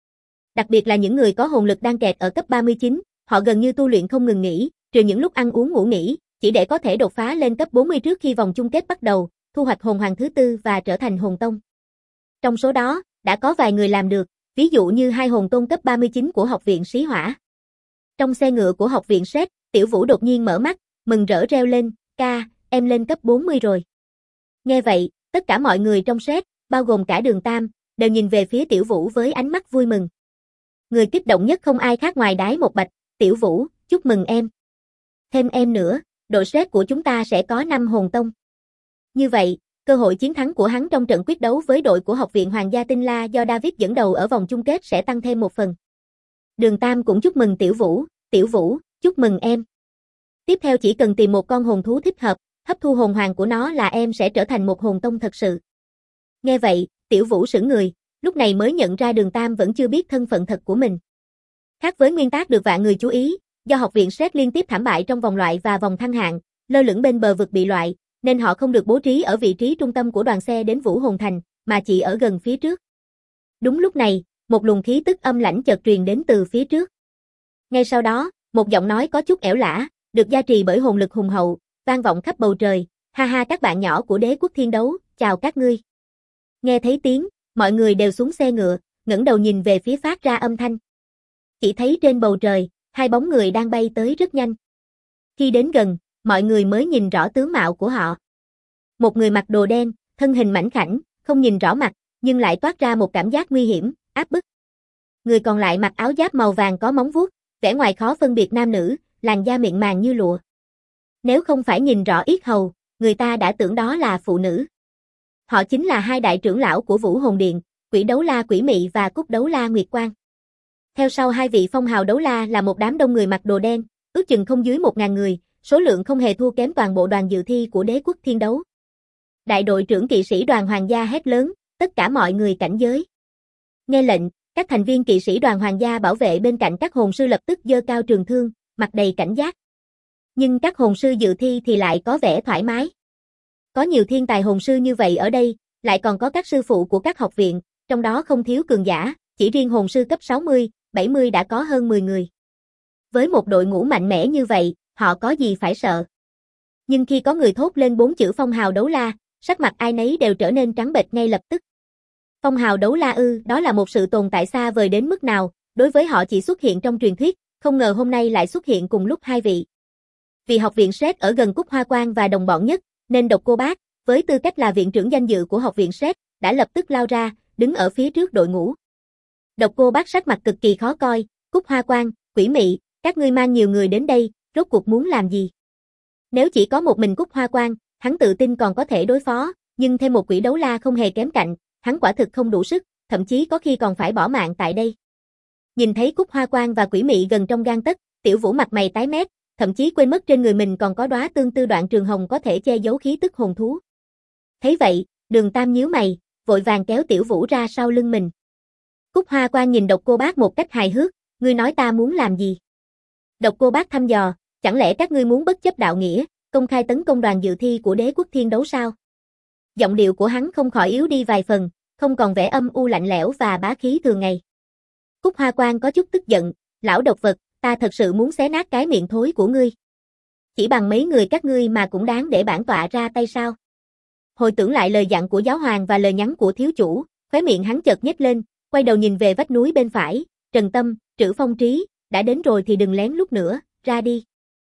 Đặc biệt là những người có hồn lực đang kẹt ở cấp 39, họ gần như tu luyện không ngừng nghỉ, trừ những lúc ăn uống ngủ nghỉ, chỉ để có thể đột phá lên cấp 40 trước khi vòng chung kết bắt đầu, thu hoạch hồn hoàng thứ tư và trở thành hồn tông. Trong số đó, đã có vài người làm được, ví dụ như 2 hồn tôn cấp 39 của học viện Sĩ Hỏa. Trong xe ngựa của học viện Sét, Tiểu Vũ đột nhiên mở mắt, mừng rỡ reo lên, ca, em lên cấp 40 rồi. Nghe vậy, tất cả mọi người trong Sét, bao gồm cả Đường Tam, đều nhìn về phía Tiểu Vũ với ánh mắt vui mừng. Người kích động nhất không ai khác ngoài Đái Một Bạch, Tiểu Vũ, chúc mừng em. Thêm em nữa, đội Sét của chúng ta sẽ có 5 hồn tông. Như vậy, cơ hội chiến thắng của hắn trong trận quyết đấu với đội của Học viện Hoàng gia Tinh La do David dẫn đầu ở vòng chung kết sẽ tăng thêm một phần. Đường Tam cũng chúc mừng Tiểu Vũ, chúc mừng em. Tiếp theo chỉ cần tìm một con hồn thú thích hợp, hấp thu hồn hoàng của nó là em sẽ trở thành một hồn tông thật sự. Nghe vậy, Tiểu Vũ sững người, lúc này mới nhận ra Đường Tam vẫn chưa biết thân phận thật của mình. Khác với nguyên tắc được vạn người chú ý, do học viện Sét liên tiếp thảm bại trong vòng loại và vòng thăng hạng, lơ lửng bên bờ vực bị loại, nên họ không được bố trí ở vị trí trung tâm của đoàn xe đến Vũ Hồn Thành, mà chỉ ở gần phía trước. Đúng lúc này, một luồng khí tức âm lãnh chợt truyền đến từ phía trước. Ngay sau đó, một giọng nói có chút ẻo lả, được gia trì bởi hồn lực hùng hậu, vang vọng khắp bầu trời, ha ha các bạn nhỏ của Đế quốc Thiên Đấu, chào các ngươi. Nghe thấy tiếng, mọi người đều xuống xe ngựa, ngẩng đầu nhìn về phía phát ra âm thanh. Chỉ thấy trên bầu trời, 2 bóng người đang bay tới rất nhanh. Khi đến gần, mọi người mới nhìn rõ tướng mạo của họ. Một người mặc đồ đen, thân hình mảnh khảnh, không nhìn rõ mặt, nhưng lại toát ra một cảm giác nguy hiểm, áp bức. Người còn lại mặc áo giáp màu vàng có móng vuốt, vẻ ngoài khó phân biệt nam nữ, làn da mịn màng như lụa. Nếu không phải nhìn rõ yết hầu, người ta đã tưởng đó là phụ nữ. Họ chính là 2 đại trưởng lão của Vũ Hồn Điện, Quỷ Đấu La Quỷ Mị và Cúc Đấu La Nguyệt Quang. Theo sau 2 vị phong hào đấu la là một đám đông người mặc đồ đen, ước chừng không dưới 1000 người, số lượng không hề thua kém toàn bộ đoàn dự thi của Đế quốc Thiên Đấu. Đại đội trưởng kỵ sĩ đoàn hoàng gia hét lớn, tất cả mọi người cảnh giới. Nghe lệnh, các thành viên kỵ sĩ đoàn hoàng gia bảo vệ bên cạnh các hồn sư lập tức giơ cao trường thương, mặt đầy cảnh giác. Nhưng các hồn sư dự thi thì lại có vẻ thoải mái. Có nhiều thiên tài hồn sư như vậy ở đây, lại còn có các sư phụ của các học viện, trong đó không thiếu cường giả, chỉ riêng hồn sư cấp 60, 70 đã có hơn 10 người. Với một đội ngũ mạnh mẽ như vậy, họ có gì phải sợ. Nhưng khi có người thốt lên 4 chữ phong hào đấu la, sắc mặt ai nấy đều trở nên trắng bệch ngay lập tức. Phong hào đấu la ư, đó là một sự tồn tại xa vời đến mức nào, đối với họ chỉ xuất hiện trong truyền thuyết, không ngờ hôm nay lại xuất hiện cùng lúc 2 vị. Vì học viện Sét ở gần Cúc Hoa Quang và đồng bọn nhất, nên Độc Cô Bác, với tư cách là viện trưởng danh dự của học viện Sét, đã lập tức lao ra, đứng ở phía trước đội ngũ. Độc Cô Bác sắc mặt cực kỳ khó coi, Cúc Hoa Quang, Quỷ Mị, các ngươi mang nhiều người đến đây, rốt cuộc muốn làm gì? Nếu chỉ có một mình Cúc Hoa Quang, hắn tự tin còn có thể đối phó, nhưng thêm một quỷ đấu la không hề kém cạnh, hắn quả thực không đủ sức, thậm chí có khi còn phải bỏ mạng tại đây. Nhìn thấy Cúc Hoa Quang và Quỷ Mị gần trong gang tấc, Tiểu Vũ mặt mày tái mét, thậm chí quên mất trên người mình còn có đóa tương tư đoạn trường hồng có thể che giấu khí tức hồn thú. Thấy vậy, Đường Tam nhíu mày, vội vàng kéo Tiểu Vũ ra sau lưng mình. Cúc Hoa Quang nhìn Độc Cô Bác một cách hài hước, ngươi nói ta muốn làm gì? Độc Cô Bác thăm dò, chẳng lẽ các ngươi muốn bất chấp đạo nghĩa, công khai tấn công đoàn dự thi của Đế quốc Thiên Đấu sao? Giọng điệu của hắn không khỏi yếu đi vài phần, không còn vẻ âm u lạnh lẽo và bá khí thường ngày. Cúc Hoa Quang có chút tức giận, lão độc vật, ta thật sự muốn xé nát cái miệng thối của ngươi. Chỉ bằng mấy người các ngươi mà cũng đáng để bản tọa ra tay sao? Hồi tưởng lại lời dặn của giáo hoàng và lời nhắn của thiếu chủ, khóe miệng hắn chợt nhếch lên, quay đầu nhìn về vách núi bên phải, Trần Tâm, Trữ Phong Trí, đã đến rồi thì đừng lén lút nữa, ra đi.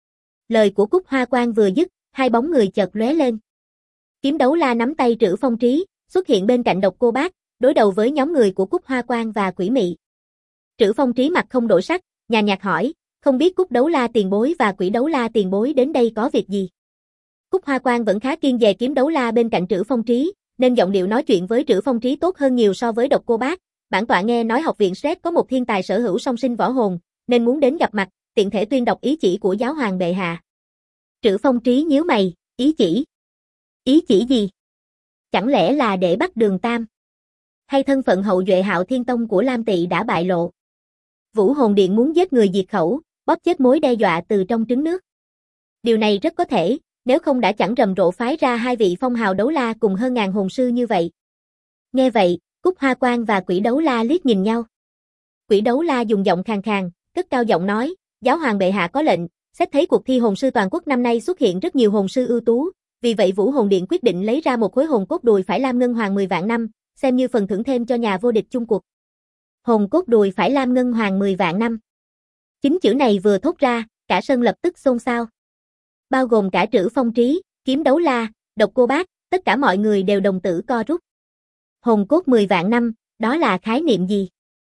Lời của Cúc Hoa Quang vừa dứt, 2 bóng người chợt lóe lên. Kiếm đấu la nắm tay Trữ Phong Trí, xuất hiện bên cạnh Độc Cô Bác, đối đầu với nhóm người của Cúc Hoa Quang và Quỷ Mị. Trữ Phong Trí mặt không đổi sắc, nhàn nhạt hỏi, không biết Cúc đấu la tiền bối và Quỷ đấu la tiền bối đến đây có việc gì? Cúc Hoa Quang vẫn khá kiên dè kiếm đấu la bên cạnh Trữ Phong Trí, nên giọng điệu nói chuyện với Trữ Phong Trí tốt hơn nhiều so với Độc Cô Bác. Bản tọa nghe nói học viện Sret có một thiên tài sở hữu song sinh võ hồn, nên muốn đến gặp mặt, tiện thể tuyên đọc ý chỉ của giáo hoàng bệ hạ. Trữ Phong Trí nhíu mày, ý chỉ? Ý chỉ gì? Chẳng lẽ là để bắt Đường Tam? Hay thân phận hậu duệ Hạo Thiên Tông của Lam Tỵ đã bại lộ? Vũ Hồn Điện muốn giết người diệt khẩu, bóp chết mối đe dọa từ trong trứng nước. Điều này rất có thể, nếu không đã chẳng rầm rộ phái ra hai vị phong hào đấu la cùng hơn ngàn hồn sư như vậy. Nghe vậy, Cúc Hoa Quan và Quỷ Đấu La liếc nhìn nhau. Quỷ Đấu La dùng giọng khàn khàn, cất cao giọng nói, giáo hoàng bệ hạ có lệnh, xét thấy cuộc thi hồn sư toàn quốc năm nay xuất hiện rất nhiều hồn sư ưu tú, vì vậy Vũ Hồn Điện quyết định lấy ra một khối hồn cốt đùi phải lam ngân hoàng 10 vạn năm, xem như phần thưởng thêm cho nhà vô địch chung cuộc. Hồn cốt đùi phải lam ngân hoàng 10 vạn năm. Chính chữ này vừa thốt ra, cả sân lập tức xôn xao. Bao gồm cả Trữ Phong Trí, Kiếm Đấu La, Độc Cô Bác, tất cả mọi người đều đồng tử co rút. Hồn cốt 10 vạn năm, đó là khái niệm gì?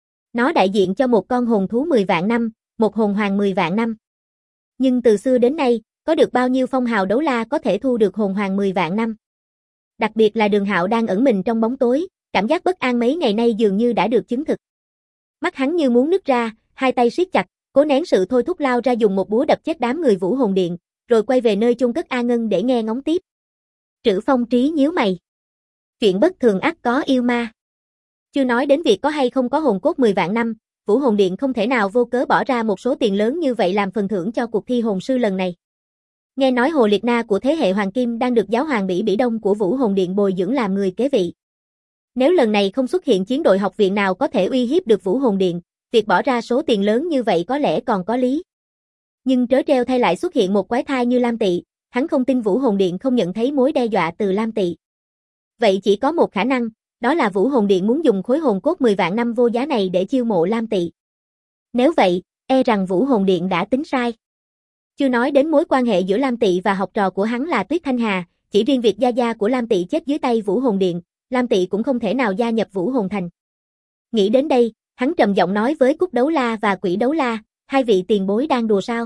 Nó đại diện cho một con hồn thú 10 vạn năm, một hồn hoàng 10 vạn năm. Nhưng từ xưa đến nay, có được bao nhiêu phong hào đấu la có thể thu được hồn hoàng 10 vạn năm? Đặc biệt là Đường Hạo đang ẩn mình trong bóng tối, cảm giác bất an mấy ngày nay dường như đã được chứng thực. Mắt hắn như muốn nứt ra, hai tay siết chặt, cố nén sự thôi thúc lao ra dùng một búa đập chết đám người Vũ Hồn Điện, rồi quay về nơi chôn cất A Ngân để nghe ngóng tiếp. Trữ Phong Trí nhíu mày. Chuyện bất thường ắt có yêu ma. Chưa nói đến việc có hay không có hồn cốt 10 vạn năm, Vũ Hồn Điện không thể nào vô cớ bỏ ra một số tiền lớn như vậy làm phần thưởng cho cuộc thi hồn sư lần này. Nghe nói Hồ Liệt Na của thế hệ Hoàng Kim đang được giáo hoàng Bỉ Bỉ Đông của Vũ Hồn Điện bồi dưỡng làm người kế vị. Nếu lần này không xuất hiện chiến đội học viện nào có thể uy hiếp được Vũ Hồn Điện, việc bỏ ra số tiền lớn như vậy có lẽ còn có lý. Nhưng trớ trêu thay lại xuất hiện một quái thai như Lam Tỵ, hắn không tin Vũ Hồn Điện không nhận thấy mối đe dọa từ Lam Tỵ. Vậy chỉ có một khả năng, đó là Vũ Hồn Điện muốn dùng khối hồn cốt 10 vạn năm vô giá này để chiêu mộ Lam Tỵ. Nếu vậy, e rằng Vũ Hồn Điện đã tính sai. Chưa nói đến mối quan hệ giữa Lam Tỵ và học trò của hắn là Tuyết Thanh Hà, chỉ riêng việc gia gia của Lam Tỵ chết dưới tay Vũ Hồn Điện, Lam Tỵ cũng không thể nào gia nhập Vũ Hồn Thành. Nghĩ đến đây, hắn trầm giọng nói với Cúc Đấu La và Quỷ Đấu La, hai vị tiền bối đang đùa sao?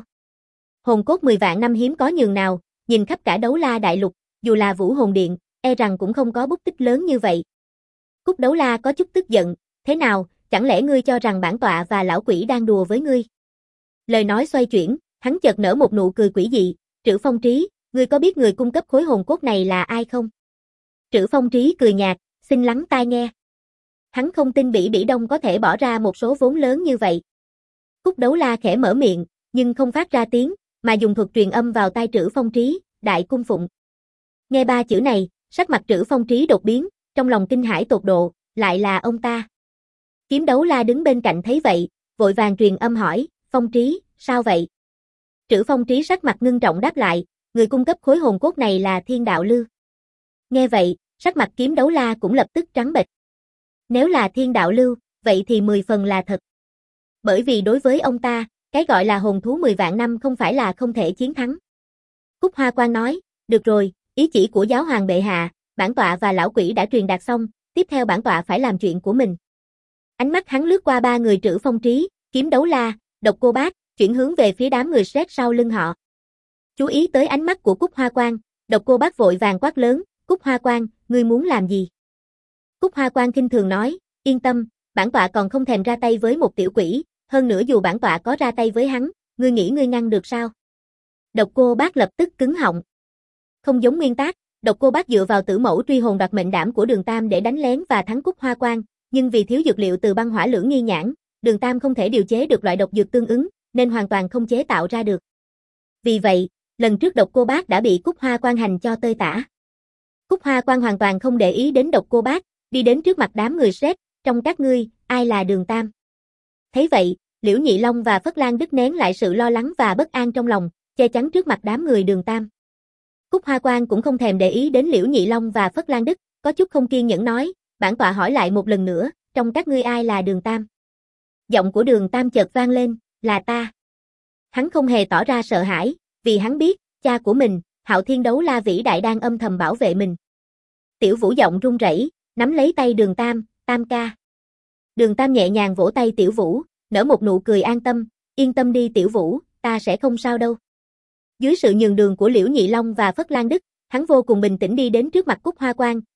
Hồn cốt 10 vạn năm hiếm có nhường nào, nhìn khắp cả Đấu La đại lục, dù là Vũ Hồn Điện, e rằng cũng không có bút tích lớn như vậy. Cúc Đấu La có chút tức giận, thế nào, chẳng lẽ ngươi cho rằng bản tọa và lão quỷ đang đùa với ngươi? Lời nói xoay chuyển, hắn chợt nở một nụ cười quỷ dị, Trữ Phong Trí, ngươi có biết người cung cấp khối hồn cốt này là ai không? Trữ Phong Trí cười nhạt, xin lắng tai nghe. Hắn không tin Bỉ Bỉ Đông có thể bỏ ra một số vốn lớn như vậy. Cúc Đấu La khẽ mở miệng, nhưng không phát ra tiếng, mà dùng thuật truyền âm vào tai Trữ Phong Trí, Đại Cung Phụng. Nghe ba chữ này, sắc mặt Trữ Phong Trí đột biến, trong lòng kinh hãi tột độ, lại là ông ta. Kiếm Đấu La đứng bên cạnh thấy vậy, vội vàng truyền âm hỏi, Phong Trí, sao vậy? Trữ Phong Trí sắc mặt ngưng trọng đáp lại, người cung cấp khối hồn cốt này là Thiên Đạo Lưu. Nghe vậy, sắc mặt Kiếm Đấu La cũng lập tức trắng bệch. Nếu là Thiên Đạo Lưu, vậy thì 10 phần là thật. Bởi vì đối với ông ta, cái gọi là hồn thú 10 vạn năm không phải là không thể chiến thắng. Cúc Hoa Quan nói, được rồi, ý chỉ của giáo hoàng bệ hạ, bản tọa và lão quỷ đã truyền đạt xong, tiếp theo bản tọa phải làm chuyện của mình. Ánh mắt hắn lướt qua ba người Trữ Phong Trí, Kiếm Đấu La, Độc Cô Bác, chuyển hướng về phía đám người Sret sau lưng họ. Chú ý tới ánh mắt của Cúc Hoa Quan, Độc Cô Bác vội vàng quát lớn, Cúc Hoa Quan, ngươi muốn làm gì? Cúc Hoa Quan khinh thường nói, yên tâm, bản tọa còn không thèm ra tay với một tiểu quỷ, hơn nữa dù bản tọa có ra tay với hắn, ngươi nghĩ ngươi ngăn được sao? Độc Cô Bác lập tức cứng họng. Không giống Nguyên Tác, Độc Cô Bác dựa vào tử mẫu truy hồn đoạt mệnh đảm của Đường Tam để đánh lén và thắng Cúc Hoa Quan, nhưng vì thiếu dược liệu từ băng hỏa lưỡng nghi nhãn, Đường Tam không thể điều chế được loại độc dược tương ứng, nên hoàn toàn không chế tạo ra được. Vì vậy, lần trước Độc Cô Bác đã bị Cúc Hoa Quan hành cho tơi tả. Cúc Hoa Quan hoàn toàn không để ý đến Độc Cô Bác, đi đến trước mặt đám người Sret, trong các ngươi, ai là Đường Tam? Thấy vậy, Liễu Nhị Long và Phất Lan Đức nén lại sự lo lắng và bất an trong lòng, che chắn trước mặt đám người Đường Tam. Cúc Hoa Quan cũng không thèm để ý đến Liễu Nhị Long và Phất Lan Đức, có chút không kiên nhẫn nói, bản tọa hỏi lại một lần nữa, trong các ngươi ai là Đường Tam? Giọng của Đường Tam chợt vang lên, là ta. Hắn không hề tỏ ra sợ hãi, vì hắn biết, cha của mình, Hạo Thiên Đấu La vĩ đại đang âm thầm bảo vệ mình. Tiểu Vũ giọng run rẩy, nắm lấy tay Đường Tam, Tam ca. Đường Tam nhẹ nhàng vỗ tay Tiểu Vũ, nở một nụ cười an tâm, yên tâm đi Tiểu Vũ, ta sẽ không sao đâu. Dưới sự nhường đường của Liễu Nhị Long và Phất Lan Đức, hắn vô cùng bình tĩnh đi đến trước mặt Cúc Hoa Quan,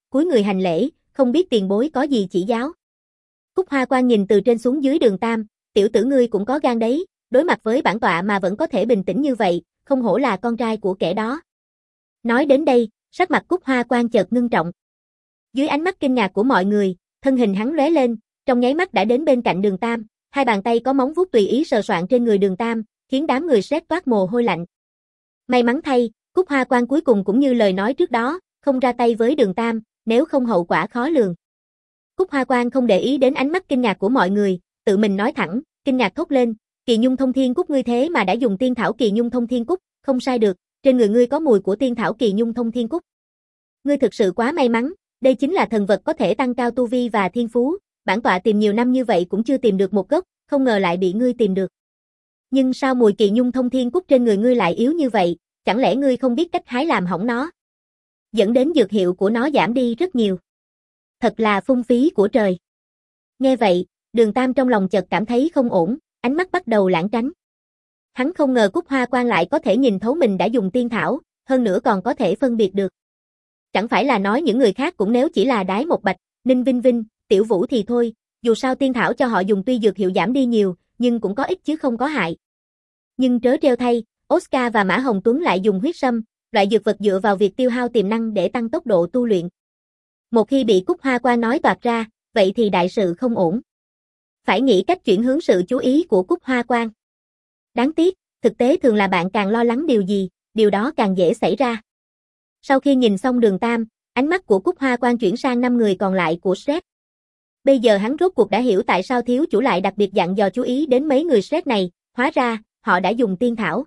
cúi người hành lễ, không biết tiền bối có gì chỉ giáo. Cúc Hoa Quan nhìn từ trên xuống dưới Đường Tam, tiểu tử ngươi cũng có gan đấy, đối mặt với bản tọa mà vẫn có thể bình tĩnh như vậy, không hổ là con trai của kẻ đó. Nói đến đây, sắc mặt Cúc Hoa Quan chợt ngưng trọng. Dưới ánh mắt kinh ngạc của mọi người, thân hình hắn lóe lên, trong nháy mắt đã đến bên cạnh Đường Tam, hai bàn tay có móng vuốt tùy ý sờ soạng trên người Đường Tam, khiến đám người sét toát mồ hôi lạnh. May mắn thay, Cúc Hoa Quan cuối cùng cũng như lời nói trước đó, không ra tay với Đường Tam, nếu không hậu quả khó lường. Cúc Hoa Quan không để ý đến ánh mắt kinh ngạc của mọi người, tự mình nói thẳng, kinh ngạc thốt lên, Kỳ Nhung Thông Thiên Cúc ngươi thế mà đã dùng tiên thảo Kỳ Nhung Thông Thiên Cúc, không sai được, trên người ngươi có mùi của tiên thảo Kỳ Nhung Thông Thiên Cúc. Ngươi thực sự quá may mắn, đây chính là thần vật có thể tăng cao tu vi và thiên phú, bản tọa tìm nhiều năm như vậy cũng chưa tìm được một gốc, không ngờ lại bị ngươi tìm được. Nhưng sao mùi Kỳ Nhung Thông Thiên Cúc trên người ngươi lại yếu như vậy, chẳng lẽ ngươi không biết cách hái làm hỏng nó? Dẫn đến dược hiệu của nó giảm đi rất nhiều. Thật là phung phí của trời. Nghe vậy, Đường Tam trong lòng chợt cảm thấy không ổn, ánh mắt bắt đầu lảng tránh. Hắn không ngờ Cúc Hoa Quan lại có thể nhìn thấu mình đã dùng tiên thảo, hơn nữa còn có thể phân biệt được. Chẳng phải là nói những người khác cũng nếu chỉ là Đái Một Bạch, Ninh Vinh Vinh, Tiểu Vũ thì thôi, dù sao tiên thảo cho họ dùng tuy dược hiệu giảm đi nhiều, nhưng cũng có ích chứ không có hại. Nhưng trớ trêu thay, Oscar và Mã Hồng Tuấn lại dùng huyết sâm, loại dược vật dựa vào việc tiêu hao tiềm năng để tăng tốc độ tu luyện. Một khi bị Cúc Hoa Quan nói toạc ra, vậy thì đại sự không ổn. Phải nghĩ cách chuyển hướng sự chú ý của Cúc Hoa Quan. Đáng tiếc, thực tế thường là bạn càng lo lắng điều gì, điều đó càng dễ xảy ra. Sau khi nhìn xong Đường Tam, ánh mắt của Cúc Hoa Quan chuyển sang 5 người còn lại của Shrek. Bây giờ hắn rốt cuộc đã hiểu tại sao thiếu chủ lại đặc biệt dặn dò chú ý đến mấy người Shrek này, hóa ra, họ đã dùng tiên thảo.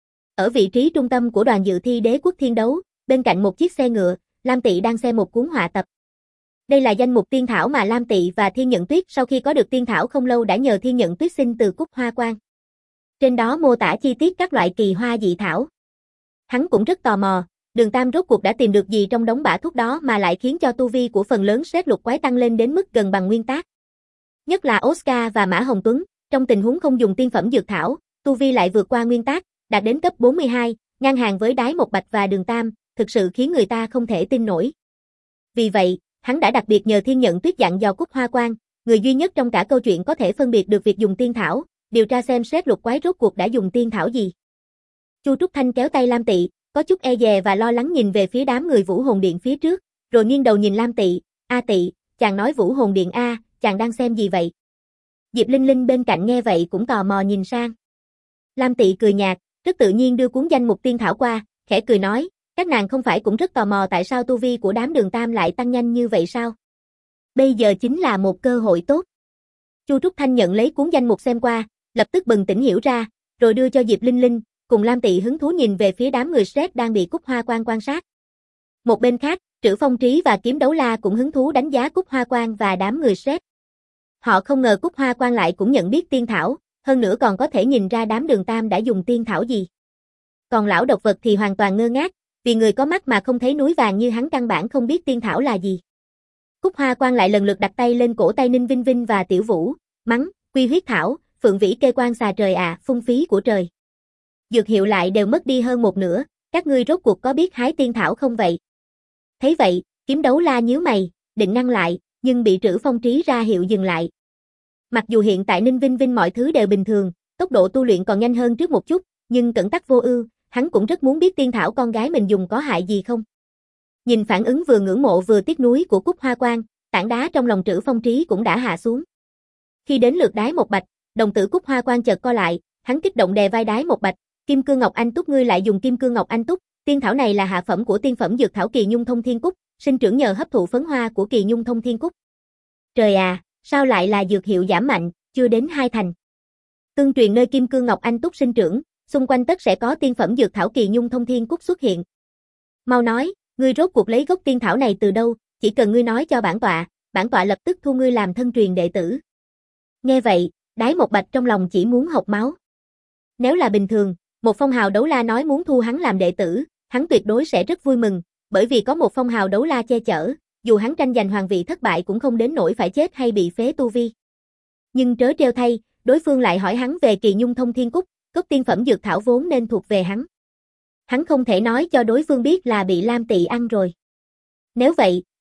Ở vị trí trung tâm của đoàn dự thi Đế Quốc Thiên Đấu, bên cạnh một chiếc xe ngựa, Lam Tị đang xem một cuốn họa tập. Đây là danh mục tiên thảo mà Lam Tị và Thiên Nhận Tuyết sau khi có được tiên thảo không lâu đã nhờ Thiên Nhận Tuyết xin từ Cúc Hoa Quan. Trên đó mô tả chi tiết các loại kỳ hoa dị thảo. Hắn cũng rất tò mò, Đường Tam rốt cuộc đã tìm được gì trong đống bã thuốc đó mà lại khiến cho tu vi của phần lớn Shrek lục quái tăng lên đến mức gần bằng nguyên tác. Nhất là Oscar và Mã Hồng Tuấn, trong tình huống không dùng tiên phẩm dược thảo, tu vi lại vượt qua nguyên tác, đạt đến cấp 42, ngang hàng với Đái Một Bạch và Đường Tam, thực sự khiến người ta không thể tin nổi. Vì vậy, hắn đã đặc biệt nhờ Thiên Nhận Tuyết dặn dò Cúc Hoa Quan, người duy nhất trong cả câu chuyện có thể phân biệt được việc dùng tiên thảo, điều tra xem Shrek lục quái rốt cuộc đã dùng tiên thảo gì. Chu Trúc Thanh kéo tay Lam Tị, có chút e dè và lo lắng nhìn về phía đám người Vũ Hồn Điện phía trước, rồi nghiêng đầu nhìn Lam Tị, "A Tị, chàng nói Vũ Hồn Điện a, chàng đang xem gì vậy?" Diệp Linh Linh bên cạnh nghe vậy cũng tò mò nhìn sang. Lam Tị cười nhạt, rất tự nhiên đưa cuốn danh mục tiên thảo qua, khẽ cười nói, các nàng không phải cũng rất tò mò tại sao tu vi của đám Đường Tam lại tăng nhanh như vậy sao? Bây giờ chính là một cơ hội tốt. Chu Trúc Thanh nhận lấy cuốn danh mục xem qua, lập tức bừng tỉnh hiểu ra, rồi đưa cho Diệp Linh Linh, cùng Lam Tị hứng thú nhìn về phía đám người Shrek đang bị Cúc Hoa Quan quan sát. Một bên khác, Trữ Phong Trí và Kiếm Đấu La cũng hứng thú đánh giá Cúc Hoa Quan và đám người Shrek. Họ không ngờ Cúc Hoa Quan lại cũng nhận biết tiên thảo, hơn nữa còn có thể nhìn ra đám Đường Tam đã dùng tiên thảo gì. Còn lão độc vật thì hoàn toàn ngơ ngác, vì người có mắt mà không thấy núi vàng như hắn căn bản không biết tiên thảo là gì. Cúc Hoa Quan lại lần lượt đặt tay lên cổ tay Ninh Vinh Vinh và Tiểu Vũ, mắng, quy huyết thảo, phượng vĩ kê quan xà trời à, phung phí của trời. Dược hiệu lại đều mất đi hơn một nửa, các ngươi rốt cuộc có biết hái tiên thảo không vậy? Thấy vậy, Kiếm Đấu La nhíu mày, định ngăn lại, nhưng bị Trữ Phong Trí ra hiệu dừng lại. Mặc dù hiện tại Ninh Vinh Vinh mọi thứ đều bình thường, tốc độ tu luyện còn nhanh hơn trước một chút, nhưng cẩn tắc vô ưu, hắn cũng rất muốn biết tiên thảo con gái mình dùng có hại gì không. Nhìn phản ứng vừa ngưỡng mộ vừa tiếc nuối của Cúc Hoa Quan, tảng đá trong lòng Trữ Phong Trí cũng đã hạ xuống. Khi đến lượt Đái Một Bạch, đồng tử Cúc Hoa Quan chợt co lại, hắn kích động đè vai Đái Một Bạch, Kim Cương Ngọc Anh Túc ngươi lại dùng Kim Cương Ngọc Anh Túc, tiên thảo này là hạ phẩm của tiên phẩm dược thảo Kỳ Nhung Thông Thiên Cúc, sinh trưởng nhờ hấp thụ phấn hoa của Kỳ Nhung Thông Thiên Cúc. Trời à, sao lại là dược hiệu giảm mạnh, chưa đến 2 thành. Tương truyền nơi Kim Cương Ngọc Anh Túc sinh trưởng, xung quanh tất sẽ có tiên phẩm dược thảo Kỳ Nhung Thông Thiên Cúc xuất hiện. Mau nói, ngươi rốt cuộc lấy gốc tiên thảo này từ đâu, chỉ cần ngươi nói cho bản tọa lập tức thu ngươi làm thân truyền đệ tử. Nghe vậy, Đái Một Bạch trong lòng chỉ muốn hộc máu. Nếu là bình thường, một phong hào đấu la nói muốn thu hắn làm đệ tử, hắn tuyệt đối sẽ rất vui mừng, bởi vì có một phong hào đấu la che chở, dù hắn tranh giành hoàng vị thất bại cũng không đến nỗi phải chết hay bị phế tu vi. Nhưng trớ trêu thay, đối phương lại hỏi hắn về Kỳ Nhung Thông Thiên Cúc, gốc tiên phẩm dược thảo vốn nên thuộc về hắn. Hắn không thể nói cho đối phương biết là bị Lam Tị ăn rồi. Nếu vậy,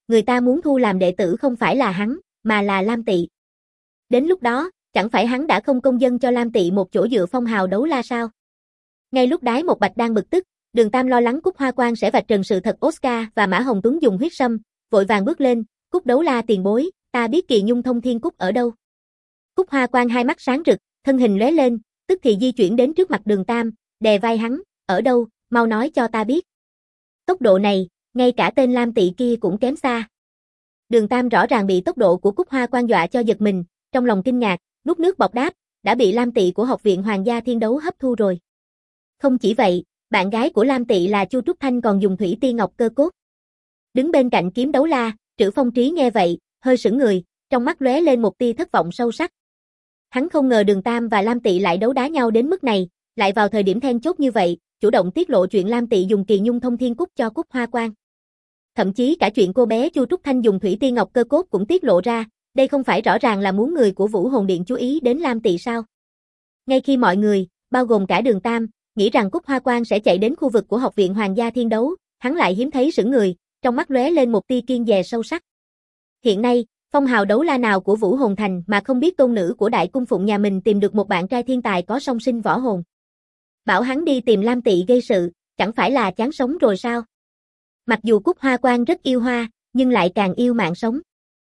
người ta muốn thu làm đệ tử không phải là hắn, mà là Lam Tị. Đến lúc đó, chẳng phải hắn đã không công dân cho Lam Tị một chỗ dựa phong hào đấu la sao? Ngay lúc Đái Một Bạch đang bực tức, Đường Tam lo lắng Cúc Hoa Quang sẽ vạch trần sự thật Oscar và Mã Hồng Tuấn dùng huyết sâm, vội vàng bước lên, Cúc đấu la tiền bối, ta biết Kỳ Nhung Thông Thiên Cúc ở đâu. Cúc Hoa Quang hai mắt sáng rực, thân hình lóe lên, tức thì di chuyển đến trước mặt Đường Tam, đè vai hắn, ở đâu, mau nói cho ta biết. Tốc độ này, ngay cả tên Lam Tị kia cũng kém xa. Đường Tam rõ ràng bị tốc độ của Cúc Hoa Quang dọa cho giật mình, trong lòng kinh ngạc, nuốt nước bọt đáp, đã bị Lam Tị của Học viện Hoàng gia Thiên Đấu hấp thu rồi. Không chỉ vậy, bạn gái của Lam Tị là Chu Trúc Thanh còn dùng thủy tiên ngọc cơ cốt. Đứng bên cạnh kiếm đấu la, Trữ Phong Trí nghe vậy, hơi sững người, trong mắt lóe lên một tia thất vọng sâu sắc. Hắn không ngờ Đường Tam và Lam Tị lại đấu đá nhau đến mức này, lại vào thời điểm then chốt như vậy, chủ động tiết lộ chuyện Lam Tị dùng Kỳ Nhung Thông Thiên Cúc cho Cúc Hoa Quang. Thậm chí cả chuyện cô bé Chu Trúc Thanh dùng thủy tiên ngọc cơ cốt cũng tiết lộ ra, đây không phải rõ ràng là muốn người của Vũ Hồn Điện chú ý đến Lam Tị sao? Ngay khi mọi người, bao gồm cả Đường Tam, nghĩ rằng Cúc Hoa Quang sẽ chạy đến khu vực của Học viện Hoàng gia Thiên Đấu, hắn lại hiếm thấy sững người, trong mắt lóe lên một tia kiên dè sâu sắc. Hiện nay, phong hào đấu la nào của Vũ Hồn Thành mà không biết tôn nữ của Đại Cung Phụng nhà mình tìm được một bạn trai thiên tài có song sinh võ hồn. Bảo hắn đi tìm Lam Tị gây sự, chẳng phải là chán sống rồi sao? Mặc dù Cúc Hoa Quang rất yêu hoa, nhưng lại càng yêu mạng sống.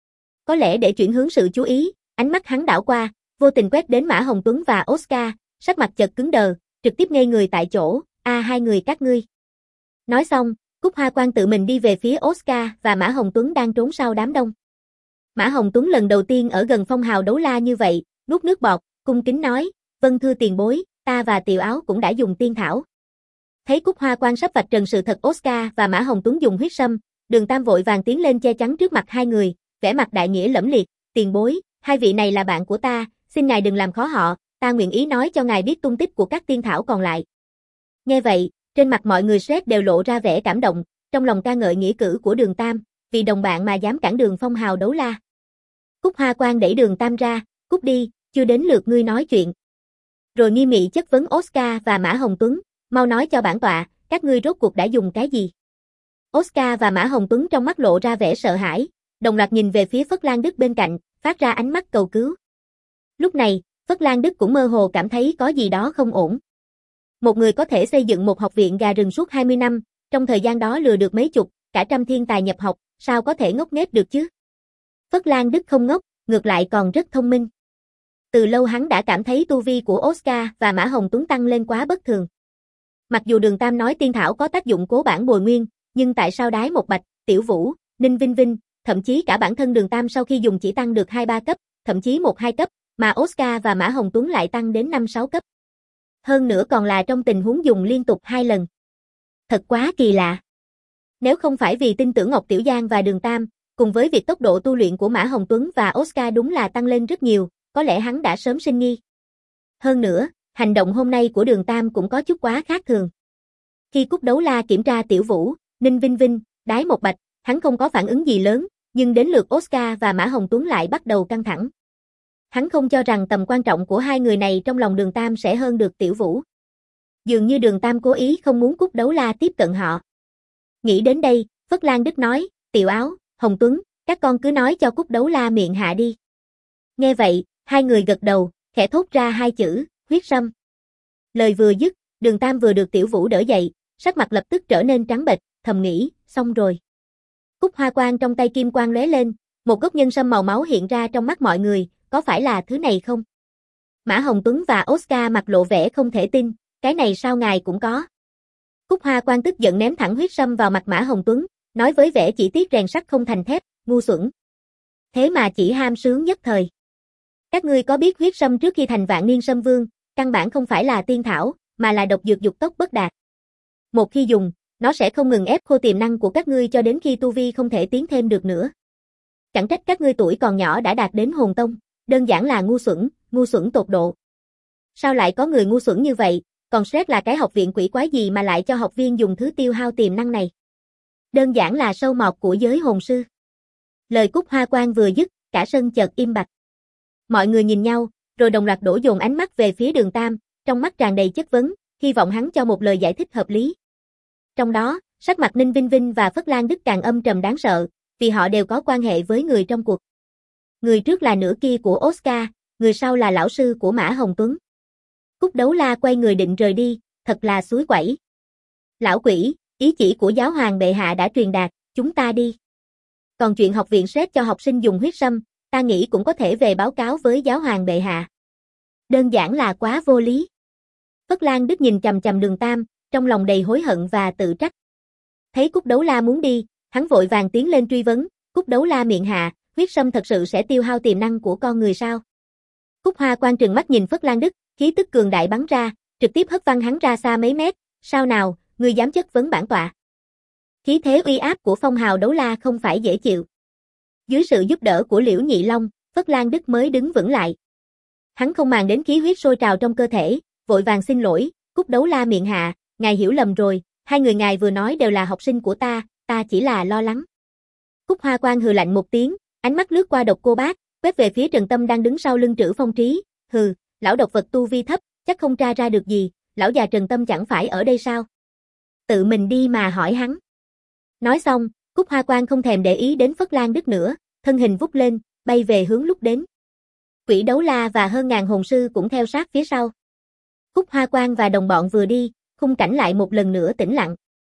Có lẽ để chuyển hướng sự chú ý, ánh mắt hắn đảo qua, vô tình quét đến Mã Hồng Tuấn và Oscar, sắc mặt chợt cứng đờ, trực tiếp ngây người tại chỗ, hai người các ngươi. Nói xong, Cúc Hoa Quang tự mình đi về phía Oscar và Mã Hồng Tuấn đang trốn sau đám đông. Mã Hồng Tuấn lần đầu tiên ở gần phong hào đấu la như vậy, nuốt nước bọt, cung kính nói, vâng thưa tiền bối, ta và Tiểu Áo cũng đã dùng tiên thảo. Thấy Cúc Hoa Quang sắp vạch trần sự thật Oscar và Mã Hồng Tuấn dùng huyết sâm, Đường Tam vội vàng tiến lên che chắn trước mặt hai người, vẻ mặt đại nghĩa lẫm liệt, tiền bối, hai vị này là bạn của ta, xin ngài đừng làm khó họ, ta nguyện ý nói cho ngài biết tung tích của các tiên thảo còn lại. Nghe vậy, trên mặt mọi người sét đều lộ ra vẻ cảm động, trong lòng ca ngợi nghĩa cử của Đường Tam, vì đồng bạn mà dám cản đường phong hào đấu la. Cúc Hoa Quang đẩy Đường Tam ra, cút đi, chưa đến lượt ngươi nói chuyện. Rồi nghiêm nghị chất vấn Oscar và Mã Hồng Tuấn, mau nói cho bản tọa, các ngươi rốt cuộc đã dùng cái gì? Oscar và Mã Hồng Tuấn trong mắt lộ ra vẻ sợ hãi, đồng loạt nhìn về phía Phất Lan Đức bên cạnh, phát ra ánh mắt cầu cứu. Lúc này, Phất Lan Đức cũng mơ hồ cảm thấy có gì đó không ổn. Một người có thể xây dựng một học viện gà rừng suốt 20 năm, trong thời gian đó lừa được mấy chục, cả trăm thiên tài nhập học, sao có thể ngốc nghếch được chứ? Phất Lan Đức không ngốc, ngược lại còn rất thông minh. Từ lâu hắn đã cảm thấy tu vi của Oscar và Mã Hồng Tuấn tăng lên quá bất thường. Mặc dù Đường Tam nói tiên thảo có tác dụng cố bản bồi nguyên, nhưng tại sao Đái Một Bạch, Tiểu Vũ, Ninh Vinh Vinh, thậm chí cả bản thân Đường Tam sau khi dùng chỉ tăng được 2-3 cấp, thậm chí 1-2 cấp, mà Oscar và Mã Hồng Tuấn lại tăng đến 5-6 cấp. Hơn nữa còn là trong tình huống dùng liên tục 2 lần. Thật quá kỳ lạ. Nếu không phải vì tin tưởng Ngọc Tiểu Giang và Đường Tam, cùng với việc tốc độ tu luyện của Mã Hồng Tuấn và Oscar đúng là tăng lên rất nhiều, có lẽ hắn đã sớm sinh nghi. Hơn nữa, hành động hôm nay của Đường Tam cũng có chút quá khác thường. Khi Cúc Đấu La kiểm tra Tiểu Vũ, Ninh Vinh Vinh, Đái Một Bạch, hắn không có phản ứng gì lớn, nhưng đến lượt Oscar và Mã Hồng Tuấn lại bắt đầu căng thẳng. Hắn không cho rằng tầm quan trọng của hai người này trong lòng Đường Tam sẽ hơn được Tiểu Vũ. Dường như Đường Tam cố ý không muốn Cúc Đấu La tiếp cận họ. Nghĩ đến đây, Phất Lan Đức nói, Tiểu Áo, Hồng Tuấn, các con cứ nói cho Cúc Đấu La miệng hạ đi. Nghe vậy, hai người gật đầu, khẽ thốt ra hai chữ, huyết sâm. Lời vừa dứt, Đường Tam vừa được Tiểu Vũ đỡ dậy, sắc mặt lập tức trở nên trắng bệch, thầm nghĩ, xong rồi. Cúc Hoa Quang trong tay kim quang lóe lên, một gốc nhân sâm màu máu hiện ra trong mắt mọi người, có phải là thứ này không? Mã Hồng Tuấn và Oscar mặt lộ vẻ không thể tin, cái này sao ngài cũng có? Cúc Hoa Quang tức giận ném thẳng huyết sâm vào mặt Mã Hồng Tuấn, nói với vẻ chỉ tiếc rèn sắt không thành thép, ngu xuẩn. Thế mà chỉ ham sướng nhất thời. Các ngươi có biết huyết sâm trước khi thành Vạn Niên Sâm Vương, căn bản không phải là tiên thảo, mà là độc dược dục tốc bất đạt. Một khi dùng, nó sẽ không ngừng ép khô tiềm năng của các ngươi cho đến khi tu vi không thể tiến thêm được nữa. Chẳng trách các ngươi tuổi còn nhỏ đã đạt đến hồn tông, đơn giản là ngu xuẩn tột độ. Sao lại có người ngu xuẩn như vậy, còn stress là cái học viện quỷ quái gì mà lại cho học viên dùng thứ tiêu hao tiềm năng này. Đơn giản là sâu mọt của giới hồn sư. Lời Cúc Hoa Quang vừa dứt, cả sân chợt im bặt. Mọi người nhìn nhau, rồi đồng loạt đổ dồn ánh mắt về phía Đường Tam, trong mắt tràn đầy chất vấn, hy vọng hắn cho một lời giải thích hợp lý. Trong đó, sắc mặt Ninh Vinh Vinh và Phất Lan Đức càng âm trầm đáng sợ, vì họ đều có quan hệ với người trong cuộc. Người trước là nửa kia của Oscar, người sau là lão sư của Mã Hồng Tuấn. Cúc Đấu La quay người định rời đi, thật là suối quẩy. Lão quỷ, ý chỉ của giáo hoàng bệ hạ đã truyền đạt, chúng ta đi. Còn chuyện học viện xét cho học sinh dùng huyết sâm, ta nghĩ cũng có thể về báo cáo với giáo hoàng bệ hạ. Đơn giản là quá vô lý. Phất Lan Đức nhìn chằm chằm Đường Tam, trong lòng đầy hối hận và tự trách. Thấy Cúc Đấu La muốn đi, hắn vội vàng tiến lên truy vấn, Cúc Đấu La miệng hạ, huyết sâm thật sự sẽ tiêu hao tiềm năng của con người sao? Cúc Hoa Quan trừng mắt nhìn Phất Lan Đức, khí tức cường đại bắn ra, trực tiếp hất văng hắn ra xa mấy mét, sao nào, ngươi dám chất vấn bản tọa? Khí thế uy áp của phong hào Đấu La không phải dễ chịu. Dưới sự giúp đỡ của Liễu Nhị Long, Phất Lan Đức mới đứng vững lại. Hắn không màng đến khí huyết sôi trào trong cơ thể, vội vàng xin lỗi, Cúc Đấu La miệng hạ, ngài hiểu lầm rồi, hai người ngài vừa nói đều là học sinh của ta chỉ là lo lắng. Cúc Hoa Quan hừ lạnh một tiếng, ánh mắt lướt qua Độc Cô Bác, quét về phía Trần Tâm đang đứng sau lưng Trữ Phong Trí, hừ, lão độc vật tu vi thấp, chắc không tra ra được gì, lão già Trần Tâm chẳng phải ở đây sao? Tự mình đi mà hỏi hắn. Nói xong, Cúc Hoa Quan không thèm để ý đến Phất Lan Đức nữa, thân hình vút lên, bay về hướng lúc đến. Quỷ Đấu La và hơn ngàn hồn sư cũng theo sát phía sau. Cúc Hoa Quan và đồng bọn vừa đi, khung cảnh lại một lần nữa tĩnh lặng.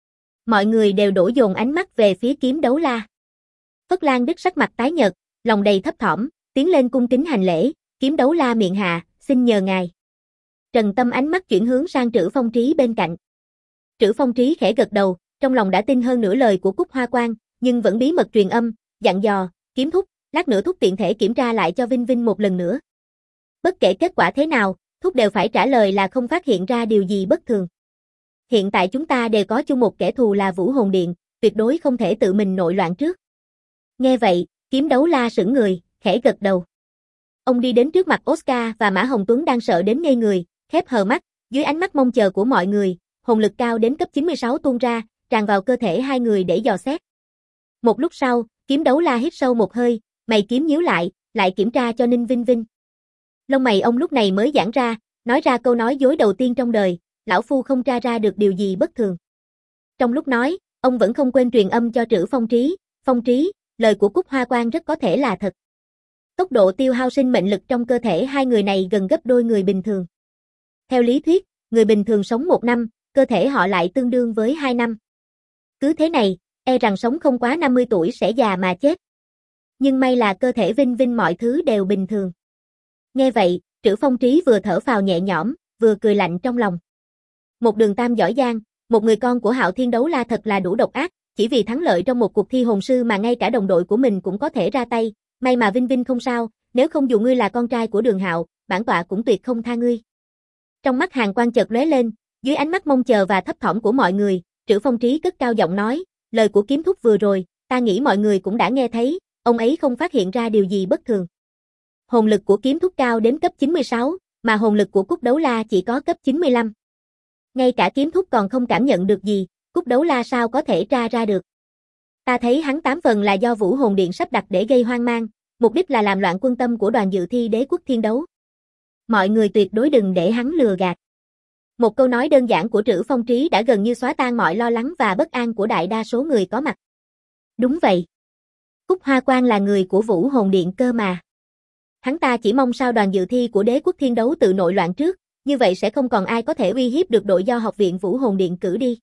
Mọi người đều đổ dồn ánh mắt về phía Kiếm Đấu La. Phất Lan Đức sắc mặt tái nhợt, lòng đầy thấp thỏm, tiến lên cung kính hành lễ, Kiếm Đấu La miệng hạ, xin nhờ ngài. Trần Tâm ánh mắt chuyển hướng sang Trữ Phong Trí bên cạnh. Trữ Phong Trí khẽ gật đầu, trong lòng đã tin hơn nửa lời của Cúc Hoa Quan, nhưng vẫn bí mật truyền âm, dặn dò, Kiếm thúc, lát nữa thúc tiện thể kiểm tra lại cho Vinh Vinh một lần nữa. Bất kể kết quả thế nào, thúc đều phải trả lời là không phát hiện ra điều gì bất thường. Hiện tại chúng ta đều có chung một kẻ thù là Vũ Hồn Điện, tuyệt đối không thể tự mình nội loạn trước. Nghe vậy, Kiếm Đấu La sững người, khẽ gật đầu. Ông đi đến trước mặt Oscar và Mã Hồng Tuấn đang sợ đến ngây người, khép hờ mắt, dưới ánh mắt mong chờ của mọi người, hồn lực cao đến cấp 96 tuôn ra, tràn vào cơ thể hai người để dò xét. Một lúc sau, Kiếm Đấu La hít sâu một hơi, mày kiếm nhíu lại kiểm tra cho Ninh Vinh Vinh. Lông mày ông lúc này mới giãn ra, nói ra câu nói dối đầu tiên trong đời, lão phu không tra ra được điều gì bất thường. Trong lúc nói, ông vẫn không quên truyền âm cho Trữ Phong Trí, lời của Cúc Hoa Quan rất có thể là thật. Tốc độ tiêu hao sinh mệnh lực trong cơ thể hai người này gần gấp đôi người bình thường. Theo lý thuyết, người bình thường sống 1 năm, cơ thể họ lại tương đương với 2 năm. Cứ thế này, e rằng sống không quá 50 tuổi sẽ già mà chết. Nhưng may là cơ thể Vinh Vinh mọi thứ đều bình thường. Nghe vậy, Trữ Phong Trí vừa thở phào nhẹ nhõm, vừa cười lạnh trong lòng. Một Đường Tam giỏi giang, một người con của Hạo Thiên Đấu La thật là đủ độc ác, chỉ vì thắng lợi trong một cuộc thi hồn sư mà ngay cả đồng đội của mình cũng có thể ra tay, may mà Vinh Vinh không sao, nếu không dù ngươi là con trai của Đường Hạo, bản tọa cũng tuyệt không tha ngươi. Trong mắt hàn quang chợt lóe lên, dưới ánh mắt mong chờ và thấp thỏm của mọi người, Trữ Phong Trí cất cao giọng nói, lời của Kiếm thúc vừa rồi, ta nghĩ mọi người cũng đã nghe thấy, ông ấy không phát hiện ra điều gì bất thường. Hồn lực của Kiếm thúc cao đến cấp 96, mà hồn lực của Cúc Đấu La chỉ có cấp 95. Ngay cả Kiếm thúc còn không cảm nhận được gì, Cúc Đấu La sao có thể tra ra được. Ta thấy hắn 8 phần là do Vũ Hồn Điện sắp đặt để gây hoang mang, mục đích là làm loạn quân tâm của đoàn dự thi Đế quốc Thiên Đấu. Mọi người tuyệt đối đừng để hắn lừa gạt. Một câu nói đơn giản của Trữ Phong Trí đã gần như xóa tan mọi lo lắng và bất an của đại đa số người có mặt. Đúng vậy. Cúc Hoa Quan là người của Vũ Hồn Điện cơ mà. Hắn ta chỉ mong sao đoàn dự thi của Đế quốc Thiên Đấu tự nội loạn trước, như vậy sẽ không còn ai có thể uy hiếp được đội do học viện Vũ Hồn Điện cử đi.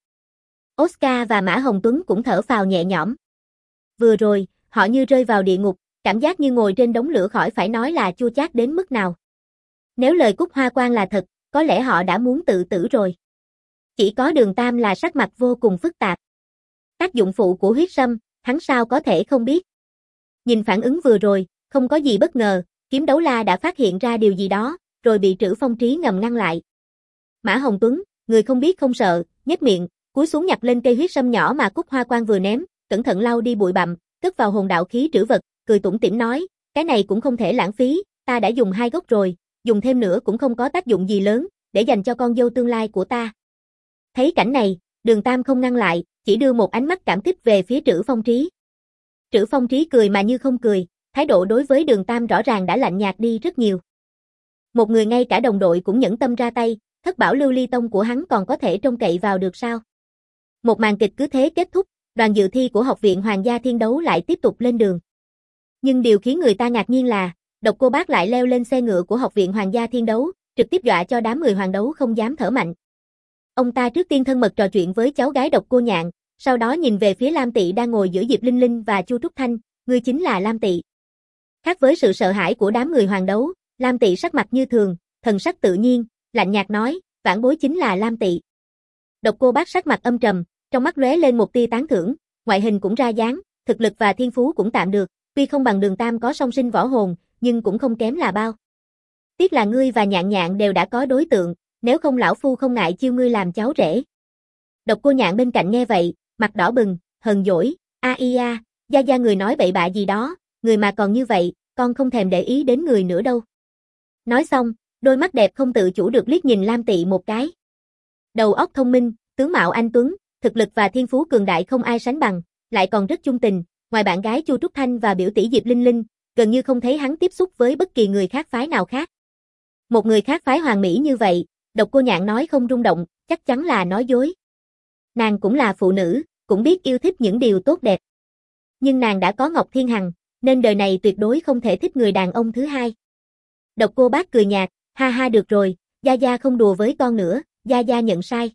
Oscar và Mã Hồng Tuấn cũng thở phào nhẹ nhõm. Vừa rồi, họ như rơi vào địa ngục, cảm giác như ngồi trên đống lửa khỏi phải nói là chua chát đến mức nào. Nếu lời Cúc Hoa Quan là thật, có lẽ họ đã muốn tự tử rồi. Chỉ có Đường Tam là sắc mặt vô cùng phức tạp. Tác dụng phụ của huyết sâm, hắn sao có thể không biết. Nhìn phản ứng vừa rồi, không có gì bất ngờ, Kiếm Đấu La đã phát hiện ra điều gì đó, rồi bị Trữ Phong Trí ngầm ngăn lại. Mã Hồng Tuấn, người không biết không sợ, nhếch miệng, cúi xuống nhặt lên cây huyết sâm nhỏ mà Cúc Hoa Quan vừa ném, cẩn thận lau đi bụi bặm, cất vào hồn đạo khí trữ vật, cười tủm tỉm nói, cái này cũng không thể lãng phí, ta đã dùng 2 gốc rồi, dùng thêm nữa cũng không có tác dụng gì lớn, để dành cho con dâu tương lai của ta. Thấy cảnh này, Đường Tam không ngăn lại, chỉ đưa một ánh mắt cảm kích về phía Trữ Phong Trí. Trữ Phong Trí cười mà như không cười, thái độ đối với Đường Tam rõ ràng đã lạnh nhạt đi rất nhiều. Một người ngay cả đồng đội cũng nhẫn tâm ra tay, Thất Bảo Lưu Ly Tông của hắn còn có thể trông cậy vào được sao? Một màn kịch cứ thế kết thúc, Đoàn dự thi của Học viện Hoàng gia Thiên Đấu lại tiếp tục lên đường. Nhưng điều khiến người ta ngạc nhiên là, Độc Cô Bác lại leo lên xe ngựa của Học viện Hoàng gia Thiên Đấu, trực tiếp dọa cho đám người hoàng đấu không dám thở mạnh. Ông ta trước tiên thân mật trò chuyện với cháu gái Độc Cô Nhạn, sau đó nhìn về phía Lam Tị đang ngồi giữa Diệp Linh Linh và Chu Trúc Thanh, ngươi chính là Lam Tị. Khác với sự sợ hãi của đám người hoàng đấu, Lam Tị sắc mặt như thường, thần sắc tự nhiên, lạnh nhạt nói, vãn bối chính là Lam Tị. Độc Cô Bác sắc mặt âm trầm, trong mắt lóe lên một tia tán thưởng, ngoại hình cũng ra dáng, thực lực và thiên phú cũng tạm được, tuy không bằng Đường Tam có song sinh võ hồn, nhưng cũng không kém là bao. Tiếc là ngươi và Nhạn Nhạn đều đã có đối tượng, nếu không lão phu không ngại chiêu ngươi làm cháu rể. Độc Cô Nhạn bên cạnh nghe vậy, mặt đỏ bừng, hờn dỗi, gia gia người nói bậy bạ gì đó, người mà còn như vậy, con không thèm để ý đến người nữa đâu. Nói xong, đôi mắt đẹp không tự chủ được liếc nhìn Lam Tị một cái. Đầu óc thông minh, tướng mạo anh tuấn, thực lực và thiên phú cường đại không ai sánh bằng, lại còn rất chung tình, ngoài bạn gái Chu Trúc Thanh và biểu tỷ Diệp Linh Linh, gần như không thấy hắn tiếp xúc với bất kỳ người khác phái nào khác. Một người khác phái hoàng mỹ như vậy, Độc Cô Nhạn nói không rung động, chắc chắn là nói dối. Nàng cũng là phụ nữ, cũng biết yêu thích những điều tốt đẹp. Nhưng nàng đã có Ngọc Thiên Hằng, nên đời này tuyệt đối không thể thích người đàn ông thứ hai. Độc Cô Bác cười nhạt, ha ha được rồi, gia gia không đùa với con nữa, gia gia nhận sai.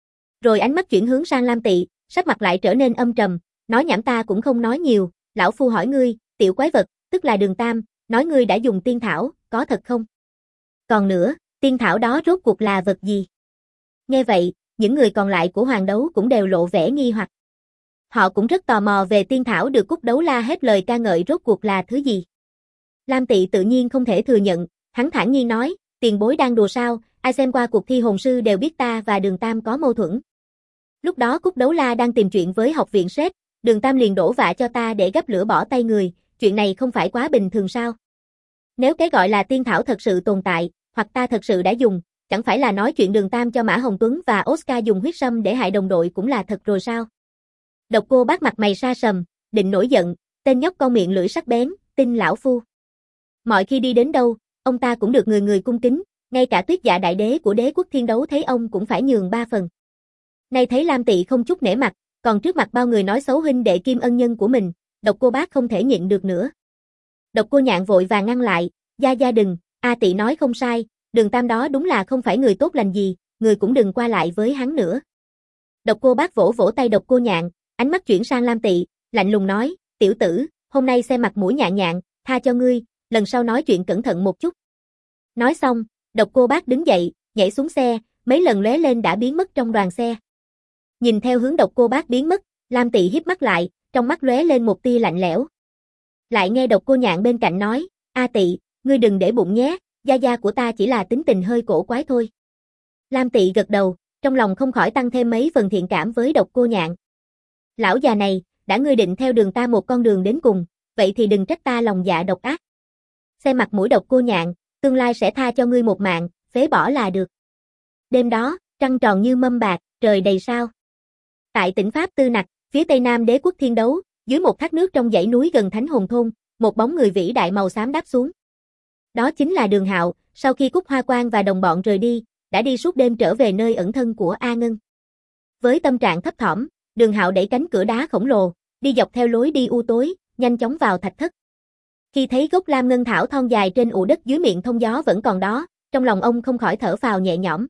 Rồi ánh mắt chuyển hướng sang Lam Tị, sắc mặt lại trở nên âm trầm, nói nhảm ta cũng không nói nhiều, lão phu hỏi ngươi, tiểu quái vật, tức là Đường Tam, nói ngươi đã dùng tiên thảo, có thật không? Còn nữa, tiên thảo đó rốt cuộc là vật gì? Nghe vậy, những người còn lại của hoàng đấu cũng đều lộ vẻ nghi hoặc. Họ cũng rất tò mò về tiên thảo được Cúc Đấu La hết lời ca ngợi rốt cuộc là thứ gì. Lam Tị tự nhiên không thể thừa nhận, hắn thản nhiên nói, tiền bối đang đùa sao, ai xem qua cuộc thi hồn sư đều biết ta và Đường Tam có mâu thuẫn. Lúc đó Cúc Đấu La đang tìm chuyện với học viện sếp, Đường Tam liền đổ vạ cho ta để gấp lửa bỏ tay người, chuyện này không phải quá bình thường sao? Nếu cái gọi là tiên thảo thật sự tồn tại, hoặc ta thật sự đã dùng, chẳng phải là nói chuyện Đường Tam cho Mã Hồng Tuấn và Oscar dùng huyết sâm để hại đồng đội cũng là thật rồi sao? Độc Cô Bác mặt mày sa sầm, định nổi giận, tên nhóc con miệng lưỡi sắc bén, tin lão phu. Mọi khi đi đến đâu, ông ta cũng được người người cung kính, ngay cả Tuyết Dạ đại đế của Đế quốc Thiên Đấu thấy ông cũng phải nhường 3 phần. Nay thấy Lam Tị không chút nể mặt, còn trước mặt bao người nói xấu huynh đệ Kim ân nhân của mình, Độc Cô Bác không thể nhịn được nữa. Độc Cô Nhạn vội vàng ngăn lại, gia đừng, Tị nói không sai, Đường Tam đó đúng là không phải người tốt lành gì, người cũng đừng qua lại với hắn nữa. Độc Cô Bác vỗ vỗ tay Độc Cô Nhạn, ánh mắt chuyển sang Lam Tị, lạnh lùng nói, tiểu tử, hôm nay xem mặt mũi Nhạn Nhạn, tha cho ngươi, lần sau nói chuyện cẩn thận một chút. Nói xong, Độc Cô Bác đứng dậy, nhảy xuống xe, mấy lần lóe lên đã biến mất trong đoàn xe. Nhìn theo hướng Độc Cô Bác biến mất, Lam Tị híp mắt lại, trong mắt lóe lên một tia lạnh lẽo. Lại nghe Độc Cô Nhạn bên cạnh nói, Tị, ngươi đừng để bụng nhé, gia của ta chỉ là tính tình hơi cổ quái thôi. Lam Tị gật đầu, trong lòng không khỏi tăng thêm mấy phần thiện cảm với Độc Cô Nhạn. Lão già này, đã ngươi định theo Đường ta một con đường đến cùng, vậy thì đừng trách ta lòng dạ độc ác. Xem mặt mũi Độc Cô Nhạn, tương lai sẽ tha cho ngươi một mạng, phế bỏ là được. Đêm đó, trăng tròn như mâm bạc, trời đầy sao. Tại tỉnh Pháp Tư Nặc, phía tây nam Đế quốc Thiên Đấu, dưới một thác nước trong dãy núi gần Thánh Hồn Thôn, một bóng người vĩ đại màu xám đáp xuống. Đó chính là Đường Hạo, sau khi Cúc Hoa Quang và đồng bọn rời đi, đã đi suốt đêm trở về nơi ẩn thân của A Ngân. Với tâm trạng thấp thỏm, Đường Hạo đẩy cánh cửa đá khổng lồ, đi dọc theo lối đi u tối, nhanh chóng vào thạch thất. Khi thấy gốc lam ngân thảo thon dài trên ụ đất dưới miệng thông gió vẫn còn đó, trong lòng ông không khỏi thở phào nhẹ nhõm.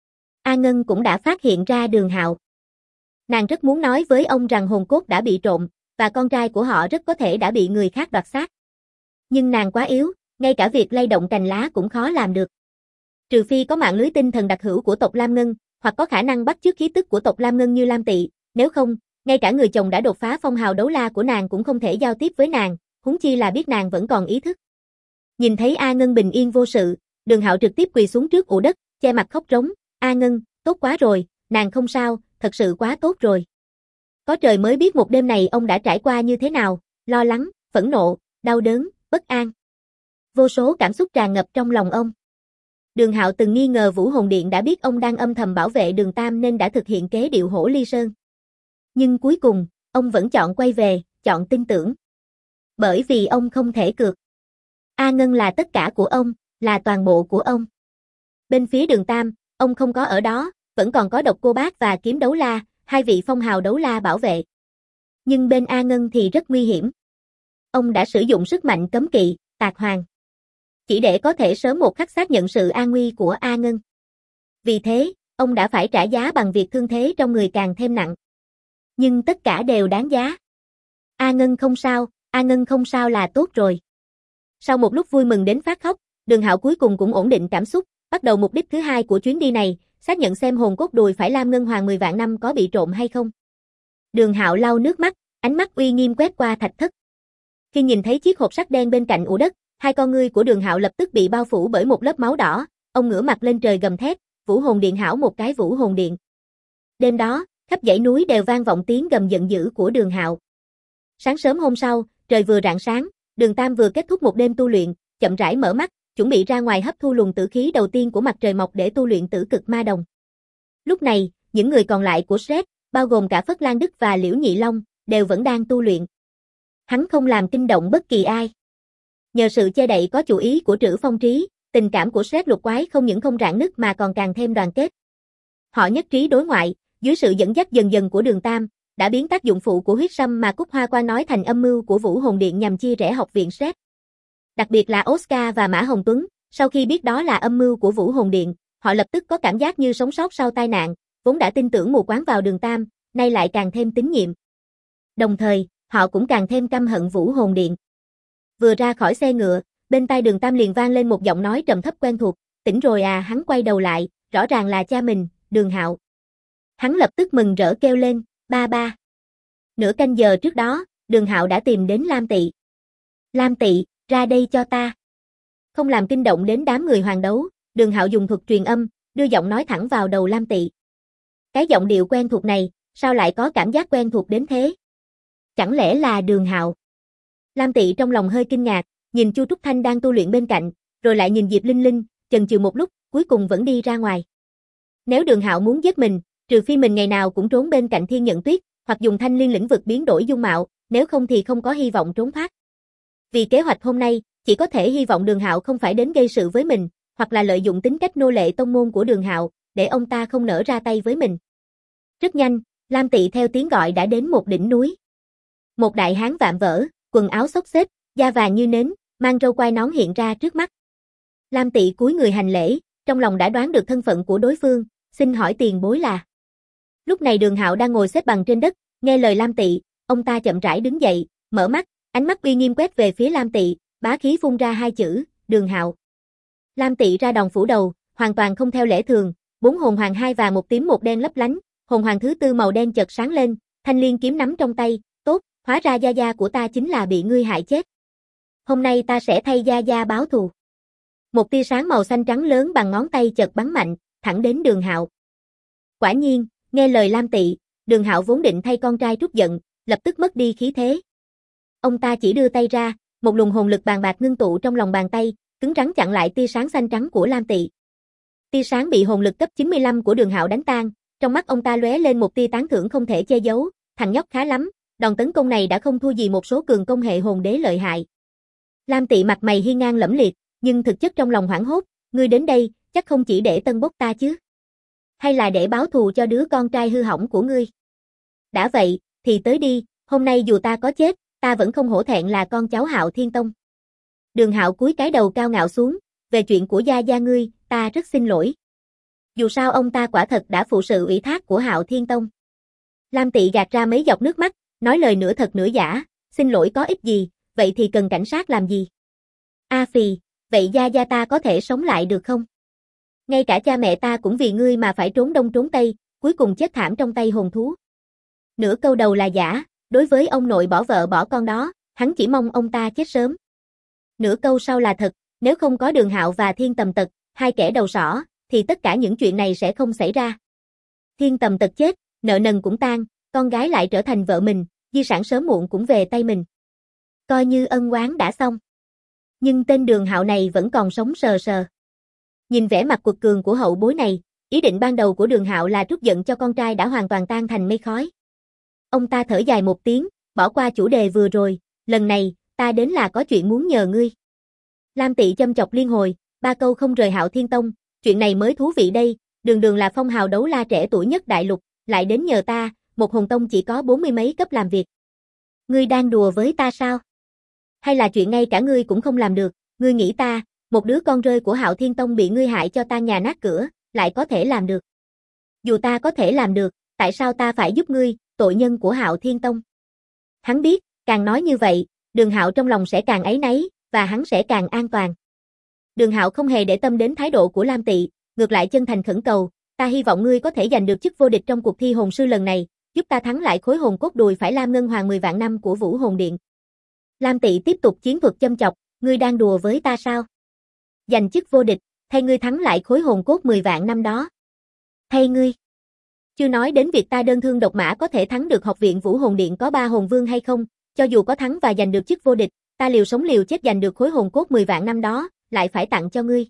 A Ngân cũng đã phát hiện ra Đường Hạo. Nàng rất muốn nói với ông rằng hồn cốt đã bị trộm, và con trai của họ rất có thể đã bị người khác đoạt xác. Nhưng nàng quá yếu, ngay cả việc lay động cành lá cũng khó làm được. Trừ phi có mạng lưới tinh thần đặc hữu của tộc Lam Ngân, hoặc có khả năng bắt chước khí tức của tộc Lam Ngân như Lam Tị, nếu không, ngay cả người chồng đã đột phá phong hào đấu la của nàng cũng không thể giao tiếp với nàng, huống chi là biết nàng vẫn còn ý thức. Nhìn thấy A Ngân bình yên vô sự, Đường Hạo trực tiếp quỳ xuống trước ụ đất, che mặt khóc rống, A Ngân, tốt quá rồi, nàng không sao, thật sự quá tốt rồi. Có trời mới biết một đêm này ông đã trải qua như thế nào, lo lắng, phẫn nộ, đau đớn, bất an. Vô số cảm xúc tràn ngập trong lòng ông. Đường Hạo từng nghi ngờ Vũ Hồn Điện đã biết ông đang âm thầm bảo vệ Đường Tam nên đã thực hiện kế điệu hổ ly sơn. Nhưng cuối cùng, ông vẫn chọn quay về, chọn tin tưởng. Bởi vì ông không thể cược. A Ngân là tất cả của ông, là toàn bộ của ông. Bên phía Đường Tam, ông không có ở đó, vẫn còn có Độc Cô Bác và Kiếm Đấu La, hai vị phong hào đấu la bảo vệ. Nhưng bên A Ngân thì rất nguy hiểm. Ông đã sử dụng sức mạnh cấm kỵ, Tạc Hoàng. Chỉ để có thể sớm một khắc xác nhận sự an nguy của A Ngân. Vì thế, ông đã phải trả giá bằng việc thương thế trong người càng thêm nặng. Nhưng tất cả đều đáng giá. A Ngân không sao là tốt rồi. Sau một lúc vui mừng đến phát khóc, Đường Hạo cuối cùng cũng ổn định cảm xúc, bắt đầu mục đích thứ hai của chuyến đi này, xác nhận xem hồn cốt đùi phải Lam Ngân Hoàng 10 vạn năm có bị trộm hay không. Đường Hạo lau nước mắt, ánh mắt uy nghiêm quét qua thạch thất. Khi nhìn thấy chiếc hộp sắt đen bên cạnh ụ đất, hai con ngươi của Đường Hạo lập tức bị bao phủ bởi một lớp máu đỏ, ông ngửa mặt lên trời gầm thét, Vũ Hồn Điện hảo một cái Vũ Hồn Điện. Đêm đó, khắp dãy núi đều vang vọng tiếng gầm giận dữ của Đường Hạo. Sáng sớm hôm sau, trời vừa rạng sáng, Đường Tam vừa kết thúc một đêm tu luyện, chậm rãi mở mắt, chuẩn bị ra ngoài hấp thu luồng tử khí đầu tiên của mặt trời mọc để tu luyện tử cực ma đồng. Lúc này, những người còn lại của Sret, bao gồm cả Phất Lan Đức và Liễu Nhị Long, đều vẫn đang tu luyện. Hắn không làm kinh động bất kỳ ai. Nhờ sự che đậy có chủ ý của Trữ Phong Trí, tình cảm của Sret lục quái không những không rạn nứt mà còn càng thêm đoàn kết. Họ nhất trí đối ngoại, dưới sự dẫn dắt dần dần của Đường Tam, đã biến tác dụng phụ của huyết sâm mà Cúc Hoa Quan nói thành âm mưu của Vũ Hồn Điện nhằm chia rẽ học viện Sret. Đặc biệt là Oscar và Mã Hồng Tuấn, sau khi biết đó là âm mưu của Vũ Hồn Điện, họ lập tức có cảm giác như sống sót sau tai nạn, vốn đã tin tưởng mù quáng vào Đường Tam, nay lại càng thêm tín nhiệm. Đồng thời, họ cũng càng thêm căm hận Vũ Hồn Điện. Vừa ra khỏi xe ngựa, bên tai Đường Tam liền vang lên một giọng nói trầm thấp quen thuộc, tỉnh rồi à. Hắn quay đầu lại, rõ ràng là cha mình, Đường Hạo. Hắn lập tức mừng rỡ kêu lên, ba ba. Nửa canh giờ trước đó, Đường Hạo đã tìm đến Lam Tị. Lam Tị, ra đây cho ta. Không làm kinh động đến đám người hoàng đấu, Đường Hạo dùng thuật truyền âm, đưa giọng nói thẳng vào đầu Lam Tị. Cái giọng điệu quen thuộc này, sao lại có cảm giác quen thuộc đến thế? Chẳng lẽ là Đường Hạo? Lam Tị trong lòng hơi kinh ngạc, nhìn Chu Trúc Thanh đang tu luyện bên cạnh, rồi lại nhìn Diệp Linh Linh, chần chừ một lúc, cuối cùng vẫn đi ra ngoài. Nếu Đường Hạo muốn giết mình, trừ phi mình ngày nào cũng trốn bên cạnh Thiên Nhận Tuyết, hoặc dùng thanh liên lĩnh vực biến đổi dung mạo, nếu không thì không có hy vọng trốn thoát. Vì kế hoạch hôm nay, chỉ có thể hy vọng Đường Hạo không phải đến gây sự với mình, hoặc là lợi dụng tính cách nô lệ tông môn của Đường Hạo, để ông ta không nỡ ra tay với mình. Rất nhanh, Lam Tị theo tiếng gọi đã đến một đỉnh núi. Một đại hán vạm vỡ, quần áo xốc xếch, da vàng như nến, mang râu quai nón hiện ra trước mắt. Lam Tị cúi người hành lễ, trong lòng đã đoán được thân phận của đối phương, xin hỏi tiền bối là. Lúc này Đường Hạo đang ngồi xếp bằng trên đất, nghe lời Lam Tị, ông ta chậm rãi đứng dậy, mở mắt, ánh mắt uy nghiêm quét về phía Lam Tị, bá khí phun ra hai chữ, Đường Hạo. Lam Tị ra đòn phủ đầu, hoàn toàn không theo lẽ thường, 4 hồn hoàng 2 và 1 tím 1 đen lấp lánh, hồn hoàng thứ 4 màu đen chợt sáng lên, thanh liên kiếm nắm trong tay, tốt, hóa ra gia gia của ta chính là bị ngươi hại chết. Hôm nay ta sẽ thay gia gia báo thù. Một tia sáng màu xanh trắng lớn bằng ngón tay chợt bắn mạnh, thẳng đến Đường Hạo. Quả nhiên, nghe lời Lam Tị, Đường Hạo vốn định thay con trai trút giận, lập tức mất đi khí thế. Ông ta chỉ đưa tay ra, một luồng hồn lực bàn bạc ngưng tụ trong lòng bàn tay, cứng rắn chặn lại tia sáng xanh trắng của Lam Tị. Tia sáng bị hồn lực cấp 95 của Đường Hạo đánh tan, trong mắt ông ta lóe lên một tia tán thưởng không thể che giấu, thằng nhóc khá lắm, đòn tấn công này đã không thua gì một số cường công hệ hồn đế lợi hại. Lam Tị mặt mày hiên ngang lẫm liệt, nhưng thực chất trong lòng hoảng hốt, ngươi đến đây, chắc không chỉ để tân bốc ta chứ? Hay là để báo thù cho đứa con trai hư hỏng của ngươi? Đã vậy, thì tới đi, hôm nay dù ta có chết, ta vẫn không hổ thẹn là con cháu Hạo Thiên Tông. Đường Hạo cúi cái đầu cao ngạo xuống, về chuyện của gia gia ngươi, ta rất xin lỗi. Dù sao ông ta quả thật đã phụ sự ủy thác của Hạo Thiên Tông. Lam Tị gạt ra mấy giọt nước mắt, nói lời nửa thật nửa giả, xin lỗi có ích gì, vậy thì cần cảnh sát làm gì? A phì, vậy gia gia ta có thể sống lại được không? Ngay cả cha mẹ ta cũng vì ngươi mà phải trốn đông trốn tây, cuối cùng chết thảm trong tay hồn thú. Nửa câu đầu là giả, đối với ông nội bỏ vợ bỏ con đó, hắn chỉ mong ông ta chết sớm. Nửa câu sau là thật, nếu không có Đường Hạo và Thiên Tầm Tật, hai kẻ đầu sỏ, thì tất cả những chuyện này sẽ không xảy ra. Thiên Tầm Tật chết, nợ nần cũng tan, con gái lại trở thành vợ mình, di sản sớm muộn cũng về tay mình. Coi như ân oán đã xong. Nhưng tên Đường Hạo này vẫn còn sống sờ sờ. Nhìn vẻ mặt quật cường của hậu bối này, ý định ban đầu của Đường Hạo là trút giận cho con trai đã hoàn toàn tan thành mây khói. Ông ta thở dài một tiếng, bỏ qua chủ đề vừa rồi, lần này, ta đến là có chuyện muốn nhờ ngươi. Lam Tị châm chọc liên hồi, 3 câu không rời Hạo Thiên Tông, chuyện này mới thú vị đây, đường đường là phong hào đấu la trẻ tuổi nhất đại lục, lại đến nhờ ta, một hồn tông chỉ có 40 mấy cấp làm việc. Ngươi đang đùa với ta sao? Hay là chuyện ngay cả ngươi cũng không làm được, ngươi nghĩ ta, một đứa con rơi của Hạo Thiên Tông bị ngươi hại cho ta nhà nát cửa, lại có thể làm được. Dù ta có thể làm được, tại sao ta phải giúp ngươi, tội nhân của Hạo Thiên Tông? Hắn biết, càng nói như vậy, Đường Hạo trong lòng sẽ càng áy náy, và hắn sẽ càng an toàn. Đường Hạo không hề để tâm đến thái độ của Lam Tị, ngược lại chân thành khẩn cầu, ta hy vọng ngươi có thể giành được chức vô địch trong cuộc thi hồn sư lần này, giúp ta thắng lại khối hồn cốt đùi phải Lam Ngân Hoàng 10 vạn năm của Vũ Hồn Điện. Lam Tị tiếp tục chiến thuật châm chọc, ngươi đang đùa với ta sao? Giành chức vô địch, thay ngươi thắng lại khối hồn cốt 10 vạn năm đó. Thay ngươi. Chưa nói đến việc ta đơn thương độc mã có thể thắng được học viện Vũ Hồn Điện có 3 hồn vương hay không, cho dù có thắng và giành được chức vô địch, ta liều sống liều chết giành được khối hồn cốt 10 vạn năm đó, lại phải tặng cho ngươi.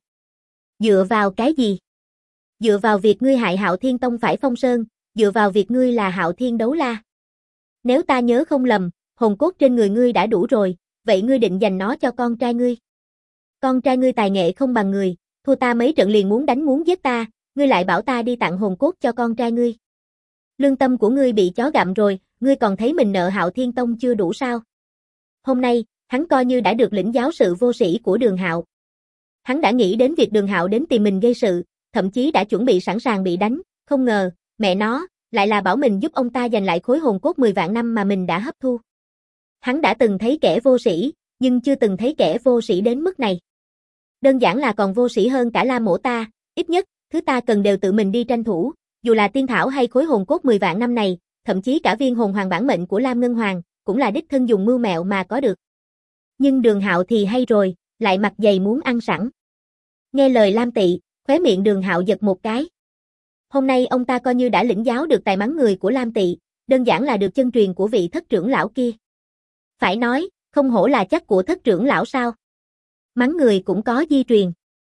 Dựa vào cái gì? Dựa vào việc ngươi hại Hạo Thiên Tông phải phong sơn, dựa vào việc ngươi là Hạo Thiên Đấu La. Nếu ta nhớ không lầm, hồn cốt trên người ngươi đã đủ rồi, vậy ngươi định dành nó cho con trai ngươi. Con trai ngươi tài nghệ không bằng người, thua ta mấy trận liền muốn đánh muốn giết ta, ngươi lại bảo ta đi tặng hồn cốt cho con trai ngươi. Lương tâm của ngươi bị chó gặm rồi, ngươi còn thấy mình nợ Hạo Thiên Tông chưa đủ sao? Hôm nay, hắn coi như đã được lĩnh giáo sự vô sĩ của Đường Hạo. Hắn đã nghĩ đến việc Đường Hạo đến tìm mình gây sự, thậm chí đã chuẩn bị sẵn sàng bị đánh, không ngờ, mẹ nó, lại là bảo mình giúp ông ta giành lại khối hồn cốt 10 vạn năm mà mình đã hấp thu. Hắn đã từng thấy kẻ vô sĩ, nhưng chưa từng thấy kẻ vô sĩ đến mức này. Đơn giản là còn vô sĩ hơn cả Lam Mỗ ta, ít nhất, thứ ta cần đều tự mình đi tranh thủ, dù là tiên thảo hay khối hồn cốt 10 vạn năm này, thậm chí cả viên hồn hoàng bản mệnh của Lam Ngân Hoàng, cũng là đích thân dùng mưu mẹo mà có được. Nhưng Đường Hạo thì hay rồi, lại mặt dày muốn ăn sẵn. Nghe lời Lam Tị, khóe miệng Đường Hạo giật một cái. Hôm nay ông ta coi như đã lĩnh giáo được tài mắng người của Lam Tị, đơn giản là được chân truyền của vị thất trưởng lão kia. Phải nói, không hổ là chắc của thất trưởng lão sao. Mắng người cũng có di truyền.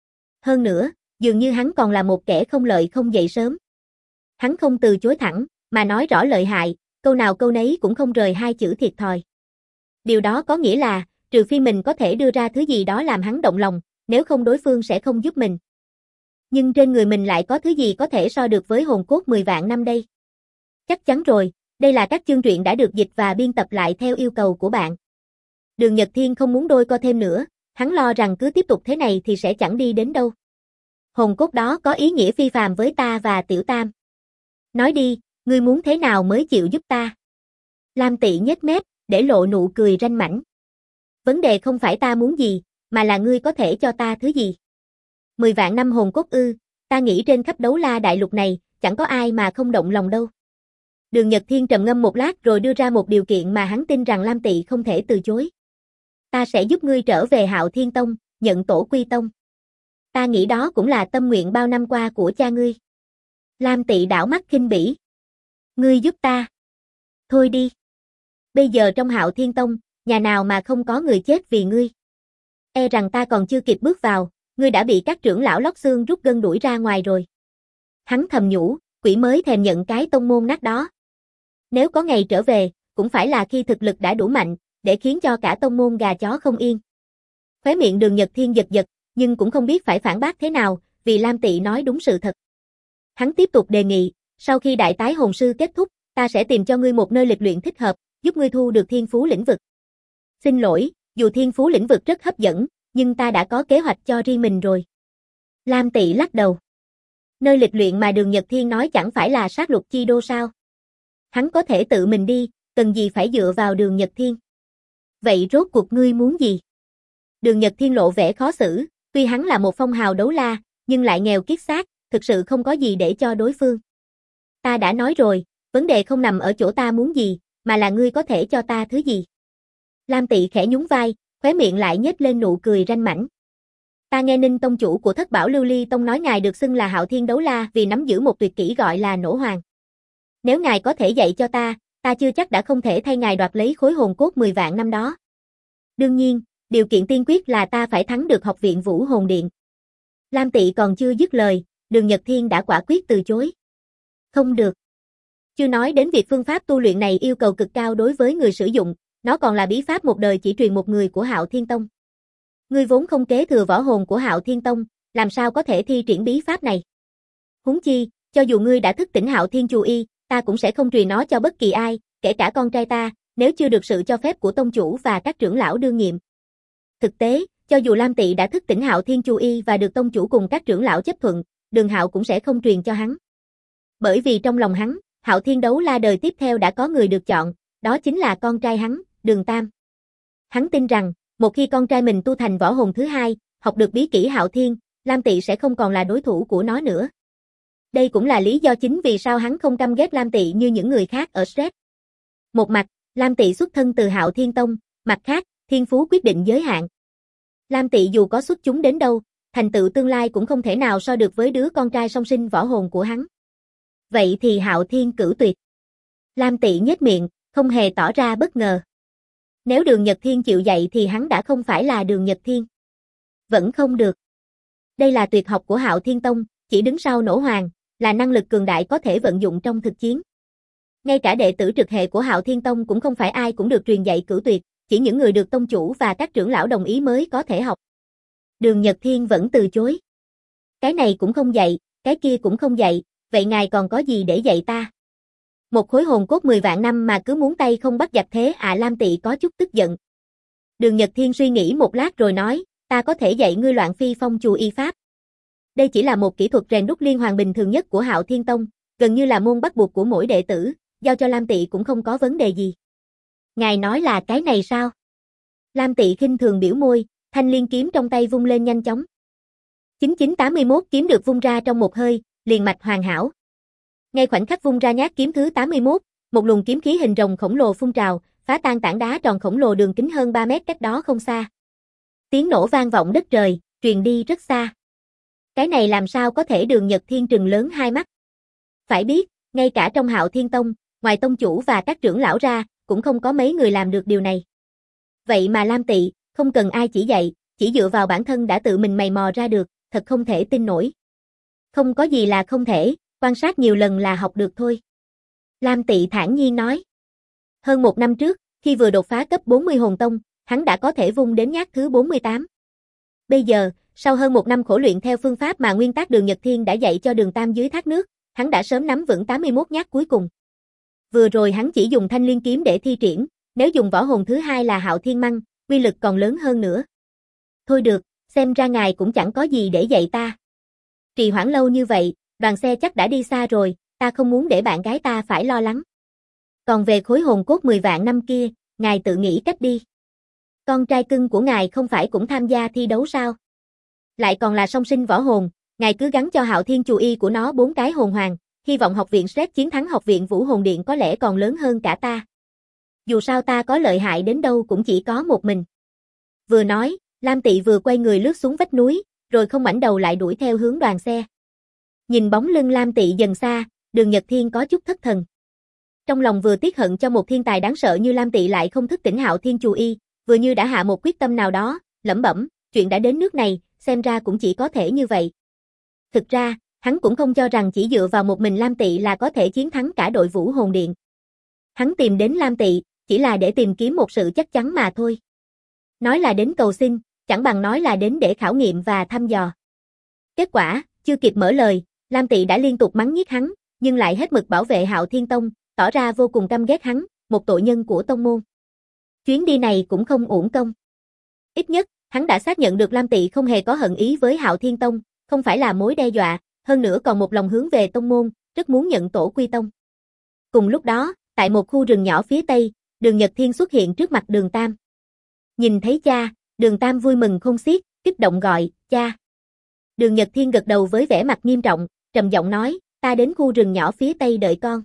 Hơn nữa, dường như hắn còn là một kẻ không lợi không dậy sớm. Hắn không từ chối thẳng, mà nói rõ lợi hại, câu nào câu nấy cũng không rời hai chữ thiệt thòi. Điều đó có nghĩa là, trừ phi mình có thể đưa ra thứ gì đó làm hắn động lòng, nếu không đối phương sẽ không giúp mình. Nhưng trên người mình lại có thứ gì có thể so được với hồn cốt 10 vạn năm đây? Chắc chắn rồi, đây là các chương truyện đã được dịch và biên tập lại theo yêu cầu của bạn. Đường Nhật Thiên không muốn đôi co thêm nữa, hắn lo rằng cứ tiếp tục thế này thì sẽ chẳng đi đến đâu. Hồn cốt đó có ý nghĩa phi phàm với ta và Tiểu Tam. Nói đi, ngươi muốn thế nào mới chịu giúp ta? Lam Tị nhếch mép, để lộ nụ cười ranh mãnh. Vấn đề không phải ta muốn gì, mà là ngươi có thể cho ta thứ gì? 10 vạn năm hồn cốt ư, ta nghĩ trên khắp Đấu La đại lục này, chẳng có ai mà không động lòng đâu. Đường Nhật Thiên trầm ngâm một lát rồi đưa ra một điều kiện mà hắn tin rằng Lam Tị không thể từ chối. Ta sẽ giúp ngươi trở về Hạo Thiên Tông, nhận tổ quy tông. Ta nghĩ đó cũng là tâm nguyện bao năm qua của cha ngươi. Lam Tị đảo mắt khinh bỉ. Ngươi giúp ta. Thôi đi. Bây giờ trong Hạo Thiên Tông, nhà nào mà không có người chết vì ngươi. E rằng ta còn chưa kịp bước vào, ngươi đã bị các trưởng lão lóc xương rút gân đuổi ra ngoài rồi. Hắn thầm nhủ, quỷ mới thèm nhận cái tông môn nát đó. Nếu có ngày trở về, cũng phải là khi thực lực đã đủ mạnh, để khiến cho cả tông môn gà chó không yên. Khóe miệng Đường Nhật Thiên giật giật, nhưng cũng không biết phải phản bác thế nào, vì Lam Tị nói đúng sự thật. Hắn tiếp tục đề nghị, sau khi đại tái hồn sư kết thúc, ta sẽ tìm cho ngươi một nơi lịch luyện thích hợp, giúp ngươi thu được thiên phú lĩnh vực. Xin lỗi, dù thiên phú lĩnh vực rất hấp dẫn, nhưng ta đã có kế hoạch cho riêng mình rồi. Lam Tị lắc đầu. Nơi lịch luyện mà Đường Nhật Thiên nói chẳng phải là sát lục chi đô sao? Hắn có thể tự mình đi, cần gì phải dựa vào Đường Nhật Thiên. Vậy rốt cuộc ngươi muốn gì? Đường Nhật Thiên lộ vẻ khó xử, tuy hắn là một phong hào đấu la, nhưng lại nghèo kiết xác, thực sự không có gì để cho đối phương. Ta đã nói rồi, vấn đề không nằm ở chỗ ta muốn gì, mà là ngươi có thể cho ta thứ gì. Lam Tị khẽ nhún vai, khóe miệng lại nhếch lên nụ cười ranh mãnh. Ta nghe Ninh tông chủ của Thất Bảo Lưu Ly Tông nói ngài được xưng là Hạo Thiên Đấu La vì nắm giữ một tuyệt kỹ gọi là Nổ Hoàng. Nếu ngài có thể dạy cho ta chưa chắc đã không thể thay ngài đoạt lấy khối hồn cốt 10 vạn năm đó. Đương nhiên, điều kiện tiên quyết là ta phải thắng được học viện Vũ Hồn Điện. Lam Tị còn chưa dứt lời, Đường Nhật Thiên đã quả quyết từ chối. Không được. Chưa nói đến việc phương pháp tu luyện này yêu cầu cực cao đối với người sử dụng, nó còn là bí pháp một đời chỉ truyền một người của Hạo Thiên Tông. Ngươi vốn không kế thừa võ hồn của Hạo Thiên Tông, làm sao có thể thi triển bí pháp này? Huống chi, cho dù ngươi đã thức tỉnh Hạo Thiên Chu Y, ta cũng sẽ không truyền nó cho bất kỳ ai, kể cả con trai ta, nếu chưa được sự cho phép của tông chủ và các trưởng lão đương nhiệm. Thực tế, cho dù Lam Tị đã thức tỉnh Hạo Thiên Chu Y và được tông chủ cùng các trưởng lão chấp thuận, Đường Hạo cũng sẽ không truyền cho hắn. Bởi vì trong lòng hắn, Hạo Thiên Đấu La đời tiếp theo đã có người được chọn, đó chính là con trai hắn, Đường Tam. Hắn tin rằng, một khi con trai mình tu thành võ hồn thứ hai, học được bí kỹ Hạo Thiên, Lam Tị sẽ không còn là đối thủ của nó nữa. Đây cũng là lý do chính vì sao hắn không căm ghét Lam Tị như những người khác ở Stret. Một mặt, Lam Tị xuất thân từ Hạo Thiên Tông, mặt khác, thiên phú quyết định giới hạn. Lam Tị dù có xuất chúng đến đâu, thành tựu tương lai cũng không thể nào so được với đứa con trai song sinh võ hồn của hắn. Vậy thì Hạo Thiên cử tuyệt. Lam Tị nhếch miệng, không hề tỏ ra bất ngờ. Nếu Đường Nhật Thiên chịu dạy thì hắn đã không phải là Đường Nhật Thiên. Vẫn không được. Đây là tuyệt học của Hạo Thiên Tông, chỉ đứng sau Nổ Hoàng, là năng lực cường đại có thể vận dụng trong thực chiến. Ngay cả đệ tử trực hệ của Hạo Thiên Tông cũng không phải ai cũng được truyền dạy cửu tuyệt, chỉ những người được tông chủ và các trưởng lão đồng ý mới có thể học. Đường Nhật Thiên vẫn từ chối. Cái này cũng không dạy, cái kia cũng không dạy, vậy ngài còn có gì để dạy ta? Một khối hồn cốt 10 vạn năm mà cứ muốn tay không bắt giặc thế à? Lam Tị có chút tức giận. Đường Nhật Thiên suy nghĩ một lát rồi nói, ta có thể dạy ngươi Loạn Phi Phong Chù Y Pháp. Đây chỉ là một kỹ thuật rèn đúc liên hoàn bình thường nhất của Hạo Thiên Tông, gần như là môn bắt buộc của mỗi đệ tử, giao cho Lam Tị cũng không có vấn đề gì. Ngài nói là cái này sao? Lam Tị khinh thường biểu môi, thanh liên kiếm trong tay vung lên nhanh chóng. 9981 kiếm được vung ra trong một hơi, liền mạch hoàn hảo. Ngay khoảnh khắc vung ra nhát kiếm thứ 81, một luồng kiếm khí hình rồng khổng lồ phun trào, phá tan tảng đá tròn khổng lồ đường kính hơn 3 mét cách đó không xa. Tiếng nổ vang vọng đất trời, truyền đi rất xa. Cái này làm sao có thể? Đường Nhật Thiên trừng lớn hai mắt. Phải biết, ngay cả trong Hạo Thiên Tông, ngoài tông chủ và các trưởng lão ra, cũng không có mấy người làm được điều này. Vậy mà Lam Tị, không cần ai chỉ dạy, chỉ dựa vào bản thân đã tự mình mày mò ra được, thật không thể tin nổi. Không có gì là không thể, quan sát nhiều lần là học được thôi. Lam Tị thản nhiên nói. Hơn một năm trước, khi vừa đột phá cấp 40 hồn tông, hắn đã có thể vung đến nhát thứ 48. Bây giờ, sau hơn một năm khổ luyện theo phương pháp mà nguyên tác Đường Nhật Thiên đã dạy cho Đường Tam dưới thác nước, hắn đã sớm nắm vững 81 nhát cuối cùng. Vừa rồi hắn chỉ dùng thanh liên kiếm để thi triển, nếu dùng võ hồn thứ hai là Hạo Thiên Măng, uy lực còn lớn hơn nữa. Thôi được, xem ra ngài cũng chẳng có gì để dạy ta. Trì hoãn lâu như vậy, đoàn xe chắc đã đi xa rồi, ta không muốn để bạn gái ta phải lo lắng. Còn về khối hồn cốt 10 vạn năm kia, ngài tự nghĩ cách đi. Con trai cưng của ngài không phải cũng tham gia thi đấu sao? Lại còn là song sinh võ hồn, ngài cứ gắn cho Hạo Thiên Chù Y của nó 4 cái hồn hoàng, hy vọng học viện Stret chiến thắng học viện Vũ Hồn Điện có lẽ còn lớn hơn cả ta. Dù sao ta có lợi hại đến đâu cũng chỉ có một mình. Vừa nói, Lam Tị vừa quay người lướt xuống vách núi, rồi không ngoảnh đầu lại đuổi theo hướng đoàn xe. Nhìn bóng lưng Lam Tị dần xa, Đường Nhật Thiên có chút thất thần. Trong lòng vừa tiếc hận cho một thiên tài đáng sợ như Lam Tị lại không thức tỉnh Hạo Thiên Chù Y, vừa như đã hạ một quyết tâm nào đó, lẩm bẩm, chuyện đã đến nước này, xem ra cũng chỉ có thể như vậy. Thực ra, hắn cũng không cho rằng chỉ dựa vào một mình Lam Tị là có thể chiến thắng cả đội Vũ Hồn Điện. Hắn tìm đến Lam Tị, chỉ là để tìm kiếm một sự chắc chắn mà thôi. Nói là đến cầu xin, chẳng bằng nói là đến để khảo nghiệm và thăm dò. Kết quả, chưa kịp mở lời, Lam Tị đã liên tục mắng nhiếc hắn, nhưng lại hết mực bảo vệ Hạo Thiên Tông, tỏ ra vô cùng căm ghét hắn, một tội nhân của tông môn. Chuyến đi này cũng không uổng công. Ít nhất, hắn đã xác nhận được Lam Tị không hề có hận ý với Hạo Thiên Tông, không phải là mối đe dọa, hơn nữa còn một lòng hướng về tông môn, rất muốn nhận tổ quy tông. Cùng lúc đó, tại một khu rừng nhỏ phía tây, Đường Nhật Thiên xuất hiện trước mặt Đường Tam. Nhìn thấy cha, Đường Tam vui mừng khôn xiết, kích động gọi, cha. Đường Nhật Thiên gật đầu với vẻ mặt nghiêm trọng, trầm giọng nói, ta đến khu rừng nhỏ phía tây đợi con.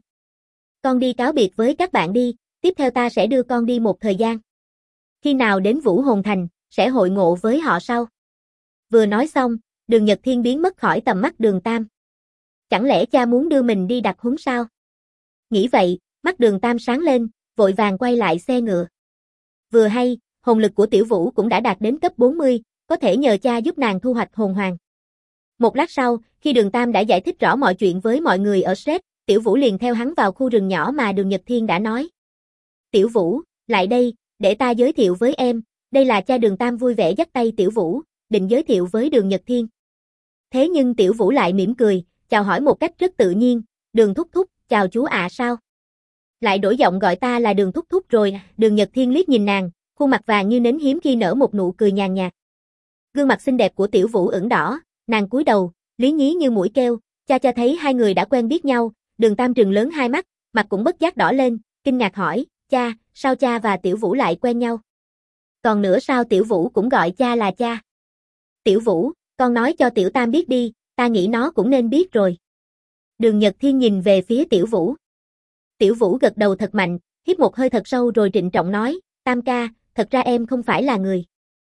Con đi cáo biệt với các bạn đi, tiếp theo ta sẽ đưa con đi một thời gian. Khi nào đến Vũ Hồn Thành, sẽ hội ngộ với họ sau. Vừa nói xong, Đường Nhật Thiên biến mất khỏi tầm mắt Đường Tam. Chẳng lẽ cha muốn đưa mình đi đặt huấn sao? Nghĩ vậy, mắt Đường Tam sáng lên, vội vàng quay lại xe ngựa. Vừa hay, hồn lực của Tiểu Vũ cũng đã đạt đến cấp 40, có thể nhờ cha giúp nàng thu hoạch hồn hoàng. Một lát sau, khi Đường Tam đã giải thích rõ mọi chuyện với mọi người ở Stret, Tiểu Vũ liền theo hắn vào khu rừng nhỏ mà Đường Nhật Thiên đã nói. Tiểu Vũ, lại đây, để ta giới thiệu với em, đây là cha. Đường Tam vui vẻ dắt tay Tiểu Vũ, định giới thiệu với Đường Nhật Thiên. Thế nhưng Tiểu Vũ lại mỉm cười, chào hỏi một cách rất tự nhiên, Đường thúc thúc, chào chú ạ sao? Lại đổi giọng gọi ta là Đường thúc thúc rồi. Đường Nhật Thiên liếc nhìn nàng, khuôn mặt vàng như nến hiếm khi nở một nụ cười nhàn nhạt. Gương mặt xinh đẹp của Tiểu Vũ ửng đỏ, nàng cúi đầu, lý nhí như mũi kêu, cha thấy hai người đã quen biết nhau. Đường Tam trừng lớn hai mắt, mặt cũng bất giác đỏ lên, kinh ngạc hỏi, cha, sao cha và Tiểu Vũ lại quen nhau? Còn nữa sao Tiểu Vũ cũng gọi cha là cha? Tiểu Vũ, con nói cho Tiểu Tam biết đi, ta nghĩ nó cũng nên biết rồi. Đường Nhật Thiên nhìn về phía Tiểu Vũ. Tiểu Vũ gật đầu thật mạnh, hít một hơi thật sâu rồi trịnh trọng nói, Tam ca, thật ra em không phải là người.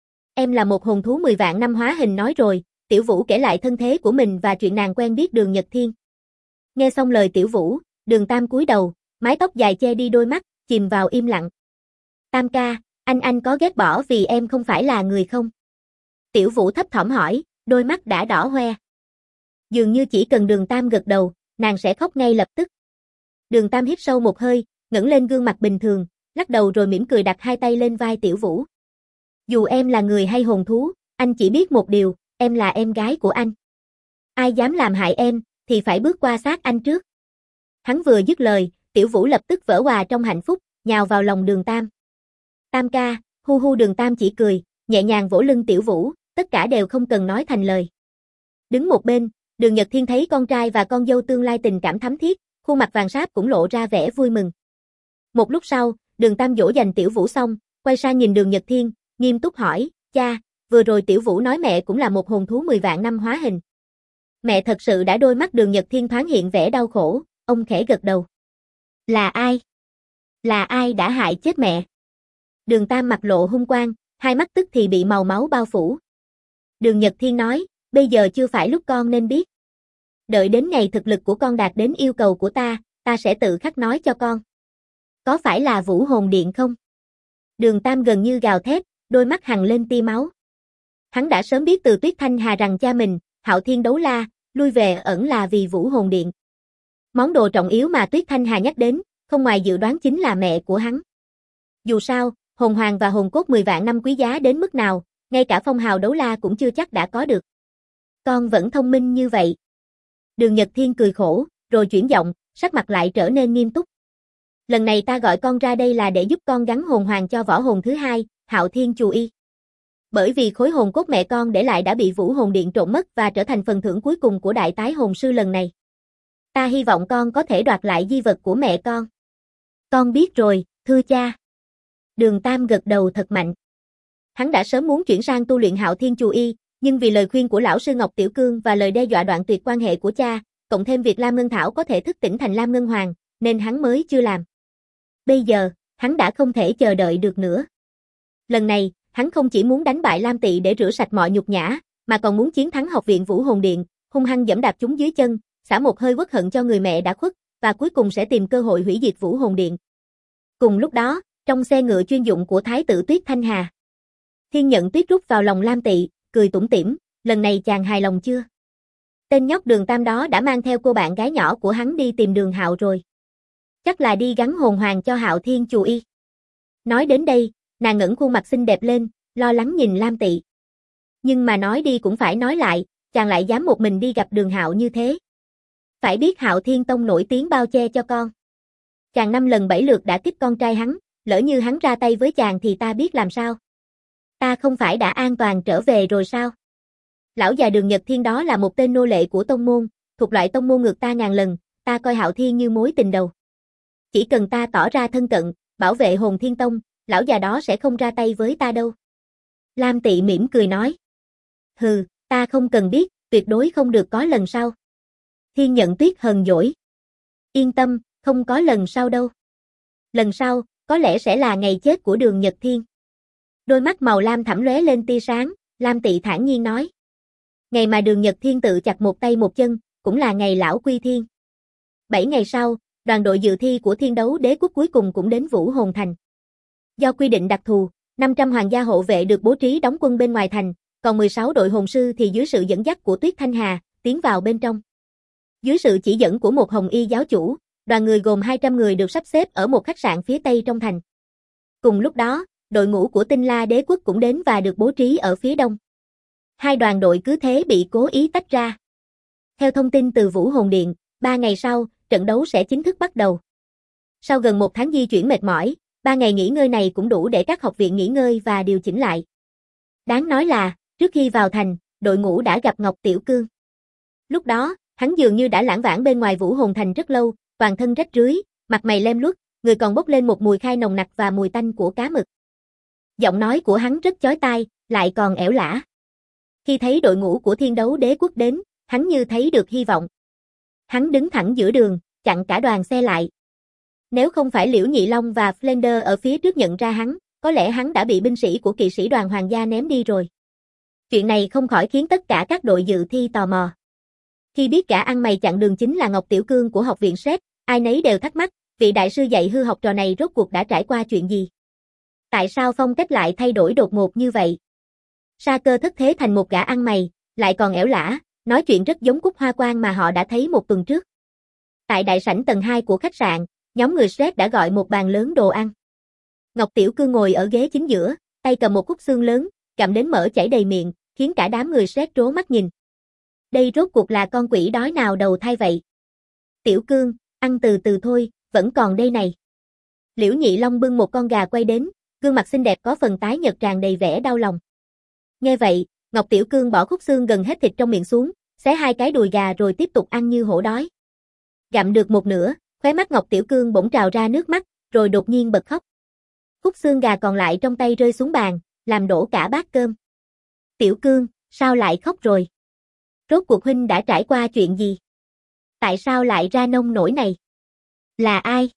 Em là một hồn thú 10 vạn năm hóa hình. Nói rồi, Tiểu Vũ kể lại thân thế của mình và chuyện nàng quen biết Đường Nhật Thiên. Nghe xong lời Tiểu Vũ, Đường Tam cúi đầu, mái tóc dài che đi đôi mắt, chìm vào im lặng. Tam ca, anh có ghét bỏ vì em không phải là người không? Tiểu Vũ thấp thỏm hỏi, đôi mắt đã đỏ hoe. Dường như chỉ cần Đường Tam gật đầu, nàng sẽ khóc ngay lập tức. Đường Tam hít sâu một hơi, ngẩng lên gương mặt bình thường, lắc đầu rồi mỉm cười đặt hai tay lên vai Tiểu Vũ. Dù em là người hay hồn thú, anh chỉ biết một điều, em là em gái của anh. Ai dám làm hại em, thì phải bước qua xác anh trước. Hắn vừa dứt lời, Tiểu Vũ lập tức vỡ òa trong hạnh phúc, nhào vào lòng Đường Tam. Tam ca, hu hu. Đường Tam chỉ cười, nhẹ nhàng vỗ lưng Tiểu Vũ, tất cả đều không cần nói thành lời. Đứng một bên, Đường Nhật Thiên thấy con trai và con dâu tương lai tình cảm thắm thiết, khuôn mặt vàng sáp cũng lộ ra vẻ vui mừng. Một lúc sau, Đường Tam dỗ dành Tiểu Vũ xong, quay sang nhìn Đường Nhật Thiên, nghiêm túc hỏi, cha, vừa rồi Tiểu Vũ nói mẹ cũng là một hồn thú 10 vạn năm hóa hình. Mẹ thật sự đã? Đôi mắt Đường Nhật Thiên thoáng hiện vẻ đau khổ, ông khẽ gật đầu. Là ai? Là ai đã hại chết mẹ? Đường Tam mặt lộ hung quang, hai mắt tức thì bị màu máu bao phủ. Đường Nhật Thiên nói, bây giờ chưa phải lúc con nên biết. Đợi đến ngày thực lực của con đạt đến yêu cầu của ta sẽ tự khắc nói cho con. Có phải là Vũ Hồn Điện không? Đường Tam gần như gào thét, đôi mắt hằn lên tia máu. Hắn đã sớm biết từ Tuyết Thanh Hà rằng cha mình, Hạo Thiên Đấu La, lui về ẩn là vì Vũ Hồn Điện. Món đồ trọng yếu mà Tuyết Thanh Hà nhắc đến, không ngoài dự đoán chính là mẹ của hắn. Dù sao, hồn hoàng và hồn cốt 10 vạn năm quý giá đến mức nào, ngay cả phong hào Đấu La cũng chưa chắc đã có được. Con vẫn thông minh như vậy. Đường Nhật Thiên cười khổ, rồi chuyển giọng, sắc mặt lại trở nên nghiêm túc. Lần này ta gọi con ra đây là để giúp con gắn hồn hoàng cho võ hồn thứ hai, Hạo Thiên Chù Y. Bởi vì khối hồn cốt mẹ con để lại đã bị Vũ Hồn Điện trộm mất và trở thành phần thưởng cuối cùng của đại tái hồn sư lần này. Ta hy vọng con có thể đoạt lại di vật của mẹ con. Con biết rồi, thưa cha. Đường Tam gật đầu thật mạnh. Hắn đã sớm muốn chuyển sang tu luyện Hạo Thiên Chù Y, nhưng vì lời khuyên của lão sư Ngọc Tiểu Cương và lời đe dọa đoạn tuyệt quan hệ của cha, cộng thêm việc Lam Ngân Thảo có thể thức tỉnh thành Lam Ngân Hoàng, nên hắn mới chưa làm. Bây giờ, hắn đã không thể chờ đợi được nữa. Lần này, hắn không chỉ muốn đánh bại Lam Tỵ để rửa sạch mọi nhục nhã, mà còn muốn chiến thắng học viện Vũ Hồn Điện, hung hăng giẫm đạp chúng dưới chân, xả một hơi uất hận cho người mẹ đã khuất, và cuối cùng sẽ tìm cơ hội hủy diệt Vũ Hồn Điện. Cùng lúc đó, trong xe ngựa chuyên dụng của Thái tử Tuyết Thanh Hà, Thiên Nhận Tuyết rút vào lòng Lam Tỵ, cười tủm tỉm, lần này chàng hài lòng chưa? Tên nhóc Đường Tam đó đã mang theo cô bạn gái nhỏ của hắn đi tìm Đường Hạo rồi. Chắc là đi gắn hồn hoàng cho Hạo Thiên Chù Y. Nói đến đây, nàng ngẩng khuôn mặt xinh đẹp lên, lo lắng nhìn Lam Tỵ. Nhưng mà nói đi cũng phải nói lại, chàng lại dám một mình đi gặp Đường Hạo như thế. Phải biết Hạo Thiên Tông nổi tiếng bao che cho con. Chàng 5 lần 7 lượt đã kích con trai hắn, lỡ như hắn ra tay với chàng thì ta biết làm sao. Ta không phải đã an toàn trở về rồi sao? Lão già Đường Nhật Thiên đó là một tên nô lệ của tông môn, thuộc loại tông môn ngược ta ngàn lần, ta coi Hạo Thiên như mối tình đầu. Chỉ cần ta tỏ ra thân cận, bảo vệ Hồn Thiên Tông, lão già đó sẽ không ra tay với ta đâu. Lam Tỵ mỉm cười nói. Hừ, ta không cần biết, tuyệt đối không được có lần sau. Thiên Nhận Tuyết hờn dỗi. Yên tâm, không có lần sau đâu. Lần sau, có lẽ sẽ là ngày chết của Đường Nhật Thiên. Đôi mắt màu lam thẳm lóe lên tia sáng, Lam Tỵ thản nhiên nói. Ngày mà Đường Nhật Thiên tự chặt một tay một chân, cũng là ngày lão quy thiên. 7 ngày sau, đoàn đội dự thi của Thiên Đấu Đế Quốc cuối cùng cũng đến Vũ Hồn Thành. Do quy định đặc thù, 500 hoàng gia hộ vệ được bố trí đóng quân bên ngoài thành, còn 16 đội hồn sư thì dưới sự dẫn dắt của Tuyết Thanh Hà, tiến vào bên trong. Dưới sự chỉ dẫn của một hồng y giáo chủ, đoàn người gồm 200 người được sắp xếp ở một khách sạn phía tây trong thành. Cùng lúc đó, đội ngũ của Tinh La Đế Quốc cũng đến và được bố trí ở phía đông. Hai đoàn đội cứ thế bị cố ý tách ra. Theo thông tin từ Vũ Hồn Điện, 3 ngày sau, trận đấu sẽ chính thức bắt đầu. Sau gần 1 tháng di chuyển mệt mỏi, 3 ngày nghỉ ngơi này cũng đủ để các học viện nghỉ ngơi và điều chỉnh lại. Đáng nói là, trước khi vào thành, đội ngũ đã gặp Ngọc Tiểu Cương. Lúc đó, hắn dường như đã lãng vãng bên ngoài Vũ Hồn Thành rất lâu, toàn thân rách rưới, mặt mày lem luốc, người còn bốc lên một mùi khai nồng nặc và mùi tanh của cá mực. Giọng nói của hắn rất chói tai, lại còn ẻo lả. Khi thấy đội ngũ của Thiên Đấu Đế Quốc đến, hắn như thấy được hy vọng. Hắn đứng thẳng giữa đường, chặn cả đoàn xe lại. Nếu không phải Liễu Nhị Long và Flender ở phía trước nhận ra hắn, có lẽ hắn đã bị binh sĩ của kỵ sĩ đoàn hoàng gia ném đi rồi. Chuyện này không khỏi khiến tất cả các đội dự thi tò mò. Khi biết gã ăn mày chặn đường chính là Ngọc Tiểu Cương của học viện Sét, ai nấy đều thắc mắc, vị đại sư dạy hư học trò này rốt cuộc đã trải qua chuyện gì? Tại sao phong cách lại thay đổi đột ngột như vậy? Sa Cơ thất thế thành một gã ăn mày, lại còn ẻo lả, nói chuyện rất giống Cúc Hoa Quang mà họ đã thấy một tuần trước. Tại đại sảnh tầng 2 của khách sạn, nhóm người Sét đã gọi một bàn lớn đồ ăn. Ngọc Tiểu Cương ngồi ở ghế chính giữa, tay cầm một khúc xương lớn, gặm đến mỡ chảy đầy miệng, khiến cả đám người Sét trố mắt nhìn. Đây rốt cuộc là con quỷ đói nào đầu thai vậy? Tiểu Cương, ăn từ từ thôi, vẫn còn đây này. Liễu Nhị Long bưng một con gà quay đến, gương mặt xinh đẹp có phần tái nhợt tràn đầy vẻ đau lòng. Nghe vậy, Ngọc Tiểu Cương bỏ khúc xương gần hết thịt trong miệng xuống, xé 2 cái đùi gà rồi tiếp tục ăn như hổ đói. Gặm được một nửa, khóe mắt Ngọc Tiểu Cương bỗng trào ra nước mắt, rồi đột nhiên bật khóc. Khúc xương gà còn lại trong tay rơi xuống bàn, làm đổ cả bát cơm. Tiểu Cương, sao lại khóc rồi? Rốt cuộc huynh đã trải qua chuyện gì? Tại sao lại ra nông nổi này? Là ai?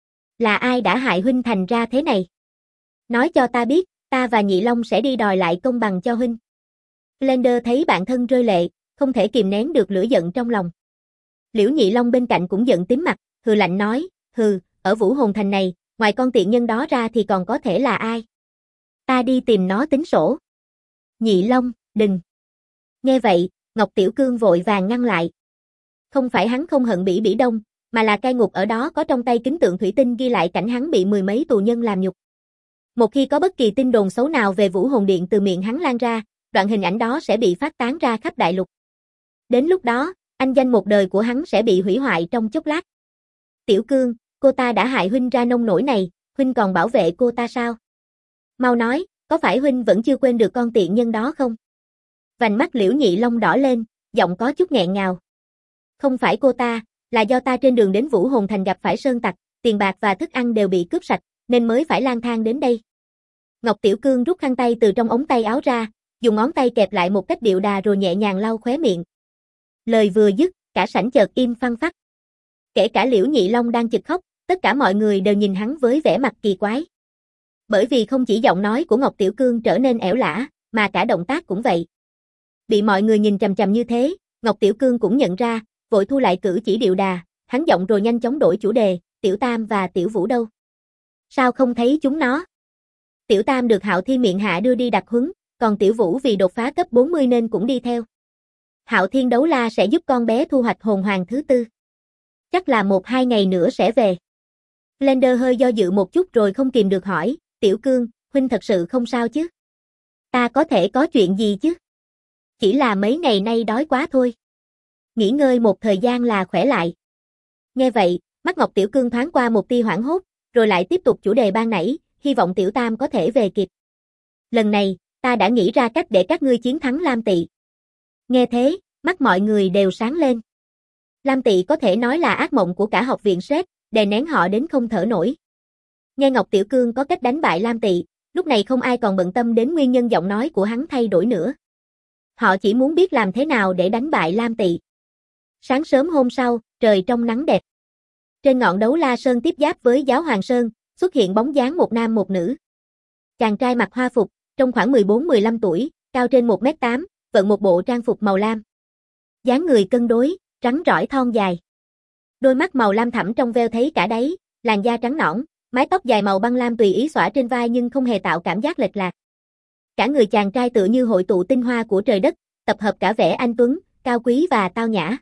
Là ai đã hại huynh thành ra thế này? Nói cho ta biết, ta và Nhị Long sẽ đi đòi lại công bằng cho huynh. Flender thấy bạn thân rơi lệ, không thể kìm nén được lửa giận trong lòng. Liễu Nhị Long bên cạnh cũng giận tím mặt, hừ lạnh nói, hừ, ở Vũ Hồn Thành này, ngoài con tiện nhân đó ra thì còn có thể là ai? Ta đi tìm nó tính sổ. Nhị Long, đừng. Nghe vậy, Ngọc Tiểu Cương vội vàng ngăn lại. Không phải hắn không hận Bỉ Bỉ Đông, mà là cai ngục ở đó có trong tay kính tượng thủy tinh ghi lại cảnh hắn bị 10 mấy tù nhân làm nhục. Một khi có bất kỳ tin đồn xấu nào về Vũ Hồn Điện từ miệng hắn lan ra, đoạn hình ảnh đó sẽ bị phát tán ra khắp đại lục. Đến lúc đó, anh danh một đời của hắn sẽ bị hủy hoại trong chốc lát. Tiểu Cương, cô ta đã hại huynh ra nông nổi này, huynh còn bảo vệ cô ta sao? Mau nói, có phải huynh vẫn chưa quên được con tiện nhân đó không? Vành mắt Liễu Nhị Long đỏ lên, giọng có chút nghẹn ngào. Không phải cô ta, là do ta trên đường đến Vũ Hồn Thành gặp phải sơn tặc, tiền bạc và thức ăn đều bị cướp sạch, nên mới phải lang thang đến đây. Ngọc Tiểu Cương rút khăn tay từ trong ống tay áo ra, dùng ngón tay kẹp lại một cách điệu đà rồi nhẹ nhàng lau khóe miệng. Lời vừa dứt, cả sảnh chợt im phăng phắc. Kể cả Liễu Nhị Long đang chực khóc, tất cả mọi người đều nhìn hắn với vẻ mặt kỳ quái. Bởi vì không chỉ giọng nói của Ngọc Tiểu Cương trở nên ẻo lả, mà cả động tác cũng vậy. Bị mọi người nhìn chằm chằm như thế, Ngọc Tiểu Cương cũng nhận ra, vội thu lại cử chỉ điệu đà, hắn giọng rồi nhanh chóng đổi chủ đề, Tiểu Tam và Tiểu Vũ đâu? Sao không thấy chúng nó? Tiểu Tam được Hạo Thiên miệng hạ đưa đi đặc huấn, còn Tiểu Vũ vì đột phá cấp 40 nên cũng đi theo. Hạo Thiên đấu la sẽ giúp con bé thu hoạch hồn hoàng thứ 4. Chắc là 1-2 ngày nữa sẽ về. Blender hơi do dự một chút rồi không kìm được hỏi, Tiểu Cương, huynh thật sự không sao chứ? Ta có thể có chuyện gì chứ? Chỉ là mấy ngày nay đói quá thôi. Nghỉ ngơi một thời gian là khỏe lại. Nghe vậy, mắt Ngọc Tiểu Cương thoáng qua một tia hoảng hốt, rồi lại tiếp tục chủ đề ban nãy, hy vọng Tiểu Tam có thể về kịp. Lần này, ta đã nghĩ ra cách để các ngươi chiến thắng Lam Tỵ. Nghe thế, mắt mọi người đều sáng lên. Lam Tỵ có thể nói là ác mộng của cả học viện Sét, đè nén họ đến không thở nổi. Nghe Ngọc Tiểu Cương có cách đánh bại Lam Tỵ, lúc này không ai còn bận tâm đến nguyên nhân giọng nói của hắn thay đổi nữa. Họ chỉ muốn biết làm thế nào để đánh bại Lam Tỵ. Sáng sớm hôm sau, trời trong nắng đẹp. Trên ngọn đấu La Sơn tiếp giáp với Giáo Hoàng Sơn, xuất hiện bóng dáng một nam một nữ. Chàng trai mặc hoa phục, trông khoảng 14-15 tuổi, cao trên 1m8, vận một bộ trang phục màu lam. Dáng người cân đối, trắng trỏi thon dài. Đôi mắt màu lam thẳm trong veo thấy cả đáy, làn da trắng nõn, mái tóc dài màu băng lam tùy ý xõa trên vai nhưng không hề tạo cảm giác lệch lạc. Cả người chàng trai tựa như hội tụ tinh hoa của trời đất, tập hợp cả vẻ anh tuấn, cao quý và tao nhã.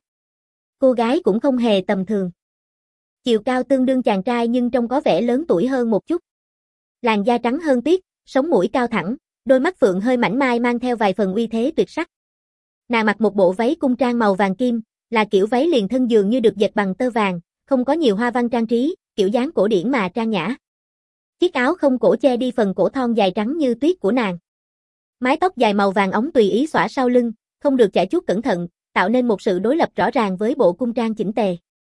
Cô gái cũng không hề tầm thường. Chiều cao tương đương chàng trai nhưng trông có vẻ lớn tuổi hơn một chút. Làn da trắng hơn tuyết, sống mũi cao thẳng, đôi mắt phượng hơi mảnh mai mang theo vài phần uy thế tuyệt sắc. Nàng mặc một bộ váy cung trang màu vàng kim, là kiểu váy liền thân dường như được dệt bằng tơ vàng, không có nhiều hoa văn trang trí, kiểu dáng cổ điển mà trang nhã. Chiếc áo không cổ che đi phần cổ thon dài trắng như tuyết của nàng. Mái tóc dài màu vàng óng tùy ý xõa sau lưng, không được chải chuốt cẩn thận, tạo nên một sự đối lập rõ ràng với bộ cung trang chỉnh tề.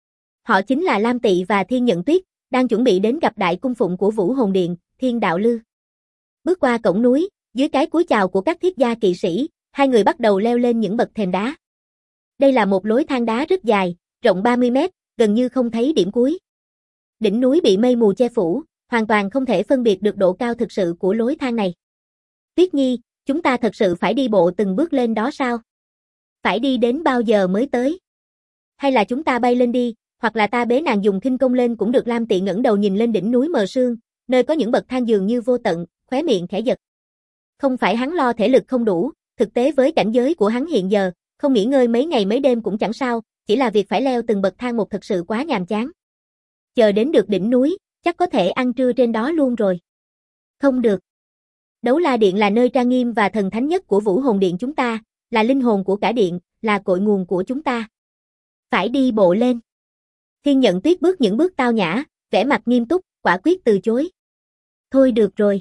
Họ chính là Lam Tỵ và Thiên Nhận Tuyết, đang chuẩn bị đến gặp đại cung phụng của Vũ Hồn Điện, Thiên Đạo Lư. Bước qua cổng núi, dưới cái cúi chào của các thiết gia kỵ sĩ, hai người bắt đầu leo lên những bậc thềm đá. Đây là một lối thang đá rất dài, rộng 30 mét, gần như không thấy điểm cuối. Đỉnh núi bị mây mù che phủ, hoàn toàn không thể phân biệt được độ cao thực sự của lối thang này. Tuyết Nhi, chúng ta thật sự phải đi bộ từng bước lên đó sao? Phải đi đến bao giờ mới tới? Hay là chúng ta bay lên đi, hoặc là ta bế nàng dùng khinh công lên cũng được. Lam Tỵ ngẩng đầu nhìn lên đỉnh núi mờ sương, nơi có những bậc thang dường như vô tận, khóe miệng khẽ giật. Không phải hắn lo thể lực không đủ, thực tế với cảnh giới của hắn hiện giờ, không nghỉ ngơi mấy ngày mấy đêm cũng chẳng sao, chỉ là việc phải leo từng bậc thang một thật sự quá nhàm chán. Chờ đến được đỉnh núi, chắc có thể ăn trưa trên đó luôn rồi. Không được. Đấu La Điện là nơi trang nghiêm và thần thánh nhất của Vũ Hồn Điện chúng ta, là linh hồn của cả điện, là cội nguồn của chúng ta. Phải đi bộ lên. Thiên Nhận Tuyết bước những bước tao nhã, vẻ mặt nghiêm túc, quả quyết từ chối. Thôi được rồi.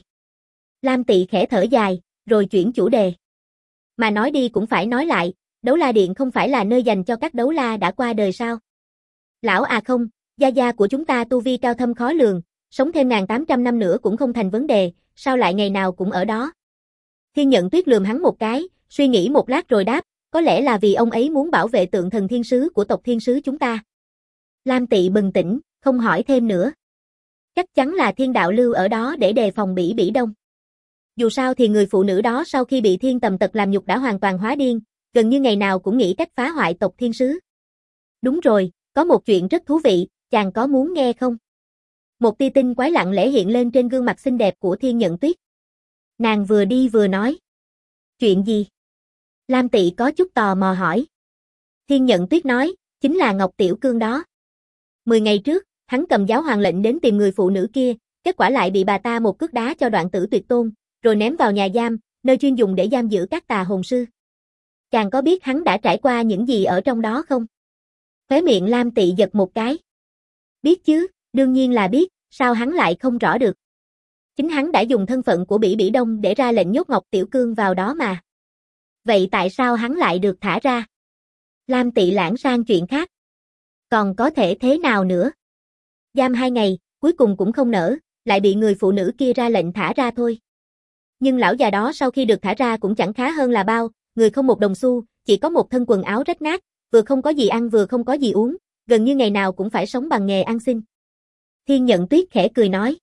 Lam Tỵ khẽ thở dài, rồi chuyển chủ đề. Mà nói đi cũng phải nói lại, Đấu La Điện không phải là nơi dành cho các đấu la đã qua đời sao? Lão à không, gia gia của chúng ta tu vi cao thâm khó lường, sống thêm 1800 năm nữa cũng không thành vấn đề, sao lại ngày nào cũng ở đó? Thiên Nhận Tuyết lườm hắn một cái, suy nghĩ một lát rồi đáp, có lẽ là vì ông ấy muốn bảo vệ tượng thần thiên sứ của tộc thiên sứ chúng ta. Lam Tỵ bừng tỉnh, không hỏi thêm nữa. Chắc chắn là Thiên Đạo Lưu ở đó để đề phòng Bỉ Bỉ Đông. Dù sao thì người phụ nữ đó sau khi bị thiên tầm tật làm nhục đã hoàn toàn hóa điên, gần như ngày nào cũng nghĩ cách phá hoại tộc thiên sứ. Đúng rồi, có một chuyện rất thú vị, chàng có muốn nghe không? Một tia tinh quái lặng lẽ hiện lên trên gương mặt xinh đẹp của Thiên Nhận Tuyết. Nàng vừa đi vừa nói. Chuyện gì? Lam Tỵ có chút tò mò hỏi. Thiên Nhận Tuyết nói, chính là Ngọc Tiểu Cương đó. 10 ngày trước, hắn cầm giáo hoàng lệnh đến tìm người phụ nữ kia, kết quả lại bị bà ta một cước đá cho đoạn tử tuyệt tôn, rồi ném vào nhà giam, nơi chuyên dùng để giam giữ các tà hồn sư. Chàng có biết hắn đã trải qua những gì ở trong đó không? Khóe miệng Lam Tỵ giật một cái. Biết chứ, đương nhiên là biết, sao hắn lại không rõ được. Chính hắn đã dùng thân phận của Bỉ Bỉ Đông để ra lệnh nhốt Ngọc Tiểu Cương vào đó mà. Vậy tại sao hắn lại được thả ra? Lam Tỵ lãng sang chuyện khác. Còn có thể thế nào nữa? Giam 2 ngày, cuối cùng cũng không nỡ, lại bị người phụ nữ kia ra lệnh thả ra thôi. Nhưng lão già đó sau khi được thả ra cũng chẳng khá hơn là bao, người không một đồng xu, chỉ có một thân quần áo rách nát, vừa không có gì ăn vừa không có gì uống, gần như ngày nào cũng phải sống bằng nghề ăn xin. Thiên Nhận Tuyết khẽ cười nói.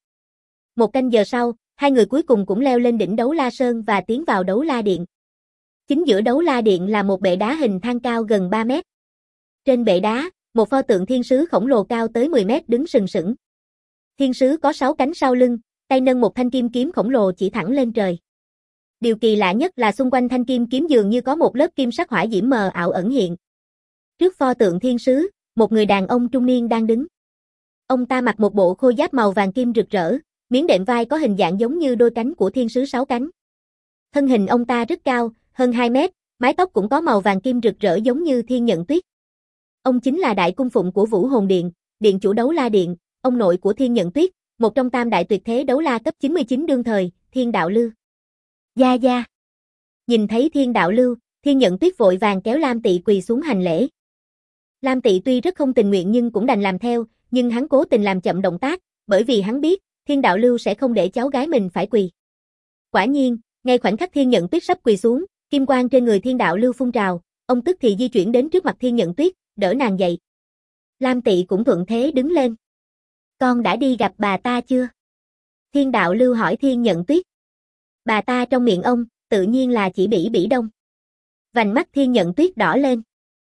1 canh giờ sau, hai người cuối cùng cũng leo lên đỉnh Đấu La Sơn và tiến vào Đấu La Điện. Chính giữa Đấu La Điện là một bệ đá hình thang cao gần 3 mét. Trên bệ đá, một pho tượng thiên sứ khổng lồ cao tới 10 mét đứng sừng sững. Thiên sứ có 6 cánh sau lưng, tay nâng một thanh kim kiếm khổng lồ chỉ thẳng lên trời. Điều kỳ lạ nhất là xung quanh thanh kim kiếm dường như có một lớp kim sắc hỏa diễm mờ ảo ẩn hiện. Trước pho tượng thiên sứ, một người đàn ông trung niên đang đứng. Ông ta mặc một bộ khôi giáp màu vàng kim rực rỡ, miếng đệm vai có hình dạng giống như đôi cánh của thiên sứ 6 cánh. Thân hình ông ta rất cao, hơn 2 mét, mái tóc cũng có màu vàng kim rực rỡ giống như Thiên Nhận Tuyết. Ông chính là đại cung phụng của Vũ Hồn Điện, điện chủ Đấu La Điện, ông nội của Thiên Nhận Tuyết, một trong tam đại tuyệt thế đấu la cấp 99 đương thời, Thiên Đạo Lưu. Gia gia. Nhìn thấy Thiên Đạo Lưu, Thiên Nhận Tuyết vội vàng kéo Lam Tỵ quỳ xuống hành lễ. Lam Tỵ tuy rất không tình nguyện nhưng cũng đành làm theo, nhưng hắn cố tình làm chậm động tác, bởi vì hắn biết, Thiên Đạo Lưu sẽ không để cháu gái mình phải quỳ. Quả nhiên, ngay khoảnh khắc Thiên Nhận Tuyết sắp quỳ xuống, kim quang trên người Thiên Đạo Lưu phun trào, ông tức thì di chuyển đến trước mặt Thiên Nhận Tuyết, đỡ nàng dậy. Lam Tỵ cũng thuận thế đứng lên. Con đã đi gặp bà ta chưa? Thiên Đạo Lưu hỏi Thiên Nhận Tuyết. Bà ta trong miệng ông, tự nhiên là chỉ Bỉ Bỉ Đông. Vành mắt Thiên Nhận Tuyết đỏ lên.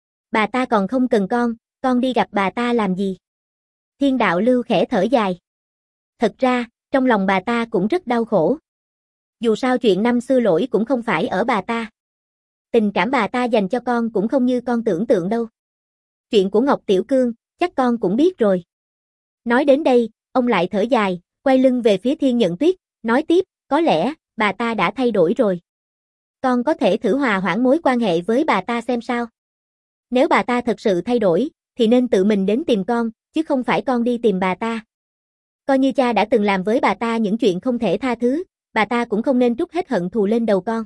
Bà ta còn không cần con đi gặp bà ta làm gì? Thiên Đạo Lưu khẽ thở dài. Thật ra, trong lòng bà ta cũng rất đau khổ. Dù sao chuyện năm xưa lỗi cũng không phải ở bà ta. Tình cảm bà ta dành cho con cũng không như con tưởng tượng đâu. Chuyện của Ngọc Tiểu Cương, chắc con cũng biết rồi. Nói đến đây, ông lại thở dài, quay lưng về phía Thiên Nhận Tuyết, nói tiếp, có lẽ, bà ta đã thay đổi rồi. Con có thể thử hòa hoãn mối quan hệ với bà ta xem sao. Nếu bà ta thật sự thay đổi, thì nên tự mình đến tìm con, chứ không phải con đi tìm bà ta. Coi như cha đã từng làm với bà ta những chuyện không thể tha thứ, bà ta cũng không nên trút hết hận thù lên đầu con.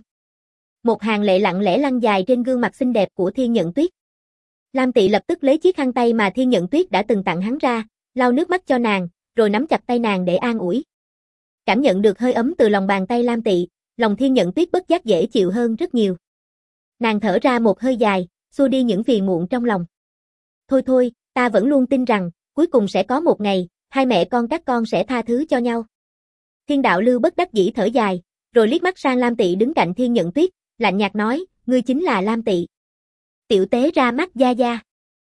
Một hàng lệ lặng lẽ lăn dài trên gương mặt xinh đẹp của Thiên Nhận Tuyết. Lam Tị lập tức lấy chiếc khăn tay mà Thiên Nhận Tuyết đã từng tặng hắn ra, lau nước mắt cho nàng, rồi nắm chặt tay nàng để an ủi. Cảm nhận được hơi ấm từ lòng bàn tay Lam Tị, lòng Thiên Nhận Tuyết bất giác dễ chịu hơn rất nhiều. Nàng thở ra một hơi dài, xua đi những phiền muộn trong lòng. Thôi thôi, ta vẫn luôn tin rằng, cuối cùng sẽ có một ngày, hai mẹ con các con sẽ tha thứ cho nhau. Thiên Đạo Lưu bất đắc dĩ thở dài, rồi liếc mắt sang Lam Tị đứng cạnh Thiên Nhận Tuyết, lạnh nhạt nói, ngươi chính là Lam Tị. Tiểu tế ra mắt gia gia.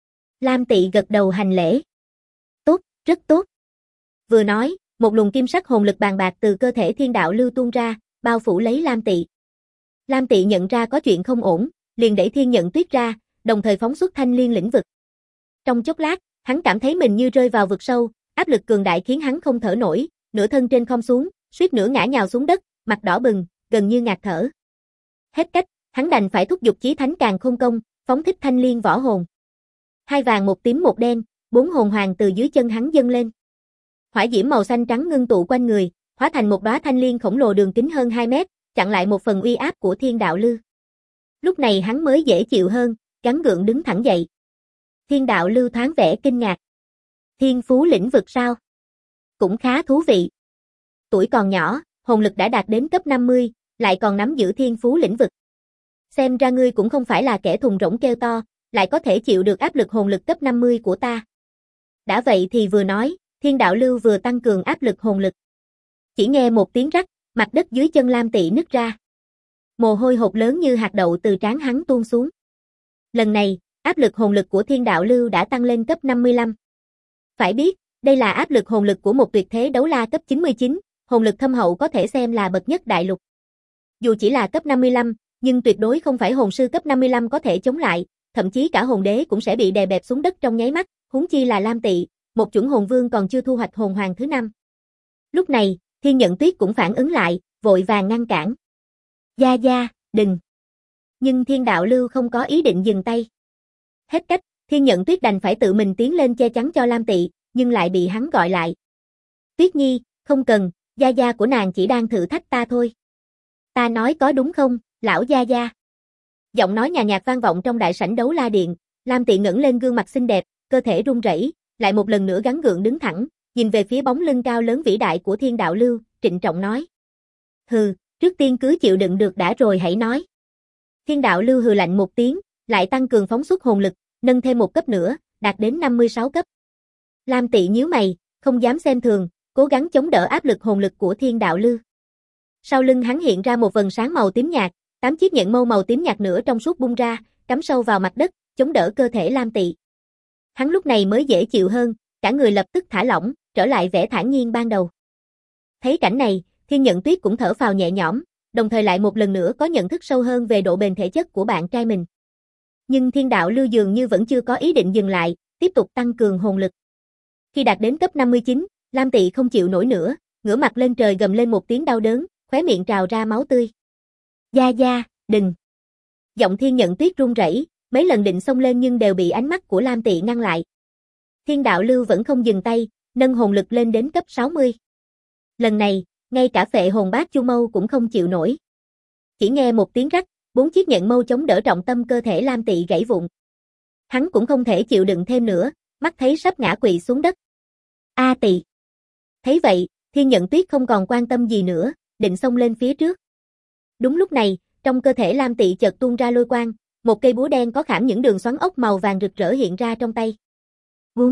Lam Tị gật đầu hành lễ. Tốt, rất tốt. Vừa nói, một luồng kim sắc hồn lực bàn bạc từ cơ thể Thiên Đạo Lưu tuôn ra, bao phủ lấy Lam Tị. Lam Tị nhận ra có chuyện không ổn, liền đẩy Thiên Nhận Tuyết ra, đồng thời phóng xuất thanh liên lĩnh vực. Trong chốc lát, hắn cảm thấy mình như rơi vào vực sâu, áp lực cường đại khiến hắn không thở nổi, nửa thân trên khom xuống, suýt nữa ngã nhào xuống đất, mặt đỏ bừng, gần như ngạt thở. Hết cách, hắn đành phải thúc giục chí thánh càn khôn công, phóng thích thanh liên võ hồn. Hai vàng một tím một đen, 4 hồn hoàng từ dưới chân hắn dâng lên. Hỏa diễm màu xanh trắng ngưng tụ quanh người, hóa thành một đóa thanh liên khổng lồ đường kính hơn 2 mét, chặn lại một phần uy áp của Thiên Đạo Lưu. Lúc này hắn mới dễ chịu hơn, gắng gượng đứng thẳng dậy. Thiên Đạo Lưu thoáng vẻ kinh ngạc. Thiên phú lĩnh vực sao? Cũng khá thú vị. Tuổi còn nhỏ, hồn lực đã đạt đến cấp 50, lại còn nắm giữ thiên phú lĩnh vực. Xem ra ngươi cũng không phải là kẻ thùng rỗng kêu to, lại có thể chịu được áp lực hồn lực cấp 50 của ta. Đã vậy thì vừa nói, Thiên Đạo Lưu vừa tăng cường áp lực hồn lực. Chỉ nghe một tiếng rắc, mặt đất dưới chân Lam Tị nứt ra. Mồ hôi hột lớn như hạt đậu từ trán hắn tuôn xuống. Lần này, áp lực hồn lực của Thiên Đạo Lưu đã tăng lên cấp 55. Phải biết, đây là áp lực hồn lực của một tuyệt thế đấu la cấp 99, hồn lực thâm hậu có thể xem là bậc nhất đại lục. Dù chỉ là cấp 55, nhưng tuyệt đối không phải hồn sư cấp 55 có thể chống lại, thậm chí cả hồn đế cũng sẽ bị đè bẹp xuống đất trong nháy mắt, huống chi là Lam Tị, một chuẩn hồn vương còn chưa thu hoạch hồn hoàng thứ 5. Lúc này, Thiên Nhận Tuyết cũng phản ứng lại, vội vàng ngăn cản. Gia gia, đừng. Nhưng Thiên Đạo Lưu không có ý định dừng tay. Hết cách, Thiên Nhận Tuyết đành phải tự mình tiến lên che chắn cho Lam Tị, nhưng lại bị hắn gọi lại. Tuyết Nhi, không cần, gia gia của nàng chỉ đang thử thách ta thôi. Ta nói có đúng không, lão gia gia? Giọng nói nhàn nhạt vang vọng trong đại sảnh đấu la điện, Lam Tị ngẩng lên gương mặt xinh đẹp, cơ thể run rẩy, lại một lần nữa gắng gượng đứng thẳng, nhìn về phía bóng lưng cao lớn vĩ đại của Thiên Đạo Lưu, trịnh trọng nói. Hừ, trước tiên cứ chịu đựng được đã rồi hãy nói. Thiên Đạo Lưu hừ lạnh một tiếng, lại tăng cường phóng xuất hồn lực, nâng thêm một cấp nữa, đạt đến 56 cấp. Lam Tị nhíu mày, không dám xem thường, cố gắng chống đỡ áp lực hồn lực của Thiên Đạo Lưu. Sau lưng hắn hiện ra một vầng sáng màu tím nhạt, 8 chiếc nhẫn mâu màu tím nhạt nữa trong suốt bung ra, cắm sâu vào mặt đất, chống đỡ cơ thể Lam Tị. Hắn lúc này mới dễ chịu hơn, cả người lập tức thả lỏng, trở lại vẻ thản nhiên ban đầu. Thấy cảnh này, Thiên Nhận Tuyết cũng thở phào nhẹ nhõm, đồng thời lại một lần nữa có nhận thức sâu hơn về độ bền thể chất của bạn trai mình. Nhưng Thiên Đạo Lưu dường như vẫn chưa có ý định dừng lại, tiếp tục tăng cường hồn lực. Khi đạt đến cấp 59, Lam Tị không chịu nổi nữa, ngửa mặt lên trời gầm lên một tiếng đau đớn, khóe miệng trào ra máu tươi. Gia gia, đừng. Giọng Thiên Nhận Tuyết run rẩy, mấy lần định xông lên nhưng đều bị ánh mắt của Lam Tị ngăn lại. Thiên Đạo Lưu vẫn không dừng tay, nâng hồn lực lên đến cấp 60. Lần này, ngay cả phệ hồn bát chu mâu cũng không chịu nổi. Chỉ nghe một tiếng rắc, 4 chiếc nhẫn mâu chống đỡ trọng tâm cơ thể Lam Tị gãy vụn. Hắn cũng không thể chịu đựng thêm nữa, mắt thấy sắp ngã quỵ xuống đất. A Tị. Thấy vậy, Thiên Nhận Tuyết không còn quan tâm gì nữa, định xông lên phía trước. Đúng lúc này, trong cơ thể Lam Tị chợt tuôn ra lôi quang, một cây búa đen có khảm những đường xoắn ốc màu vàng rực rỡ hiện ra trong tay. Vúng.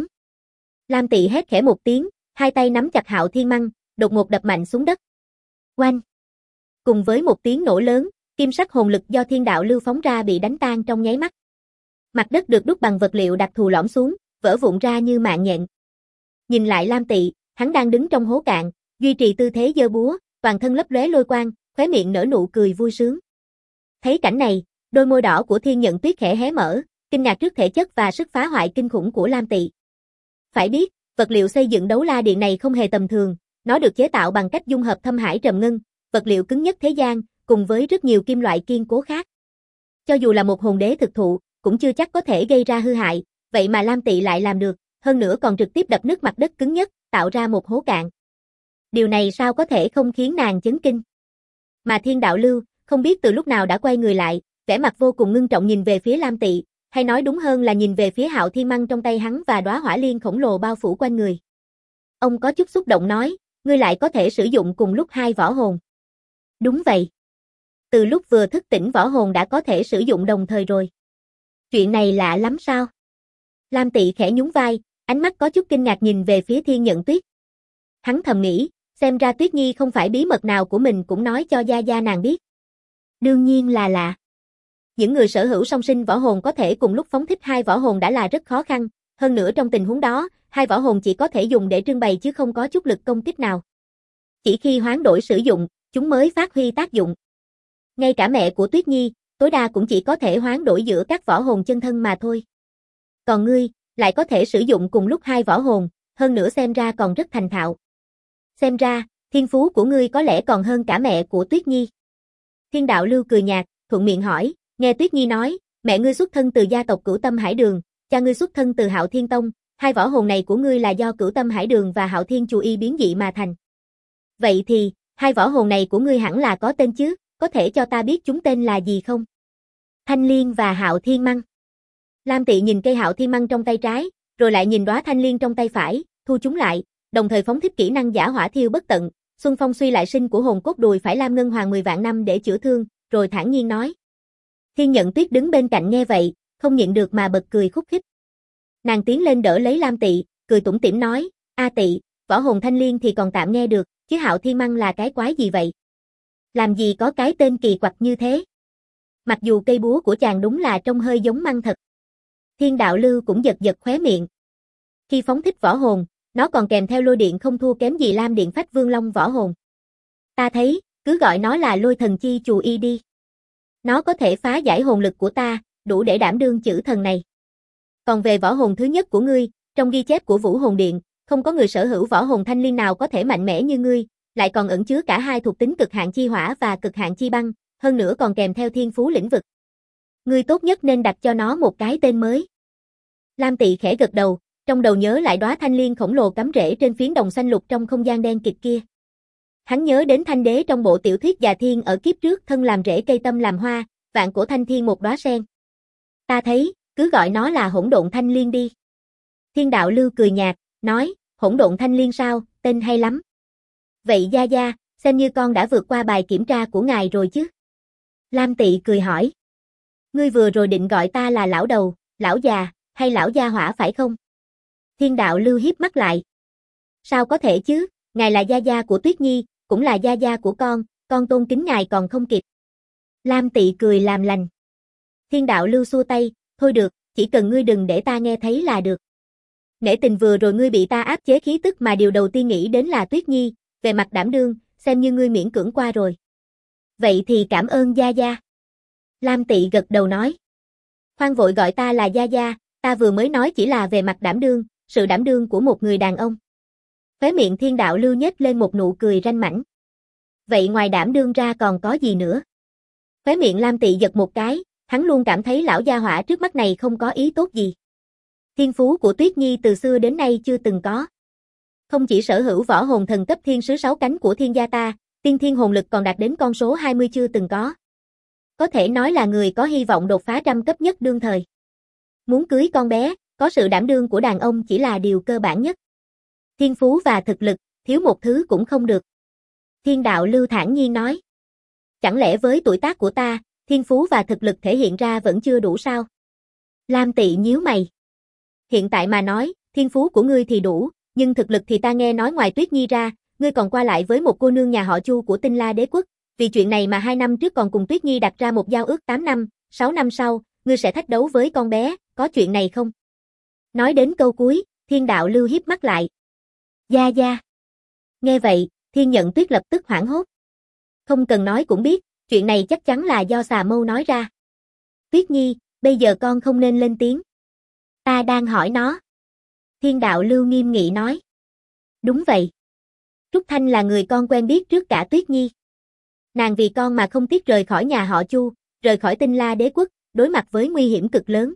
Lam Tị hét khẽ một tiếng, hai tay nắm chặt Hạo Thiên Măng, đột ngột đập mạnh xuống đất. Oanh. Cùng với một tiếng nổ lớn, kim sắc hồn lực do Thiên Đạo Lưu phóng ra bị đánh tan trong nháy mắt. Mặt đất được đúc bằng vật liệu đặc thù lõm xuống, vỡ vụn ra như mạng nhện. Nhìn lại Lam Tị, hắn đang đứng trong hố cạn, duy trì tư thế giơ búa, toàn thân lấp lóe lôi quang, khóe miệng nở nụ cười vui sướng. Thấy cảnh này, đôi môi đỏ của Thiên Nhận Tuyết khẽ hé mở, kinh ngạc trước thể chất và sức phá hoại kinh khủng của Lam Tị. Phải biết, vật liệu xây dựng đấu la điện này không hề tầm thường, nó được chế tạo bằng cách dung hợp thâm hải trầm ngân, vật liệu cứng nhất thế gian, cùng với rất nhiều kim loại kiên cố khác. Cho dù là một hồn đế thực thụ, cũng chưa chắc có thể gây ra hư hại, vậy mà Lam Tị lại làm được, hơn nữa còn trực tiếp đập nứt mặt đất cứng nhất, tạo ra một hố cạn. Điều này sao có thể không khiến nàng chấn kinh. Mà Thiên Đạo Lưu, không biết từ lúc nào đã quay người lại, vẻ mặt vô cùng ngưng trọng nhìn về phía Lam Tị, hay nói đúng hơn là nhìn về phía Hạo Thiên Măng trong tay hắn và đóa hỏa liên khổng lồ bao phủ quanh người. Ông có chút xúc động nói, ngươi lại có thể sử dụng cùng lúc hai võ hồn. Đúng vậy. Từ lúc vừa thức tỉnh võ hồn đã có thể sử dụng đồng thời rồi. Chuyện này lạ lắm sao? Lam Tị khẽ nhún vai, ánh mắt có chút kinh ngạc nhìn về phía Thiên Nhận Tuyết. Hắn thầm nghĩ, xem ra Tuyết Nhi không phải bí mật nào của mình cũng nói cho gia gia nàng biết. Đương nhiên là lạ. Những người sở hữu song sinh võ hồn có thể cùng lúc phóng thích hai võ hồn đã là rất khó khăn, hơn nữa trong tình huống đó, hai võ hồn chỉ có thể dùng để trưng bày chứ không có chút lực công kích nào. Chỉ khi hoán đổi sử dụng, chúng mới phát huy tác dụng. Ngay cả mẹ của Tuyết Nhi, tối đa cũng chỉ có thể hoán đổi giữa các võ hồn chân thân mà thôi. Còn ngươi, lại có thể sử dụng cùng lúc hai võ hồn, hơn nữa xem ra còn rất thành thạo. Xem ra, thiên phú của ngươi có lẽ còn hơn cả mẹ của Tuyết Nhi. Thiên Đạo Lưu cười nhạt, thuận miệng hỏi, nghe Tuyết Nhi nói, mẹ ngươi xuất thân từ gia tộc Cửu Tâm Hải Đường, cha ngươi xuất thân từ Hạo Thiên Tông, hai võ hồn này của ngươi là do Cửu Tâm Hải Đường và Hạo Thiên Chù Y biến dị mà thành. Vậy thì, hai võ hồn này của ngươi hẳn là có tên chứ, có thể cho ta biết chúng tên là gì không? Thanh Liên và Hạo Thiên Măng. Lam Tị nhìn cây Hạo Thiên Măng trong tay trái, rồi lại nhìn đóa Thanh Liên trong tay phải, thu chúng lại, đồng thời phóng thích kỹ năng giả hỏa thiêu bất tận, xuân phong suy lại sinh của hồn cốt đùi phải Lam Ngân Hoàng 10 vạn năm để chữa thương, rồi thản nhiên nói. Thiên Nhận Tuyết đứng bên cạnh nghe vậy, không nhịn được mà bật cười khúc khích. Nàng tiến lên đỡ lấy Lam Tị, cười tủm tỉm nói, A Tị, võ hồn Thanh Liên thì còn tạm nghe được, chứ Hạo Thiên Măng là cái quái gì vậy? Làm gì có cái tên kỳ quặc như thế? Mặc dù cây búa của chàng đúng là trông hơi giống măng thật. Thiên Đạo Lưu cũng giật giật khóe miệng. Khi phóng thích võ hồn, nó còn kèm theo lôi điện không thua kém gì Lam Điện Phách Vương Long võ hồn. Ta thấy, cứ gọi nó là Lôi Thần Chi Chù Y đi. Nó có thể phá giải hồn lực của ta, đủ để đảm đương chữ thần này. Còn về võ hồn thứ nhất của ngươi, trong ghi chép của Vũ Hồn Điện, không có người sở hữu võ hồn Thanh Liên nào có thể mạnh mẽ như ngươi, lại còn ẩn chứa cả hai thuộc tính cực hạn chi hỏa và cực hạn chi băng, hơn nữa còn kèm theo thiên phú lĩnh vực. Ngươi tốt nhất nên đặt cho nó một cái tên mới. Lam Tị khẽ gật đầu, trong đầu nhớ lại đóa thanh liên khổng lồ cắm rễ trên phiến đồng xanh lục trong không gian đen kịt kia. Hắn nhớ đến thanh đế trong bộ tiểu thuyết Già Thiên ở kiếp trước thân làm rễ cây tâm làm hoa, vạn cổ thanh thiên một đóa sen. Ta thấy, cứ gọi nó là hỗn độn thanh liên đi. Thiên Đạo Lưu cười nhạt, nói, hỗn độn thanh liên sao, tên hay lắm. Vậy gia gia, xem như con đã vượt qua bài kiểm tra của ngài rồi chứ? Lam Tị cười hỏi. Ngươi vừa rồi định gọi ta là lão đầu, lão già, hay lão gia hỏa phải không? Thiên Đạo Lưu hiếp mắt lại. Sao có thể chứ, ngài là gia gia của Tuyết Nhi, cũng là gia gia của con tôn kính ngài còn không kịp. Lam Tị cười làm lành. Thiên Đạo Lưu xua tay, thôi được, chỉ cần ngươi đừng để ta nghe thấy là được. Nể tình vừa rồi ngươi bị ta áp chế khí tức mà điều đầu tiên nghĩ đến là Tuyết Nhi, về mặt đảm đương, xem như ngươi miễn cưỡng qua rồi. Vậy thì cảm ơn gia gia. Lam Tị gật đầu nói. Khoan vội gọi ta là gia gia, ta vừa mới nói chỉ là về mặt đảm đương, sự đảm đương của một người đàn ông. Khóe miệng Thiên Đạo Lưu nhếch lên một nụ cười ranh mãnh. Vậy ngoài đảm đương ra còn có gì nữa? Khóe miệng Lam Tị giật một cái, hắn luôn cảm thấy lão gia hỏa trước mắt này không có ý tốt gì. Thiên phú của Tuyết Nhi từ xưa đến nay chưa từng có. Không chỉ sở hữu võ hồn thần cấp thiên sứ 6 cánh của thiên gia ta, tiên thiên hồn lực còn đạt đến con số 20 chưa từng có. Có thể nói là người có hy vọng đột phá trăm cấp nhất đương thời. Muốn cưới con bé, có sự đảm đương của đàn ông chỉ là điều cơ bản nhất. Thiên phú và thực lực, thiếu một thứ cũng không được. Thiên Đạo Lưu thản nhiên nói. Chẳng lẽ với tuổi tác của ta, thiên phú và thực lực thể hiện ra vẫn chưa đủ sao? Lam Tị nhíu mày. Hiện tại mà nói, thiên phú của ngươi thì đủ, nhưng thực lực thì ta nghe nói ngoài Tuyết Nhi ra, ngươi còn qua lại với một cô nương nhà họ Chu của Tinh La Đế Quốc. Vì chuyện này mà 2 năm trước còn cùng Tuyết Nhi đặt ra một giao ước 8 năm, 6 năm sau, ngươi sẽ thách đấu với con bé, có chuyện này không? Nói đến câu cuối, Thiên Đạo Lưu hiếp mắt lại. Gia gia. Nghe vậy, Thiên Nhận Tuyết lập tức hoảng hốt. Không cần nói cũng biết, chuyện này chắc chắn là do xà mâu nói ra. Tuyết Nhi, bây giờ con không nên lên tiếng. Ta đang hỏi nó. Thiên Đạo Lưu nghiêm nghị nói. Đúng vậy. Trúc Thanh là người con quen biết trước cả Tuyết Nhi. Nàng vì con mà không tiếc rời khỏi nhà họ Chu, rời khỏi Tinh La Đế Quốc, đối mặt với nguy hiểm cực lớn.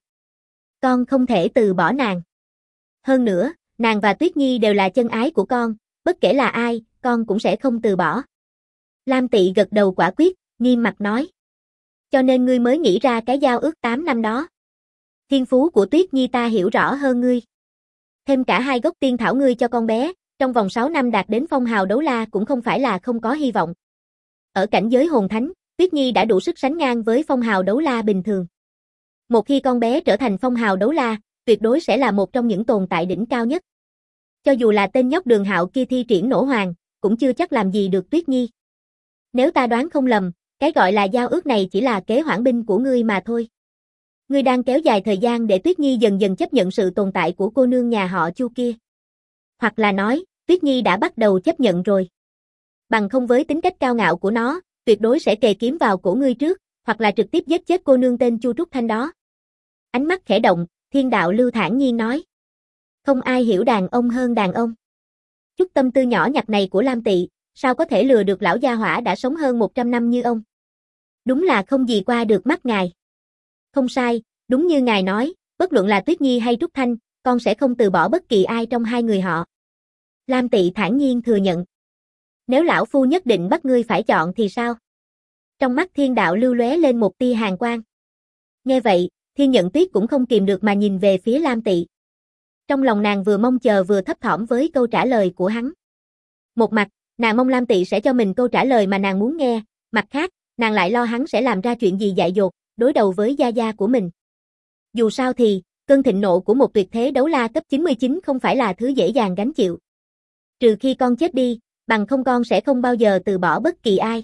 Con không thể từ bỏ nàng. Hơn nữa, nàng và Tuyết Nhi đều là chân ái của con, bất kể là ai, con cũng sẽ không từ bỏ. Lam Tị gật đầu quả quyết, nghiêm mặt nói. Cho nên ngươi mới nghĩ ra cái giao ước 8 năm đó. Thiên phú của Tuyết Nhi ta hiểu rõ hơn ngươi. Thêm cả 2 gốc tiên thảo ngươi cho con bé, trong vòng 6 năm đạt đến phong hào đấu la cũng không phải là không có hy vọng. Ở cảnh giới hồn thánh, Tuyết Nhi đã đủ sức sánh ngang với phong hào đấu la bình thường. Một khi con bé trở thành phong hào đấu la, tuyệt đối sẽ là một trong những tồn tại đỉnh cao nhất. Cho dù là tên nhóc Đường Hạo kia thi triển nổ hoàng, cũng chưa chắc làm gì được Tuyết Nhi. Nếu ta đoán không lầm, cái gọi là giao ước này chỉ là kế hoãn binh của ngươi mà thôi. Ngươi đang kéo dài thời gian để Tuyết Nhi dần dần chấp nhận sự tồn tại của cô nương nhà họ Chu kia. Hoặc là nói, Tuyết Nhi đã bắt đầu chấp nhận rồi. Bằng không với tính cách cao ngạo của nó, tuyệt đối sẽ kề kiếm vào cổ ngươi trước, hoặc là trực tiếp giết chết cô nương tên Chu Trúc Thanh đó. Ánh mắt khẽ động, Thiên Đạo Lưu thản nhiên nói. Không ai hiểu đàn ông hơn đàn ông. Chút tâm tư nhỏ nhặt này của Lam Tị, sao có thể lừa được lão gia hỏa đã sống hơn 100 năm như ông. Đúng là không gì qua được mắt ngài. Không sai, đúng như ngài nói, bất luận là Tuyết Nhi hay Trúc Thanh, con sẽ không từ bỏ bất kỳ ai trong hai người họ. Lam Tị thản nhiên thừa nhận. Nếu lão phu nhất định bắt ngươi phải chọn thì sao? Trong mắt Thiên Đạo Lưu lóe lên một tia hàn quang. Nghe vậy, Thiên Nhận Tuyết cũng không kìm được mà nhìn về phía Lam Tị. Trong lòng nàng vừa mong chờ vừa thấp thỏm với câu trả lời của hắn. Một mặt, nàng mong Lam Tị sẽ cho mình câu trả lời mà nàng muốn nghe, mặt khác, nàng lại lo hắn sẽ làm ra chuyện gì dại dột, đối đầu với gia gia của mình. Dù sao thì, cơn thịnh nộ của một tuyệt thế đấu la cấp 99 không phải là thứ dễ dàng gánh chịu. Trừ khi con chết đi, bằng không con sẽ không bao giờ từ bỏ bất kỳ ai.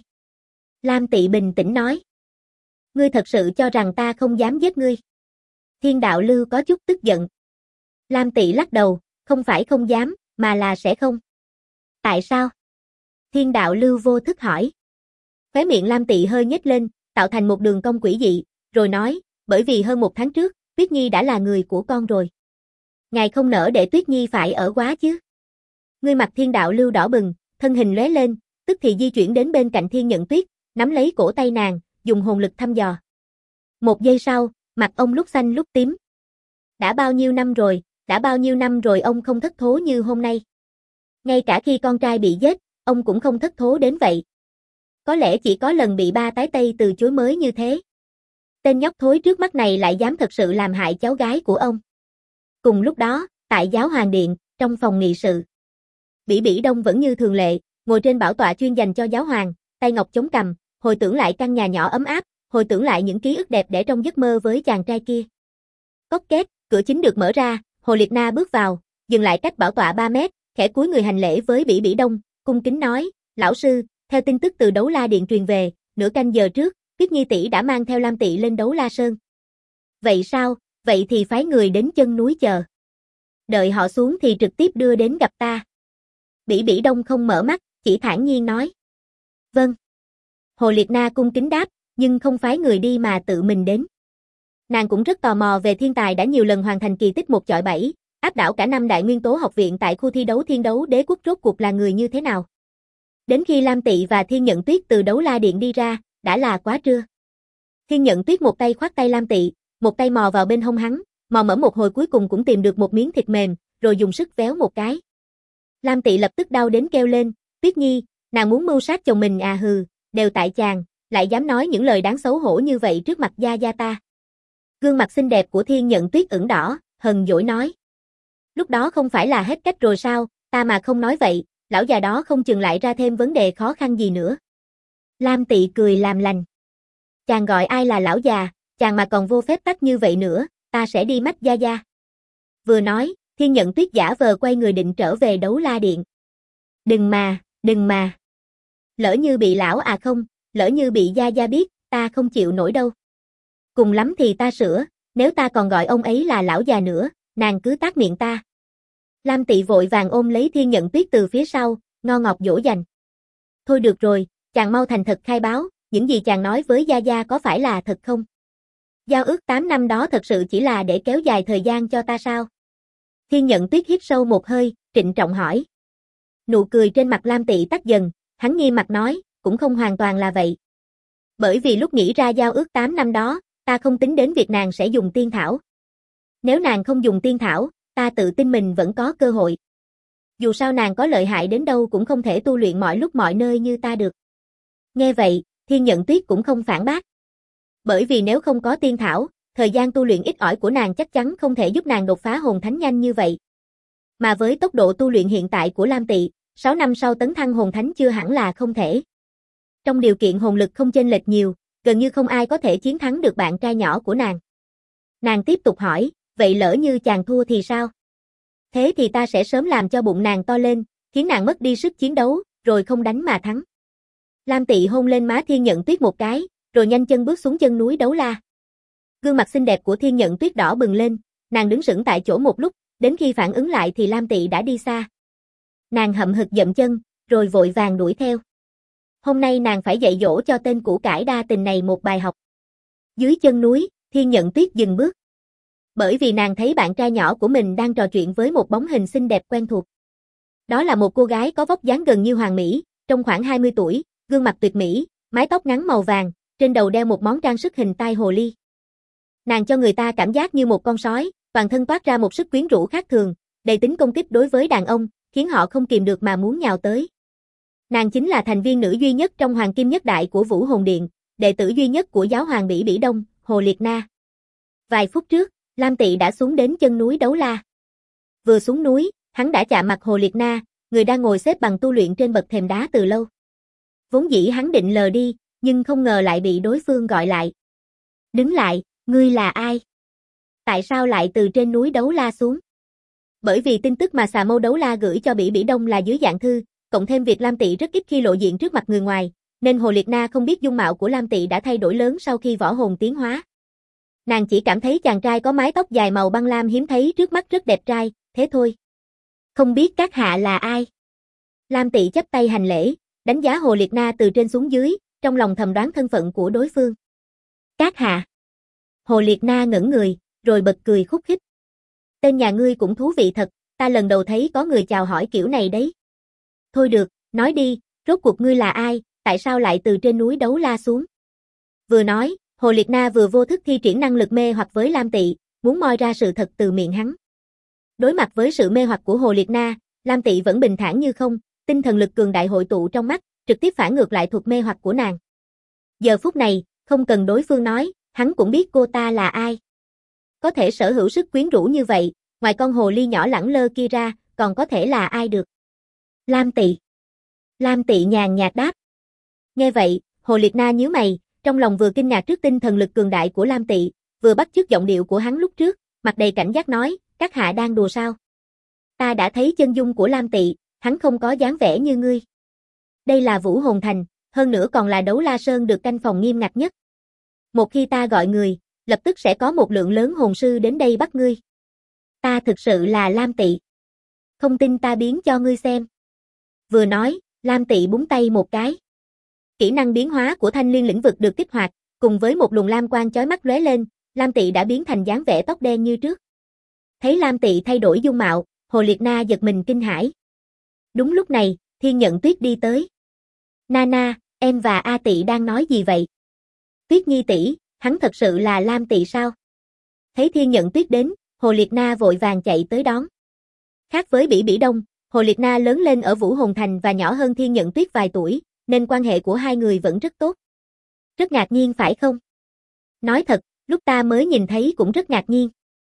Lam Tị bình tĩnh nói. Ngươi thật sự cho rằng ta không dám giết ngươi? Thiên Đạo Lưu có chút tức giận. Lam Tị lắc đầu, không phải không dám, mà là sẽ không. Tại sao? Thiên Đạo Lưu vô thức hỏi. Khóe miệng Lam Tị hơi nhếch lên, tạo thành một đường cong quỷ dị, rồi nói, bởi vì hơn 1 tháng trước, Tuyết Nhi đã là người của con rồi. Ngài không nỡ để Tuyết Nhi phải ở quá chứ? Ngươi mặt Thiên Đạo Lưu đỏ bừng, thân hình lóe lên, tức thì di chuyển đến bên cạnh Thiên Nhận Tuyết, nắm lấy cổ tay nàng, dùng hồn lực thăm dò. 1 giây sau, mặt ông lúc xanh lúc tím. Đã bao nhiêu năm rồi ông không thất thố như hôm nay. Ngay cả khi con trai bị giết, ông cũng không thất thố đến vậy. Có lẽ chỉ có lần bị ba tái tây từ chối mới như thế. Tên nhóc thối trước mắt này lại dám thật sự làm hại cháu gái của ông. Cùng lúc đó, tại Giáo Hoàng Điện, trong phòng nghị sự. Bỉ Bỉ Đông vẫn như thường lệ, ngồi trên bảo tọa chuyên dành cho giáo hoàng, tay ngọc chống cằm, hồi tưởng lại căn nhà nhỏ ấm áp, hồi tưởng lại những ký ức đẹp đẽ trong giấc mơ với chàng trai kia. Cốc két, cửa chính được mở ra, Hồ Liệt Na bước vào, dừng lại cách bảo tọa 3 mét, khẽ cúi người hành lễ với Bỉ Bỉ Đông, cung kính nói, lão sư, theo tin tức từ Đấu La Điện truyền về, nửa canh giờ trước, Tuyết Nhi tỷ đã mang theo Lam Tị lên Đấu La Sơn. Vậy sao, vậy thì phái người đến chân núi chờ. Đợi họ xuống thì trực tiếp đưa đến gặp ta. Bỉ Bỉ Đông không mở mắt, chỉ thản nhiên nói. Vâng. Hồ Liệt Na cung kính đáp, nhưng không phái người đi mà tự mình đến. Nàng cũng rất tò mò về thiên tài đã nhiều lần hoàn thành kỳ tích 1/7, áp đảo cả 5 đại nguyên tố học viện tại khu thi đấu Thiên Đấu Đế Quốc rốt cuộc là người như thế nào. Đến khi Lam Tị và Thiên Nhận Tuyết từ Đấu La Điện đi ra, đã là quá trưa. Thiên Nhận Tuyết một tay khoác tay Lam Tị, một tay mò vào bên hông hắn, mò mẫm một hồi cuối cùng cũng tìm được một miếng thịt mềm, rồi dùng sức véo một cái. Lam Tị lập tức đau đến kêu lên, Tuyết Nhi, nàng muốn mưu sát chồng mình à hừ, đều tại chàng, lại dám nói những lời đáng xấu hổ như vậy trước mặt gia gia ta. Gương mặt xinh đẹp của Thiên Nhận Tuyết ửng đỏ, hờn dỗi nói. Lúc đó không phải là hết cách rồi sao, ta mà không nói vậy, lão già đó không chừng lại ra thêm vấn đề khó khăn gì nữa. Lam Tị cười làm lành. Chàng gọi ai là lão già, chàng mà còn vô phép tắc như vậy nữa, ta sẽ đi mách gia gia. Vừa nói, Thiên Nhận Tuyết giả vờ quay người định trở về Đấu La Điện. Đừng mà. Lỡ như bị lão à không, lỡ như bị gia gia biết, ta không chịu nổi đâu. Cùng lắm thì ta sửa, nếu ta còn gọi ông ấy là lão già nữa, nàng cứ tát miệng ta. Lam Tị vội vàng ôm lấy Thiên Nhận Tuyết từ phía sau, ngo ngọc dỗ dành. Thôi được rồi, chàng mau thành thật khai báo, những gì chàng nói với gia gia có phải là thật không? Giao ước 8 năm đó thật sự chỉ là để kéo dài thời gian cho ta sao? Thiên Nhận Tuyết hít sâu một hơi, trịnh trọng hỏi. Nụ cười trên mặt Lam Tị tắt dần, hắn nghiêm mặt nói, cũng không hoàn toàn là vậy. Bởi vì lúc nghĩ ra giao ước 8 năm đó, ta không tính đến việc nàng sẽ dùng tiên thảo. Nếu nàng không dùng tiên thảo, ta tự tin mình vẫn có cơ hội. Dù sao nàng có lợi hại đến đâu cũng không thể tu luyện mọi lúc mọi nơi như ta được. Nghe vậy, Thiên Nhận Tuyết cũng không phản bác. Bởi vì nếu không có tiên thảo, thời gian tu luyện ít ỏi của nàng chắc chắn không thể giúp nàng đột phá hồn thánh nhanh như vậy. Mà với tốc độ tu luyện hiện tại của Lam Tị, 6 năm sau tấn thăng hồn thánh chưa hẳn là không thể. Trong điều kiện hồn lực không chênh lệch nhiều, gần như không ai có thể chiến thắng được bạn trai nhỏ của nàng. Nàng tiếp tục hỏi, vậy lỡ như chàng thua thì sao? Thế thì ta sẽ sớm làm cho bụng nàng to lên, khiến nàng mất đi sức chiến đấu, rồi không đánh mà thắng. Lam Tị hôn lên má Thiên Nhận Tuyết một cái, rồi nhanh chân bước xuống chân núi Đấu La. Gương mặt xinh đẹp của Thiên Nhận Tuyết đỏ bừng lên, nàng đứng sững tại chỗ một lúc, đến khi phản ứng lại thì Lam Tị đã đi xa. Nàng hậm hực dậm chân, rồi vội vàng đuổi theo. Hôm nay nàng phải dạy dỗ cho tên củ cải đa tình này một bài học. Dưới chân núi, Thiên Nhận Tuyết dừng bước. Bởi vì nàng thấy bạn trai nhỏ của mình đang trò chuyện với một bóng hình xinh đẹp quen thuộc. Đó là một cô gái có vóc dáng gần như hoàn mỹ, trong khoảng 20 tuổi, gương mặt tuyệt mỹ, mái tóc ngắn màu vàng, trên đầu đeo một món trang sức hình tai hồ ly. Nàng cho người ta cảm giác như một con sói, toàn thân toát ra một sức quyến rũ khác thường, đầy tính công kích đối với đàn ông, khiến họ không kìm được mà muốn nhào tới. Nàng chính là thành viên nữ duy nhất trong Hoàng Kim Nhất Đại của Vũ Hồn Điện, đệ tử duy nhất của giáo hoàng Bỉ Bỉ Đông, Hồ Liệt Na. Vài phút trước, Lam Tị đã xuống đến chân núi Đấu La. Vừa xuống núi, hắn đã chạm mặt Hồ Liệt Na, người đang ngồi xếp bằng tu luyện trên bậc thềm đá từ lâu. Vốn dĩ hắn định lờ đi, nhưng không ngờ lại bị đối phương gọi lại. Đứng lại, ngươi là ai? Tại sao lại từ trên núi Đấu La xuống? Bởi vì tin tức mà Xà Mâu Đấu La gửi cho Bỉ Bỉ Đông là dưới dạng thư, cộng thêm việc Lam Tị rất ít khi lộ diện trước mặt người ngoài, nên Hồ Liệt Na không biết dung mạo của Lam Tị đã thay đổi lớn sau khi võ hồn tiến hóa. Nàng chỉ cảm thấy chàng trai có mái tóc dài màu băng lam hiếm thấy trước mắt rất đẹp trai, thế thôi. Không biết các hạ là ai? Lam Tị chắp tay hành lễ, đánh giá Hồ Liệt Na từ trên xuống dưới, trong lòng thầm đoán thân phận của đối phương. Các hạ. Hồ Liệt Na ngẩn người, rồi bật cười khúc khích. Tên nhà ngươi cũng thú vị thật, ta lần đầu thấy có người chào hỏi kiểu này đấy. Thôi được, nói đi, rốt cuộc ngươi là ai, tại sao lại từ trên núi Đấu La xuống? Vừa nói, Hồ Liệt Na vừa vô thức thi triển năng lực mê hoặc với Lam Tị, muốn moi ra sự thật từ miệng hắn. Đối mặt với sự mê hoặc của Hồ Liệt Na, Lam Tị vẫn bình thản như không, tinh thần lực cường đại hội tụ trong mắt, trực tiếp phản ngược lại thuật mê hoặc của nàng. Giờ phút này, không cần đối phương nói, hắn cũng biết cô ta là ai. Có thể sở hữu sức quyến rũ như vậy, ngoài con hồ ly nhỏ lẳng lơ kia ra, còn có thể là ai được? Lam Tị. Lam Tị nhàn nhạt đáp. Nghe vậy, Hồ Liệt Na nhíu mày, trong lòng vừa kinh ngạc trước tinh thần lực cường đại của Lam Tị, vừa bắt chước giọng điệu của hắn lúc trước, mặt đầy cảnh giác nói, các hạ đang đùa sao? Ta đã thấy chân dung của Lam Tị, hắn không có dáng vẻ như ngươi. Đây là Vũ Hồn Thành, hơn nữa còn là Đấu La Sơn được canh phòng nghiêm ngặt nhất. Một khi ta gọi người, lập tức sẽ có một lượng lớn hồn sư đến đây bắt ngươi. Ta thực sự là Lam Tị. Không tin ta biến cho ngươi xem. Vừa nói, Lam Tị búng tay một cái. Kỹ năng biến hóa của Thanh Liên lĩnh vực được kích hoạt, cùng với một luồng lam quang chói mắt lóe lên, Lam Tị đã biến thành dáng vẻ tóc đen như trước. Thấy Lam Tị thay đổi dung mạo, Hồ Liệt Na giật mình kinh hãi. Đúng lúc này, Thiên Nhận Tuyết đi tới. Nana, em và A Tị đang nói gì vậy? Tuyết Nhi tỷ, hắn thật sự là Lam Tị sao? Thấy Thiên Nhận Tuyết đến, Hồ Liệt Na vội vàng chạy tới đón. Khác với Bỉ Bỉ Đông, Hồ Liệt Na lớn lên ở Vũ Hồn Thành và nhỏ hơn Thiên Nhận Tuyết vài tuổi, nên quan hệ của hai người vẫn rất tốt. Rất ngạc nhiên phải không? Nói thật, lúc ta mới nhìn thấy cũng rất ngạc nhiên.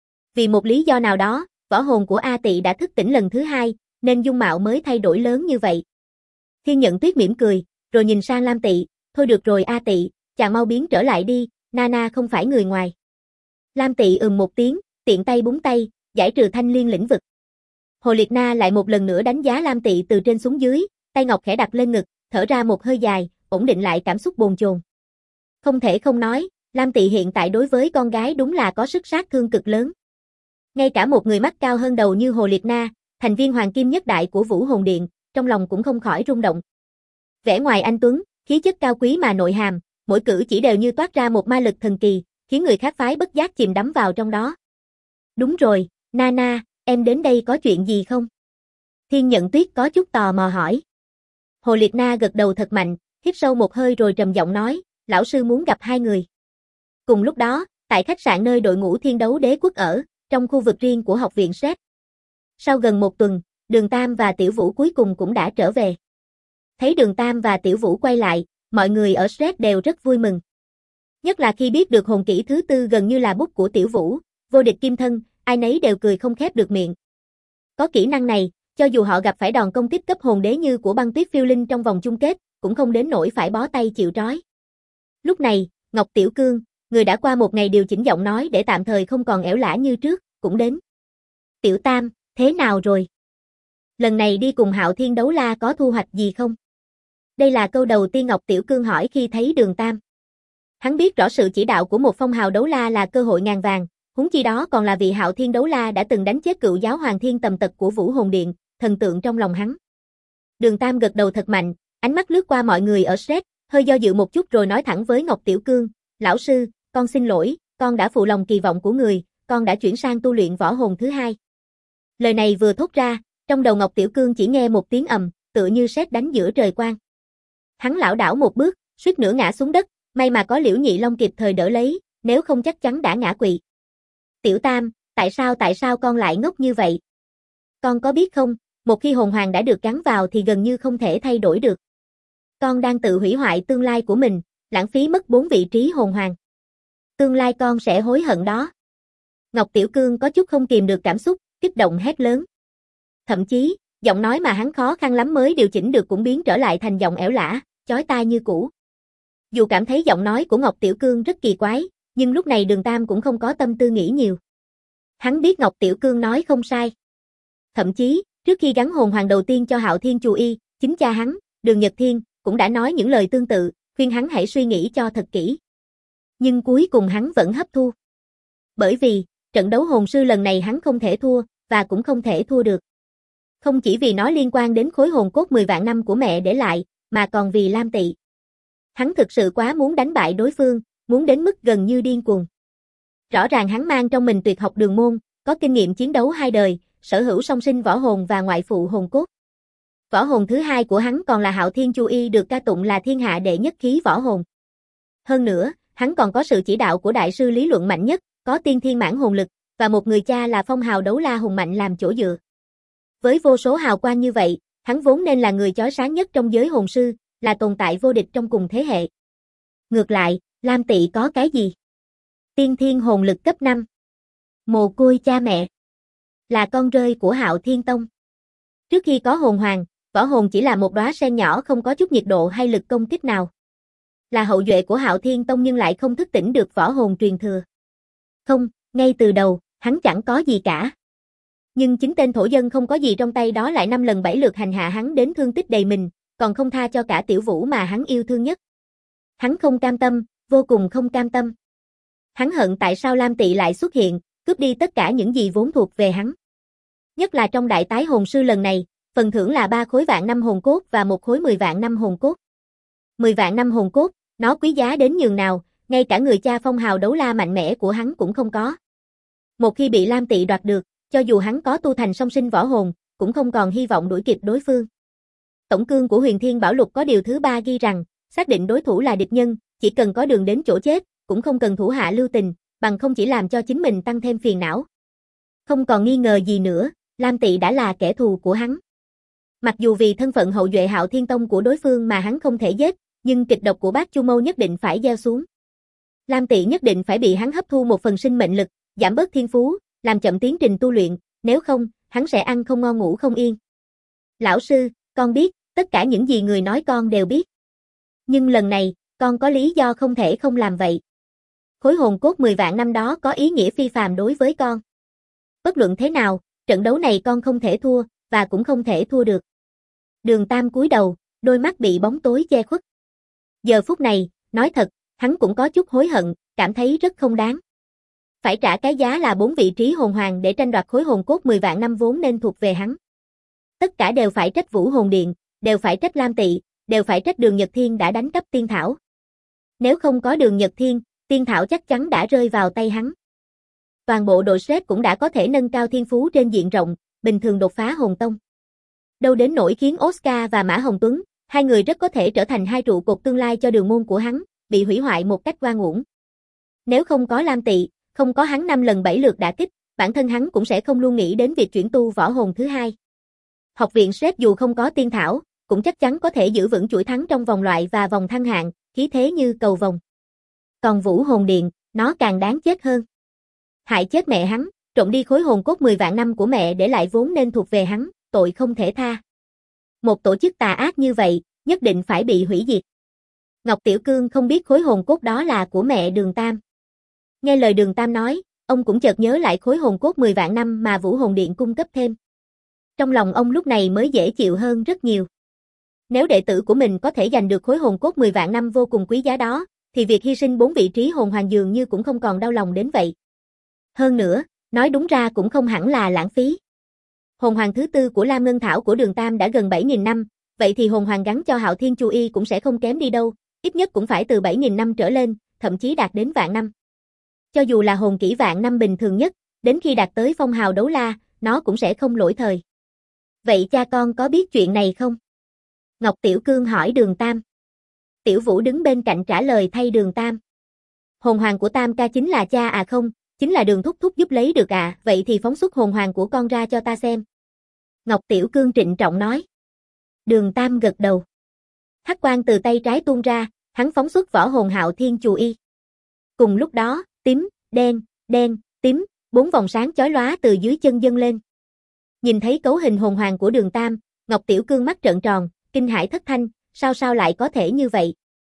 Vì một lý do nào đó, võ hồn của A Tị đã thức tỉnh lần thứ hai, nên dung mạo mới thay đổi lớn như vậy. Thiên Nhận Tuyết mỉm cười, rồi nhìn sang Lam Tị, thôi được rồi A Tị, chàng mau biến trở lại đi, Nana không phải người ngoài. Lam Tị một tiếng, tiện tay búng tay, giải trừ Thanh Liên lĩnh vực. Hồ Liệt Na lại một lần nữa đánh giá Lam Tị từ trên xuống dưới, tay ngọc khẽ đặt lên ngực, thở ra một hơi dài, ổn định lại cảm xúc bồn chồn. Không thể không nói, Lam Tị hiện tại đối với con gái đúng là có sức sát thương cực lớn. Ngay cả một người mắt cao hơn đầu như Hồ Liệt Na, thành viên Hoàng Kim Nhất Đại của Vũ Hồn Điện, trong lòng cũng không khỏi rung động. Vẻ ngoài anh tuấn, khí chất cao quý mà nội hàm, mỗi cử chỉ đều như toát ra một ma lực thần kỳ, khiến người khác phái bất giác chìm đắm vào trong đó. Đúng rồi, Nana, em đến đây có chuyện gì không? Thiên Nhận Tuyết có chút tò mò hỏi. Hồ Liệt Na gật đầu thật mạnh, hít sâu một hơi rồi trầm giọng nói, lão sư muốn gặp hai người. Cùng lúc đó, tại khách sạn nơi đội ngũ Thiên Đấu Đế Quốc ở, trong khu vực riêng của học viện Sét. Sau gần một tuần, Đường Tam và Tiểu Vũ cuối cùng cũng đã trở về. Thấy Đường Tam và Tiểu Vũ quay lại, mọi người ở Shred đều rất vui mừng. Nhất là khi biết được hồn kỹ thứ tư gần như là bút của Tiểu Vũ, vô địch kim thân, ai nấy đều cười không khép được miệng. Có kỹ năng này, cho dù họ gặp phải đòn công kích cấp hồn đế như của Băng Tuyết Phiêu Linh trong vòng chung kết, cũng không đến nỗi phải bó tay chịu trói. Lúc này, Ngọc Tiểu Cương, người đã qua một ngày điều chỉnh giọng nói để tạm thời không còn ẻo lả như trước, cũng đến. Tiểu Tam, thế nào rồi? Lần này đi cùng Hạo Thiên đấu la có thu hoạch gì không? Đây là câu đầu tiên Ngọc Tiểu Cương hỏi khi thấy Đường Tam. Hắn biết rõ sự chỉ đạo của một phong hào đấu la là cơ hội ngàn vàng, huống chi đó còn là vị Hạo Thiên đấu la đã từng đánh chết cựu giáo hoàng thiên tầm tật của Vũ Hồn Điện, thần tượng trong lòng hắn. Đường Tam gật đầu thật mạnh, ánh mắt lướt qua mọi người ở Shred, hơi do dự một chút rồi nói thẳng với Ngọc Tiểu Cương, lão sư, con xin lỗi, con đã phụ lòng kỳ vọng của người, con đã chuyển sang tu luyện võ hồn thứ hai. Lời này vừa thốt ra, trong đầu Ngọc Tiểu Cương chỉ nghe một tiếng ầm, tựa như sét đánh giữa trời quang. Hắn lảo đảo một bước, suýt nữa ngã xuống đất, may mà có Liễu Nhị Long kịp thời đỡ lấy, nếu không chắc chắn đã ngã quỵ. Tiểu Tam, tại sao con lại ngốc như vậy? Con có biết không, một khi hồn hoàng đã được gắn vào thì gần như không thể thay đổi được. Con đang tự hủy hoại tương lai của mình, lãng phí mất 4 vị trí hồn hoàng. Tương lai con sẽ hối hận đó. Ngọc Tiểu Cương có chút không kìm được cảm xúc, kích động hét lớn. Thậm chí, giọng nói mà hắn khó khăn lắm mới điều chỉnh được cũng biến trở lại thành giọng ẻo lả, chói tai như cũ. Dù cảm thấy giọng nói của Ngọc Tiểu Cương rất kỳ quái, nhưng lúc này Đường Tam cũng không có tâm tư nghĩ nhiều. Hắn biết Ngọc Tiểu Cương nói không sai. Thậm chí, trước khi gắn hồn hoàng đầu tiên cho Hạo Thiên Chu Y, chính cha hắn, Đường Nhật Thiên, cũng đã nói những lời tương tự, khuyên hắn hãy suy nghĩ cho thật kỹ. Nhưng cuối cùng hắn vẫn hấp thu. Bởi vì, trận đấu hồn sư lần này hắn không thể thua, và cũng không thể thua được. Không chỉ vì nó liên quan đến khối hồn cốt 10 vạn năm của mẹ để lại, mà còn vì Lam Tị. Hắn thực sự quá muốn đánh bại đối phương, muốn đến mức gần như điên cuồng. Rõ ràng hắn mang trong mình tuyệt học đường môn, có kinh nghiệm chiến đấu 2 đời, sở hữu song sinh võ hồn và ngoại phụ hồn cốt. Võ hồn thứ hai của hắn còn là Hạo Thiên Chu Y được ca tụng là thiên hạ đệ nhất khí võ hồn. Hơn nữa, hắn còn có sự chỉ đạo của đại sư lý luận mạnh nhất, có tiên thiên mãn hồn lực, và một người cha là phong hào đấu la hùng mạnh làm chỗ dựa. Với vô số hào quang như vậy, hắn vốn nên là người chói sáng nhất trong giới hồn sư, là tồn tại vô địch trong cùng thế hệ. Ngược lại, Lam Tị có cái gì? Tiên thiên hồn lực cấp 5. Mồ côi cha mẹ. Là con rơi của Hạo Thiên Tông. Trước khi có hồn hoàng, võ hồn chỉ là một đóa sen nhỏ không có chút nhiệt độ hay lực công kích nào. Là hậu duệ của Hạo Thiên Tông nhưng lại không thức tỉnh được võ hồn truyền thừa. Không, ngay từ đầu, hắn chẳng có gì cả. Nhưng chính tên thổ dân không có gì trong tay đó lại 5 lần 7 lượt hành hạ hắn đến thương tích đầy mình, còn không tha cho cả Tiểu Vũ mà hắn yêu thương nhất. Hắn không cam tâm, vô cùng không cam tâm. Hắn hận tại sao Lam Tị lại xuất hiện, cướp đi tất cả những gì vốn thuộc về hắn. Nhất là trong đại tái hồn sư lần này, phần thưởng là 3 khối vạn năm hồn cốt và 1 khối 10 vạn năm hồn cốt. 10 vạn năm hồn cốt, nó quý giá đến nhường nào, ngay cả người cha phong hào đấu la mạnh mẽ của hắn cũng không có. Một khi bị Lam Tị đoạt được, cho dù hắn có tu thành song sinh võ hồn, cũng không còn hy vọng đuổi kịp đối phương. Tổng cương của Huyền Thiên Bảo Lục có điều thứ 3 ghi rằng, xác định đối thủ là địch nhân, chỉ cần có đường đến chỗ chết, cũng không cần thủ hạ lưu tình, bằng không chỉ làm cho chính mình tăng thêm phiền não. Không còn nghi ngờ gì nữa, Lam Tị đã là kẻ thù của hắn. Mặc dù vì thân phận hậu duệ Hạo Thiên Tông của đối phương mà hắn không thể giết, nhưng kịch độc của Bát Chu Mâu nhất định phải gieo xuống. Lam Tị nhất định phải bị hắn hấp thu một phần sinh mệnh lực, giảm bớt thiên phú, làm chậm tiến trình tu luyện, nếu không, hắn sẽ ăn không ngon ngủ không yên. Lão sư, con biết, tất cả những gì người nói con đều biết. Nhưng lần này, con có lý do không thể không làm vậy. Khối hồn cốt 10 vạn năm đó có ý nghĩa phi phàm đối với con. Bất luận thế nào, trận đấu này con không thể thua, và cũng không thể thua được. Đường Tam cúi đầu, đôi mắt bị bóng tối che khuất. Giờ phút này, nói thật, hắn cũng có chút hối hận, cảm thấy rất không đáng. Phải trả cái giá là 4 vị trí hồn hoàng để tranh đoạt khối hồn cốt 10 vạn năm vốn nên thuộc về hắn. Tất cả đều phải trách Vũ Hồn Điện, đều phải trách Lam Tị, đều phải trách Đường Nhật Thiên đã đánh cắp tiên thảo. Nếu không có Đường Nhật Thiên, tiên thảo chắc chắn đã rơi vào tay hắn. Toàn bộ đội Shred cũng đã có thể nâng cao thiên phú trên diện rộng, bình thường đột phá hồn tông. Đâu đến nỗi khiến Oscar và Mã Hồng Tuấn, hai người rất có thể trở thành hai trụ cột tương lai cho đường môn của hắn, bị hủy hoại một cách oan uổng. Nếu không có Lam Tị, không có hắn 5 lần 7 lượt đả kích, bản thân hắn cũng sẽ không luôn nghĩ đến việc chuyển tu võ hồn thứ hai. Học viện Sếp dù không có tiên thảo, cũng chắc chắn có thể giữ vững chuỗi thắng trong vòng loại và vòng thăng hạng, khí thế như cầu vồng. Còn Vũ Hồn Điện, nó càng đáng chết hơn. Hại chết mẹ hắn, trộm đi khối hồn cốt 10 vạn năm của mẹ để lại vốn nên thuộc về hắn, tội không thể tha. Một tổ chức tà ác như vậy, nhất định phải bị hủy diệt. Ngọc Tiểu Cương không biết khối hồn cốt đó là của mẹ Đường Tam. Nghe lời Đường Tam nói, ông cũng chợt nhớ lại khối hồn cốt 10 vạn năm mà Vũ Hồn Điện cung cấp thêm. Trong lòng ông lúc này mới dễ chịu hơn rất nhiều. Nếu đệ tử của mình có thể giành được khối hồn cốt 10 vạn năm vô cùng quý giá đó, thì việc hy sinh 4 vị trí hồn hoàng dường như cũng không còn đau lòng đến vậy. Hơn nữa, nói đúng ra cũng không hẳn là lãng phí. Hồn hoàng thứ tư của Lam Ngân Thảo của Đường Tam đã gần 7.000 năm, vậy thì hồn hoàng gắn cho Hạo Thiên Chu Y cũng sẽ không kém đi đâu, ít nhất cũng phải từ 7.000 năm trở lên, thậm chí đạt đến vạn năm. Cho dù là hồn kỹ vạn năm bình thường nhất, đến khi đạt tới phong hào đấu la, nó cũng sẽ không lỗi thời. Vậy cha con có biết chuyện này không? Ngọc Tiểu Cương hỏi Đường Tam. Tiểu Vũ đứng bên cạnh trả lời thay Đường Tam. Hồn hoàng của Tam ca chính là cha à? Không, chính là Đường thúc thúc giúp lấy được à, vậy thì phóng xuất hồn hoàng của con ra cho ta xem. Ngọc Tiểu Cương trịnh trọng nói. Đường Tam gật đầu. Hắc quang từ tay trái tuôn ra, hắn phóng xuất võ hồn Hạo Thiên Chu Y. Cùng lúc đó, tím, đen, tím, 4 vòng sáng chói lóa từ dưới chân dâng lên. Nhìn thấy cấu hình hồn hoàng của Đường Tam, Ngọc Tiểu Cương mắt trợn tròn, kinh hãi thất thanh, sao lại có thể như vậy?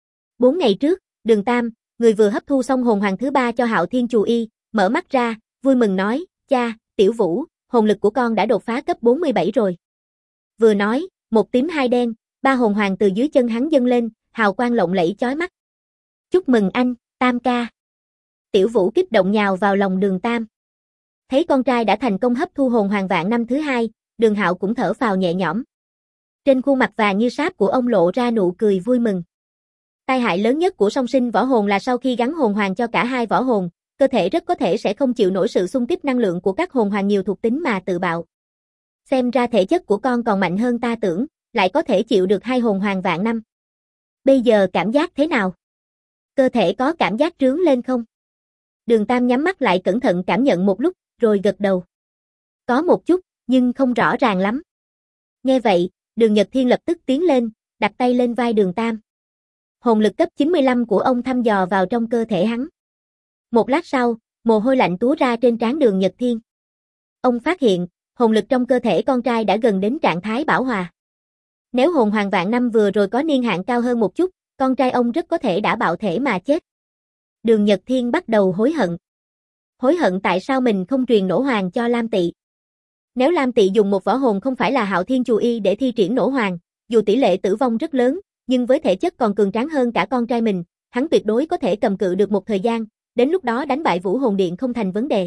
4 ngày trước, Đường Tam, người vừa hấp thu xong hồn hoàng thứ 3 cho Hạo Thiên Chu Y, mở mắt ra, vui mừng nói, cha, Tiểu Vũ, hồn lực của con đã đột phá cấp 47 rồi. Vừa nói, một tím hai đen, 3 hồn hoàng từ dưới chân hắn dâng lên, hào quang lộng lẫy chói mắt. Chúc mừng anh, Tam ca. Tiểu Vũ kích động nhào vào lòng Đường Tam. Thấy con trai đã thành công hấp thu hồn hoàng vạn năm thứ 2, Đường Hạo cũng thở phào nhẹ nhõm. Trên khuôn mặt vàng như sáp của ông lộ ra nụ cười vui mừng. Tai hại lớn nhất của song sinh võ hồn là sau khi gắn hồn hoàng cho cả hai võ hồn, cơ thể rất có thể sẽ không chịu nổi sự xung kích năng lượng của các hồn hoàng nhiều thuộc tính mà tự bạo. Xem ra thể chất của con còn mạnh hơn ta tưởng, lại có thể chịu được 2 hồn hoàng vạn năm. Bây giờ cảm giác thế nào? Cơ thể có cảm giác trướng lên không? Đường Tam nhắm mắt lại cẩn thận cảm nhận một lúc, rồi gật đầu. Có một chút, nhưng không rõ ràng lắm. Nghe vậy, Đường Nhật Thiên lập tức tiến lên, đặt tay lên vai Đường Tam. Hồn lực cấp 95 của ông thăm dò vào trong cơ thể hắn. Một lát sau, mồ hôi lạnh túa ra trên trán Đường Nhật Thiên. Ông phát hiện, hồn lực trong cơ thể con trai đã gần đến trạng thái bảo hòa. Nếu hồn hoàng vạn năm vừa rồi có niên hạn cao hơn một chút, con trai ông rất có thể đã bạo thể mà chết. Đường Nhật Thiên bắt đầu hối hận. Hối hận tại sao mình không truyền nổ hoàng cho Lam Tị. Nếu Lam Tị dùng một võ hồn không phải là Hạo Thiên Chu Y để thi triển nổ hoàng, dù tỷ lệ tử vong rất lớn, nhưng với thể chất còn cường tráng hơn cả con trai mình, hắn tuyệt đối có thể cầm cự được một thời gian, đến lúc đó đánh bại Vũ Hồn Điện không thành vấn đề.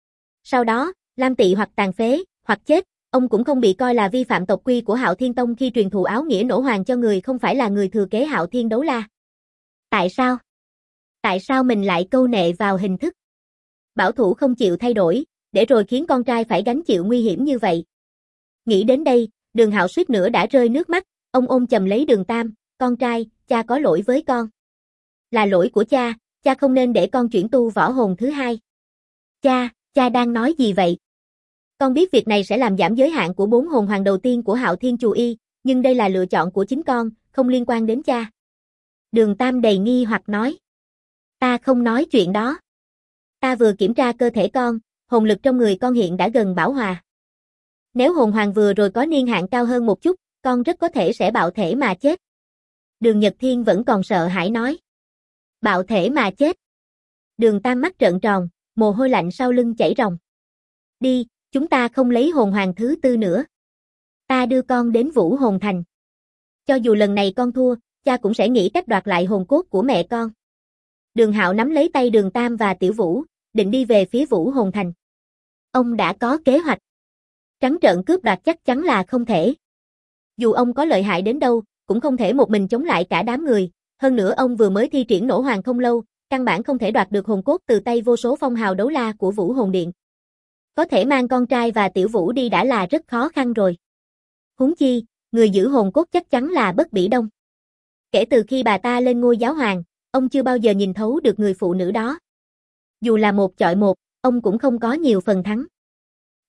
Sau đó, Lam Tị hoặc tàn phế, hoặc chết, ông cũng không bị coi là vi phạm tộc quy của Hạo Thiên Tông khi truyền thụ áo nghĩa nổ hoàng cho người không phải là người thừa kế Hạo Thiên Đấu La. Tại sao? Tại sao mình lại câu nệ vào hình thức? Bảo thủ không chịu thay đổi, để rồi khiến con trai phải gánh chịu nguy hiểm như vậy. Nghĩ đến đây, Đường Hạo suýt nữa đã rơi nước mắt, ông ôm chầm lấy Đường Tam, con trai, cha có lỗi với con. Là lỗi của cha không nên để con chuyển tu võ hồn thứ 2. Cha đang nói gì vậy? Con biết việc này sẽ làm giảm giới hạn của 4 hồn hoàng đầu tiên của Hạo Thiên Chu Y, nhưng đây là lựa chọn của chính con, không liên quan đến cha. Đường Tam đầy nghi hoặc nói. Ta không nói chuyện đó. Ta vừa kiểm tra cơ thể con, hồn lực trong người con hiện đã gần bảo hòa. Nếu hồn hoàng vừa rồi có niên hạn cao hơn một chút, con rất có thể sẽ bạo thể mà chết. Đường Nhật Thiên vẫn còn sợ hãi nói. Bạo thể mà chết. Đường Tam mắt trợn tròn, mồ hôi lạnh sau lưng chảy ròng. Đi, chúng ta không lấy hồn hoàng thứ 4 nữa. Ta đưa con đến Vũ Hồn Thành. Cho dù lần này con thua, cha cũng sẽ nghĩ cách đoạt lại hồn cốt của mẹ con. Đường Hạo nắm lấy tay Đường Tam và Tiểu Vũ, định đi về phía Vũ Hồn Thành. Ông đã có kế hoạch. Trắng trợn cướp đoạt chắc chắn là không thể. Dù ông có lợi hại đến đâu, cũng không thể một mình chống lại cả đám người. Hơn nữa ông vừa mới thi triển nổ hoàng không lâu, căn bản không thể đoạt được hồn cốt từ tay vô số phong hào đấu la của Vũ Hồn Điện. Có thể mang con trai và Tiểu Vũ đi đã là rất khó khăn rồi. Huống chi, người giữ hồn cốt chắc chắn là Bất Bỉ Đông. Kể từ khi bà ta lên ngôi giáo hoàng, ông chưa bao giờ nhìn thấu được người phụ nữ đó. Dù là 1 chọi 1, ông cũng không có nhiều phần thắng.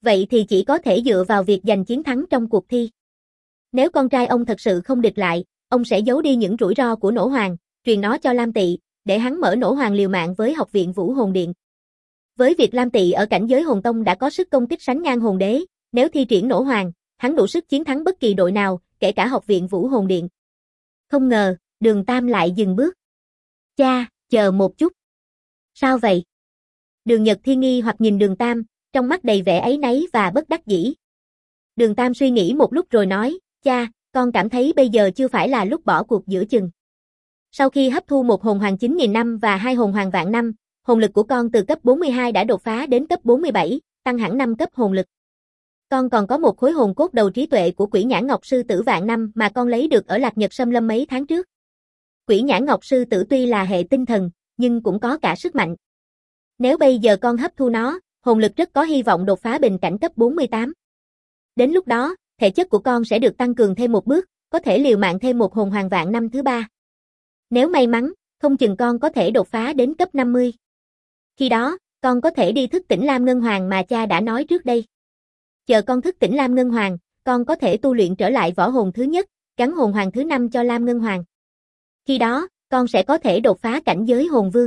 Vậy thì chỉ có thể dựa vào việc giành chiến thắng trong cuộc thi. Nếu con trai ông thật sự không địch lại, ông sẽ giấu đi những rủi ro của Nổ Hoàng, truyền nó cho Lam Tị, để hắn mở Nổ Hoàng liều mạng với Học viện Vũ Hồn Điện. Với việc Lam Tị ở cảnh giới Hồn Tông đã có sức công kích sánh ngang Hồn Đế, nếu thi triển Nổ Hoàng, hắn đủ sức chiến thắng bất kỳ đội nào, kể cả Học viện Vũ Hồn Điện. Không ngờ, Đường Tam lại dừng bước. Cha, chờ một chút. Sao vậy? Đường Nhật Thiên nghi hoặc nhìn Đường Tam, trong mắt đầy vẻ áy náy và bất đắc dĩ. Đường Tam suy nghĩ một lúc rồi nói, cha, con cảm thấy bây giờ chưa phải là lúc bỏ cuộc giữa chừng. Sau khi hấp thu một hồn hoàng 9.000 năm và 2 hồn hoàng vạn năm, hồn lực của con từ cấp 42 đã đột phá đến cấp 47, tăng hẳn 5 cấp hồn lực. Con còn có một khối hồn cốt đầu trí tuệ của Quỷ Nhãn Ngọc Sư Tử vạn năm mà con lấy được ở Lạc Nhật Xâm Lâm mấy tháng trước. Quỷ Nhãn Ngọc Sư Tử tuy là hệ tinh thần, nhưng cũng có cả sức mạnh. Nếu bây giờ con hấp thu nó, hồn lực rất có hy vọng đột phá bình cảnh cấp 48. Đến lúc đó, thể chất của con sẽ được tăng cường thêm một bước, có thể liều mạng thêm một hồn hoàng vạn năm thứ 3. Nếu may mắn, không chừng con có thể đột phá đến cấp 50. Khi đó, con có thể đi thức tỉnh Lam Ngân Hoàng mà cha đã nói trước đây. Chờ con thức tỉnh Lam Ngân Hoàng, con có thể tu luyện trở lại võ hồn thứ nhất, gắn hồn hoàng thứ 5 cho Lam Ngân Hoàng. Khi đó, con sẽ có thể đột phá cảnh giới hồn vương.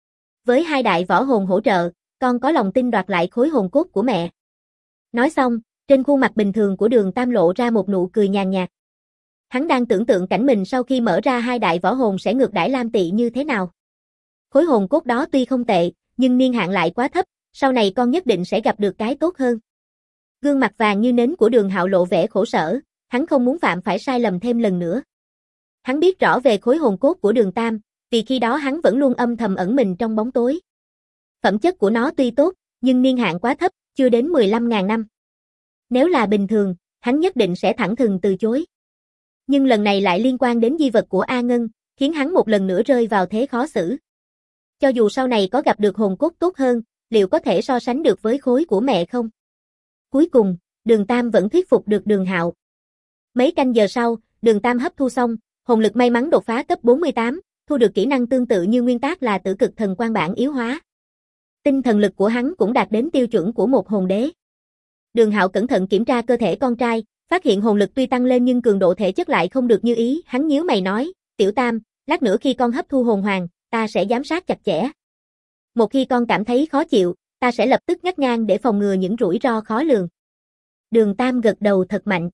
Với 2 đại võ hồn hỗ trợ, con có lòng tin đoạt lại khối hồn cốt của mẹ. Nói xong, trên khuôn mặt bình thường của Đường Tam lộ ra một nụ cười nhàn nhạt. Hắn đang tưởng tượng cảnh mình sau khi mở ra 2 đại võ hồn sẽ ngược đãi Lam Tị như thế nào. Khối hồn cốt đó tuy không tệ, nhưng niên hạn lại quá thấp, sau này con nhất định sẽ gặp được cái tốt hơn. Gương mặt vàng như nến của Đường Hạo lộ vẻ khổ sở, hắn không muốn phạm phải sai lầm thêm lần nữa. Hắn biết rõ về khối hồn cốt của Đường Tam, vì khi đó hắn vẫn luôn âm thầm ẩn mình trong bóng tối. Phẩm chất của nó tuy tốt, nhưng niên hạn quá thấp, chưa đến 15.000 năm. Nếu là bình thường, hắn nhất định sẽ thẳng thừng từ chối. Nhưng lần này lại liên quan đến di vật của A Ngân, khiến hắn một lần nữa rơi vào thế khó xử. Cho dù sau này có gặp được hồn cốt tốt hơn, liệu có thể so sánh được với khối của mẹ không? Cuối cùng, Đường Tam vẫn thuyết phục được Đường Hạo. Mấy canh giờ sau, Đường Tam hấp thu xong, hồn lực may mắn đột phá cấp 48, thu được kỹ năng tương tự như nguyên tác là Tử Cực Thần Quan bản yếu hóa. Tinh thần lực của hắn cũng đạt đến tiêu chuẩn của một hồn đế. Đường Hạo cẩn thận kiểm tra cơ thể con trai, phát hiện hồn lực tuy tăng lên nhưng cường độ thể chất lại không được như ý, hắn nhíu mày nói, Tiểu Tam, lát nữa khi con hấp thu hồn hoàng, ta sẽ giám sát chặt chẽ. Một khi con cảm thấy khó chịu, ta sẽ lập tức ngắt ngang để phòng ngừa những rủi ro khó lường. Đường Tam gật đầu thật mạnh.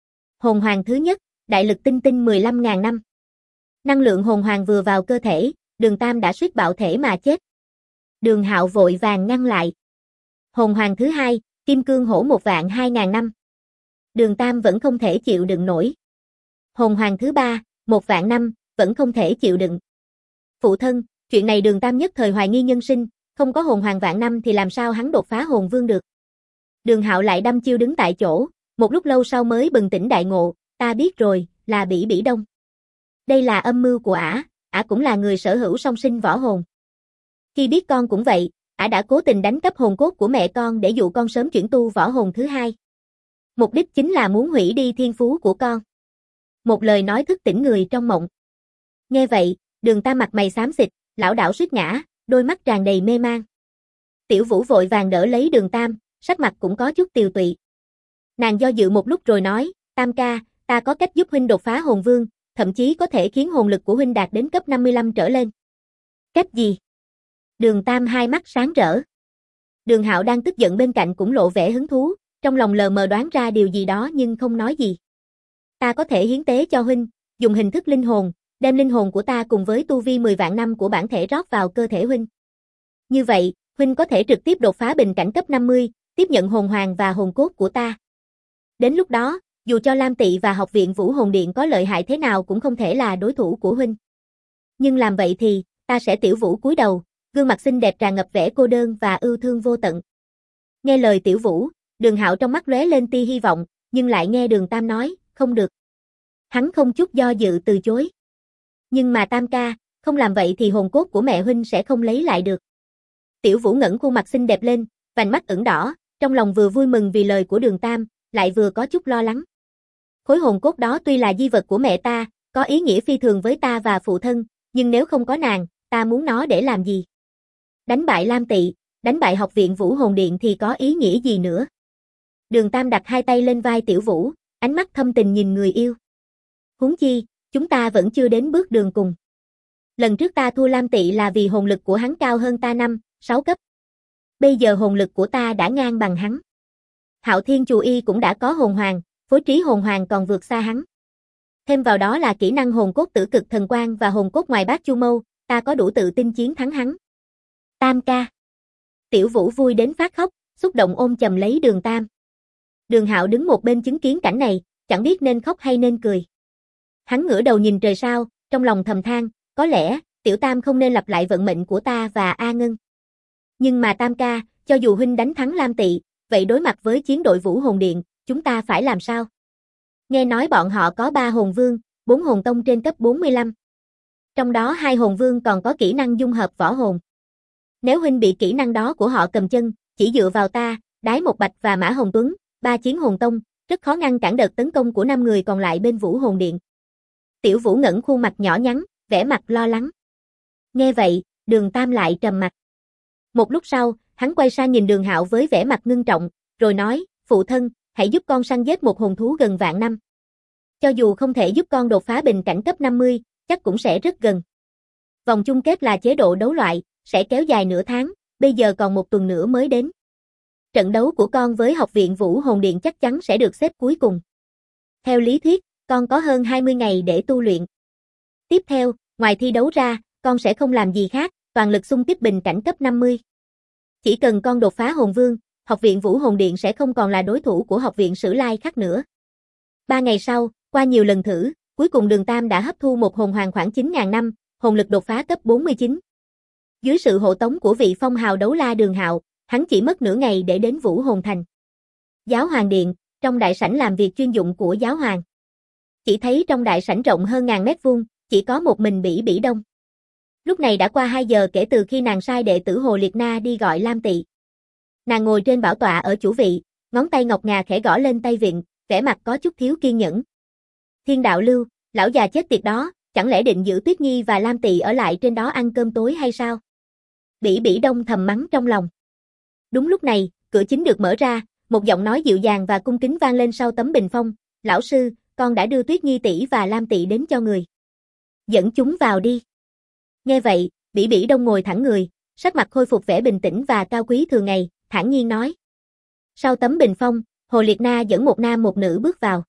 Hồn hoàng thứ nhất, đại lực tinh tinh 15.000 năm. Năng lượng hồn hoàng vừa vào cơ thể, Đường Tam đã suýt bạo thể mà chết. Đường Hạo vội vàng ngăn lại. Hồn hoàng thứ hai, kim cương hổ 1.200.000 năm. Đường Tam vẫn không thể chịu đựng nổi. Hồn hoàng thứ ba, 1.000 năm, vẫn không thể chịu đựng. Phụ thân, chuyện này Đường Tam nhất thời hoài nghi nhân sinh, không có hồn hoàng vạn năm thì làm sao hắn đột phá hồn vương được. Đường Hạo lại đăm chiêu đứng tại chỗ, một lúc lâu sau mới bừng tỉnh đại ngộ, ta biết rồi, là Bỉ Bỉ Đông. Đây là âm mưu của ả cũng là người sở hữu song sinh võ hồn. Khi biết con cũng vậy, ả đã cố tình đánh cắp hồn cốt của mẹ con để dụ con sớm chuyển tu võ hồn thứ hai. Mục đích chính là muốn hủy đi thiên phú của con. Một lời nói thức tỉnh người trong mộng. Nghe vậy, Đường Tam mặt mày xám xịt, lảo đảo suýt ngã, đôi mắt tràn đầy mê man. Tiểu Vũ vội vàng đỡ lấy Đường Tam, sắc mặt cũng có chút tiều tụy. Nàng do dự một lúc rồi nói, Tam ca, ta có cách giúp huynh đột phá hồn vương, thậm chí có thể khiến hồn lực của huynh đạt đến cấp 55 trở lên. Cách gì? Đường Tam hai mắt sáng rỡ. Đường Hạo đang tức giận bên cạnh cũng lộ vẻ hứng thú, trong lòng lờ mờ đoán ra điều gì đó nhưng không nói gì. Ta có thể hiến tế cho huynh, dùng hình thức linh hồn, đem linh hồn của ta cùng với tu vi 10 vạn năm của bản thể rót vào cơ thể huynh. Như vậy, huynh có thể trực tiếp đột phá bình cảnh cấp 50, tiếp nhận hồn hoàng và hồn cốt của ta. Đến lúc đó, dù cho Lam Tị và Học viện Vũ Hồn Điện có lợi hại thế nào cũng không thể là đối thủ của huynh. Nhưng làm vậy thì, ta sẽ Tiểu Vũ cúi đầu, gương mặt xinh đẹp tràn ngập vẻ cô đơn và ưu thương vô tận. Nghe lời Tiểu Vũ, Đường Hạo trong mắt lóe lên tia hy vọng, nhưng lại nghe Đường Tam nói, không được. Hắn không chút do dự từ chối. Nhưng mà Tam ca, không làm vậy thì hồn cốt của mẹ huynh sẽ không lấy lại được. Tiểu Vũ ngẩng khuôn mặt xinh đẹp lên, vành mắt ửng đỏ, trong lòng vừa vui mừng vì lời của Đường Tam, lại vừa có chút lo lắng. Khối hồn cốt đó tuy là di vật của mẹ ta, có ý nghĩa phi thường với ta và phụ thân, nhưng nếu không có nàng, ta muốn nó để làm gì? Đánh bại Lam Tị, đánh bại Học viện Vũ Hồn Điện thì có ý nghĩa gì nữa? Đường Tam đặt hai tay lên vai Tiểu Vũ, ánh mắt thâm tình nhìn người yêu. Huống chi, chúng ta vẫn chưa đến bước đường cùng. Lần trước ta thua Lam Tị là vì hồn lực của hắn cao hơn ta 5-6 cấp. Bây giờ hồn lực của ta đã ngang bằng hắn. Hạo Thiên Chù Y cũng đã có hồn hoàng, phối trí hồn hoàng còn vượt xa hắn. Thêm vào đó là kỹ năng hồn cốt tử cực thần quang và hồn cốt ngoài bát chu mâu, ta có đủ tự tin chiến thắng hắn. Tam ca. Tiểu Vũ vui đến phát khóc, xúc động ôm chầm lấy Đường Tam. Đường Hạo đứng một bên chứng kiến cảnh này, chẳng biết nên khóc hay nên cười. Hắn ngửa đầu nhìn trời sao, trong lòng thầm than, có lẽ, Tiểu Tam không nên lặp lại vận mệnh của ta và A Ngân. Nhưng mà Tam ca, cho dù huynh đánh thắng Lam Tị, vậy đối mặt với chiến đội Vũ Hồn Điện, chúng ta phải làm sao? Nghe nói bọn họ có 3 hồn vương, 4 hồn tông trên cấp 45. Trong đó 2 hồn vương còn có kỹ năng dung hợp võ hồn. Nếu huynh bị kỹ năng đó của họ cầm chân, chỉ dựa vào ta, Đái Một Bạch và Mã Hồng Tuấn, 3 chiến hồn tông, rất khó ngăn cản đợt tấn công của 5 người còn lại bên Vũ Hồn Điện. Tiểu Vũ ngẩng khuôn mặt nhỏ nhắn, vẻ mặt lo lắng. Nghe vậy, Đường Tam lại trầm mặt. Một lúc sau, hắn quay sang nhìn Đường Hạo với vẻ mặt ngưng trọng, rồi nói, phụ thân, hãy giúp con săn giết một hồn thú gần vạn năm. Cho dù không thể giúp con đột phá bình cảnh cấp 50, chắc cũng sẽ rất gần. Vòng chung kết là chế độ đấu loại, sẽ kéo dài nửa tháng, bây giờ còn 1 tuần nữa mới đến. Trận đấu của con với Học viện Vũ Hồn Điện chắc chắn sẽ được xếp cuối cùng. Theo lý thuyết, con có hơn 20 ngày để tu luyện. Tiếp theo, ngoài thi đấu ra, con sẽ không làm gì khác, toàn lực xung kích bình cảnh cấp 50. Chỉ cần con đột phá hồn vương, Học viện Vũ Hồn Điện sẽ không còn là đối thủ của Học viện Sử Lai Khắc nữa. 3 ngày sau, qua nhiều lần thử, cuối cùng Đường Tam đã hấp thu một hồn hoàng khoảng 9.000 năm, hồn lực đột phá cấp 49. Dưới sự hộ tống của vị phong hào đấu la Đường Hạo, hắn chỉ mất nửa ngày để đến Vũ Hồn Thành. Giáo Hoàng Điện, trong đại sảnh làm việc chuyên dụng của Giáo Hoàng. Chỉ thấy trong đại sảnh rộng hơn ngàn mét vuông, chỉ có một mình Bỉ Bỉ Đông. Lúc này đã qua 2 giờ kể từ khi nàng sai đệ tử Hồ Liệt Na đi gọi Lam Tị. Nàng ngồi trên bảo tọa ở chủ vị, ngón tay ngọc ngà khẽ gõ lên tay vịn, vẻ mặt có chút thiếu kiên nhẫn. Thiên Đạo Lưu, lão già chết tiệt đó, chẳng lẽ định giữ Tuyết Nhi và Lam Tị ở lại trên đó ăn cơm tối hay sao? Bỉ Bỉ Đông thầm mắng trong lòng. Đúng lúc này, cửa chính được mở ra, một giọng nói dịu dàng và cung kính vang lên sau tấm bình phong. Lão sư, con đã đưa Tuyết Nhi tỷ và Lam Tị đến cho người. Dẫn chúng vào đi. Nghe vậy, Bỉ Bỉ Đông ngồi thẳng người, sắc mặt khôi phục vẻ bình tĩnh và cao quý thường ngày, thản nhiên nói. Sau tấm bình phong, Hồ Liệt Na dẫn một nam một nữ bước vào.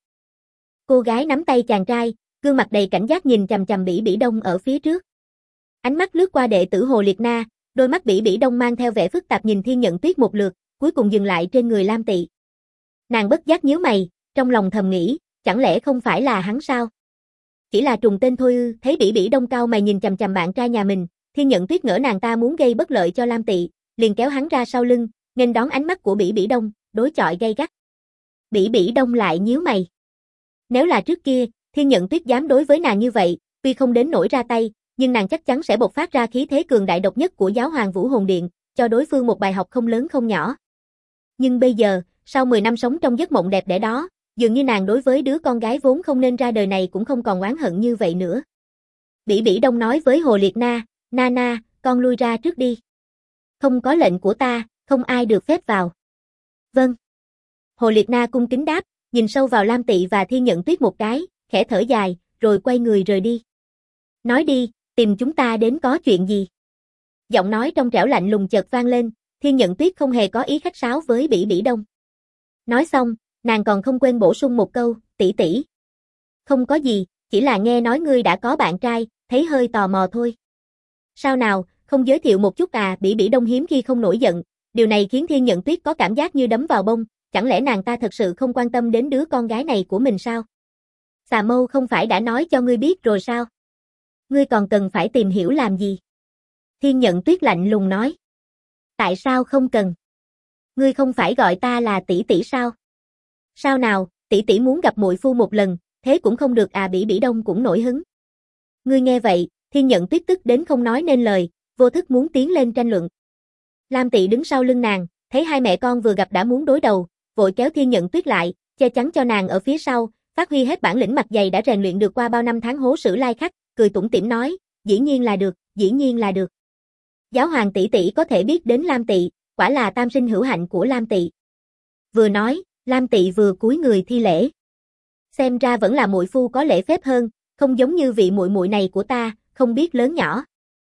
Cô gái nắm tay chàng trai, gương mặt đầy cảnh giác nhìn chằm chằm Bỉ Bỉ Đông ở phía trước. Ánh mắt lướt qua đệ tử Hồ Liệt Na, đôi mắt Bỉ Bỉ Đông mang theo vẻ phức tạp nhìn Thiên Nhận Tuyết một lượt, cuối cùng dừng lại trên người Lam Tị. Nàng bất giác nhíu mày, trong lòng thầm nghĩ, chẳng lẽ không phải là hắn sao? Chỉ là trùng tên thôi ư? Thấy Bỉ Bỉ Đông cao mày nhìn chằm chằm bạn trai nhà mình, Thiên Nhận Tuyết ngỡ nàng ta muốn gây bất lợi cho Lam Tị, liền kéo hắn ra sau lưng, nghênh đón ánh mắt của Bỉ Bỉ Đông, đối chọi gay gắt. Bỉ Bỉ Đông lại nhíu mày. Nếu là trước kia, Thiên Nhận Tuyết dám đối với nàng như vậy, tuy không đến nỗi ra tay, nhưng nàng chắc chắn sẽ bộc phát ra khí thế cường đại độc nhất của Giáo Hoàng Vũ Hồn Điện, cho đối phương một bài học không lớn không nhỏ. Nhưng bây giờ, sau 10 năm sống trong giấc mộng đẹp đẽ đó, dường như nàng đối với đứa con gái vốn không nên ra đời này cũng không còn oán hận như vậy nữa. Bỉ Bỉ Đông nói với Hồ Liệt Na, Na, con lui ra trước đi. Không có lệnh của ta, không ai được phép vào. Vâng. Hồ Liệt Na cung kính đáp, nhìn sâu vào Lam Tị và Thiên Nhận Tuyết một cái, khẽ thở dài, rồi quay người rời đi. Nói đi, tìm chúng ta đến có chuyện gì? Giọng nói trong trẻo lạnh lùng chợt vang lên, Thiên Nhận Tuyết không hề có ý khách sáo với Bỉ Bỉ Đông. Nói xong, nàng còn không quên bổ sung một câu, tỷ tỷ. Không có gì, chỉ là nghe nói ngươi đã có bạn trai, thấy hơi tò mò thôi. Sao nào, không giới thiệu một chút à? Bỉ Bỉ Đông hiếm khi không nổi giận, điều này khiến Thiên Nhận Tuyết có cảm giác như đấm vào bông, chẳng lẽ nàng ta thật sự không quan tâm đến đứa con gái này của mình sao? Xà Mâu không phải đã nói cho ngươi biết rồi sao? Ngươi còn cần phải tìm hiểu làm gì? Thiên Nhận Tuyết lạnh lùng nói. Tại sao không cần? Ngươi không phải gọi ta là tỷ tỷ sao? Sao nào, tỷ tỷ muốn gặp muội phu một lần, thế cũng không được à? Bỉ Bỉ Đông cũng nổi hứng. Ngươi nghe vậy, Thiên Nhận Tuyết tức đến không nói nên lời, vô thức muốn tiến lên tranh luận. Lam Tị đứng sau lưng nàng, thấy hai mẹ con vừa gặp đã muốn đối đầu, vội kéo Thiên Nhận Tuyết lại, che chắn cho nàng ở phía sau, phát huy hết bản lĩnh mặt dày đã rèn luyện được qua bao năm tháng hố Sử Lai Khắc, cười tủm tỉm nói, dĩ nhiên là được, dĩ nhiên là được. Giáo hoàng tỷ tỷ có thể biết đến Lam Tị, quả là tam sinh hữu hạnh của Lam Tị. Vừa nói, Lam Tị vừa cúi người thi lễ. Xem ra vẫn là muội phu có lễ phép hơn, không giống như vị muội muội này của ta, không biết lớn nhỏ.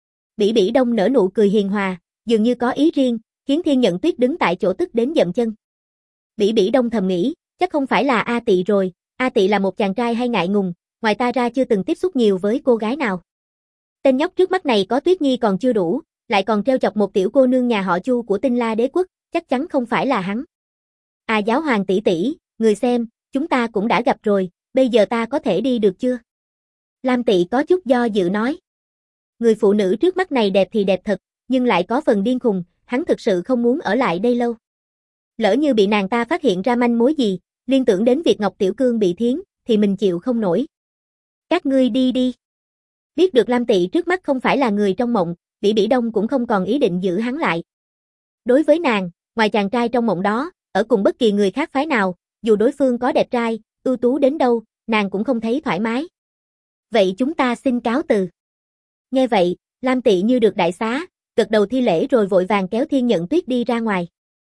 Bỉ Bỉ Đông nở nụ cười hiền hòa, dường như có ý riêng, khiến Thiên Nhận Tuyết đứng tại chỗ tức đến dậm chân. Bỉ Bỉ Đông thầm nghĩ, chắc không phải là A Tị rồi, A Tị là một chàng trai hay ngại ngùng, ngoài ta ra chưa từng tiếp xúc nhiều với cô gái nào. Tên nhóc trước mắt này có Tuyết Nhi còn chưa đủ, lại còn trêu chọc một tiểu cô nương nhà họ Chu của Tinh La Đế quốc, chắc chắn không phải là hắn. À, giáo hoàng tỷ tỷ, người xem, chúng ta cũng đã gặp rồi, bây giờ ta có thể đi được chưa? Lam Tị có chút do dự nói. Người phụ nữ trước mắt này đẹp thì đẹp thật, nhưng lại có phần điên khùng, hắn thực sự không muốn ở lại đây lâu. Lỡ như bị nàng ta phát hiện ra manh mối gì, liên tưởng đến việc Ngọc Tiểu Cương bị thiến, thì mình chịu không nổi. Các ngươi đi đi. Biết được Lam Tị trước mắt không phải là người trong mộng, Bỉ Bỉ Đông cũng không còn ý định giữ hắn lại. Đối với nàng, ngoài chàng trai trong mộng đó, ở cùng bất kỳ người khác phái nào, dù đối phương có đẹp trai, ưu tú đến đâu, nàng cũng không thấy thoải mái. Vậy chúng ta xin cáo từ. Nghe vậy, Lam Tị như được đại xá, gật đầu thi lễ rồi vội vàng kéo Thiên Nhận Tuyết đi ra ngoài.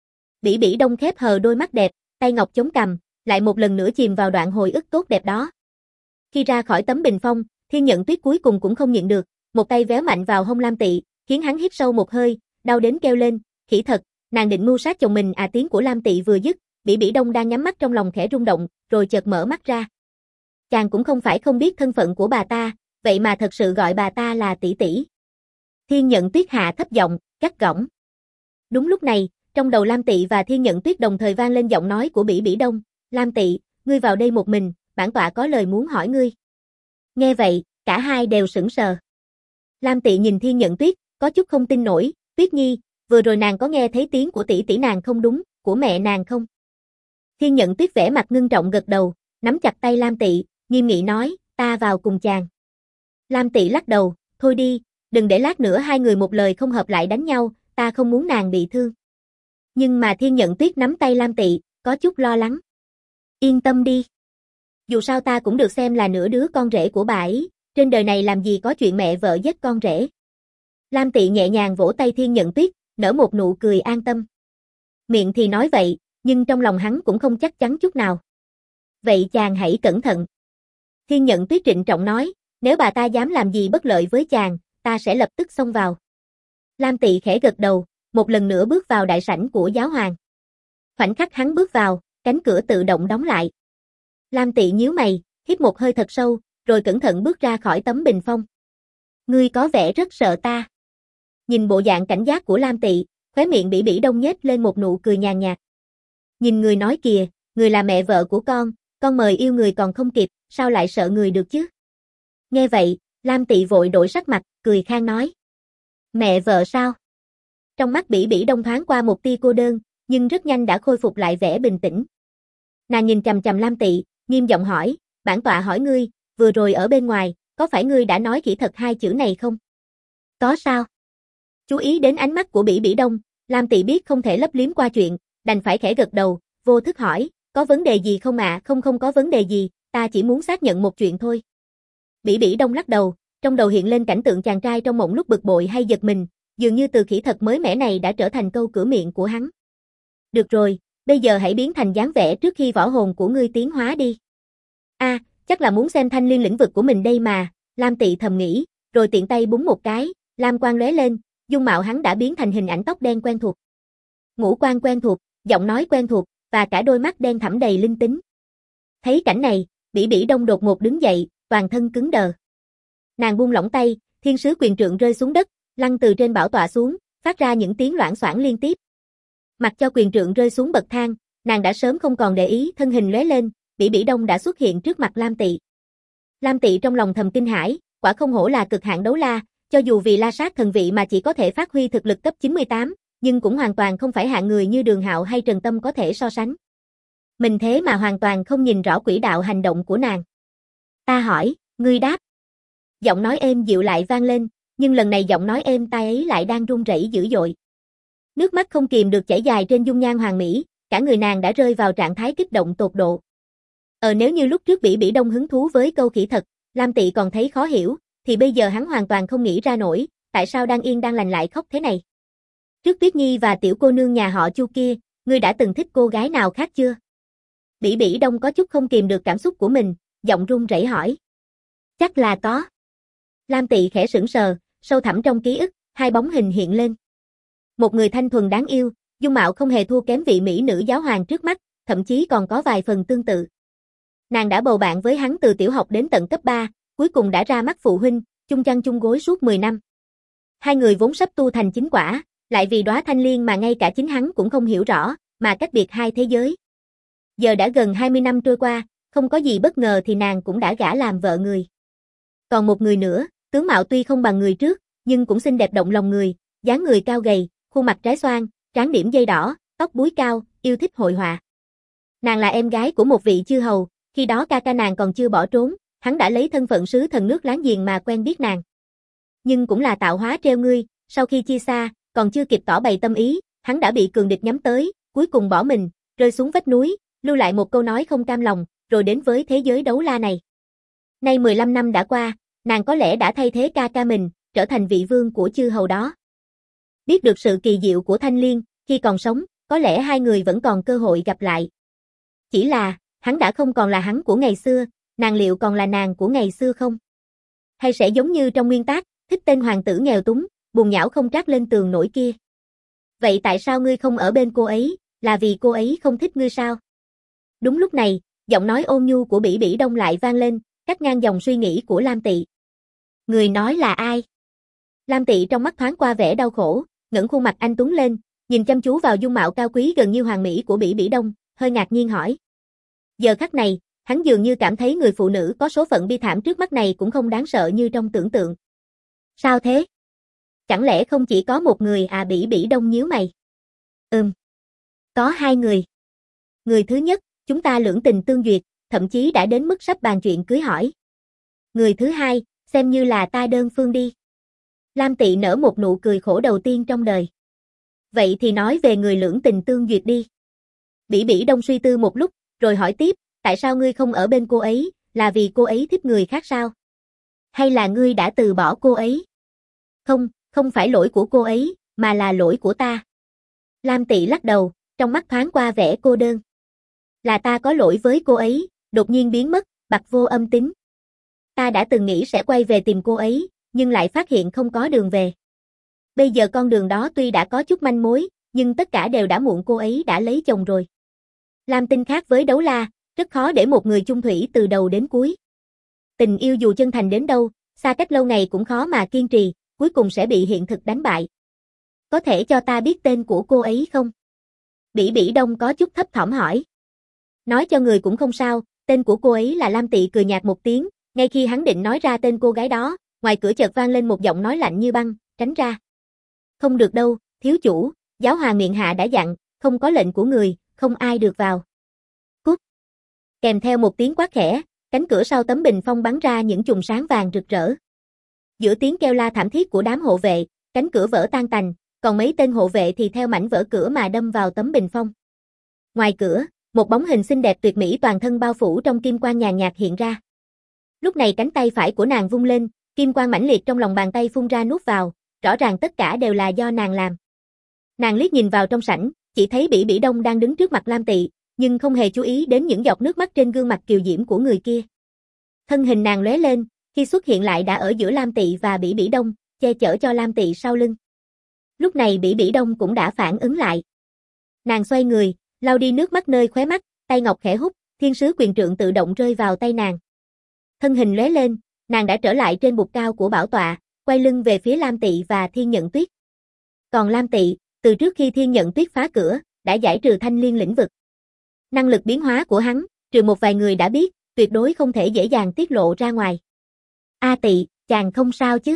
Bỉ Bỉ Đông khép hờ đôi mắt đẹp, tay ngọc chống cằm, lại một lần nữa chìm vào đoạn hồi ức tốt đẹp đó. Khi ra khỏi tấm bình phong, Thiên Nhận Tuyết cuối cùng cũng không nhịn được, một tay véo mạnh vào hông Lam Tị, khiến hắn hít sâu một hơi, đau đến kêu lên, khỉ thật, nàng định mưu sát chồng mình à. Tiếng của Lam Tị vừa dứt, Bỉ Bỉ Đông đang nhắm mắt trong lòng khẽ rung động, rồi chợt mở mắt ra. Chàng cũng không phải không biết thân phận của bà ta, vậy mà thật sự gọi bà ta là tỷ tỷ. Thiên Nhận Tuyết hạ thấp giọng, gắt gỏng. Đúng lúc này, trong đầu Lam Tị và Thiên Nhận Tuyết đồng thời vang lên giọng nói của Bỉ Bỉ Đông, Lam Tị, ngươi vào đây một mình, bản tọa có lời muốn hỏi ngươi. Nghe vậy, cả hai đều sững sờ. Lam Tị nhìn Thiên Nhận Tuyết, có chút không tin nổi, Tuyết Nhi, vừa rồi nàng có nghe thấy tiếng của tỷ tỷ nàng không đúng, của mẹ nàng không? Thiên Nhận Tuyết vẻ mặt ngưng trọng gật đầu, nắm chặt tay Lam Tị, nghiêm nghị nói, ta vào cùng chàng. Lam Tị lắc đầu, thôi đi, đừng để lát nữa hai người một lời không hợp lại đánh nhau, ta không muốn nàng bị thương. Nhưng mà Thiên Nhận Tuyết nắm tay Lam Tị, có chút lo lắng. Yên tâm đi. Dù sao ta cũng được xem là nửa đứa con rể của bà ấy, trên đời này làm gì có chuyện mẹ vợ giết con rể. Lam Tị nhẹ nhàng vỗ tay Thiên Nhận Tuyết, nở một nụ cười an tâm. Miệng thì nói vậy, nhưng trong lòng hắn cũng không chắc chắn chút nào. Vậy chàng hãy cẩn thận. Thiên Nhận Tuyết trịnh trọng nói, nếu bà ta dám làm gì bất lợi với chàng, ta sẽ lập tức xông vào. Lam Tị khẽ gật đầu, một lần nữa bước vào đại sảnh của giáo hoàng. Khoảnh khắc hắn bước vào, cánh cửa tự động đóng lại. Lam Tị nhíu mày, hít một hơi thật sâu, rồi cẩn thận bước ra khỏi tấm bình phong. Ngươi có vẻ rất sợ ta. Nhìn bộ dạng cảnh giác của Lam Tị, khóe miệng Bỉ Bỉ Đông nhếch lên một nụ cười nhàn nhạt. Nhìn người nói kìa, người là mẹ vợ của con mời yêu người còn không kịp, sao lại sợ người được chứ? Nghe vậy, Lam Tị vội đổi sắc mặt, cười khang nói. Mẹ vợ sao? Trong mắt Bỉ Bỉ Đông thoáng qua một tia cô đơn, nhưng rất nhanh đã khôi phục lại vẻ bình tĩnh. Nàng nhìn chằm chằm Lam Tị, nghiêm giọng hỏi, bản tọa hỏi ngươi, vừa rồi ở bên ngoài, có phải ngươi đã nói khỉ thật hai chữ này không? Có sao? Chú ý đến ánh mắt của Bỉ Bỉ Đông, Lam Tị biết không thể lấp liếm qua chuyện, đành phải khẽ gật đầu, vô thức hỏi, có vấn đề gì không ạ? Không có vấn đề gì, ta chỉ muốn xác nhận một chuyện thôi. Bỉ Bỉ Đông lắc đầu, trong đầu hiện lên cảnh tượng chàng trai trong mộng lúc bực bội hay giật mình, dường như từ khỉ thật mới mẻ này đã trở thành câu cửa miệng của hắn. Được rồi, bây giờ hãy biến thành dáng vẻ trước khi võ hồn của ngươi tiến hóa đi. A, chắc là muốn xem thanh liên lĩnh vực của mình đây mà, Lam Tị thầm nghĩ, rồi tiện tay búng một cái, lam quang lóe lên, dung mạo hắn đã biến thành hình ảnh tóc đen quen thuộc. Ngũ quan quen thuộc, giọng nói quen thuộc, và cả đôi mắt đen thẳm đầy linh tính. Thấy cảnh này, Bỉ Bỉ Đông đột ngột đứng dậy, toàn thân cứng đờ. Nàng buông lỏng tay, thiên sứ quyền trượng rơi xuống đất, lăn từ trên bảo tọa xuống, phát ra những tiếng loảng xoảng liên tiếp. Mặc cho quyền trượng rơi xuống bậc thang, nàng đã sớm không còn để ý, thân hình lóe lên, Bỉ Bỉ Đông đã xuất hiện trước mặt Lam Tị. Lam Tị trong lòng thầm kinh hãi, quả không hổ là cực hạn đấu la, cho dù vì la sát thần vị mà chỉ có thể phát huy thực lực cấp 98, nhưng cũng hoàn toàn không phải hạng người như Đường Hạo hay Trần Tâm có thể so sánh. Mình thế mà hoàn toàn không nhìn rõ quỹ đạo hành động của nàng. Ta hỏi, ngươi đáp. Giọng nói êm dịu lại vang lên, nhưng lần này giọng nói êm tai ấy lại đang run rẩy dữ dội. Nước mắt không kìm được chảy dài trên dung nhan hoàng mỹ, cả người nàng đã rơi vào trạng thái kích động tột độ. Nếu như lúc trước Bỉ Bỉ Đông hứng thú với câu khỉ thật, Lam Tị còn thấy khó hiểu, thì bây giờ hắn hoàn toàn không nghĩ ra nổi, tại sao đang yên đang lành lại khóc thế này. Trước Tuyết Nhi và tiểu cô nương nhà họ Chu kia, ngươi đã từng thích cô gái nào khác chưa? Bỉ Bỉ Đông có chút không kìm được cảm xúc của mình, giọng run rẩy hỏi. Chắc là có. Lam Tị khẽ sững sờ, sâu thẳm trong ký ức, hai bóng hình hiện lên. Một người thanh thuần đáng yêu, dung mạo không hề thua kém vị mỹ nữ giáo hoàng trước mắt, thậm chí còn có vài phần tương tự. Nàng đã bầu bạn với hắn từ tiểu học đến tận cấp 3, cuối cùng đã ra mắt phụ huynh, chung chăn chung gối suốt 10 năm. Hai người vốn sắp tu thành chính quả, lại vì đóa thanh liên mà ngay cả chính hắn cũng không hiểu rõ, mà cách biệt hai thế giới. Giờ đã gần 20 năm trôi qua, không có gì bất ngờ thì nàng cũng đã gả làm vợ người. Còn một người nữa, tướng mạo tuy không bằng người trước, nhưng cũng xinh đẹp động lòng người, dáng người cao gầy, khuôn mặt trái xoan, trán điểm dây đỏ, tóc búi cao, yêu thích hội họa. Nàng là em gái của một vị chư hầu, khi đó ca ca nàng còn chưa bỏ trốn, hắn đã lấy thân phận sứ thần nước láng giềng mà quen biết nàng. Nhưng cũng là tạo hóa treo ngươi, sau khi chia xa, còn chưa kịp tỏ bày tâm ý, hắn đã bị cường địch nhắm tới, cuối cùng bỏ mình, rơi xuống vách núi, lưu lại một câu nói không cam lòng, rồi đến với thế giới đấu la này. Nay 15 năm đã qua, nàng có lẽ đã thay thế ca ca mình, trở thành vị vương của chư hầu đó. Biết được sự kỳ diệu của Thanh Liên, khi còn sống, có lẽ hai người vẫn còn cơ hội gặp lại. Chỉ là, hắn đã không còn là hắn của ngày xưa, nàng liệu còn là nàng của ngày xưa không? Hay sẽ giống như trong nguyên tác, thích tên hoàng tử nghèo túng, buồn nhão không trát lên tường nổi kia? Vậy tại sao ngươi không ở bên cô ấy, là vì cô ấy không thích ngươi sao? Đúng lúc này, giọng nói ôn nhu của Bỉ Bỉ Đông lại vang lên, cắt ngang dòng suy nghĩ của Lam Tị. Người nói là ai? Lam Tị trong mắt thoáng qua vẻ đau khổ, ngẩng khuôn mặt anh tuấn lên, nhìn chăm chú vào dung mạo cao quý gần như hoàng mỹ của Bỉ Bỉ Đông, hơi ngạc nhiên hỏi. Giờ khắc này, hắn dường như cảm thấy người phụ nữ có số phận bi thảm trước mắt này cũng không đáng sợ như trong tưởng tượng. Sao thế? Chẳng lẽ không chỉ có một người à? Bỉ Bỉ Đông nhíu mày. Có hai người. Người thứ nhất, chúng ta lưỡng tình tương duyệt, thậm chí đã đến mức sắp bàn chuyện cưới hỏi. Người thứ hai, xem như là ta đơn phương đi. Lam Tị nở một nụ cười khổ đầu tiên trong đời. Vậy thì nói về người lưỡng tình tương duyệt đi. Bỉ Bỉ Đông suy tư một lúc, rồi hỏi tiếp, tại sao ngươi không ở bên cô ấy, là vì cô ấy thích người khác sao? Hay là ngươi đã từ bỏ cô ấy? Không, không phải lỗi của cô ấy, mà là lỗi của ta. Lam Tị lắc đầu, trong mắt thoáng qua vẻ cô đơn. Là ta có lỗi với cô ấy, đột nhiên biến mất, bặt vô âm tín. Ta đã từng nghĩ sẽ quay về tìm cô ấy, nhưng lại phát hiện không có đường về. Bây giờ con đường đó tuy đã có chút manh mối, nhưng tất cả đều đã muộn, cô ấy đã lấy chồng rồi. Lam Tinh khác với đấu la, rất khó để một người chung thủy từ đầu đến cuối. Tình yêu dù chân thành đến đâu, xa cách lâu ngày cũng khó mà kiên trì, cuối cùng sẽ bị hiện thực đánh bại. Có thể cho ta biết tên của cô ấy không? Bỉ Bỉ Đông có chút thấp thỏm hỏi. Nói cho người cũng không sao, tên của cô ấy là Lam Tị cười nhạt một tiếng, ngay khi hắn định nói ra tên cô gái đó, ngoài cửa chợt vang lên một giọng nói lạnh như băng, tránh ra. Không được đâu, thiếu chủ, giáo hoàng miệng hạ đã dặn, không có lệnh của người, không ai được vào. Cút. Kèm theo một tiếng quát khẽ, cánh cửa sau tấm bình phong bắn ra những chùm sáng vàng rực rỡ. Giữa tiếng kêu la thảm thiết của đám hộ vệ, cánh cửa vỡ tan tành, còn mấy tên hộ vệ thì theo mảnh vỡ cửa mà đâm vào tấm bình phong. Ngoài cửa, một bóng hình xinh đẹp tuyệt mỹ toàn thân bao phủ trong kim quang nhàn nhạt hiện ra. Lúc này cánh tay phải của nàng vung lên, kim quang mãnh liệt trong lòng bàn tay phun ra nuốt vào, rõ ràng tất cả đều là do nàng làm. Nàng liếc nhìn vào trong sảnh, chỉ thấy Bỉ Bỉ Đông đang đứng trước mặt Lam Tị, nhưng không hề chú ý đến những giọt nước mắt trên gương mặt kiều diễm của người kia. Thân hình nàng lóe lên, khi xuất hiện lại đã ở giữa Lam Tị và Bỉ Bỉ Đông, che chở cho Lam Tị sau lưng. Lúc này Bỉ Bỉ Đông cũng đã phản ứng lại. Nàng xoay người, lau đi nước mắt nơi khóe mắt, tay ngọc khẽ hút, thiên sứ quyền trượng tự động rơi vào tay nàng. Thân hình lóe lên, nàng đã trở lại trên bục cao của bảo tọa, quay lưng về phía Lam Tị và Thiên Nhận Tuyết. Còn Lam Tị, từ trước khi Thiên Nhận Tuyết phá cửa, đã giải trừ thanh liên lĩnh vực. Năng lực biến hóa của hắn, trừ một vài người đã biết, tuyệt đối không thể dễ dàng tiết lộ ra ngoài. A Tị, chàng không sao chứ?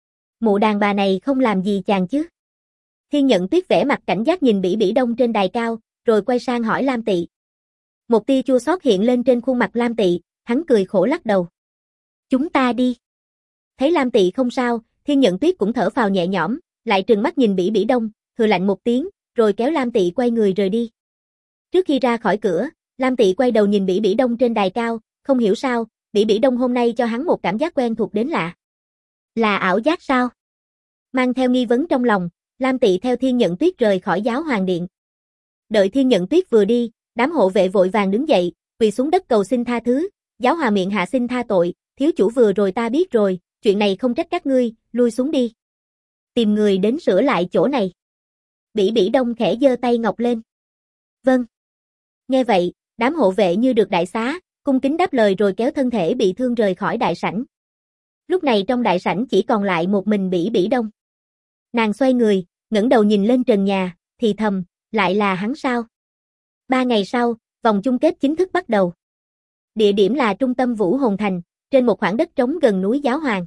Mụ đàn bà này không làm gì chàng chứ? Thiên Nhận Tuyết vẻ mặt cảnh giác nhìn Bỉ Bỉ Đông trên đài cao, rồi quay sang hỏi Lam Tị. Một tia chua xót hiện lên trên khuôn mặt Lam Tị, hắn cười khổ lắc đầu. Chúng ta đi. Thấy Lam Tị không sao, Thiên Nhận Tuyết cũng thở phào nhẹ nhõm, lại trừng mắt nhìn Bỉ Bỉ Đông, hừ lạnh một tiếng, rồi kéo Lam Tị quay người rời đi. Trước khi ra khỏi cửa, Lam Tị quay đầu nhìn Bỉ Bỉ Đông trên đài cao, không hiểu sao, Bỉ Bỉ Đông hôm nay cho hắn một cảm giác quen thuộc đến lạ. Là ảo giác sao? Mang theo nghi vấn trong lòng, Lam Tị theo Thiên Nhận Tuyết rời khỏi giáo hoàng điện. Đợi Thiên Nhận Tuyết vừa đi, Đám hộ vệ vội vàng đứng dậy, quỳ xuống đất cầu xin tha thứ, giáo hòa miệng hạ xin tha tội, thiếu chủ vừa rồi ta biết rồi, chuyện này không trách các ngươi, lui xuống đi. Tìm người đến sửa lại chỗ này. Bỉ Bỉ Đông khẽ giơ tay ngọc lên. Vâng. Nghe vậy, đám hộ vệ như được đại xá, cung kính đáp lời rồi kéo thân thể bị thương rời khỏi đại sảnh. Lúc này trong đại sảnh chỉ còn lại một mình Bỉ Bỉ Đông. Nàng xoay người, ngẩng đầu nhìn lên trần nhà, thì thầm, lại là hắn sao? 3 ngày sau, vòng chung kết chính thức bắt đầu. Địa điểm là trung tâm Vũ Hồn Thành, trên một khoảng đất trống gần núi Giáo Hoàng.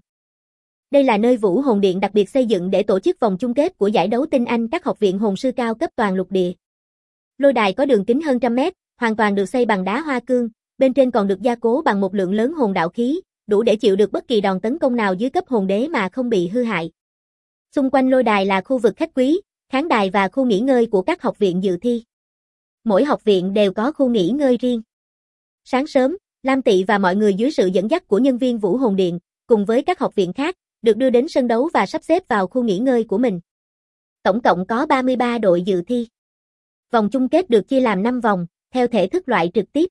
Đây là nơi Vũ Hồn Điện đặc biệt xây dựng để tổ chức vòng chung kết của giải đấu tinh anh các học viện hồn sư cao cấp toàn lục địa. Lôi đài có đường kính hơn 100 mét, hoàn toàn được xây bằng đá hoa cương, bên trên còn được gia cố bằng một lượng lớn hồn đạo khí, đủ để chịu được bất kỳ đòn tấn công nào dưới cấp hồn đế mà không bị hư hại. Xung quanh lôi đài là khu vực khách quý, khán đài và khu nghỉ ngơi của các học viện dự thi. Mỗi học viện đều có khu nghỉ ngơi riêng. Sáng sớm, Lam Tị và mọi người dưới sự dẫn dắt của nhân viên Vũ Hồn Điện, cùng với các học viện khác, được đưa đến sân đấu và sắp xếp vào khu nghỉ ngơi của mình. Tổng cộng có 33 đội dự thi. Vòng chung kết được chia làm 5 vòng, theo thể thức loại trực tiếp.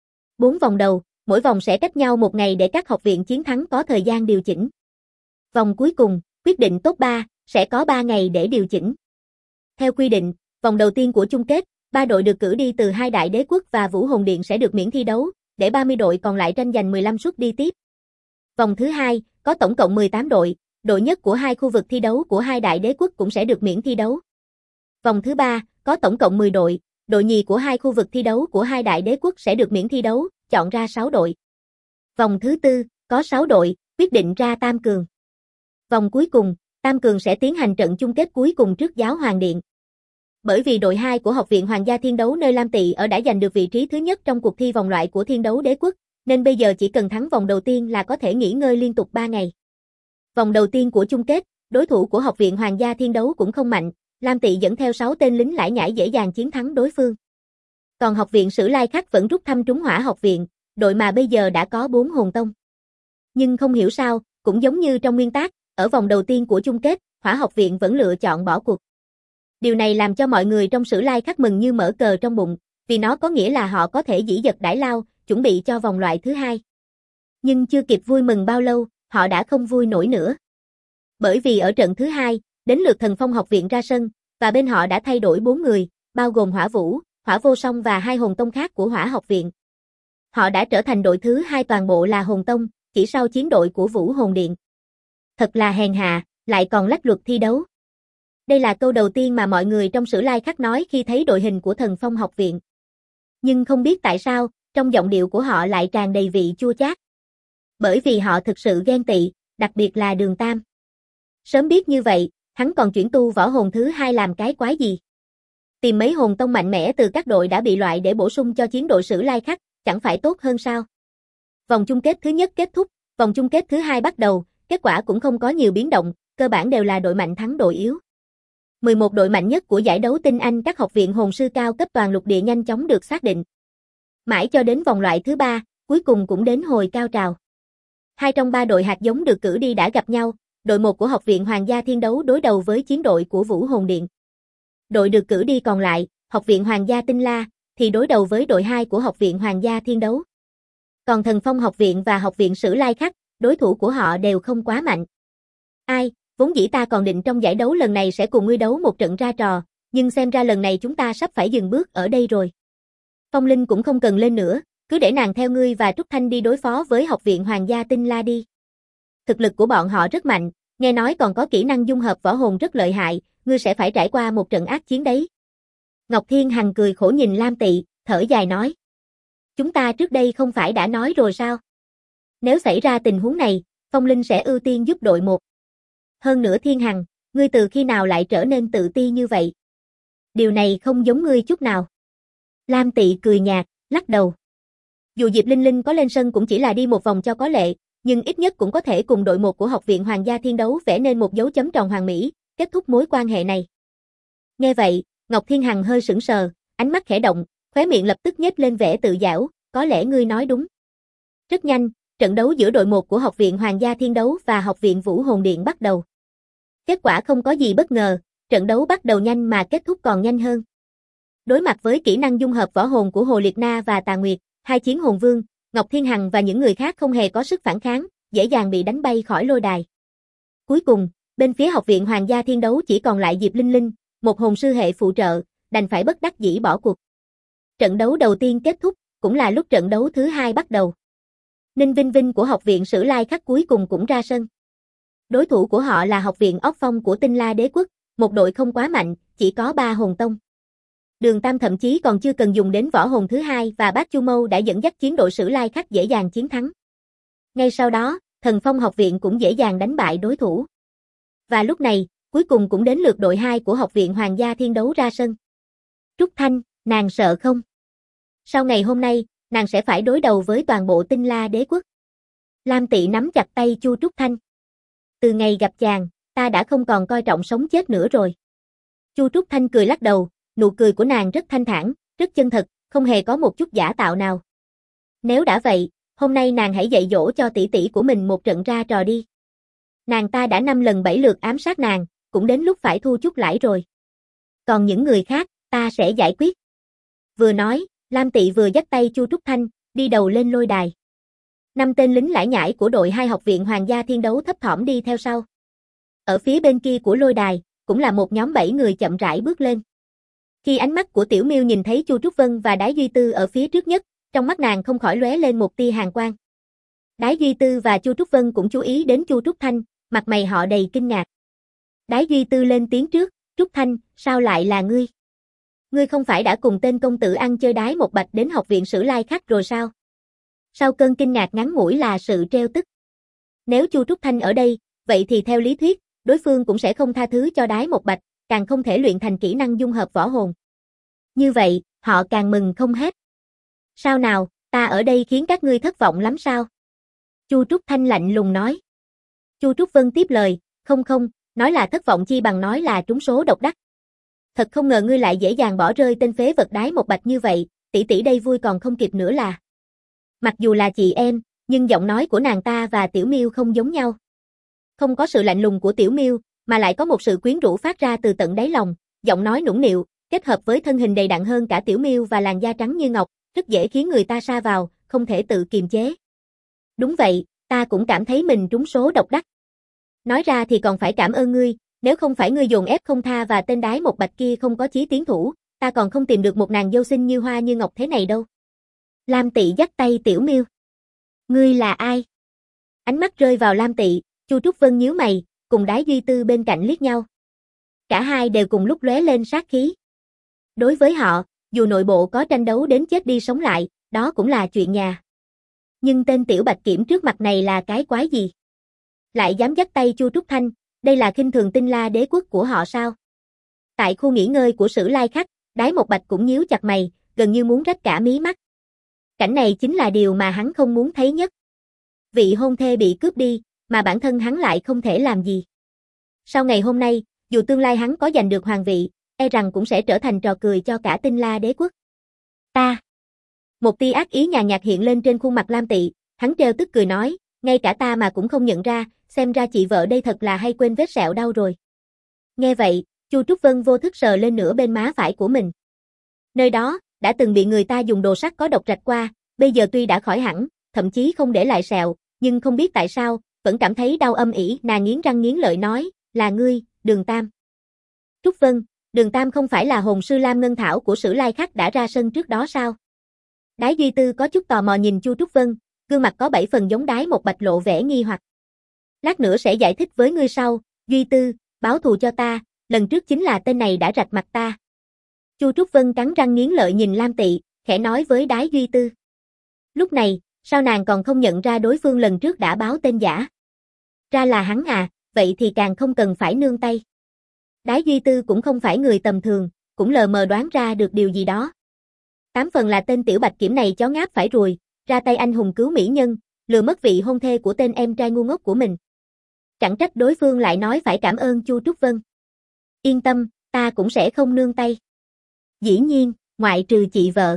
4 vòng đầu, mỗi vòng sẽ cách nhau một ngày để các học viện chiến thắng có thời gian điều chỉnh. Vòng cuối cùng, quyết định top 3, sẽ có 3 ngày để điều chỉnh. Theo quy định, vòng đầu tiên của chung kết, 3 đội được cử đi từ 2 đại đế quốc và Vũ Hồn Điện sẽ được miễn thi đấu, để 30 đội còn lại tranh giành 15 suất đi tiếp. Vòng thứ 2, có tổng cộng 18 đội, đội nhất của 2 khu vực thi đấu của 2 đại đế quốc cũng sẽ được miễn thi đấu. Vòng thứ 3, có tổng cộng 10 đội nhì của 2 khu vực thi đấu của 2 đại đế quốc sẽ được miễn thi đấu, chọn ra 6 đội. Vòng thứ 4, có 6 đội, quyết định ra tam cường. Vòng cuối cùng, tam cường sẽ tiến hành trận chung kết cuối cùng trước Giáo Hoàng Điện. Bởi vì đội 2 của Học viện Hoàng gia Thiên đấu nơi Lam Tị ở đã giành được vị trí thứ nhất trong cuộc thi vòng loại của Thiên đấu đế quốc, nên bây giờ chỉ cần thắng vòng đầu tiên là có thể nghỉ ngơi liên tục 3 ngày. Vòng đầu tiên của chung kết, đối thủ của Học viện Hoàng gia Thiên đấu cũng không mạnh, Lam Tị dẫn theo 6 tên lính lải nhải dễ dàng chiến thắng đối phương. Còn Học viện Sử Lai Khắc vẫn rút thăm trúng Hỏa học viện, đội mà bây giờ đã có 4 hồn tông. Nhưng không hiểu sao, cũng giống như trong nguyên tắc, ở vòng đầu tiên của chung kết, Hỏa học viện vẫn lựa chọn bỏ cuộc. Điều này làm cho mọi người trong Sử Lai Khắc mừng như mở cờ trong bụng, vì nó có nghĩa là họ có thể dĩ dật đãi lao, chuẩn bị cho vòng loại thứ 2. Nhưng chưa kịp vui mừng bao lâu, họ đã không vui nổi nữa. Bởi vì ở trận thứ 2, đến lượt Thần Phong học viện ra sân, và bên họ đã thay đổi 4 người, bao gồm Hỏa Vũ, Hỏa Vô Song và 2 hồn tông khác của Hỏa học viện. Họ đã trở thành đội thứ 2 toàn bộ là hồn tông, chỉ sau chiến đội của Vũ Hồn Điện. Thật là hèn hạ, lại còn lách luật thi đấu. Đây là câu đầu tiên mà mọi người trong Sử Lai Khắc nói khi thấy đội hình của Thần Phong học viện. Nhưng không biết tại sao, trong giọng điệu của họ lại tràn đầy vị chua chát. Bởi vì họ thực sự ghen tị, đặc biệt là Đường Tam. Sớm biết như vậy, hắn còn chuyển tu võ hồn thứ 2 làm cái quái gì? Tìm mấy hồn tông mạnh mẽ từ các đội đã bị loại để bổ sung cho chiến đội Sử Lai Khắc, chẳng phải tốt hơn sao? Vòng chung kết thứ nhất kết thúc, vòng chung kết thứ 2 bắt đầu, kết quả cũng không có nhiều biến động, cơ bản đều là đội mạnh thắng đội yếu. 11 đội mạnh nhất của giải đấu tinh anh các học viện hồn sư cao cấp toàn lục địa nhanh chóng được xác định. Mãi cho đến vòng loại thứ 3, cuối cùng cũng đến hồi cao trào. 2 trong 3 đội hạt giống được cử đi đã gặp nhau, đội 1 của Học viện Hoàng gia Thiên đấu đối đầu với chiến đội của Vũ Hồn Điện. Đội được cử đi còn lại, Học viện Hoàng gia Tinh La, thì đối đầu với đội 2 của Học viện Hoàng gia Thiên đấu. Còn Thần Phong học viện và Học viện Sử Lai Khắc, đối thủ của họ đều không quá mạnh. Ai, vốn dĩ ta còn định trong giải đấu lần này sẽ cùng ngươi đấu một trận ra trò, nhưng xem ra lần này chúng ta sắp phải dừng bước ở đây rồi. Phong Linh cũng không cần lên nữa, cứ để nàng theo ngươi và Trúc Thanh đi đối phó với Học viện Hoàng gia Tinh La đi. Thực lực của bọn họ rất mạnh, nghe nói còn có kỹ năng dung hợp võ hồn rất lợi hại, ngươi sẽ phải trải qua một trận ác chiến đấy. Ngọc Thiên Hằng cười khổ nhìn Lam Tị, thở dài nói. Chúng ta trước đây không phải đã nói rồi sao? Nếu xảy ra tình huống này, Phong Linh sẽ ưu tiên giúp đội 1. Hơn nữa Thiên Hằng, ngươi từ khi nào lại trở nên tự ti như vậy? Điều này không giống ngươi chút nào. Lam Tị cười nhạt, lắc đầu. Dù Diệp Linh Linh có lên sân cũng chỉ là đi một vòng cho có lệ, nhưng ít nhất cũng có thể cùng đội 1 của Học viện Hoàng gia Thiên đấu vẽ nên một dấu chấm tròn hoàn mỹ, kết thúc mối quan hệ này. Nghe vậy, Ngọc Thiên Hằng hơi sững sờ, ánh mắt khẽ động, khóe miệng lập tức nhếch lên vẻ tự giễu, có lẽ ngươi nói đúng. Rất nhanh, trận đấu giữa đội 1 của Học viện Hoàng gia Thiên đấu và Học viện Vũ Hồn Điện bắt đầu. Kết quả không có gì bất ngờ, trận đấu bắt đầu nhanh mà kết thúc còn nhanh hơn. Đối mặt với kỹ năng dung hợp võ hồn của Hồ Liệt Na và Tà Nguyệt, hai chiến hồn vương, Ngọc Thiên Hằng và những người khác không hề có sức phản kháng, dễ dàng bị đánh bay khỏi lôi đài. Cuối cùng, bên phía Học viện Hoàng gia Thiên Đấu chỉ còn lại Diệp Linh Linh, một hồn sư hệ phụ trợ, đành phải bất đắc dĩ bỏ cuộc. Trận đấu đầu tiên kết thúc, cũng là lúc trận đấu thứ hai bắt đầu. Ninh Vinh Vinh của Học viện Sử Lai Khắc cuối cùng cũng ra sân. Đối thủ của họ là Học viện Ốc Phong của Tinh La Đế Quốc, một đội không quá mạnh, chỉ có 3 hồn tông. Đường Tam thậm chí còn chưa cần dùng đến võ hồn thứ hai và Bác Chu Mâu đã dẫn dắt chiến đội Sử Lai Khắc dễ dàng chiến thắng. Ngay sau đó, Thần Phong học viện cũng dễ dàng đánh bại đối thủ. Và lúc này, cuối cùng cũng đến lượt đội 2 của Học viện Hoàng gia Thiên Đấu ra sân. Trúc Thanh, nàng sợ không? Sau ngày hôm nay, nàng sẽ phải đối đầu với toàn bộ Tinh La Đế Quốc. Lam Tị nắm chặt tay Chu Trúc Thanh. Từ ngày gặp chàng, ta đã không còn coi trọng sống chết nữa rồi. Chu Trúc Thanh cười lắc đầu, nụ cười của nàng rất thanh thản, rất chân thật, không hề có một chút giả tạo nào. Nếu đã vậy, hôm nay nàng hãy dạy dỗ cho tỷ tỷ của mình một trận ra trò đi. Nàng ta đã 5 lần 7 lượt ám sát nàng, cũng đến lúc phải thu chút lãi rồi. Còn những người khác, ta sẽ giải quyết. Vừa nói, Lam Tị vừa dắt tay Chu Trúc Thanh, đi đầu lên lôi đài. 5 tên lính lải nhải của đội 2 Học viện Hoàng gia Thiên Đấu thấp thỏm đi theo sau. Ở phía bên kia của lôi đài, cũng là một nhóm 7 người chậm rãi bước lên. Khi ánh mắt của Tiểu Miêu nhìn thấy Chu Trúc Vân và Đái Duy Tư ở phía trước nhất, trong mắt nàng không khỏi lóe lên một tia hàn quang. Đái Duy Tư và Chu Trúc Vân cũng chú ý đến Chu Trúc Thanh, mặt mày họ đầy kinh ngạc. Đái Duy Tư lên tiếng trước, Trúc Thanh, sao lại là ngươi? Ngươi không phải đã cùng tên công tử ăn chơi đái một bạch đến Học viện Sử Lai Khắc rồi sao? Sau cơn kinh ngạc ngắn ngủi là sự trêu tức. Nếu Chu Trúc Thanh ở đây, vậy thì theo lý thuyết, đối phương cũng sẽ không tha thứ cho đái một bạch, càng không thể luyện thành kỹ năng dung hợp võ hồn. Như vậy, họ càng mừng không hết. Sao nào, ta ở đây khiến các ngươi thất vọng lắm sao? Chu Trúc Thanh lạnh lùng nói. Chu Trúc Vân tiếp lời, không, nói là thất vọng chi bằng nói là trúng số độc đắc. Thật không ngờ ngươi lại dễ dàng bỏ rơi tên phế vật đái một bạch như vậy, tỷ tỷ đây vui còn không kịp nữa là. Mặc dù là chị em, nhưng giọng nói của nàng ta và Tiểu Miêu không giống nhau. Không có sự lạnh lùng của Tiểu Miêu, mà lại có một sự quyến rũ phát ra từ tận đáy lòng, giọng nói nũng nịu, kết hợp với thân hình đầy đặn hơn cả Tiểu Miêu và làn da trắng như ngọc, rất dễ khiến người ta sa vào, không thể tự kiềm chế. Đúng vậy, ta cũng cảm thấy mình trúng số độc đắc. Nói ra thì còn phải cảm ơn ngươi, nếu không phải ngươi dồn ép không tha và tên đái một bạch kia không có chí tiến thủ, ta còn không tìm được một nàng dâu xinh như hoa như ngọc thế này đâu. Lam Tị dắt tay Tiểu Miêu. Ngươi là ai? Ánh mắt rơi vào Lam Tị, Chu Trúc Vân nhíu mày, cùng Đái Duy Tư bên cạnh liếc nhau. Cả hai đều cùng lúc lóe lên sát khí. Đối với họ, dù nội bộ có tranh đấu đến chết đi sống lại, đó cũng là chuyện nhà. Nhưng tên Tiểu Bạch Kiểm trước mặt này là cái quái gì? Lại dám dắt tay Chu Trúc Thanh, đây là khinh thường Tinh La Đế Quốc của họ sao? Tại khu nghỉ ngơi của Sử Lai Khắc, Đái Một Bạch cũng nhíu chặt mày, gần như muốn rách cả mí mắt. Cảnh này chính là điều mà hắn không muốn thấy nhất. Vị hôn thê bị cướp đi, mà bản thân hắn lại không thể làm gì. Sau ngày hôm nay, dù tương lai hắn có giành được hoàng vị, e rằng cũng sẽ trở thành trò cười cho cả Tinh La Đế Quốc. Ta. Một tia ác ý nhàn nhạt hiện lên trên khuôn mặt Lam Tị, hắn trêu tức cười nói, ngay cả ta mà cũng không nhận ra, xem ra chị vợ đây thật là hay quên vết sẹo đau rồi. Nghe vậy, Chu Trúc Vân vô thức sờ lên nửa bên má phải của mình. Nơi đó, đã từng bị người ta dùng đồ sắt có độc rạch qua, bây giờ tuy đã khỏi hẳn, thậm chí không để lại sẹo, nhưng không biết tại sao, vẫn cảm thấy đau âm ỉ, nàng nghiến răng nghiến lợi nói, là ngươi, Đường Tam. Trúc Vân, Đường Tam không phải là hồn sư Lam Ngân Thảo của Sử Lai Khắc đã ra sân trước đó sao? Đái Duy Tư có chút tò mò nhìn Chu Trúc Vân, gương mặt có 7 phần giống Đái Một Bạch lộ vẻ nghi hoặc. Lát nữa sẽ giải thích với ngươi sau, Duy Tư, báo thù cho ta, lần trước chính là tên này đã rạch mặt ta. Chu Trúc Vân cắn răng nghiến lợi nhìn Lam Tị, khẽ nói với Đái Duy Tư. Lúc này, sao nàng còn không nhận ra đối phương lần trước đã báo tên giả? Ra là hắn à, vậy thì càng không cần phải nương tay. Đái Duy Tư cũng không phải người tầm thường, cũng lờ mờ đoán ra được điều gì đó. 8 phần là tên Tiểu Bạch Kiểm này chó ngáp phải ruồi, ra tay anh hùng cứu mỹ nhân, lừa mất vị hôn thê của tên em trai ngu ngốc của mình. Chẳng trách đối phương lại nói phải cảm ơn Chu Trúc Vân. Yên tâm, ta cũng sẽ không nương tay. Dĩ nhiên, ngoại trừ chị vợ.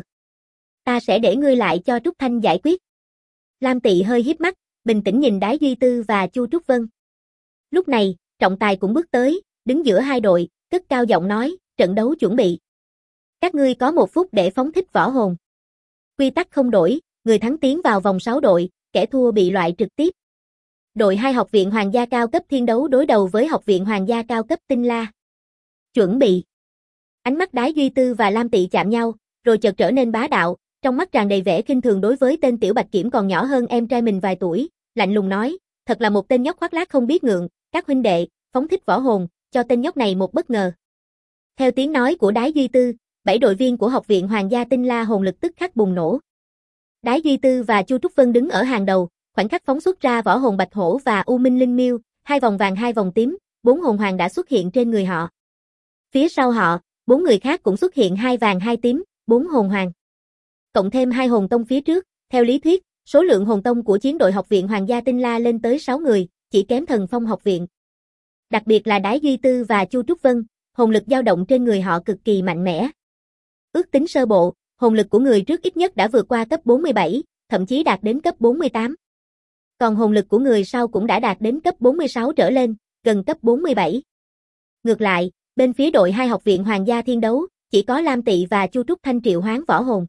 Ta sẽ để ngươi lại cho Trúc Thanh giải quyết. Lam Tị hơi híp mắt, bình tĩnh nhìn Đái Duy Tư và Chu Trúc Vân. Lúc này, trọng tài cũng bước tới, đứng giữa hai đội, cất cao giọng nói, trận đấu chuẩn bị. Các ngươi có 1 phút để phóng thích võ hồn. Quy tắc không đổi, người thắng tiến vào vòng 6 đội, kẻ thua bị loại trực tiếp. Đội 2 Học viện Hoàng gia cao cấp thiên đấu đối đầu với Học viện Hoàng gia cao cấp tinh la. Chuẩn bị. Ánh mắt Đái Duy Tư và Lam Tị chạm nhau, rồi chợt trở nên bá đạo, trong mắt tràn đầy vẻ khinh thường đối với tên tiểu bạch kiểm còn nhỏ hơn em trai mình vài tuổi, lạnh lùng nói, thật là một tên nhóc khoác lác không biết ngượng, các huynh đệ, phóng thích võ hồn, cho tên nhóc này một bất ngờ. Theo tiếng nói của Đái Duy Tư, 7 đội viên của Học viện Hoàng gia tinh la hồn lực tức khắc bùng nổ. Đái Duy Tư và Chu Trúc Vân đứng ở hàng đầu, khoảnh khắc phóng xuất ra võ hồn bạch hổ và U Minh Linh Miêu, 2 vòng vàng 2 vòng tím, 4 hồn hoàng đã xuất hiện trên người họ. Phía sau họ, 4 người khác cũng xuất hiện 2 vàng 2 tím, 4 hồn hoàng. Cộng thêm 2 hồn tông phía trước, theo lý thuyết, số lượng hồn tông của chiến đội Học viện Hoàng gia tinh la lên tới 6 người, chỉ kém Thần Phong học viện. Đặc biệt là Đái Duy Tư và Chu Trúc Vân, hồn lực dao động trên người họ cực kỳ mạnh mẽ. Ước tính sơ bộ, hồn lực của người trước ít nhất đã vượt qua cấp 47, thậm chí đạt đến cấp 48. Còn hồn lực của người sau cũng đã đạt đến cấp 46 trở lên, gần cấp 47. Ngược lại, bên phía đội 2 Học viện Hoàng gia thiên đấu, chỉ có Lam Tị và Chu Trúc Thanh triệu hoán võ hồn.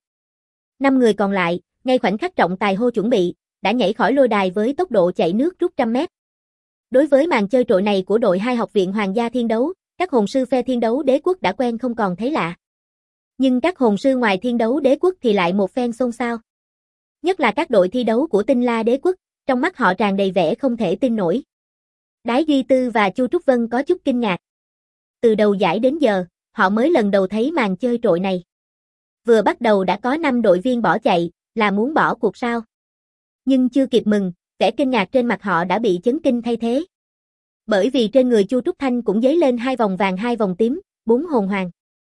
5 người còn lại, ngay khoảnh khắc trọng tài hô chuẩn bị, đã nhảy khỏi lôi đài với tốc độ chạy nước rút 100 mét. Đối với màn chơi trội này của đội 2 Học viện Hoàng gia thiên đấu, các hồn sư phe thiên đấu đế quốc đã quen không còn thấy lạ. Nhưng các hồn sư ngoài thiên đấu đế quốc thì lại một phen xôn xao. Nhất là các đội thi đấu của tinh la đế quốc, trong mắt họ tràn đầy vẻ không thể tin nổi. Đái Duy Tư và Chu Trúc Vân có chút kinh ngạc. Từ đầu giải đến giờ, họ mới lần đầu thấy màn chơi trội này. Vừa bắt đầu đã có 5 đội viên bỏ chạy, là muốn bỏ cuộc sao? Nhưng chưa kịp mừng, vẻ kinh ngạc trên mặt họ đã bị chấn kinh thay thế. Bởi vì trên người Chu Trúc Thanh cũng dấy lên 2 vòng vàng 2 vòng tím, 4 hồn hoàng.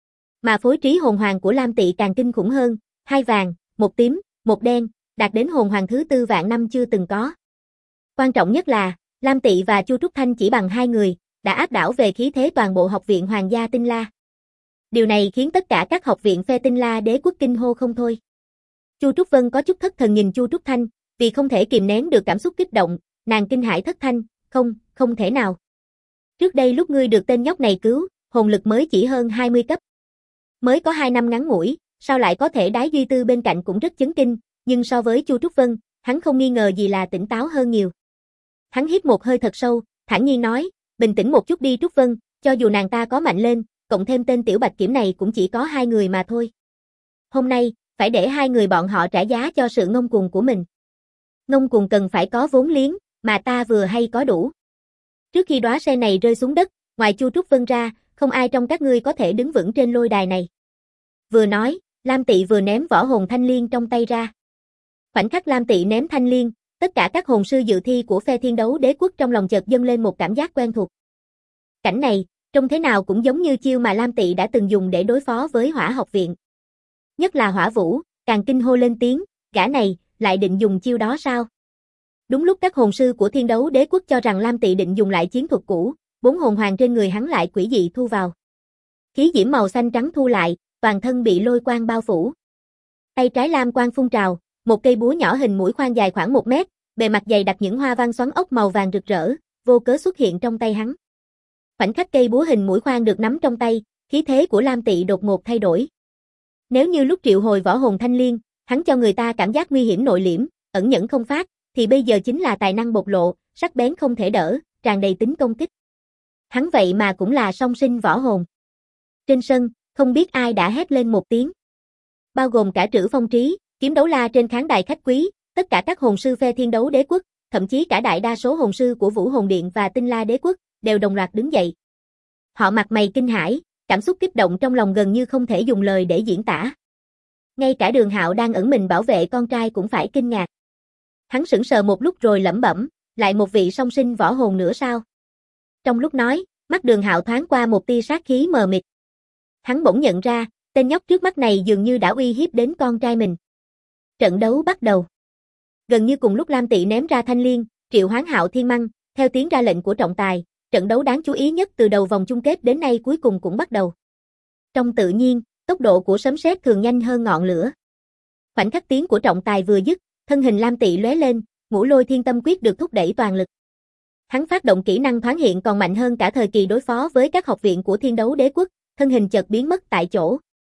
Mà phối trí hồn hoàng của Lam Tị càng kinh khủng hơn, 2 vàng, 1 tím, 1 đen, đạt đến hồn hoàng thứ 4 vạn năm chưa từng có. Quan trọng nhất là, Lam Tị và Chu Trúc Thanh chỉ bằng 2 người, đã áp đảo về khí thế toàn bộ Học viện Hoàng gia tinh la. Điều này khiến tất cả các học viện phe tinh la đế quốc kinh hô không thôi. Chu Trúc Vân có chút thất thần nhìn Chu Trúc Thanh, vì không thể kìm nén được cảm xúc kích động, nàng kinh hãi thất thanh, không thể nào. Trước đây lúc ngươi được tên nhóc này cứu, hồn lực mới chỉ hơn 20 cấp. Mới có 2 năm ngắn ngủi, sao lại có thể? Đái Duy Tư bên cạnh cũng rất chấn kinh, nhưng so với Chu Trúc Vân, hắn không nghi ngờ gì là tỉnh táo hơn nhiều. Hắn hít một hơi thật sâu, thản nhiên nói, bình tĩnh một chút đi Trúc Vân, cho dù nàng ta có mạnh lên, cộng thêm tên tiểu bạch kiểm này cũng chỉ có 2 người mà thôi. Hôm nay, phải để 2 người bọn họ trả giá cho sự ngông cuồng của mình. Ngông cuồng cần phải có vốn liếng, mà ta vừa hay có đủ. Trước khi đóa sen này rơi xuống đất, ngoài Chu Trúc Vân ra, không ai trong các ngươi có thể đứng vững trên lôi đài này. Vừa nói, Lam Tị vừa ném võ hồn thanh liên trong tay ra. Khoảnh khắc Lam Tị ném thanh liên, tất cả các hồn sư dự thi của phe thiên đấu đế quốc trong lòng chợt dâng lên một cảm giác quen thuộc. Cảnh này, trông thế nào cũng giống như chiêu mà Lam Tị đã từng dùng để đối phó với Hỏa học viện. Nhất là Hỏa Vũ, càng kinh hô lên tiếng, gã này, lại định dùng chiêu đó sao? Đúng lúc các hồn sư của thiên đấu đế quốc cho rằng Lam Tị định dùng lại chiến thuật cũ, 4 hồn hoàng trên người hắn lại quỷ dị thu vào. Khí diễm màu xanh trắng thu lại, toàn thân bị lôi quang bao phủ. Tay trái lam quang phun trào, một cây búa nhỏ hình mũi khoan dài khoảng 1 mét, bề mặt dày đặc những hoa văn xoắn ốc màu vàng rực rỡ, vô cớ xuất hiện trong tay hắn. Khoảnh khắc cây búa hình mũi khoan được nắm trong tay, khí thế của Lam Tị đột ngột thay đổi. Nếu như lúc triệu hồi võ hồn thanh liên, hắn cho người ta cảm giác nguy hiểm nội liễm, ẩn nhẫn không phát, thì bây giờ chính là tài năng bộc lộ, sắc bén không thể đỡ, tràn đầy tính công kích. Hắn vậy mà cũng là song sinh võ hồn. Trên sân, không biết ai đã hét lên một tiếng. Bao gồm cả Trữ Phong Trí, Kiếm Đấu La trên khán đài khách quý, tất cả các hồn sư phe thiên đấu đế quốc, thậm chí cả đại đa số hồn sư của Vũ Hồn Điện và Tinh La đế quốc, đều đồng loạt đứng dậy. Họ mặt mày kinh hãi, cảm xúc kích động trong lòng gần như không thể dùng lời để diễn tả. Ngay cả Đường Hạo đang ẩn mình bảo vệ con trai cũng phải kinh ngạc. Hắn sững sờ một lúc rồi lẩm bẩm, lại một vị song sinh võ hồn nữa sao? Trong lúc nói, mắt Đường Hạo thoáng qua một tia sát khí mờ mịt. Hắn bỗng nhận ra, tên nhóc trước mắt này dường như đã uy hiếp đến con trai mình. Trận đấu bắt đầu. Gần như cùng lúc Lam Tị ném ra thanh liên, triệu hoán Hạo Thiên Măng, theo tiếng ra lệnh của trọng tài, trận đấu đáng chú ý nhất từ đầu vòng chung kết đến nay cuối cùng cũng bắt đầu. Trong tự nhiên, tốc độ của sấm sét thường nhanh hơn ngọn lửa. Khoảnh khắc tiếng của trọng tài vừa dứt, thân hình Lam Tị lóe lên, Ngũ Lôi Thiên Tâm Quyết được thúc đẩy toàn lực. Hắn phát động kỹ năng thoáng hiện còn mạnh hơn cả thời kỳ đối phó với các học viện của thiên đấu đế quốc, thân hình chợt biến mất tại chỗ.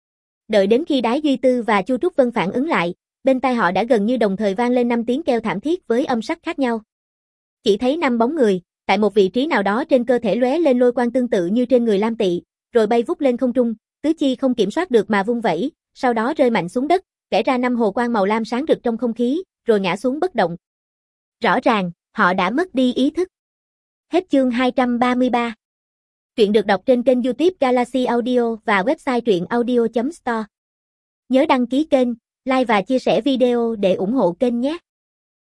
Đợi đến khi Đái Duy Tư và Chu Trúc Vân phản ứng lại, bên tai họ đã gần như đồng thời vang lên 5 tiếng kêu thảm thiết với âm sắc khác nhau. Chỉ thấy 5 bóng người, tại một vị trí nào đó trên cơ thể lóe lên lôi quang tương tự như trên người Lam Tị, rồi bay vút lên không trung, tứ chi không kiểm soát được mà vung vẩy, sau đó rơi mạnh xuống đất, vẽ ra 5 hồ quang màu lam sáng rực trong không khí, rồi ngã xuống bất động. Rõ ràng, họ đã mất đi ý thức. Hết chương 233. Truyện được đọc trên kênh YouTube Galaxy Audio và website truyệnaudio.store. Nhớ đăng ký kênh, like và chia sẻ video để ủng hộ kênh nhé.